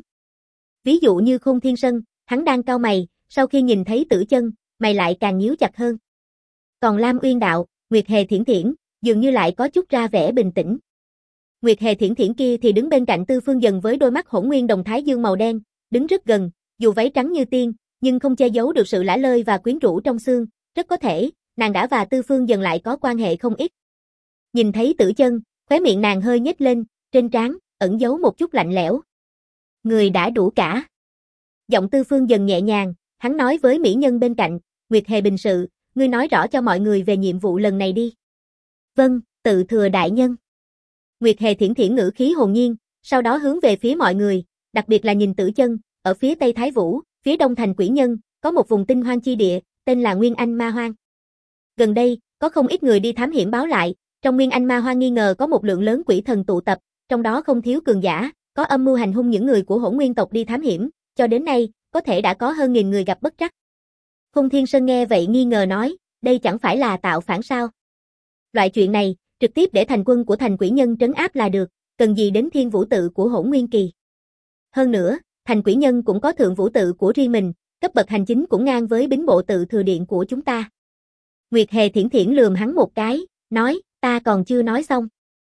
Ví dụ như Khôn Thiên Sơn, hắn đang cau mày, sau khi nhìn thấy Tử Chân, mày lại càng nhíu chặt hơn. Còn Lam Uyên Đạo, Nguyệt Hề Thiển Thiển, dường như lại có chút ra vẻ bình tĩnh. Nguyệt Hề Thiển Thiển kia thì đứng bên cạnh Tư Phương Dần với đôi mắt hỗn nguyên đồng thái dương màu đen, đứng rất gần, dù váy trắng như tiên, nhưng không che giấu được sự lả lơi và quyến rũ trong xương, rất có thể, nàng đã và Tư Phương Dần lại có quan hệ không ít. Nhìn thấy Tử Chân, khóe miệng nàng hơi nhếch lên, trên trán ẩn giấu một chút lạnh lẽo. Người đã đủ cả. Giọng Tư Phương Dần nhẹ nhàng, hắn nói với mỹ nhân bên cạnh, Nguyệt Hề bình sự, ngươi nói rõ cho mọi người về nhiệm vụ lần này đi. Vâng, tự thừa đại nhân. Nguyệt Hề Thiển Thiển ngữ khí hồn nhiên, sau đó hướng về phía mọi người, đặc biệt là nhìn Tử Chân, ở phía Tây Thái Vũ, phía Đông thành Quỷ Nhân, có một vùng tinh hoang chi địa, tên là Nguyên Anh Ma Hoang. Gần đây, có không ít người đi thám hiểm báo lại, trong Nguyên Anh Ma Hoang nghi ngờ có một lượng lớn quỷ thần tụ tập, trong đó không thiếu cường giả, có âm mưu hành hung những người của Hỗn Nguyên tộc đi thám hiểm, cho đến nay, có thể đã có hơn 1000 người gặp bất trắc. Khôn Thiên Sơn nghe vậy nghi ngờ nói, đây chẳng phải là tạo phản sao? Loại chuyện này, trực tiếp để thành quân của thành Quỷ Nhân trấn áp là được, cần gì đến Thiên Vũ tự của Hỗn Nguyên kỳ. Hơn nữa, thành Quỷ Nhân cũng có Thượng Vũ tự của riêng mình, cấp bậc hành chính cũng ngang với bính bộ tự thừa điện của chúng ta. Nguyệt Hề Thiển Thiển lườm hắn một cái, nói, ta còn chưa nói xong.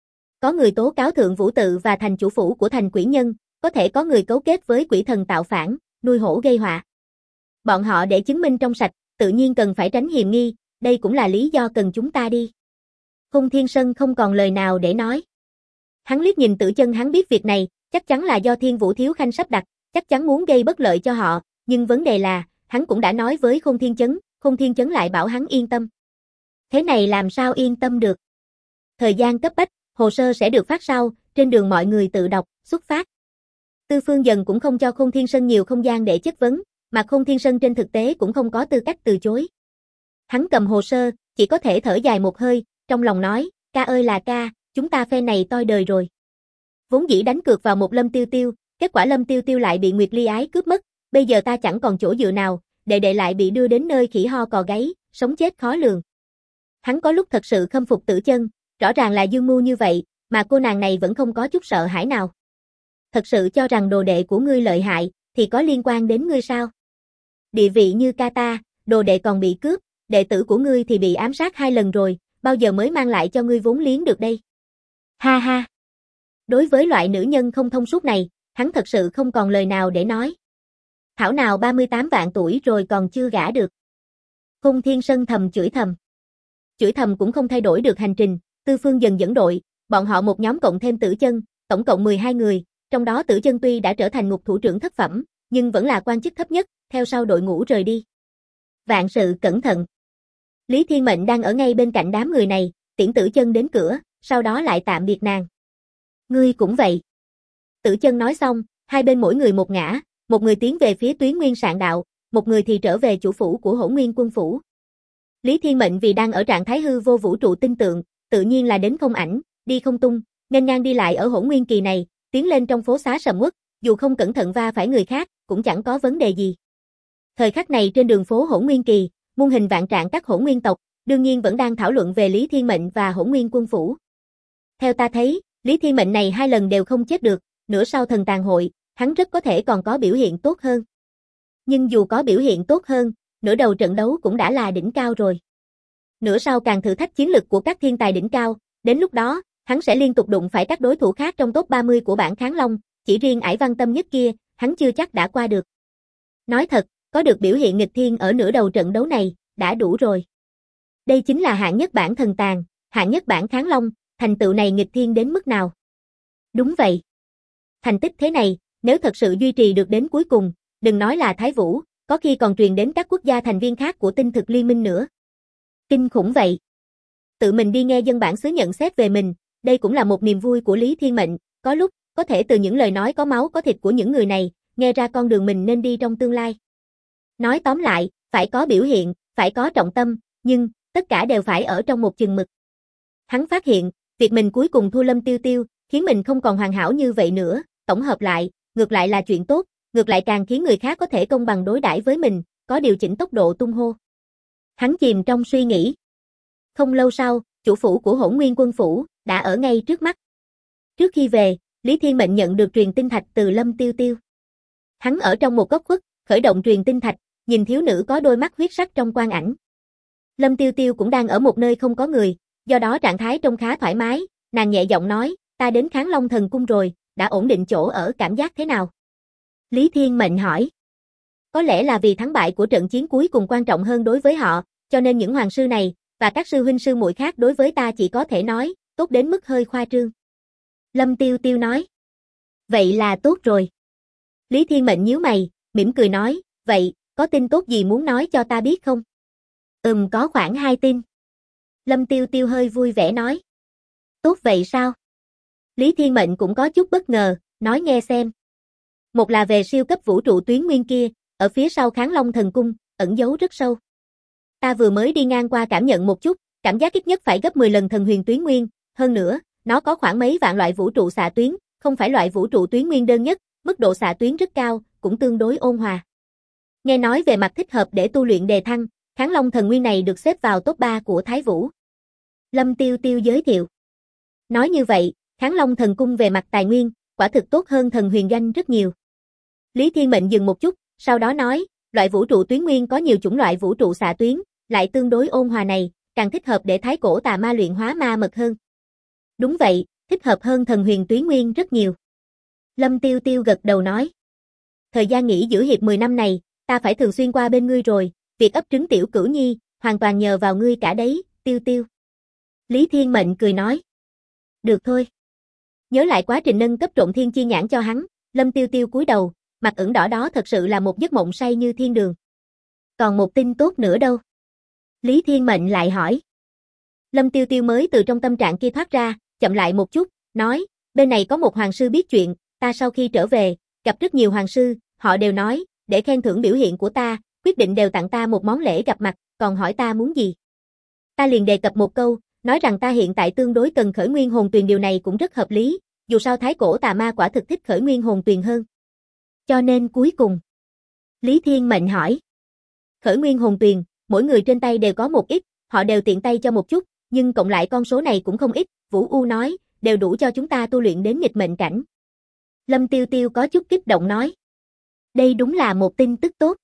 Có người tố cáo Thượng Vũ tự và thành chủ phủ của thành Quỷ Nhân, có thể có người cấu kết với quỷ thần tạo phản, nuôi hổ gây họa. Bọn họ để chứng minh trong sạch, tự nhiên cần phải tránh hiềm nghi, đây cũng là lý do cần chúng ta đi. Khôn Thiên Sơn không còn lời nào để nói. Hắn liếc nhìn Tử Chân, hắn biết việc này, chắc chắn là do Thiên Vũ Thiếu Khanh sắp đặt, chắc chắn muốn gây bất lợi cho họ, nhưng vấn đề là, hắn cũng đã nói với Khôn Thiên Chấn lại bảo hắn yên tâm. Thế này làm sao yên tâm được? Thời gian cấp bách, hồ sơ sẽ được phát sau, trên đường mọi người tự đọc, xuất phát. Tư Phương Dần cũng không cho Khôn Thiên Sơn nhiều không gian để chất vấn, mà Khôn Thiên Sơn trên thực tế cũng không có tư cách từ chối. Hắn cầm hồ sơ, chỉ có thể thở dài một hơi, trong lòng nói, ca ơi là ca, chúng ta phe này toi đời rồi. Vốn dĩ đánh cược vào một Lâm Tiêu Tiêu, kết quả Lâm Tiêu Tiêu lại bị Nguyệt Ly Ái cướp mất, bây giờ ta chẳng còn chỗ dựa nào, đệ đệ lại bị đưa đến nơi khỉ ho cò gáy, sống chết khó lường. Hắn có lúc thật sự khâm phục Tử Chân, rõ ràng là dương mưu như vậy, mà cô nàng này vẫn không có chút sợ hãi nào. Thật sự cho rằng đồ đệ của ngươi lợi hại, thì có liên quan đến ngươi sao? Địa vị như ca ta, đồ đệ còn bị cướp, đệ tử của ngươi thì bị ám sát 2 lần rồi, bao giờ mới mang lại cho ngươi vốn liếng được đây? Ha ha! Đối với loại nữ nhân không thông suốt này, hắn thật sự không còn lời nào để nói. Thảo nào 38 vạn tuổi rồi còn chưa gả được. Khôn Thiên Sơn thầm chửi thầm. Chửi thầm cũng không thay đổi được hành trình, Tư Phương Dần dẫn đội, bọn họ một nhóm cộng thêm Tử Chân, tổng cộng 12 người, trong đó Tử Chân tuy đã trở thành ngục thủ trưởng thất phẩm, nhưng vẫn là quan chức thấp nhất, theo sau đội ngũ rời đi. Vạn sự cẩn thận. Lý Thiên Mệnh đang ở ngay bên cạnh đám người này, tiễn Tử Chân đến cửa, sau đó lại tạm biệt nàng. Ngươi cũng vậy. Tử Chân nói xong, hai bên mỗi người một ngã, một người tiến về phía Tuyến Nguyên Sạn Đạo, một người thì trở về chủ phủ của Hỗn Nguyên Quân phủ. Lý Thiên Mệnh vì đang ở trạng thái hư vô vũ trụ tinh tượng, tự nhiên là đến không ảnh, đi không tung, nghênh ngang đi lại ở Hỗn Nguyên kỳ này, tiến lên trong phố xá sầm uất, dù không cẩn thận va phải người khác, cũng chẳng có vấn đề gì. Thời khắc này trên đường phố Hỗn Nguyên kỳ, muôn hình vạn trạng các Hỗn Nguyên tộc, đương nhiên vẫn đang thảo luận về Lý Thiên Mệnh và Hỗn Nguyên Quân phủ. Theo ta thấy, Lý Thiên Mệnh này 2 lần đều không chết được, nửa sau thần tàn hội, hắn rất có thể còn có biểu hiện tốt hơn. Nhưng dù có biểu hiện tốt hơn, nửa đầu trận đấu cũng đã là đỉnh cao rồi. Nửa sau càng thử thách chiến lực của các thiên tài đỉnh cao, đến lúc đó, hắn sẽ liên tục đụng phải các đối thủ khác trong top 30 của bảng Kháng Long, chỉ riêng Ải Văn Tâm Nhất kia, hắn chưa chắc đã qua được. Nói thật, có được biểu hiện nghịch thiên ở nửa đầu trận đấu này, đã đủ rồi. Đây chính là hạng nhất bảng thần tàn, hạng nhất bảng Kháng Long, thành tựu này nghịch thiên đến mức nào? Đúng vậy. Thành tích thế này, nếu thật sự duy trì được đến cuối cùng, đừng nói là Thái Vũ, có khi còn truyền đến các quốc gia thành viên khác của tinh thực liên minh nữa. Kinh khủng vậy. Tự mình đi nghe dân bản xứ nhận xét về mình, đây cũng là một niềm vui của Lý Thiên Mệnh, có lúc, có thể từ những lời nói có máu có thịt của những người này, nghe ra con đường mình nên đi trong tương lai. Nói tóm lại, phải có biểu hiện, phải có trọng tâm, nhưng, tất cả đều phải ở trong một chừng mực. Hắn phát hiện, việc mình cuối cùng thua Lâm Tiêu Tiêu, khiến mình không còn hoàn hảo như vậy nữa, tổng hợp lại, ngược lại là chuyện tốt, ngược lại càng khiến người khác có thể công bằng đối đãi với mình, có điều chỉnh tốc độ tung hô. Hắn chìm trong suy nghĩ. Không lâu sau, chủ phủ của Hỗn Nguyên Quân phủ đã ở ngay trước mắt. Trước khi về, Lý Thiên Mệnh nhận được truyền tinh thạch từ Lâm Tiêu Tiêu. Hắn ở trong một góc khuất, khởi động truyền tinh thạch, nhìn thiếu nữ có đôi mắt huyết sắc trong quang ảnh. Lâm Tiêu Tiêu cũng đang ở một nơi không có người, do đó trạng thái trông khá thoải mái, nàng nhẹ giọng nói, ta đến Kháng Long Thần Cung rồi, đã ổn định chỗ ở, cảm giác thế nào? Lý Thiên Mệnh hỏi. Có lẽ là vì thắng bại của trận chiến cuối cùng quan trọng hơn đối với họ, cho nên những hoàng sư này, và các sư huynh sư muội khác đối với ta chỉ có thể nói, tốt đến mức hơi khoa trương. Lâm Tiêu Tiêu nói. Vậy là tốt rồi. Lý Thiên Mệnh nhíu mày, mỉm cười nói, vậy, có tin tốt gì muốn nói cho ta biết không? Có khoảng 2 tin. Lâm Tiêu Tiêu hơi vui vẻ nói. Tốt vậy sao? Lý Thiên Mệnh cũng có chút bất ngờ, nói nghe xem. Một là về siêu cấp vũ trụ tuyến nguyên kia, ở phía sau Kháng Long Thần Cung, ẩn giấu rất sâu. Ta vừa mới đi ngang qua cảm nhận một chút, cảm giác ít nhất phải gấp 10 lần thần huyền tuyến nguyên, hơn nữa, nó có khoảng mấy vạn loại vũ trụ xạ tuyến, không phải loại vũ trụ tuyến nguyên đơn nhất, mức độ xạ tuyến rất cao, cũng tương đối ôn hòa. Nghe nói về mặt thích hợp để tu luyện đề thăng, Kháng Long Thần Nguyên này được xếp vào top 3 của Thái Vũ. Lâm Tiêu Tiêu giới thiệu. Nói như vậy, Kháng Long Thần Cung về mặt tài nguyên, quả thực tốt hơn thần huyền doanh rất nhiều. Lý Thiên Mệnh dừng một chút, sau đó nói, loại vũ trụ tuyến nguyên có nhiều chủng loại vũ trụ xạ tuyến, lại tương đối ôn hòa này, càng thích hợp để thái cổ tà ma luyện hóa ma mật hơn. Đúng vậy, thích hợp hơn thần huyền tuyến nguyên rất nhiều. Lâm Tiêu Tiêu gật đầu nói. Thời gian nghỉ giữa hiệp 10 năm này, ta phải thường xuyên qua bên ngươi rồi, việc ấp trứng tiểu cửu nhi, hoàn toàn nhờ vào ngươi cả đấy, Tiêu Tiêu. Lý Thiên Mệnh cười nói. Được thôi. Nhớ lại quá trình nâng cấp trộn thiên chi nhãn cho hắn, Lâm Tiêu Tiêu cúi đầu, mặt ửng đỏ đó thật sự là một giấc mộng say như thiên đường. Còn một tin tốt nữa đâu? Lý Thiên Mệnh lại hỏi. Lâm Tiêu Tiêu mới từ trong tâm trạng kia thoát ra, chậm lại một chút, nói, bên này có một hoàng sư biết chuyện, ta sau khi trở về, gặp rất nhiều hoàng sư, họ đều nói, để khen thưởng biểu hiện của ta, quyết định đều tặng ta một món lễ gặp mặt, còn hỏi ta muốn gì. Ta liền đề cập một câu, nói rằng ta hiện tại tương đối cần khởi nguyên hồn tuyền, điều này cũng rất hợp lý, dù sao thái cổ tà ma quả thực thích khởi nguyên hồn tuyền hơn. Cho nên cuối cùng, Lý Thiên Mệnh hỏi. Khởi nguyên hồn tuyền, mỗi người trên tay đều có một ít, họ đều tiện tay cho một chút, nhưng cộng lại con số này cũng không ít, Vũ U nói, đều đủ cho chúng ta tu luyện đến nghịch mệnh cảnh. Lâm Tiêu Tiêu có chút kích động nói. Đây đúng là một tin tức tốt.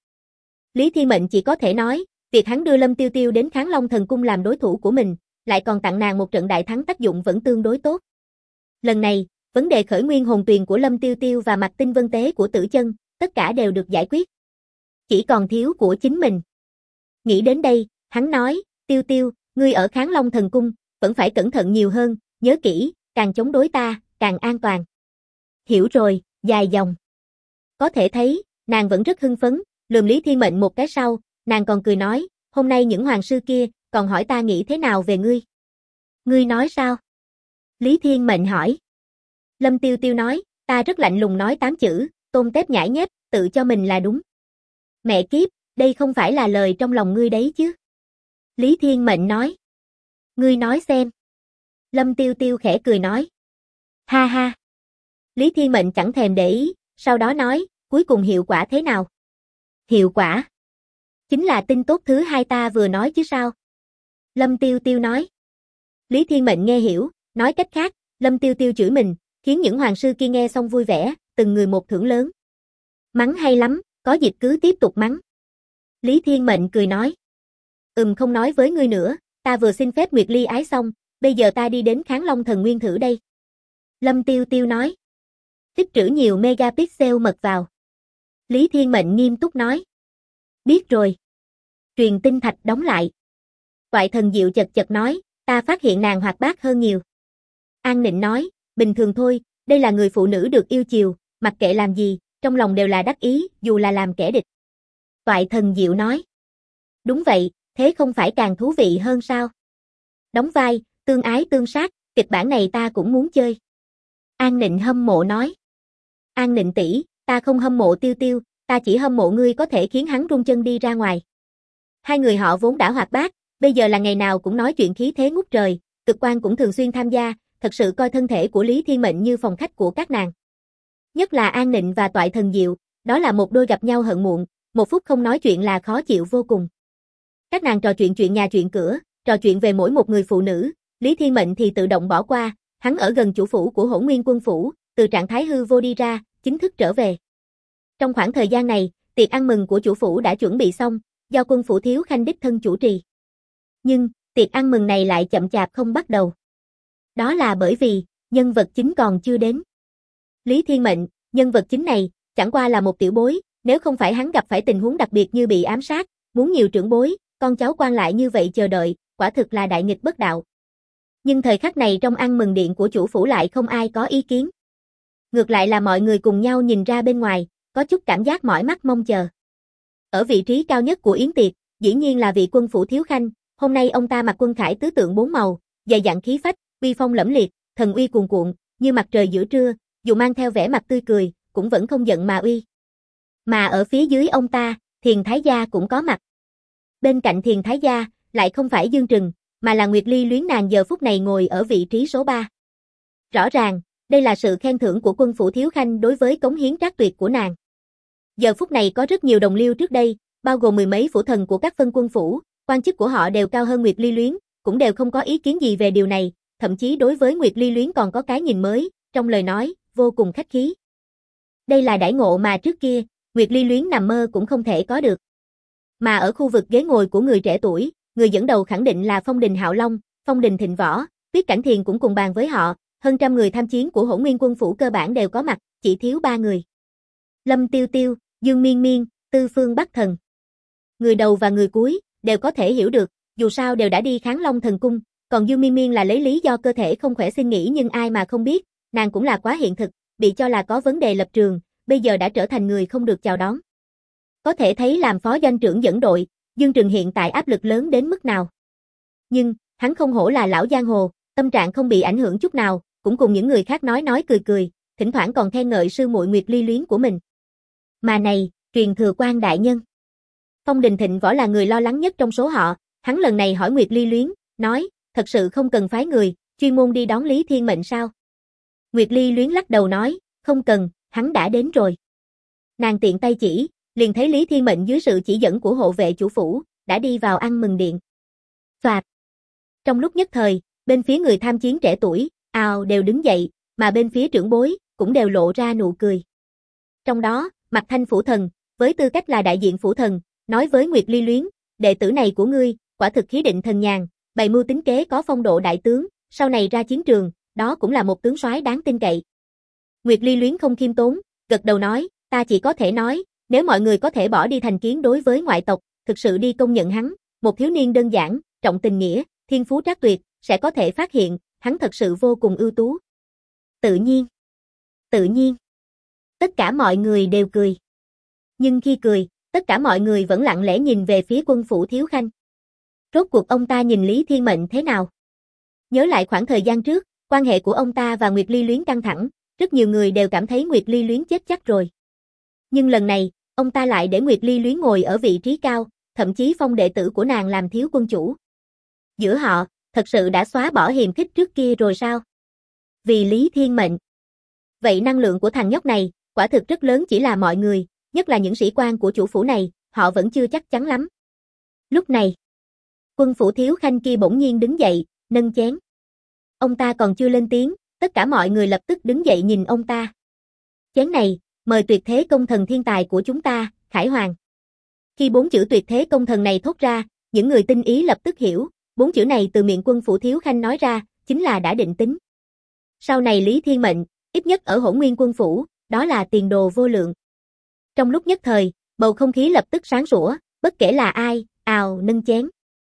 Lý Thiên Mệnh chỉ có thể nói, việc hắn đưa Lâm Tiêu Tiêu đến Kháng Long Thần Cung làm đối thủ của mình, lại còn tặng nàng một trận đại thắng tác dụng vẫn tương đối tốt. Lần này, vấn đề khởi nguyên hồn tuyền của Lâm Tiêu Tiêu và mặt tinh vân tế của Tử Chân, tất cả đều được giải quyết. Chỉ còn thiếu của chính mình. Nghĩ đến đây, hắn nói, Tiêu Tiêu, ngươi ở Kháng Long Thần Cung, vẫn phải cẩn thận nhiều hơn, nhớ kỹ, càng chống đối ta, càng an toàn. Hiểu rồi, dài dòng. Có thể thấy, nàng vẫn rất hưng phấn, lườm Lý Thiên Mệnh một cái sau, nàng còn cười nói, hôm nay những hoàng sư kia, còn hỏi ta nghĩ thế nào về ngươi. Ngươi nói sao? Lý Thiên Mệnh hỏi. Lâm Tiêu Tiêu nói, ta rất lạnh lùng nói 8 chữ, tôm tép nhãi nhép, tự cho mình là đúng. Mẹ kiếp, đây không phải là lời trong lòng ngươi đấy chứ. Lý Thiên Mệnh nói. Ngươi nói xem. Lâm Tiêu Tiêu khẽ cười nói. Ha ha. Lý Thiên Mệnh chẳng thèm để ý, sau đó nói, cuối cùng hiệu quả thế nào? Hiệu quả? Chính là tin tốt thứ hai ta vừa nói chứ sao? Lâm Tiêu Tiêu nói. Lý Thiên Mệnh nghe hiểu, nói cách khác, Lâm Tiêu Tiêu chửi mình, khiến những hoàng sư kia nghe xong vui vẻ, từng người một thưởng lớn. Mắng hay lắm, có dịp cứ tiếp tục mắng. Lý Thiên Mệnh cười nói. Không nói với ngươi nữa, ta vừa xin phép Nguyệt Ly ái xong, bây giờ ta đi đến Kháng Long Thần Nguyên thử đây. Lâm Tiêu Tiêu nói. Tích trữ nhiều megapixel mật vào. Lý Thiên Mệnh nghiêm túc nói. Biết rồi. Truyền tinh thạch đóng lại. Toại Thần Diệu chật chật nói, ta phát hiện nàng hoạt bát hơn nhiều. An Nịnh nói, bình thường thôi, đây là người phụ nữ được yêu chiều, mặc kệ làm gì, trong lòng đều là đắc ý, dù là làm kẻ địch. Toại Thần Diệu nói. Đúng vậy, thế không phải càng thú vị hơn sao? Đóng vai, tương ái tương sát, kịch bản này ta cũng muốn chơi. An Nịnh hâm mộ nói. An Nịnh tỷ, ta không hâm mộ Tiêu Tiêu, ta chỉ hâm mộ ngươi có thể khiến hắn rung chân đi ra ngoài. Hai người họ vốn đã hoạt bát, bây giờ là ngày nào cũng nói chuyện khí thế ngút trời, Cực Quan cũng thường xuyên tham gia, thật sự coi thân thể của Lý Thiên Mệnh như phòng khách của các nàng. Nhất là An Nịnh và Toại Thần Diệu, đó là một đôi gặp nhau hận muộn, một phút không nói chuyện là khó chịu vô cùng. Các nàng trò chuyện chuyện nhà chuyện cửa, trò chuyện về mỗi một người phụ nữ, Lý Thiên Mệnh thì tự động bỏ qua, hắn ở gần chủ phủ của Hỗn Nguyên Quân phủ, từ trạng thái hư vô đi ra, chính thức trở về. Trong khoảng thời gian này, tiệc ăn mừng của chủ phủ đã chuẩn bị xong, do Quân phủ thiếu khanh đích thân chủ trì. Nhưng, tiệc ăn mừng này lại chậm chạp không bắt đầu. Đó là bởi vì, nhân vật chính còn chưa đến. Lý Thiên Mệnh, nhân vật chính này, chẳng qua là một tiểu bối, nếu không phải hắn gặp phải tình huống đặc biệt như bị ám sát, muốn nhiều trưởng bối, con cháu quan lại như vậy chờ đợi, quả thực là đại nghịch bất đạo. Nhưng thời khắc này trong ăn mừng điện của chủ phủ lại không ai có ý kiến. Ngược lại là mọi người cùng nhau nhìn ra bên ngoài, có chút cảm giác mỏi mắt mong chờ. Ở vị trí cao nhất của yến tiệc, dĩ nhiên là vị Quân phủ thiếu khanh, hôm nay ông ta mặc quân khải tứ tượng 4 màu, dày dặn khí phách, uy phong lẫm liệt, thần uy cuồn cuộn, như mặt trời giữa trưa, dù mang theo vẻ mặt tươi cười, cũng vẫn không giận mà uy. Mà ở phía dưới ông ta, Thiền Thái gia cũng có mặt. Bên cạnh Thiền Thái gia, lại không phải Dương Trừng, mà là Nguyệt Ly Luyến, nàng giờ phút này ngồi ở vị trí số 3. Rõ ràng, đây là sự khen thưởng của Quân phủ thiếu khanh đối với cống hiến trác tuyệt của nàng. Giờ phút này có rất nhiều đồng liêu trước đây, bao gồm mười mấy phủ thần của các phân quân phủ, quan chức của họ đều cao hơn Nguyệt Ly Luyến, cũng đều không có ý kiến gì về điều này, thậm chí đối với Nguyệt Ly Luyến còn có cái nhìn mới, trong lời nói, vô cùng khách khí. Đây là đãi ngộ mà trước kia, Nguyệt Ly Luyến nằm mơ cũng không thể có được. Mà ở khu vực ghế ngồi của người trẻ tuổi, người dẫn đầu khẳng định là Phong Đình Hạo Long, Phong Đình Thịnh Võ, Tuyết Cảnh Thiền cũng cùng bàn với họ, hơn trăm người tham chiến của Hỗn Nguyên Quân phủ cơ bản đều có mặt, chỉ thiếu 3 người. Lâm Tiêu Tiêu, Dương Miên Miên, Tư Phương Bắc Thần. Người đầu và người cuối, đều có thể hiểu được, dù sao đều đã đi Kháng Long Thần Cung, còn Dương Miên Miên là lấy lý do cơ thể không khỏe xin nghỉ, nhưng ai mà không biết, nàng cũng là quá hiện thực, bị cho là có vấn đề lập trường, bây giờ đã trở thành người không được chào đón. Có thể thấy làm phó doanh trưởng dẫn đội, Dương Trừng hiện tại áp lực lớn đến mức nào. Nhưng, hắn không hổ là lão giang hồ, tâm trạng không bị ảnh hưởng chút nào, cũng cùng những người khác nói cười cười, thỉnh thoảng còn khen ngợi sư muội Nguyệt Ly Luyến của mình. Mà này, truyền thừa quan đại nhân. Phong Đình Thịnh Võ là người lo lắng nhất trong số họ, hắn lần này hỏi Nguyệt Ly Luyến, nói, thật sự không cần phái người, chuyên môn đi đón Lý Thiên Mệnh sao? Nguyệt Ly Luyến lắc đầu nói, không cần, hắn đã đến rồi. Nàng tiện tay chỉ, liền thấy Lý Thiên Mệnh dưới sự chỉ dẫn của hộ vệ chủ phủ, đã đi vào ăn mừng điện. Phạt. Trong lúc nhất thời, bên phía người tham chiến trẻ tuổi, ào đều đứng dậy, mà bên phía trưởng bối, cũng đều lộ ra nụ cười. Trong đó, Mạc Thanh phủ thần, với tư cách là đại diện phủ thần, nói với Nguyệt Ly Luyến, đệ tử này của ngươi, quả thực khí định thần nhàn, bày mưu tính kế có phong độ đại tướng, sau này ra chiến trường, đó cũng là một tướng soái đáng tin cậy. Nguyệt Ly Luyến không khiêm tốn, gật đầu nói, ta chỉ có thể nói, nếu mọi người có thể bỏ đi thành kiến đối với ngoại tộc, thực sự đi công nhận hắn, một thiếu niên đơn giản, trọng tình nghĩa, thiên phú trác tuyệt, sẽ có thể phát hiện, hắn thật sự vô cùng ưu tú. Tự nhiên. Tự nhiên, tất cả mọi người đều cười. Nhưng khi cười, tất cả mọi người vẫn lặng lẽ nhìn về phía Quân Phủ Thiếu Khanh. Rốt cuộc ông ta nhìn Lý Thiên Mệnh thế nào? Nhớ lại khoảng thời gian trước, quan hệ của ông ta và Nguyệt Ly Luyến căng thẳng, rất nhiều người đều cảm thấy Nguyệt Ly Luyến chết chắc rồi. Nhưng lần này, ông ta lại để Nguyệt Ly Luyến ngồi ở vị trí cao, thậm chí phong đệ tử của nàng làm thiếu quân chủ. Giữa họ, thật sự đã xóa bỏ hiềm khích trước kia rồi sao? Vì Lý Thiên Mệnh. Vậy năng lượng của thằng nhóc này, quả thực rất lớn, chỉ là mọi người, nhất là những sĩ quan của chủ phủ này, họ vẫn chưa chắc chắn lắm. Lúc này, Quân Phủ Thiếu Khanh kia bỗng nhiên đứng dậy, nâng chén. Ông ta còn chưa lên tiếng, tất cả mọi người lập tức đứng dậy nhìn ông ta. Chén này, mời tuyệt thế công thần thiên tài của chúng ta, Khải Hoàng. Khi 4 chữ tuyệt thế công thần này thốt ra, những người tinh ý lập tức hiểu, 4 chữ này từ miệng Quân Phủ Thiếu Khanh nói ra, chính là đã định tính. Sau này Lý Thiên Mệnh, ít nhất ở Hỗn Nguyên Quân Phủ, đó là tiền đồ vô lượng. Trong lúc nhất thời, bầu không khí lập tức sáng sủa, bất kể là ai, ào nâng chén.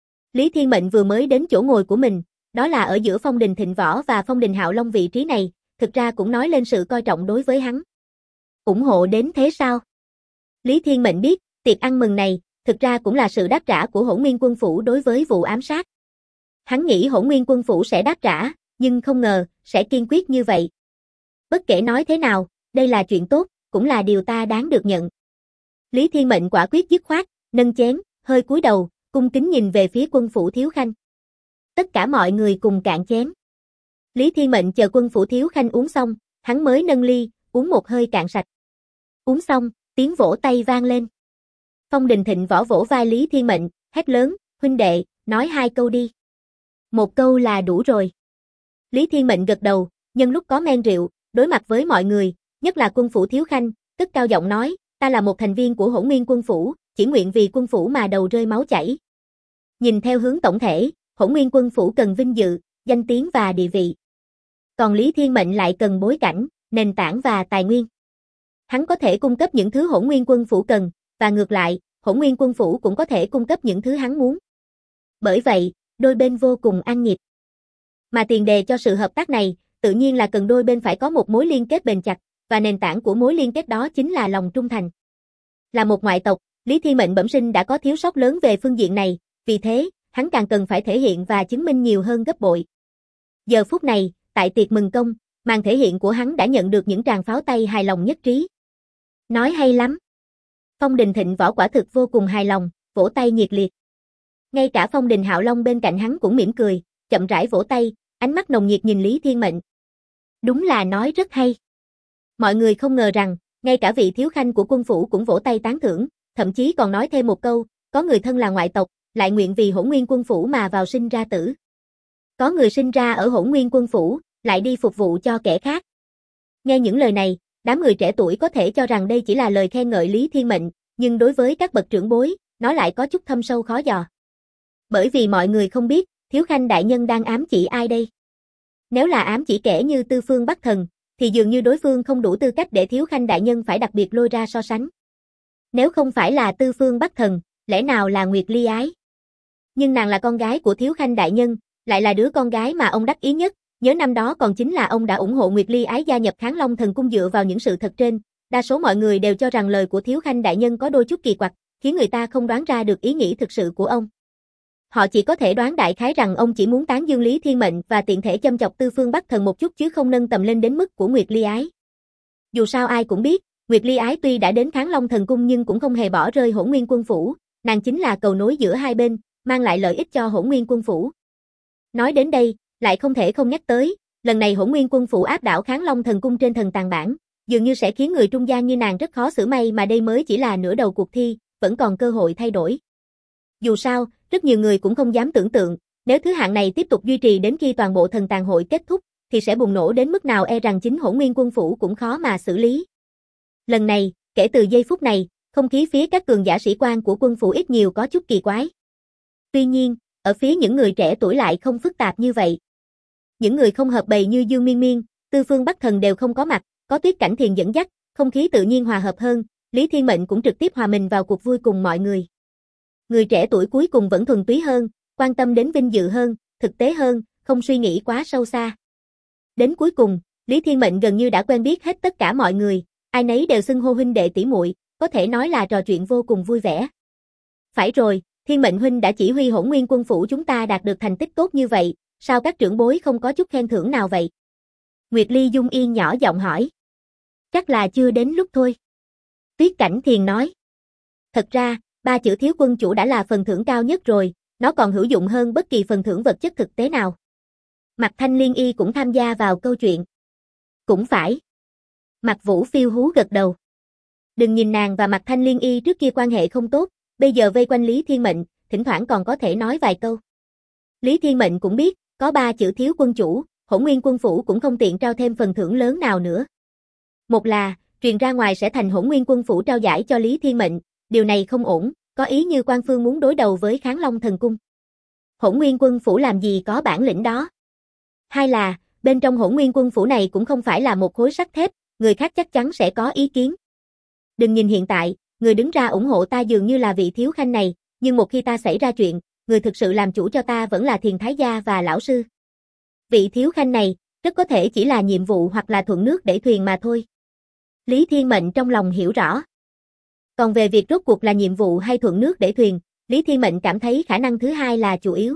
Lý Thiên Mệnh vừa mới đến chỗ ngồi của mình, đó là ở giữa Phong Đình Thịnh Võ và Phong Đình Hạo Long vị trí này, thực ra cũng nói lên sự coi trọng đối với hắn. Ủng hộ đến thế sao? Lý Thiên Mệnh biết, tiệc ăn mừng này, thực ra cũng là sự đáp trả của Hỗn Nguyên Quân Phủ đối với vụ ám sát. Hắn nghĩ Hỗn Nguyên Quân Phủ sẽ đáp trả, nhưng không ngờ, sẽ kiên quyết như vậy. Bất kể nói thế nào, đây là chuyện tốt, cũng là điều ta đáng được nhận. Lý Thiên Mệnh quả quyết dứt khoát, nâng chén, hơi cúi đầu, cung kính nhìn về phía Quân Phủ Thiếu Khanh. Tất cả mọi người cùng cạn chén. Lý Thiên Mệnh chờ Quân Phủ Thiếu Khanh uống xong, hắn mới nâng ly, uống một hơi cạn sạch. Uống xong, tiếng vỗ tay vang lên. Phong Đình Thịnh Võ vỗ vai Lý Thiên Mệnh, hét lớn, huynh đệ, nói 2 câu đi. 1 câu là đủ rồi. Lý Thiên Mệnh gật đầu, nhân lúc có men rượu, đối mặt với mọi người, nhất là Quân Phủ Thiếu Khanh, cất cao giọng nói, ta là một thành viên của Hỗn Nguyên Quân Phủ, chỉ nguyện vì quân phủ mà đầu rơi máu chảy. Nhìn theo hướng tổng thể, Hỗn Nguyên Quân Phủ cần vinh dự, danh tiếng và địa vị. Còn Lý Thiên Mệnh lại cần bối cảnh, nền tảng và tài nguyên. Hắn có thể cung cấp những thứ Hỗn Nguyên Quân Phủ cần, và ngược lại, Hỗn Nguyên Quân Phủ cũng có thể cung cấp những thứ hắn muốn. Bởi vậy, đôi bên vô cùng ăn nhịp. Mà tiền đề cho sự hợp tác này, tự nhiên là cần đôi bên phải có một mối liên kết bền chặt, và nền tảng của mối liên kết đó chính là lòng trung thành. Là một ngoại tộc, Lý Thiên Mệnh bẩm sinh đã có thiếu sót lớn về phương diện này, vì thế, hắn càng cần phải thể hiện và chứng minh nhiều hơn gấp bội. Giờ phút này, tại tiệc mừng công, màn thể hiện của hắn đã nhận được những tràng pháo tay hài lòng nhất trí. Nói hay lắm. Phong Đình Thịnh Võ quả thực vô cùng hài lòng, vỗ tay nhiệt liệt. Ngay cả Phong Đình Hạo Long bên cạnh hắn cũng mỉm cười, chậm rãi vỗ tay, ánh mắt nồng nhiệt nhìn Lý Thiên Mệnh. Đúng là nói rất hay. Mọi người không ngờ rằng, ngay cả vị thiếu khanh của quân phủ cũng vỗ tay tán thưởng, thậm chí còn nói thêm một câu, có người thân là ngoại tộc, lại nguyện vì Hỗn Nguyên Quân Phủ mà vào sinh ra tử. Có người sinh ra ở Hỗn Nguyên Quân Phủ, lại đi phục vụ cho kẻ khác. Nghe những lời này, đám người trẻ tuổi có thể cho rằng đây chỉ là lời khen ngợi Lý Thiên Mệnh, nhưng đối với các bậc trưởng bối, nó lại có chút thâm sâu khó dò. Bởi vì mọi người không biết, Thiếu Khanh đại nhân đang ám chỉ ai đây? Nếu là ám chỉ kẻ như Tư Phương Bắc Thần, thì dường như đối phương không đủ tư cách để Thiếu Khanh đại nhân phải đặc biệt lôi ra so sánh. Nếu không phải là Tư Phương Bắc Thần, lẽ nào là Nguyệt Ly Ái? Nhưng nàng là con gái của Thiếu Khanh đại nhân, lại là đứa con gái mà ông đắc ý nhất, nhớ năm đó còn chính là ông đã ủng hộ Nguyệt Ly Ái gia nhập Kháng Long Thần Cung dựa vào những sự thật trên, đa số mọi người đều cho rằng lời của Thiếu Khanh đại nhân có đôi chút kỳ quặc, khiến người ta không đoán ra được ý nghĩ thực sự của ông. Họ chỉ có thể đoán đại khái rằng ông chỉ muốn tán dương Lý Thiên Mệnh và tiện thể châm chọc Tư Phương Bắc Thần một chút chứ không nâng tầm lên đến mức của Nguyệt Ly Ái. Dù sao ai cũng biết, Nguyệt Ly Ái tuy đã đến Kháng Long Thần Cung nhưng cũng không hề bỏ rơi Hỗn Nguyên Quân Phủ, nàng chính là cầu nối giữa hai bên, mang lại lợi ích cho Hỗn Nguyên Quân Phủ. Nói đến đây, lại không thể không nhắc tới, lần này Hỗn Nguyên Quân Phủ áp đảo Kháng Long Thần Cung trên thần tàng bảng, dường như sẽ khiến người trung gian như nàng rất khó xử, may mà đây mới chỉ là nửa đầu cuộc thi, vẫn còn cơ hội thay đổi. Dù sao, rất nhiều người cũng không dám tưởng tượng, nếu thứ hạng này tiếp tục duy trì đến khi toàn bộ thần tàng hội kết thúc, thì sẽ bùng nổ đến mức nào e rằng chính Hỗn Nguyên Quân Phủ cũng khó mà xử lý. Lần này, kể từ giây phút này, không khí phía các cường giả sĩ quan của quân phủ ít nhiều có chút kỳ quái. Tuy nhiên, ở phía những người trẻ tuổi lại không phức tạp như vậy. Những người không hợp bầy như Dương Miên Miên, Tư Phương Bắc Thần đều không có mặt, có Tuyết Cảnh Thiền dẫn dắt, không khí tự nhiên hòa hợp hơn, Lý Thiên Mệnh cũng trực tiếp hòa mình vào cuộc vui cùng mọi người. Người trẻ tuổi cuối cùng vẫn thuần túy hơn, quan tâm đến vinh dự hơn, thực tế hơn, không suy nghĩ quá sâu xa. Đến cuối cùng, Lý Thiên Mệnh gần như đã quen biết hết tất cả mọi người, ai nấy đều xưng hô huynh đệ tỷ muội, có thể nói là trò chuyện vô cùng vui vẻ. Phải rồi, Thiên Mệnh huynh đã chỉ huy Hỗn Nguyên quân phủ chúng ta đạt được thành tích tốt như vậy, sao các trưởng bối không có chút khen thưởng nào vậy? Nguyệt Ly Dung Yên nhỏ giọng hỏi. Chắc là chưa đến lúc thôi. Tuyết Cảnh Thiền nói. Thật ra, 3 chữ thiếu quân chủ đã là phần thưởng cao nhất rồi, nó còn hữu dụng hơn bất kỳ phần thưởng vật chất thực tế nào. Mạc Thanh Liên Y cũng tham gia vào câu chuyện. Cũng phải. Mạc Vũ phiêu hú gật đầu. Đừng nhìn nàng và Mạc Thanh Liên Y trước kia quan hệ không tốt, bây giờ vây quanh Lý Thiên Mệnh, thỉnh thoảng còn có thể nói vài câu. Lý Thiên Mệnh cũng biết, có 3 chữ thiếu quân chủ, Hỗn Nguyên quân phủ cũng không tiện trao thêm phần thưởng lớn nào nữa. Một là, truyền ra ngoài sẽ thành Hỗn Nguyên quân phủ trao giải cho Lý Thiên Mệnh, điều này không ổn, có ý như Quan Phương muốn đối đầu với Kháng Long Thần Cung. Hỗn Nguyên quân phủ làm gì có bản lĩnh đó. Hai là, bên trong Hỗn Nguyên quân phủ này cũng không phải là một khối sắt thép, người khác chắc chắn sẽ có ý kiến. Đừng nhìn hiện tại, người đứng ra ủng hộ ta dường như là vị thiếu khanh này, nhưng một khi ta xảy ra chuyện, người thực sự làm chủ cho ta vẫn là Thiền Thái Gia và lão sư. Vị thiếu khanh này, rất có thể chỉ là nhiệm vụ hoặc là thuận nước đẩy thuyền mà thôi. Lý Thiên Mệnh trong lòng hiểu rõ. Còn về việc rốt cuộc là nhiệm vụ hay thuận nước đẩy thuyền, Lý Thiên Mệnh cảm thấy khả năng thứ hai là chủ yếu.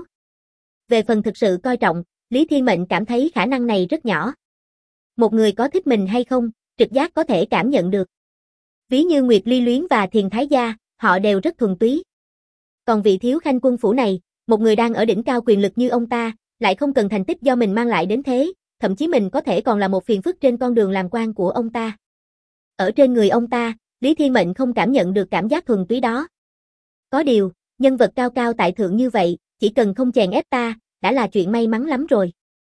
Về phần thực sự coi trọng, Lý Thiên Mệnh cảm thấy khả năng này rất nhỏ. Một người có thích mình hay không, trực giác có thể cảm nhận được. Ví như Nguyệt Ly Luyến và Thiền Thái Gia, họ đều rất thuần túy. Còn vị thiếu khanh quân phủ này, một người đang ở đỉnh cao quyền lực như ông ta, lại không cần thành tích do mình mang lại đến thế, thậm chí mình có thể còn là một phiền phức trên con đường làm quan của ông ta. Ở trên người ông ta, Lý Thiên Mệnh không cảm nhận được cảm giác thuần túy đó. Có điều, nhân vật cao cao tại thượng như vậy, chỉ cần không chèn ép ta, đã là chuyện may mắn lắm rồi.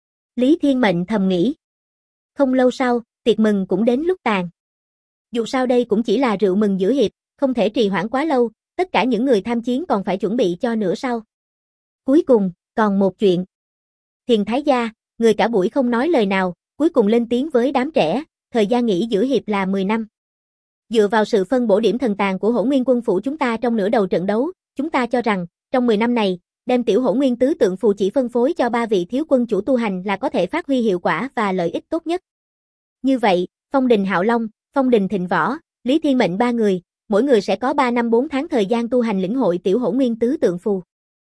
Lý Thiên Mệnh thầm nghĩ. Không lâu sau, tiệc mừng cũng đến lúc tàn. Dù sao đây cũng chỉ là rượu mừng giữa hiệp, không thể trì hoãn quá lâu, tất cả những người tham chiến còn phải chuẩn bị cho nửa sau. Cuối cùng, còn một chuyện. Thiền Thái Gia, người cả buổi không nói lời nào, cuối cùng lên tiếng với đám trẻ, thời gian nghỉ giữa hiệp là 10 năm. Dựa vào sự phân bổ điểm thần tàn của Hỗn Nguyên quân phủ chúng ta trong nửa đầu trận đấu, chúng ta cho rằng, trong 10 năm này, đem tiểu Hỗn Nguyên tứ tượng phù chỉ phân phối cho 3 vị thiếu quân chủ tu hành là có thể phát huy hiệu quả và lợi ích tốt nhất. Như vậy, Phong Đình Hạo Long, Phong Đình Thịnh Võ, Lý Thiên Mệnh 3 người, mỗi người sẽ có 3 năm 4 tháng thời gian tu hành lĩnh hội tiểu Hỗn Nguyên tứ tượng phù.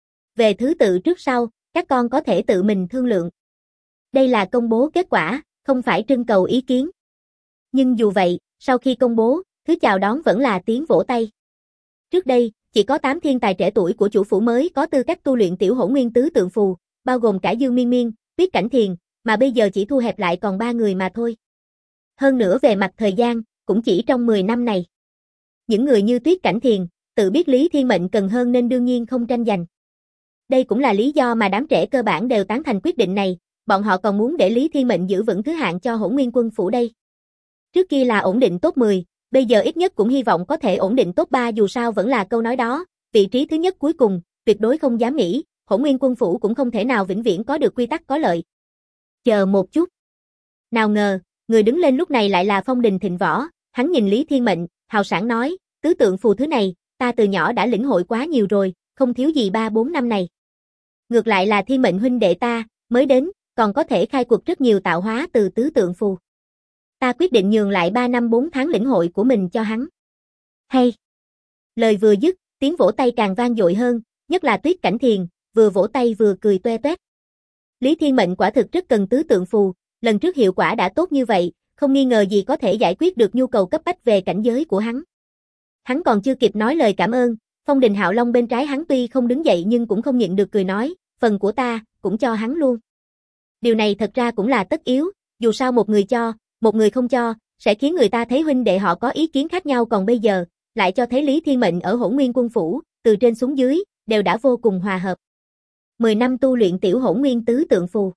Về thứ tự trước sau, các con có thể tự mình thương lượng. Đây là công bố kết quả, không phải trưng cầu ý kiến. Nhưng dù vậy, sau khi công bố, thứ chào đón vẫn là tiếng vỗ tay. Trước đây, chỉ có 8 thiên tài trẻ tuổi của chủ phủ mới có tư cách tu luyện tiểu Hỗn Nguyên tứ tượng phù, bao gồm cả Dương Miên Miên, Tuyết Cảnh Thiền, mà bây giờ chỉ thu hẹp lại còn 3 người mà thôi. Hơn nữa về mặt thời gian, cũng chỉ trong 10 năm này. Những người như Tuyết Cảnh Thiền, tự biết Lý Thiên Mệnh cần hơn nên đương nhiên không tranh giành. Đây cũng là lý do mà đám trẻ cơ bản đều tán thành quyết định này, bọn họ còn muốn để Lý Thiên Mệnh giữ vững thứ hạng cho Hỗn Nguyên quân phủ đây. Trước kia là ổn định top 10, bây giờ ít nhất cũng hy vọng có thể ổn định top 3 dù sao vẫn là câu nói đó, vị trí thứ nhất cuối cùng, tuyệt đối không dám nghĩ, Hỗn Nguyên quân phủ cũng không thể nào vĩnh viễn có được quy tắc có lợi. Chờ một chút. Nào ngờ, người đứng lên lúc này lại là Phong Đình Thịnh Võ, hắn nhìn Lý Thiên Mệnh, hào sảng nói, tứ tượng phù thứ này, ta từ nhỏ đã lĩnh hội quá nhiều rồi, không thiếu gì 3-4 năm này. Ngược lại là Thiên Mệnh huynh đệ ta, mới đến, còn có thể khai cuộc rất nhiều tạo hóa từ tứ tượng phù. Ta quyết định nhường lại 3 năm 4 tháng lĩnh hội của mình cho hắn. Hay! Lời vừa dứt, tiếng vỗ tay càng vang dội hơn, nhất là Tuyết Cảnh Thiền, vừa vỗ tay vừa cười toe toét. Lý Thiên Mệnh quả thực rất cần tứ tượng phù, lần trước hiệu quả đã tốt như vậy, không nghi ngờ gì có thể giải quyết được nhu cầu cấp bách về cảnh giới của hắn. Hắn còn chưa kịp nói lời cảm ơn, Phong Đình Hạo Long bên trái hắn tuy không đứng dậy nhưng cũng không nhịn được cười nói, phần của ta, cũng cho hắn luôn. Điều này thật ra cũng là tất yếu, dù sao một người cho, một người không cho, sẽ khiến người ta thấy huynh đệ họ có ý kiến khác nhau còn bây giờ, lại cho thấy Lý Thiên Mệnh ở Hỗn Nguyên quân phủ, từ trên xuống dưới, đều đã vô cùng hòa hợp. 10 năm tu luyện tiểu Hỗn Nguyên tứ tượng phù.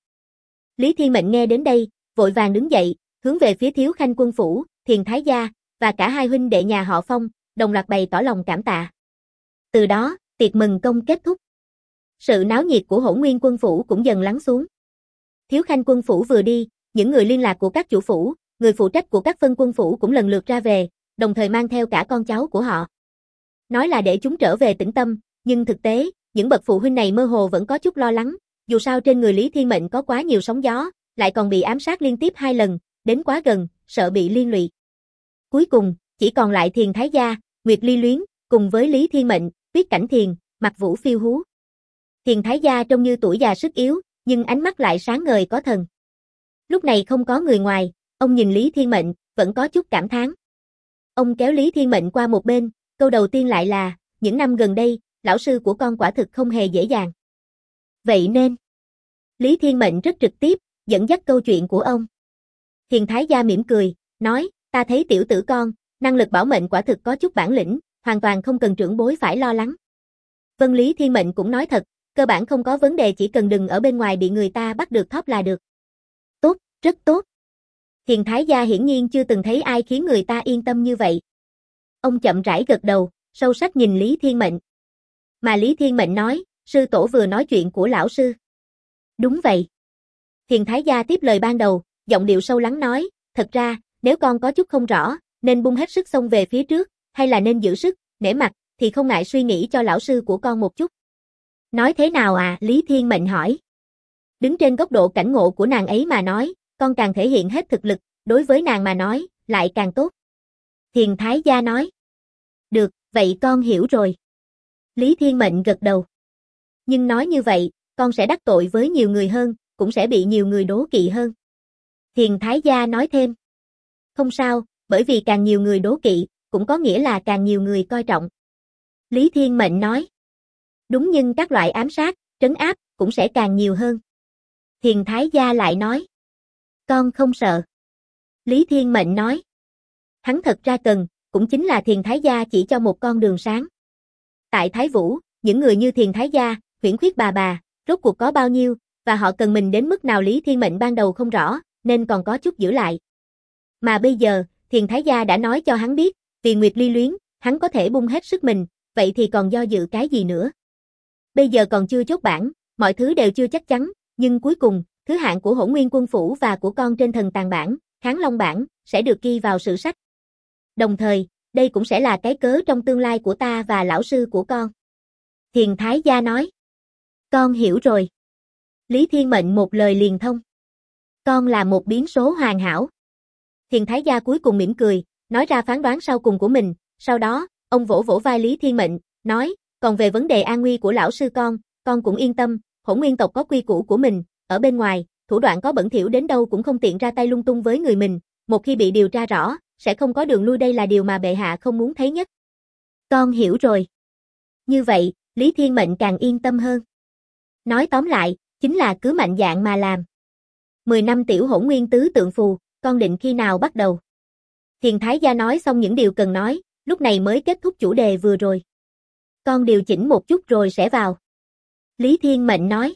Lý Thiên Mệnh nghe đến đây, vội vàng đứng dậy, hướng về phía thiếu khanh quân phủ, Thiền Thái Gia, và cả hai huynh đệ nhà họ Phong, đồng loạt bày tỏ lòng cảm tạ. Từ đó, tiệc mừng công kết thúc. Sự náo nhiệt của Hỗn Nguyên quân phủ cũng dần lắng xuống. Thiếu khanh quân phủ vừa đi, những người liên lạc của các chủ phủ, người phụ trách của các phân quân phủ cũng lần lượt ra về, đồng thời mang theo cả con cháu của họ. Nói là để chúng trở về tĩnh tâm, nhưng thực tế, những bậc phụ huynh này mơ hồ vẫn có chút lo lắng, dù sao trên người Lý Thiên Mệnh có quá nhiều sóng gió, lại còn bị ám sát liên tiếp 2 lần, đến quá gần, sợ bị liên lụy. Cuối cùng, chỉ còn lại Thiền Thái Gia, Nguyệt Ly Luyến, cùng với Lý Thiên Mệnh, Tuyết Cảnh Thiền, Mặc Vũ phiêu hú. Thiền Thái Gia trông như tuổi già sức yếu, nhưng ánh mắt lại sáng ngời có thần. Lúc này không có người ngoài, ông nhìn Lý Thiên Mệnh, vẫn có chút cảm thán. Ông kéo Lý Thiên Mệnh qua một bên, câu đầu tiên lại là, những năm gần đây, lão sư của con quả thực không hề dễ dàng. Vậy nên, Lý Thiên Mệnh rất trực tiếp, dẫn dắt câu chuyện của ông. Thiền Thái Gia mỉm cười, nói, ta thấy tiểu tử con, năng lực bảo mệnh quả thực có chút bản lĩnh, hoàn toàn không cần trưởng bối phải lo lắng. Vân Lý Thiên Mệnh cũng nói thật, cơ bản không có vấn đề, chỉ cần đừng ở bên ngoài bị người ta bắt được thóp là được. Tốt, rất tốt. Thiền Thái Gia hiển nhiên chưa từng thấy ai khiến người ta yên tâm như vậy. Ông chậm rãi gật đầu, sâu sắc nhìn Lý Thiên Mệnh. Mà Lý Thiên Mệnh nói, sư tổ vừa nói chuyện của lão sư. Đúng vậy. Thiền Thái Gia tiếp lời ban đầu, giọng điệu sâu lắng nói, thật ra, nếu con có chút không rõ, nên bung hết sức xông về phía trước, hay là nên giữ sức, nể mặt, thì không ngại suy nghĩ cho lão sư của con một chút. Nói thế nào à? Lý Thiên Mệnh hỏi. Đứng trên góc độ cảnh ngộ của nàng ấy mà nói, con càng thể hiện hết thực lực, đối với nàng mà nói, lại càng tốt. Thiền Thái Gia nói. Được, vậy con hiểu rồi. Lý Thiên Mệnh gật đầu. Nhưng nói như vậy, con sẽ đắc tội với nhiều người hơn, cũng sẽ bị nhiều người đố kỵ hơn. Thiền Thái Gia nói thêm. Không sao, bởi vì càng nhiều người đố kỵ, cũng có nghĩa là càng nhiều người coi trọng. Lý Thiên Mệnh nói. Đúng, nhưng các loại ám sát, trấn áp, cũng sẽ càng nhiều hơn. Thiền Thái Gia lại nói. Con không sợ. Lý Thiên Mệnh nói. Hắn thật ra cần, cũng chính là Thiền Thái Gia chỉ cho một con đường sáng. Tại Thái Vũ, những người như Thiền Thái Gia, Huyễn Khuyết bà, rốt cuộc có bao nhiêu, và họ cần mình đến mức nào Lý Thiên Mệnh ban đầu không rõ, nên còn có chút giữ lại. Mà bây giờ, Thiền Thái Gia đã nói cho hắn biết, vì Nguyệt Ly Luyến, hắn có thể bung hết sức mình, vậy thì còn do dự cái gì nữa. Bây giờ còn chưa chốt bản, mọi thứ đều chưa chắc chắn, nhưng cuối cùng, thứ hạng của Hỗn Nguyên Quân Phủ và của con trên Thần Tàng bản, Kháng Long bản, sẽ được ghi vào sử sách. Đồng thời, đây cũng sẽ là cái cớ trong tương lai của ta và lão sư của con. Thiền Thái Gia nói. Con hiểu rồi. Lý Thiên Mệnh một lời liền thông. Con là một biến số hoàn hảo. Thiền Thái Gia cuối cùng mỉm cười, nói ra phán đoán sau cùng của mình, sau đó, ông vỗ vỗ vai Lý Thiên Mệnh, nói, còn về vấn đề an nguy của lão sư con cũng yên tâm, Hỗn Nguyên tộc có quy củ của mình, ở bên ngoài, thủ đoạn có bẩn thỉu đến đâu cũng không tiện ra tay lung tung với người mình, một khi bị điều tra rõ, sẽ không có đường lui, đây là điều mà bệ hạ không muốn thấy nhất. Con hiểu rồi. Như vậy, Lý Thiên Mệnh càng yên tâm hơn. Nói tóm lại, chính là cứ mạnh dạn mà làm. 10 năm tiểu Hỗn Nguyên tứ tượng phù, con định khi nào bắt đầu? Thiền Thái Gia nói xong những điều cần nói, lúc này mới kết thúc chủ đề vừa rồi. Con điều chỉnh một chút rồi sẽ vào. Lý Thiên Mệnh nói.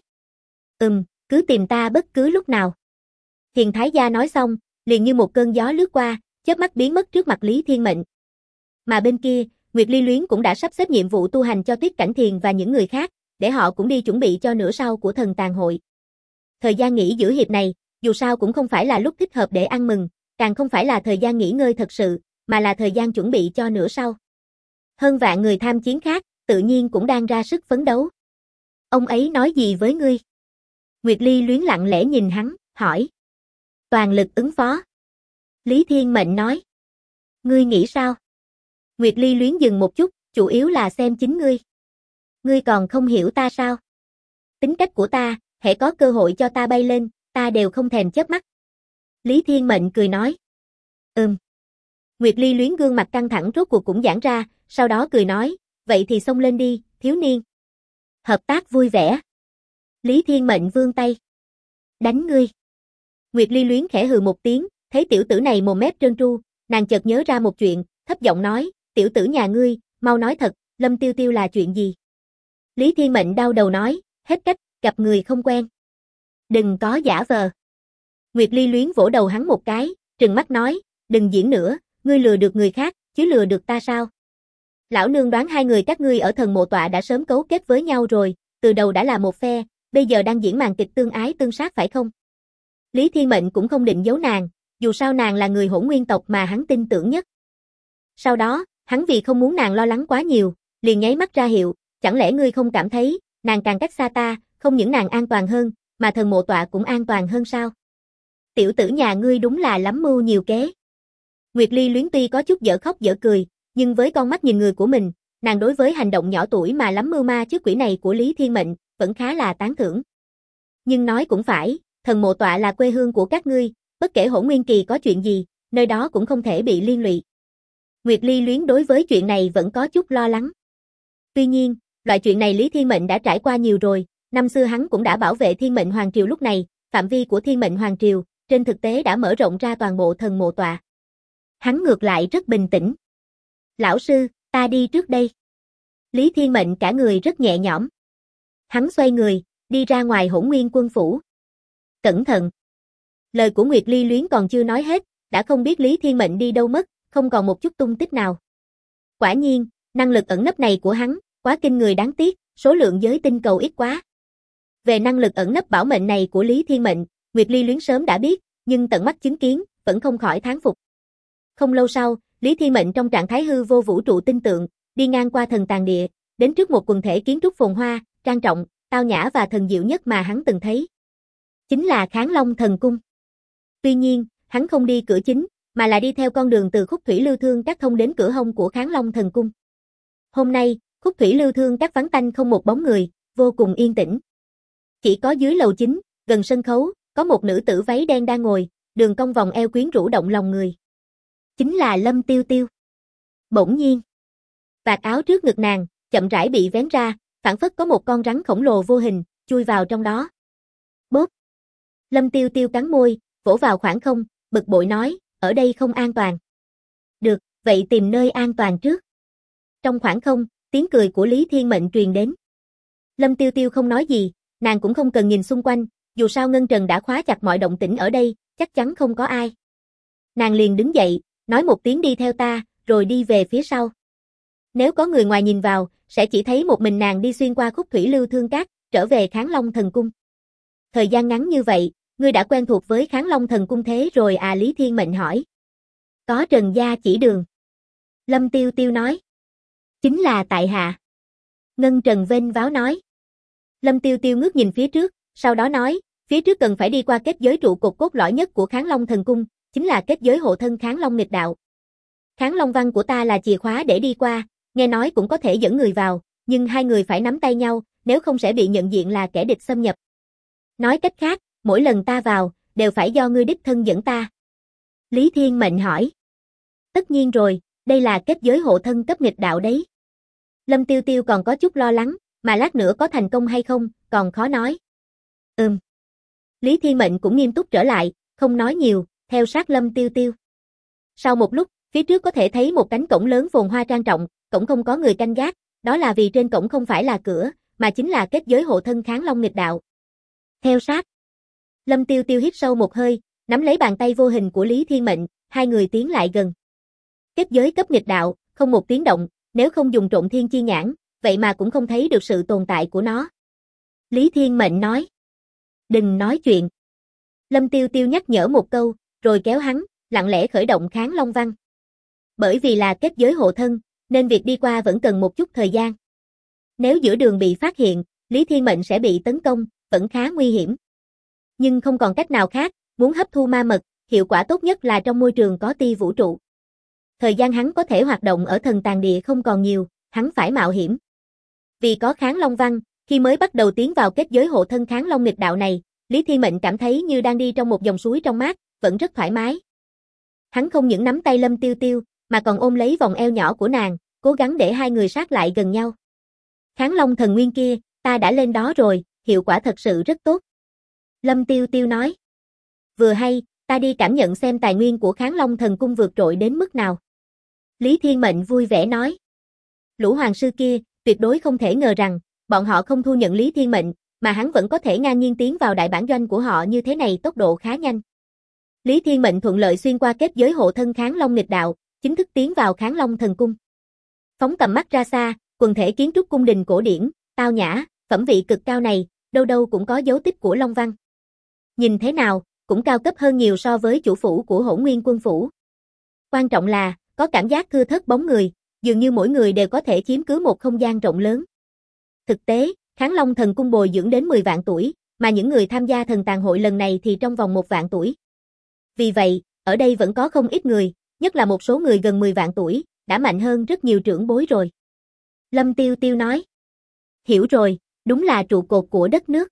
Cứ tìm ta bất cứ lúc nào. Thiền Thái Gia nói xong, liền như một cơn gió lướt qua, chớp mắt biến mất trước mặt Lý Thiên Mệnh. Mà bên kia, Nguyệt Ly Luyến cũng đã sắp xếp nhiệm vụ tu hành cho Tuyết Cảnh Thiền và những người khác, để họ cũng đi chuẩn bị cho nửa sau của Thần Tàng hội. Thời gian nghỉ giữa hiệp này, dù sao cũng không phải là lúc thích hợp để ăn mừng, càng không phải là thời gian nghỉ ngơi thật sự, mà là thời gian chuẩn bị cho nửa sau. Hơn vạn người tham chiến khác, tự nhiên cũng đang ra sức phấn đấu. Ông ấy nói gì với ngươi? Nguyệt Ly Luyến lặng lẽ nhìn hắn, hỏi. Toàn lực ứng phó. Lý Thiên Mệnh nói. Ngươi nghĩ sao? Nguyệt Ly Luyến dừng một chút, chủ yếu là xem chính ngươi. Ngươi còn không hiểu ta sao? Tính cách của ta, hễ có cơ hội cho ta bay lên, ta đều không thèm chớp mắt. Lý Thiên Mệnh cười nói. Nguyệt Ly Luyến gương mặt căng thẳng rốt cuộc cũng giãn ra, sau đó cười nói, vậy thì xông lên đi, thiếu niên. Hợp tác vui vẻ. Lý Thiên Mệnh vươn tay. Đánh ngươi. Nguyệt Ly Luyến khẽ hừ một tiếng, thấy tiểu tử này mồm mép trơn tru, nàng chợt nhớ ra một chuyện, thấp giọng nói, tiểu tử nhà ngươi, mau nói thật, Lâm Tiêu Tiêu là chuyện gì? Lý Thiên Mệnh đau đầu nói, hết cách, gặp người không quen. Đừng có giả vờ. Nguyệt Ly Luyến vỗ đầu hắn một cái, trừng mắt nói, đừng diễn nữa, ngươi lừa được người khác, chứ lừa được ta sao? Lão nương đoán hai người các ngươi ở Thần Mộ Tọa đã sớm cấu kết với nhau rồi, từ đầu đã là một phe, bây giờ đang diễn màn kịch tương ái tương sát phải không? Lý Thiên Mệnh cũng không định giấu nàng, dù sao nàng là người Hỗn Nguyên tộc mà hắn tin tưởng nhất. Sau đó, hắn vì không muốn nàng lo lắng quá nhiều, liền nháy mắt ra hiệu, chẳng lẽ ngươi không cảm thấy, nàng càng cách xa ta, không những nàng an toàn hơn, mà Thần Mộ Tọa cũng an toàn hơn sao? Tiểu tử nhà ngươi đúng là lắm mưu nhiều kế. Nguyệt Ly Luyến tuy có chút dở khóc dở cười, nhưng với con mắt nhìn người của mình, nàng đối với hành động nhỏ tuổi mà lắm mưu ma trước quỷ này của Lý Thiên Mệnh, vẫn khá là tán thưởng. Nhưng nói cũng phải, thần mộ tọa là quê hương của các ngươi, bất kể Hỗn Nguyên Kỳ có chuyện gì, nơi đó cũng không thể bị liên lụy. Nguyệt Ly Luyến đối với chuyện này vẫn có chút lo lắng. Tuy nhiên, loại chuyện này Lý Thiên Mệnh đã trải qua nhiều rồi, năm xưa hắn cũng đã bảo vệ Thiên Mệnh Hoàng Triều lúc này, phạm vi của Thiên Mệnh Hoàng Triều, trên thực tế đã mở rộng ra toàn bộ thần mộ tọa. Hắn ngược lại rất bình tĩnh. Lão sư, ta đi trước đây. Lý Thiên Mệnh cả người rất nhẹ nhõm. Hắn xoay người, đi ra ngoài Hỗn Nguyên Quân phủ. Cẩn thận. Lời của Nguyệt Ly Luyến còn chưa nói hết, đã không biết Lý Thiên Mệnh đi đâu mất, không còn một chút tung tích nào. Quả nhiên, năng lực ẩn nấp này của hắn, quá kinh người đáng tiếc, số lượng giới tinh cầu ít quá. Về năng lực ẩn nấp bảo mệnh này của Lý Thiên Mệnh, Nguyệt Ly Luyến sớm đã biết, nhưng tận mắt chứng kiến, vẫn không khỏi thán phục. Không lâu sau, Lý Thiên Mệnh trong trạng thái hư vô vũ trụ tinh tượng, đi ngang qua thần tàng địa, đến trước một quần thể kiến trúc phồn hoa, trang trọng, tao nhã và thần diệu nhất mà hắn từng thấy. Chính là Kháng Long Thần Cung. Tuy nhiên, hắn không đi cửa chính, mà là đi theo con đường từ khúc thủy lưu thương các thông đến cửa hông của Kháng Long Thần Cung. Hôm nay, khúc thủy lưu thương các vắng tanh không một bóng người, vô cùng yên tĩnh. Chỉ có dưới lầu chính, gần sân khấu, có một nữ tử váy đen đang ngồi, đường cong vòng eo quyến rũ động lòng người. Chính là Lâm Tiêu Tiêu. Bỗng nhiên, vạt áo trước ngực nàng, chậm rãi bị vén ra, phảng phất có một con rắn khổng lồ vô hình, chui vào trong đó. Bốp. Lâm Tiêu Tiêu cắn môi, vỗ vào khoảng không, bực bội nói, ở đây không an toàn. Được, vậy tìm nơi an toàn trước. Trong khoảng không, tiếng cười của Lý Thiên Mệnh truyền đến. Lâm Tiêu Tiêu không nói gì, nàng cũng không cần nhìn xung quanh, dù sao ngân trần đã khóa chặt mọi động tĩnh ở đây, chắc chắn không có ai. Nàng liền đứng dậy, nói một tiếng đi theo ta, rồi đi về phía sau. Nếu có người ngoài nhìn vào, sẽ chỉ thấy một mình nàng đi xuyên qua khúc thủy lưu thương cát, trở về Kháng Long Thần Cung. Thời gian ngắn như vậy, ngươi đã quen thuộc với Kháng Long Thần Cung thế rồi à? Lý Thiên Mệnh hỏi. Có Trần gia chỉ đường. Lâm Tiêu Tiêu nói. Chính là tại hạ. Ngân Trần vênh váo nói. Lâm Tiêu Tiêu ngước nhìn phía trước, sau đó nói, phía trước cần phải đi qua kết giới trụ cột cốt lõi nhất của Kháng Long Thần Cung, chính là kết giới hộ thân Kháng Long nghịch đạo. Kháng Long văn của ta là chìa khóa để đi qua, nghe nói cũng có thể dẫn người vào, nhưng hai người phải nắm tay nhau, nếu không sẽ bị nhận diện là kẻ địch xâm nhập. Nói cách khác, mỗi lần ta vào, đều phải do ngươi đích thân dẫn ta. Lý Thiên Mệnh hỏi. Tất nhiên rồi, đây là kết giới hộ thân cấp nghịch đạo đấy. Lâm Tiêu Tiêu còn có chút lo lắng, mà lát nữa có thành công hay không, còn khó nói. Lý Thiên Mệnh cũng nghiêm túc trở lại, không nói nhiều, theo sát Lâm Tiêu Tiêu. Sau một lúc, phía trước có thể thấy một cánh cổng lớn phồn hoa trang trọng, cổng không có người canh gác, đó là vì trên cổng không phải là cửa, mà chính là kết giới hộ thân Kháng Long nghịch đạo. Theo sát. Lâm Tiêu Tiêu hít sâu một hơi, nắm lấy bàn tay vô hình của Lý Thiên Mệnh, hai người tiến lại gần. Kết giới cấp nghịch đạo, không một tiếng động, nếu không dùng trộn thiên chi nhãn, vậy mà cũng không thấy được sự tồn tại của nó. Lý Thiên Mệnh nói. Đừng nói chuyện. Lâm Tiêu Tiêu nhắc nhở một câu, rồi kéo hắn, lặng lẽ khởi động Kháng Long văn. Bởi vì là kết giới hộ thân, nên việc đi qua vẫn cần một chút thời gian. Nếu giữa đường bị phát hiện, Lý Thiên Mệnh sẽ bị tấn công, vẫn khá nguy hiểm. Nhưng không còn cách nào khác, muốn hấp thu ma mật, hiệu quả tốt nhất là trong môi trường có tia vũ trụ. Thời gian hắn có thể hoạt động ở thần tàng địa không còn nhiều, hắn phải mạo hiểm. Vì có Kháng Long văn, khi mới bắt đầu tiến vào kết giới hộ thân Kháng Long nghịch đạo này, Lý Thiên Mệnh cảm thấy như đang đi trong một dòng suối trong mát, vẫn rất thoải mái. Hắn không những nắm tay Lâm Tiêu Tiêu, mà còn ôm lấy vòng eo nhỏ của nàng, cố gắng để hai người sát lại gần nhau. Kháng Long thần nguyên kia, ta đã lên đó rồi, hiệu quả thật sự rất tốt. Lâm Tiêu Tiêu nói. Vừa hay, ta đi cảm nhận xem tài nguyên của Kháng Long thần cung vượt trội đến mức nào. Lý Thiên Mệnh vui vẻ nói. Lũ hoàng sư kia, tuyệt đối không thể ngờ rằng, bọn họ không thu nhận Lý Thiên Mệnh, mà hắn vẫn có thể ngang nhiên tiến vào đại bản doanh của họ như thế này, tốc độ khá nhanh. Lý Thiên Mệnh thuận lợi xuyên qua kết giới hộ thân Kháng Long nghịch đạo, chính thức tiến vào Kháng Long thần cung. Phóng tầm mắt ra xa, quần thể kiến trúc cung đình cổ điển, tao nhã, phẩm vị cực cao này, đâu đâu cũng có dấu tích của Long văn. Nhìn thế nào, cũng cao cấp hơn nhiều so với chủ phủ của Hỗn Nguyên Quân phủ. Quan trọng là, có cảm giác thưa thớt bóng người, dường như mỗi người đều có thể chiếm cứ một không gian rộng lớn. Thực tế, Kháng Long thần cung bồi dưỡng đến 10 vạn tuổi, mà những người tham gia thần tàng hội lần này thì trong vòng 1 vạn tuổi. Vì vậy, ở đây vẫn có không ít người, nhất là một số người gần 10 vạn tuổi, đã mạnh hơn rất nhiều trưởng bối rồi. Lâm Tiêu Tiêu nói. Hiểu rồi, đúng là trụ cột của đất nước.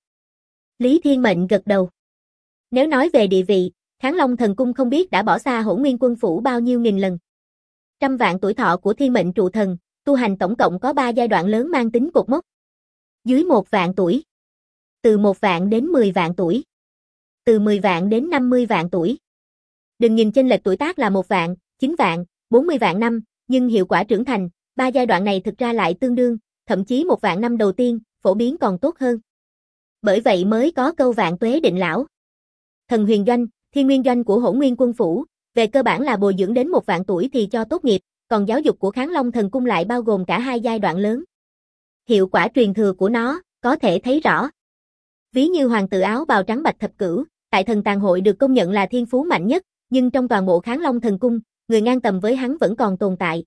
Lý Thiên Mệnh gật đầu. Nếu nói về địa vị, Kháng Long Thần Cung không biết đã bỏ xa Hỗn Nguyên Quân Phủ bao nhiêu nghìn lần. Trăm vạn tuổi thọ của Thiên Mệnh trụ thần, tu hành tổng cộng có 3 giai đoạn lớn mang tính cột mốc. Dưới 1 vạn tuổi. Từ 1 vạn đến 10 vạn tuổi. Từ 10 vạn đến 50 vạn tuổi. Đừng nhìn chênh lệch tuổi tác là 1 vạn, 9 vạn, 40 vạn năm, nhưng hiệu quả trưởng thành, 3 giai đoạn này thực ra lại tương đương, thậm chí 1 vạn năm đầu tiên, phổ biến còn tốt hơn. Bởi vậy mới có câu vạn tuế định lão. Thần huyền doanh, thiên nguyên doanh của Hỗn Nguyên Quân Phủ, về cơ bản là bồi dưỡng đến 1 vạn tuổi thì cho tốt nghiệp, còn giáo dục của Kháng Long Thần Cung lại bao gồm cả 2 giai đoạn lớn. Hiệu quả truyền thừa của nó, có thể thấy rõ. Ví như hoàng tử áo bào trắng Bạch Thập Cửu, tại thần tàng hội được công nhận là thiên phú mạnh nhất, nhưng trong toàn bộ Kháng Long Thần Cung, người ngang tầm với hắn vẫn còn tồn tại.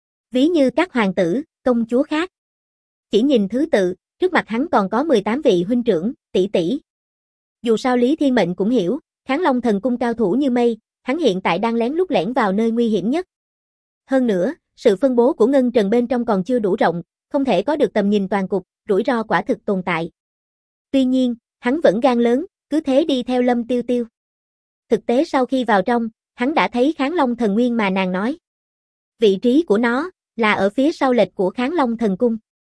Ví như các hoàng tử, công chúa khác. Chỉ nhìn thứ tự, trước mặt hắn còn có 18 vị huynh trưởng, tỷ tỷ. Dù sao Lý Thiên Mệnh cũng hiểu, Kháng Long Thần Cung cao thủ như mây, hắn hiện tại đang lén lút lẻn vào nơi nguy hiểm nhất. Hơn nữa, sự phân bố của ngân trần bên trong còn chưa đủ rộng, không thể có được tầm nhìn toàn cục, rủi ro quả thực tồn tại. Tuy nhiên, hắn vẫn gan lớn, cứ thế đi theo Lâm Tiêu Tiêu. Thực tế sau khi vào trong, hắn đã thấy Kháng Long Thần Nguyên mà nàng nói. Vị trí của nó, là ở phía sau lệch của Kháng Long Thần Cung.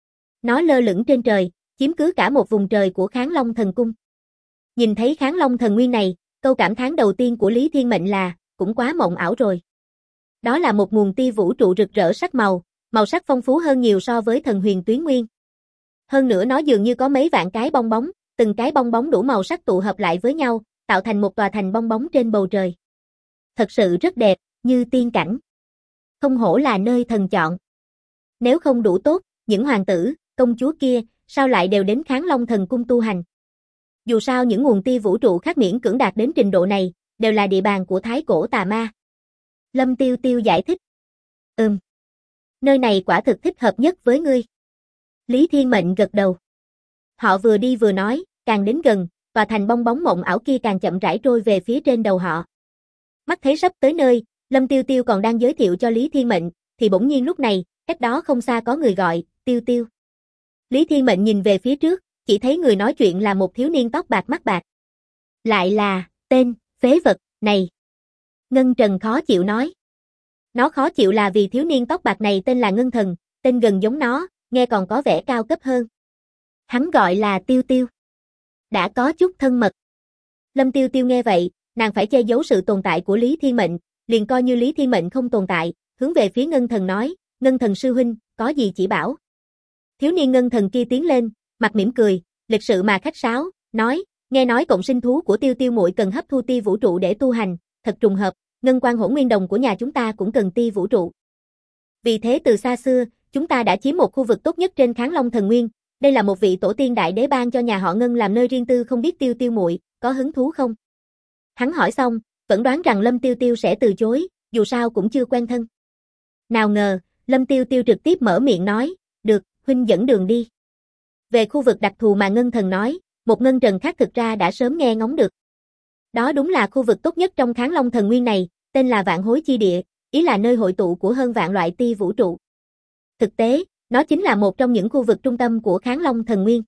Nó lơ lửng trên trời, chiếm cứ cả một vùng trời của Kháng Long Thần Cung. Nhìn thấy Kháng Long Thần Nguyên này, câu cảm thán đầu tiên của Lý Thiên Mệnh là, cũng quá mộng ảo rồi. Đó là một nguồn tia vũ trụ rực rỡ sắc màu, màu sắc phong phú hơn nhiều so với thần huyền tuyến nguyên. Hơn nữa nó dường như có mấy vạn cái bong bóng, từng cái bong bóng đủ màu sắc tụ hợp lại với nhau, tạo thành một tòa thành bong bóng trên bầu trời. Thật sự rất đẹp, như tiên cảnh. Không hổ là nơi thần chọn. Nếu không đủ tốt, những hoàng tử, công chúa kia, sao lại đều đến Kháng Long Thần Cung tu hành? Dù sao những nguồn tia vũ trụ khác miễn cưỡng đạt đến trình độ này, đều là địa bàn của Thái Cổ Tà Ma. Lâm Tiêu Tiêu giải thích. Nơi này quả thực thích hợp nhất với ngươi. Lý Thiên Mệnh gật đầu. Họ vừa đi vừa nói, càng đến gần, tòa thành bong bóng mộng ảo kia càng chậm rãi trôi về phía trên đầu họ. Mắt thấy sắp tới nơi, Lâm Tiêu Tiêu còn đang giới thiệu cho Lý Thiên Mệnh, thì bỗng nhiên lúc này, cách đó không xa có người gọi, Tiêu Tiêu. Lý Thiên Mệnh nhìn về phía trước, chỉ thấy người nói chuyện là một thiếu niên tóc bạc mắt bạc. Lại là, tên, phế vật, này. Ngân Trần khó chịu nói. Nó khó chịu là vì thiếu niên tóc bạc này tên là Ngân Thần, tên gần giống nó, nghe còn có vẻ cao cấp hơn. Hắn gọi là Tiêu Tiêu. Đã có chút thân mật. Lâm Tiêu Tiêu nghe vậy, nàng phải che giấu sự tồn tại của Lý Thiên Mệnh, liền coi như Lý Thiên Mệnh không tồn tại, hướng về phía Ngân Thần nói, Ngân Thần sư huynh, có gì chỉ bảo. Thiếu niên Ngân Thần kia tiến lên, mặt mỉm cười, lịch sự mà khách sáo, nói, nghe nói cộng sinh thú của Tiêu Tiêu muội cần hấp thu tia vũ trụ để tu hành, thật trùng hợp, ngân quan hỗn nguyên đồng của nhà chúng ta cũng cần tia vũ trụ. Vì thế từ xa xưa, chúng ta đã chiếm một khu vực tốt nhất trên Kháng Long Thần Nguyên, đây là một vị tổ tiên đại đế ban cho nhà họ Ngân làm nơi riêng tư, không biết Tiêu Tiêu muội có hứng thú không? Hắn hỏi xong, vẫn đoán rằng Lâm Tiêu Tiêu sẽ từ chối, dù sao cũng chưa quen thân. Nào ngờ, Lâm Tiêu Tiêu trực tiếp mở miệng nói, được, huynh dẫn đường đi. Về khu vực đặc thù mà Ngân Thần nói, một Ngân Trần khác thực ra đã sớm nghe ngóng được. Đó đúng là khu vực tốt nhất trong Kháng Long Thần Nguyên này, tên là Vạn Hối Chi Địa, ý là nơi hội tụ của hơn vạn loại tia vũ trụ. Thực tế, nó chính là một trong những khu vực trung tâm của Kháng Long Thần Nguyên.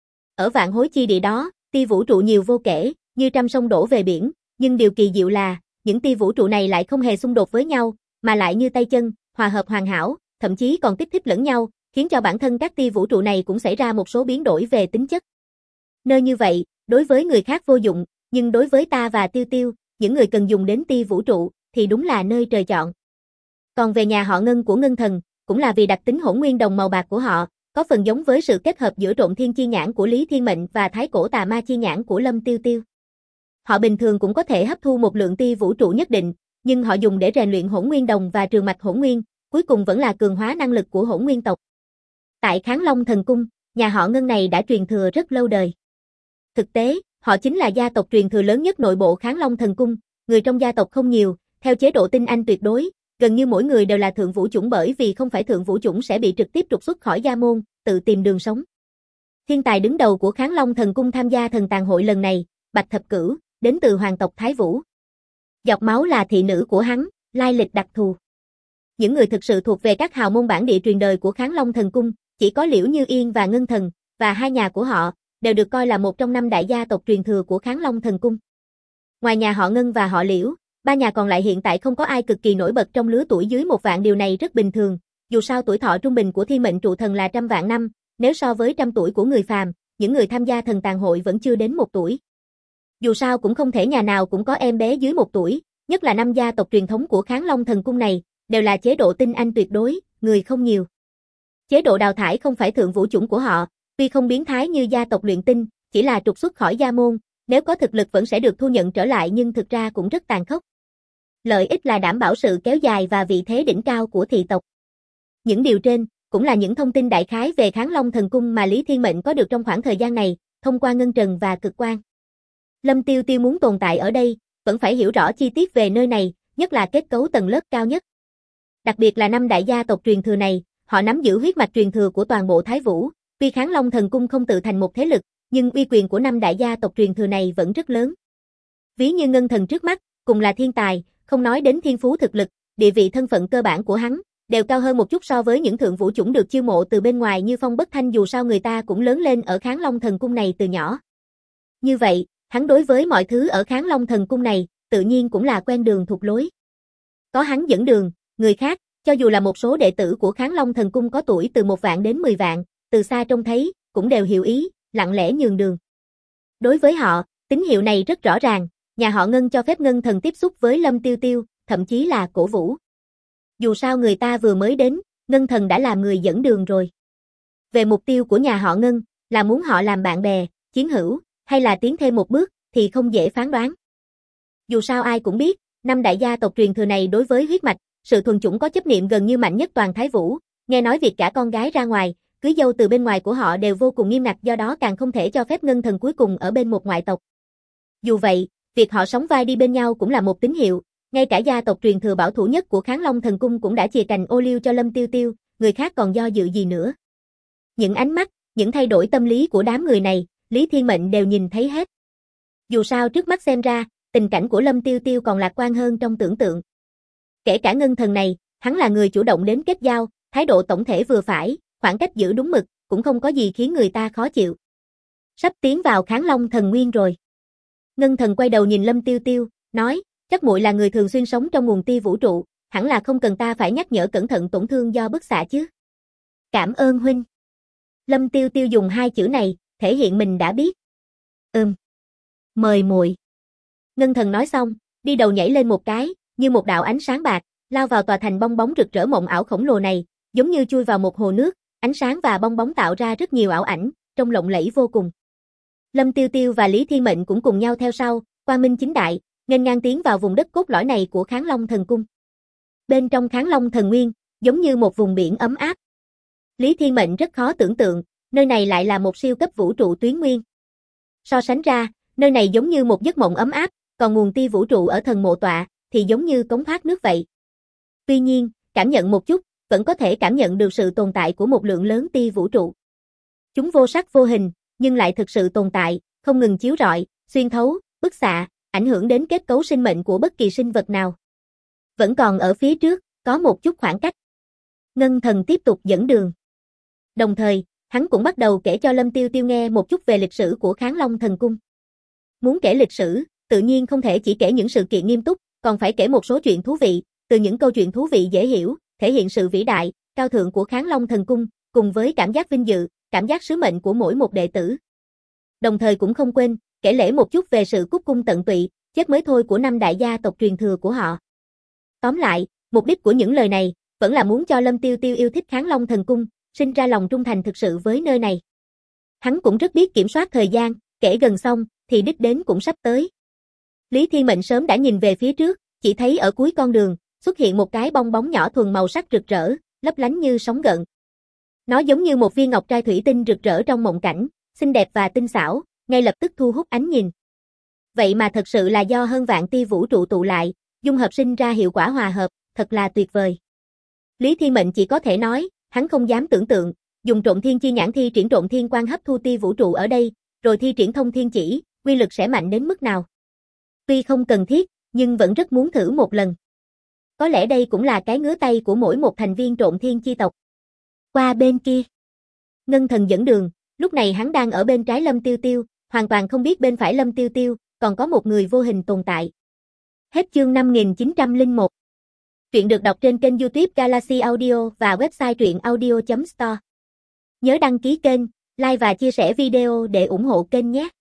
Ở Vạn Hối Chi Địa đó, tia vũ trụ nhiều vô kể, như trăm sông đổ về biển, nhưng điều kỳ diệu là, những tia vũ trụ này lại không hề xung đột với nhau, mà lại như tay chân, hòa hợp hoàn hảo, thậm chí còn kích thích lẫn nhau, khiến cho bản thân các tia vũ trụ này cũng xảy ra một số biến đổi về tính chất. Nơi như vậy, đối với người khác vô dụng, nhưng đối với ta và Tiêu Tiêu, những người cần dùng đến tia vũ trụ, thì đúng là nơi trời chọn. Còn về nhà họ Ngân của Ngân Thần, cũng là vì đặc tính hỗn nguyên đồng màu bạc của họ, có phần giống với sự kết hợp giữa Trộn Thiên Chi Nhãn của Lý Thiên Mệnh và Thái Cổ Tà Ma Chi Nhãn của Lâm Tiêu Tiêu. Họ bình thường cũng có thể hấp thu một lượng tia vũ trụ nhất định, nhưng họ dùng để rèn luyện hỗn nguyên đồng và trường mạch hỗn nguyên, cuối cùng vẫn là cường hóa năng lực của hỗn nguyên tộc. Tại Kháng Long Thần Cung, nhà họ Ngân này đã truyền thừa rất lâu đời. Thực tế, họ chính là gia tộc truyền thừa lớn nhất nội bộ Kháng Long Thần Cung, người trong gia tộc không nhiều, theo chế độ tinh anh tuyệt đối, gần như mỗi người đều là thượng vũ chủng, bởi vì không phải thượng vũ chủng sẽ bị trực tiếp trục xuất khỏi gia môn, tự tìm đường sống. Thiên tài đứng đầu của Kháng Long Thần Cung tham gia thần tàng hội lần này, Bạch Thập Cửu, đến từ hoàng tộc Thái Vũ. Dọc máu là thị nữ của hắn, lai lịch đặc thù. Những người thực sự thuộc về các hào môn bản địa truyền đời của Kháng Long Thần Cung, chỉ có Liễu Như Yên và Ngân Thần, và hai nhà của họ, đều được coi là một trong 5 đại gia tộc truyền thừa của Kháng Long Thần Cung. Ngoài nhà họ Ngân và họ Liễu, 3 nhà còn lại hiện tại không có ai cực kỳ nổi bật trong lứa tuổi dưới 1 vạn, điều này rất bình thường, dù sao tuổi thọ trung bình của thiên mệnh trụ thần là 100 vạn năm, nếu so với 100 tuổi của người phàm, những người tham gia thần tàn hội vẫn chưa đến 1 tuổi. Dù sao cũng không thể nhà nào cũng có em bé dưới 1 tuổi, nhất là 5 gia tộc truyền thống của Kháng Long Thần Cung này, đều là chế độ tinh anh tuyệt đối, người không nhiều. Chế độ đào thải không phải thượng vũ chủng của họ, tuy không biến thái như gia tộc luyện tinh, chỉ là trục xuất khỏi gia môn, nếu có thực lực vẫn sẽ được thu nhận trở lại, nhưng thực ra cũng rất tàn khốc. Lợi ích là đảm bảo sự kéo dài và vị thế đỉnh cao của thị tộc. Những điều trên cũng là những thông tin đại khái về Kháng Long Thần Cung mà Lý Thiên Mệnh có được trong khoảng thời gian này, thông qua Ngân Trần và Cực Quang. Lâm Tiêu Tiêu muốn tồn tại ở đây, vẫn phải hiểu rõ chi tiết về nơi này, nhất là kết cấu tầng lớp cao nhất. Đặc biệt là 5 đại gia tộc truyền thừa này, họ nắm giữ huyết mạch truyền thừa của toàn bộ Thái Vũ, tuy Kháng Long Thần Cung không tự thành một thế lực, nhưng uy quyền của 5 đại gia tộc truyền thừa này vẫn rất lớn. Ví như Ngân Thần trước mắt, cùng là thiên tài, không nói đến thiên phú thực lực, địa vị thân phận cơ bản của hắn đều cao hơn một chút so với những thượng vũ chủng được chiêu mộ từ bên ngoài như Phong Bất Thanh, dù sao người ta cũng lớn lên ở Kháng Long Thần Cung này từ nhỏ. Như vậy, hắn đối với mọi thứ ở Kháng Long Thần Cung này, tự nhiên cũng là quen đường thuộc lối. Có hắn dẫn đường, người khác, cho dù là một số đệ tử của Kháng Long Thần Cung có tuổi từ 1 vạn đến 10 vạn, từ xa trông thấy, cũng đều hiểu ý, lặng lẽ nhường đường. Đối với họ, tín hiệu này rất rõ ràng, nhà họ Ngân cho phép Ngân Thần tiếp xúc với Lâm Tiêu Tiêu, thậm chí là cổ vũ. Dù sao người ta vừa mới đến, Ngân Thần đã làm người dẫn đường rồi. Về mục tiêu của nhà họ Ngân, là muốn họ làm bạn bè, chiến hữu, hay là tiến thêm một bước, thì không dễ phán đoán. Dù sao ai cũng biết, 5 đại gia tộc truyền thừa này đối với huyết mạch, sự thuần chủng có chấp niệm gần như mạnh nhất toàn Thái Vũ, nghe nói việc cả con gái ra ngoài, cưới dâu từ bên ngoài của họ đều vô cùng nghiêm ngặt, do đó càng không thể cho phép Ngân Thần cuối cùng ở bên một ngoại tộc. Dù vậy, việc họ sóng vai đi bên nhau cũng là một tín hiệu, ngay cả gia tộc truyền thừa bảo thủ nhất của Kháng Long Thần Cung cũng đã chìa cành ô liu cho Lâm Tiêu Tiêu, người khác còn do dự gì nữa. Những ánh mắt, những thay đổi tâm lý của đám người này, Lý Thiên Mệnh đều nhìn thấy hết. Dù sao trước mắt xem ra, tình cảnh của Lâm Tiêu Tiêu còn lạc quan hơn trong tưởng tượng. Kể cả Ngân Thần này, hắn là người chủ động đến kết giao, thái độ tổng thể vừa phải, khoảng cách giữ đúng mực, cũng không có gì khiến người ta khó chịu. Sắp tiến vào Kháng Long Thần Nguyên rồi. Ngân Thần quay đầu nhìn Lâm Tiêu Tiêu, nói, chắc muội là người thường xuyên sống trong nguồn tia vũ trụ, hẳn là không cần ta phải nhắc nhở cẩn thận tổn thương do bức xạ chứ. Cảm ơn huynh. Lâm Tiêu Tiêu dùng 2 chữ này, thể hiện mình đã biết. Mời muội. Ngân Thần nói xong, đi đầu nhảy lên một cái, như một đạo ánh sáng bạc, lao vào tòa thành bong bóng rực rỡ mộng ảo khổng lồ này, giống như chui vào một hồ nước, ánh sáng và bong bóng tạo ra rất nhiều ảo ảnh, trông lộng lẫy vô cùng. Lâm Tiêu Tiêu và Lý Thiên Mệnh cũng cùng nhau theo sau, quang minh chính đại, nghênh ngang tiến vào vùng đất cốt lõi này của Kháng Long Thần Cung. Bên trong Kháng Long Thần Nguyên, giống như một vùng biển ấm áp. Lý Thiên Mệnh rất khó tưởng tượng, nơi này lại là một siêu cấp vũ trụ tuyến nguyên. So sánh ra, nơi này giống như một giấc mộng ấm áp, còn nguồn tia vũ trụ ở thần mộ tọa thì giống như cống thoát nước vậy. Tuy nhiên, cảm nhận một chút, vẫn có thể cảm nhận được sự tồn tại của một lượng lớn tia vũ trụ. Chúng vô sắc vô hình, nhưng lại thực sự tồn tại, không ngừng chiếu rọi, xuyên thấu, bức xạ, ảnh hưởng đến kết cấu sinh mệnh của bất kỳ sinh vật nào. Vẫn còn ở phía trước, có một chút khoảng cách. Ngân Thần tiếp tục dẫn đường. Đồng thời, hắn cũng bắt đầu kể cho Lâm Tiêu Tiêu nghe một chút về lịch sử của Kháng Long Thần Cung. Muốn kể lịch sử, tự nhiên không thể chỉ kể những sự kiện nghiêm túc, còn phải kể một số chuyện thú vị, từ những câu chuyện thú vị dễ hiểu, thể hiện sự vĩ đại, cao thượng của Kháng Long Thần Cung, cùng với cảm giác vinh dự, cảm giác sứ mệnh của mỗi một đệ tử. Đồng thời cũng không quên, kể lể một chút về sự cúc cung tận tụy, chết mới thôi của 5 đại gia tộc truyền thừa của họ. Tóm lại, mục đích của những lời này, vẫn là muốn cho Lâm Tiêu Tiêu yêu thích Kháng Long Thần Cung, sinh ra lòng trung thành thực sự với nơi này. Hắn cũng rất biết kiểm soát thời gian, kể gần xong, thì đích đến cũng sắp tới. Lý Thiên Mệnh sớm đã nhìn về phía trước, chỉ thấy ở cuối con đường, xuất hiện một cái bong bóng nhỏ thuần màu sắc rực rỡ, lấp lánh như sóng gợn. Nó giống như một viên ngọc trai thủy tinh rực rỡ trong mộng cảnh, xinh đẹp và tinh xảo, ngay lập tức thu hút ánh nhìn. Vậy mà thật sự là do hơn vạn tia vũ trụ tụ lại, dung hợp sinh ra hiệu quả hòa hợp, thật là tuyệt vời. Lý Thiên Mệnh chỉ có thể nói, hắn không dám tưởng tượng, dùng Trộn Thiên Chi Nhãn thi triển Trộn Thiên Quang hấp thu tia vũ trụ ở đây, rồi thi triển Thông Thiên Chỉ, uy lực sẽ mạnh đến mức nào. Tuy không cần thiết, nhưng vẫn rất muốn thử một lần. Có lẽ đây cũng là cái ngứa tay của mỗi một thành viên Trộn Thiên chi tộc. Qua bên kia, Ngân Thần dẫn đường, lúc này hắn đang ở bên trái Lâm Tiêu Tiêu, hoàn toàn không biết bên phải Lâm Tiêu Tiêu, còn có một người vô hình tồn tại. Hết chương 5901. Truyện được đọc trên kênh YouTube Galaxy Audio và website truyệnaudio.store. Nhớ đăng ký kênh, like và chia sẻ video để ủng hộ kênh nhé.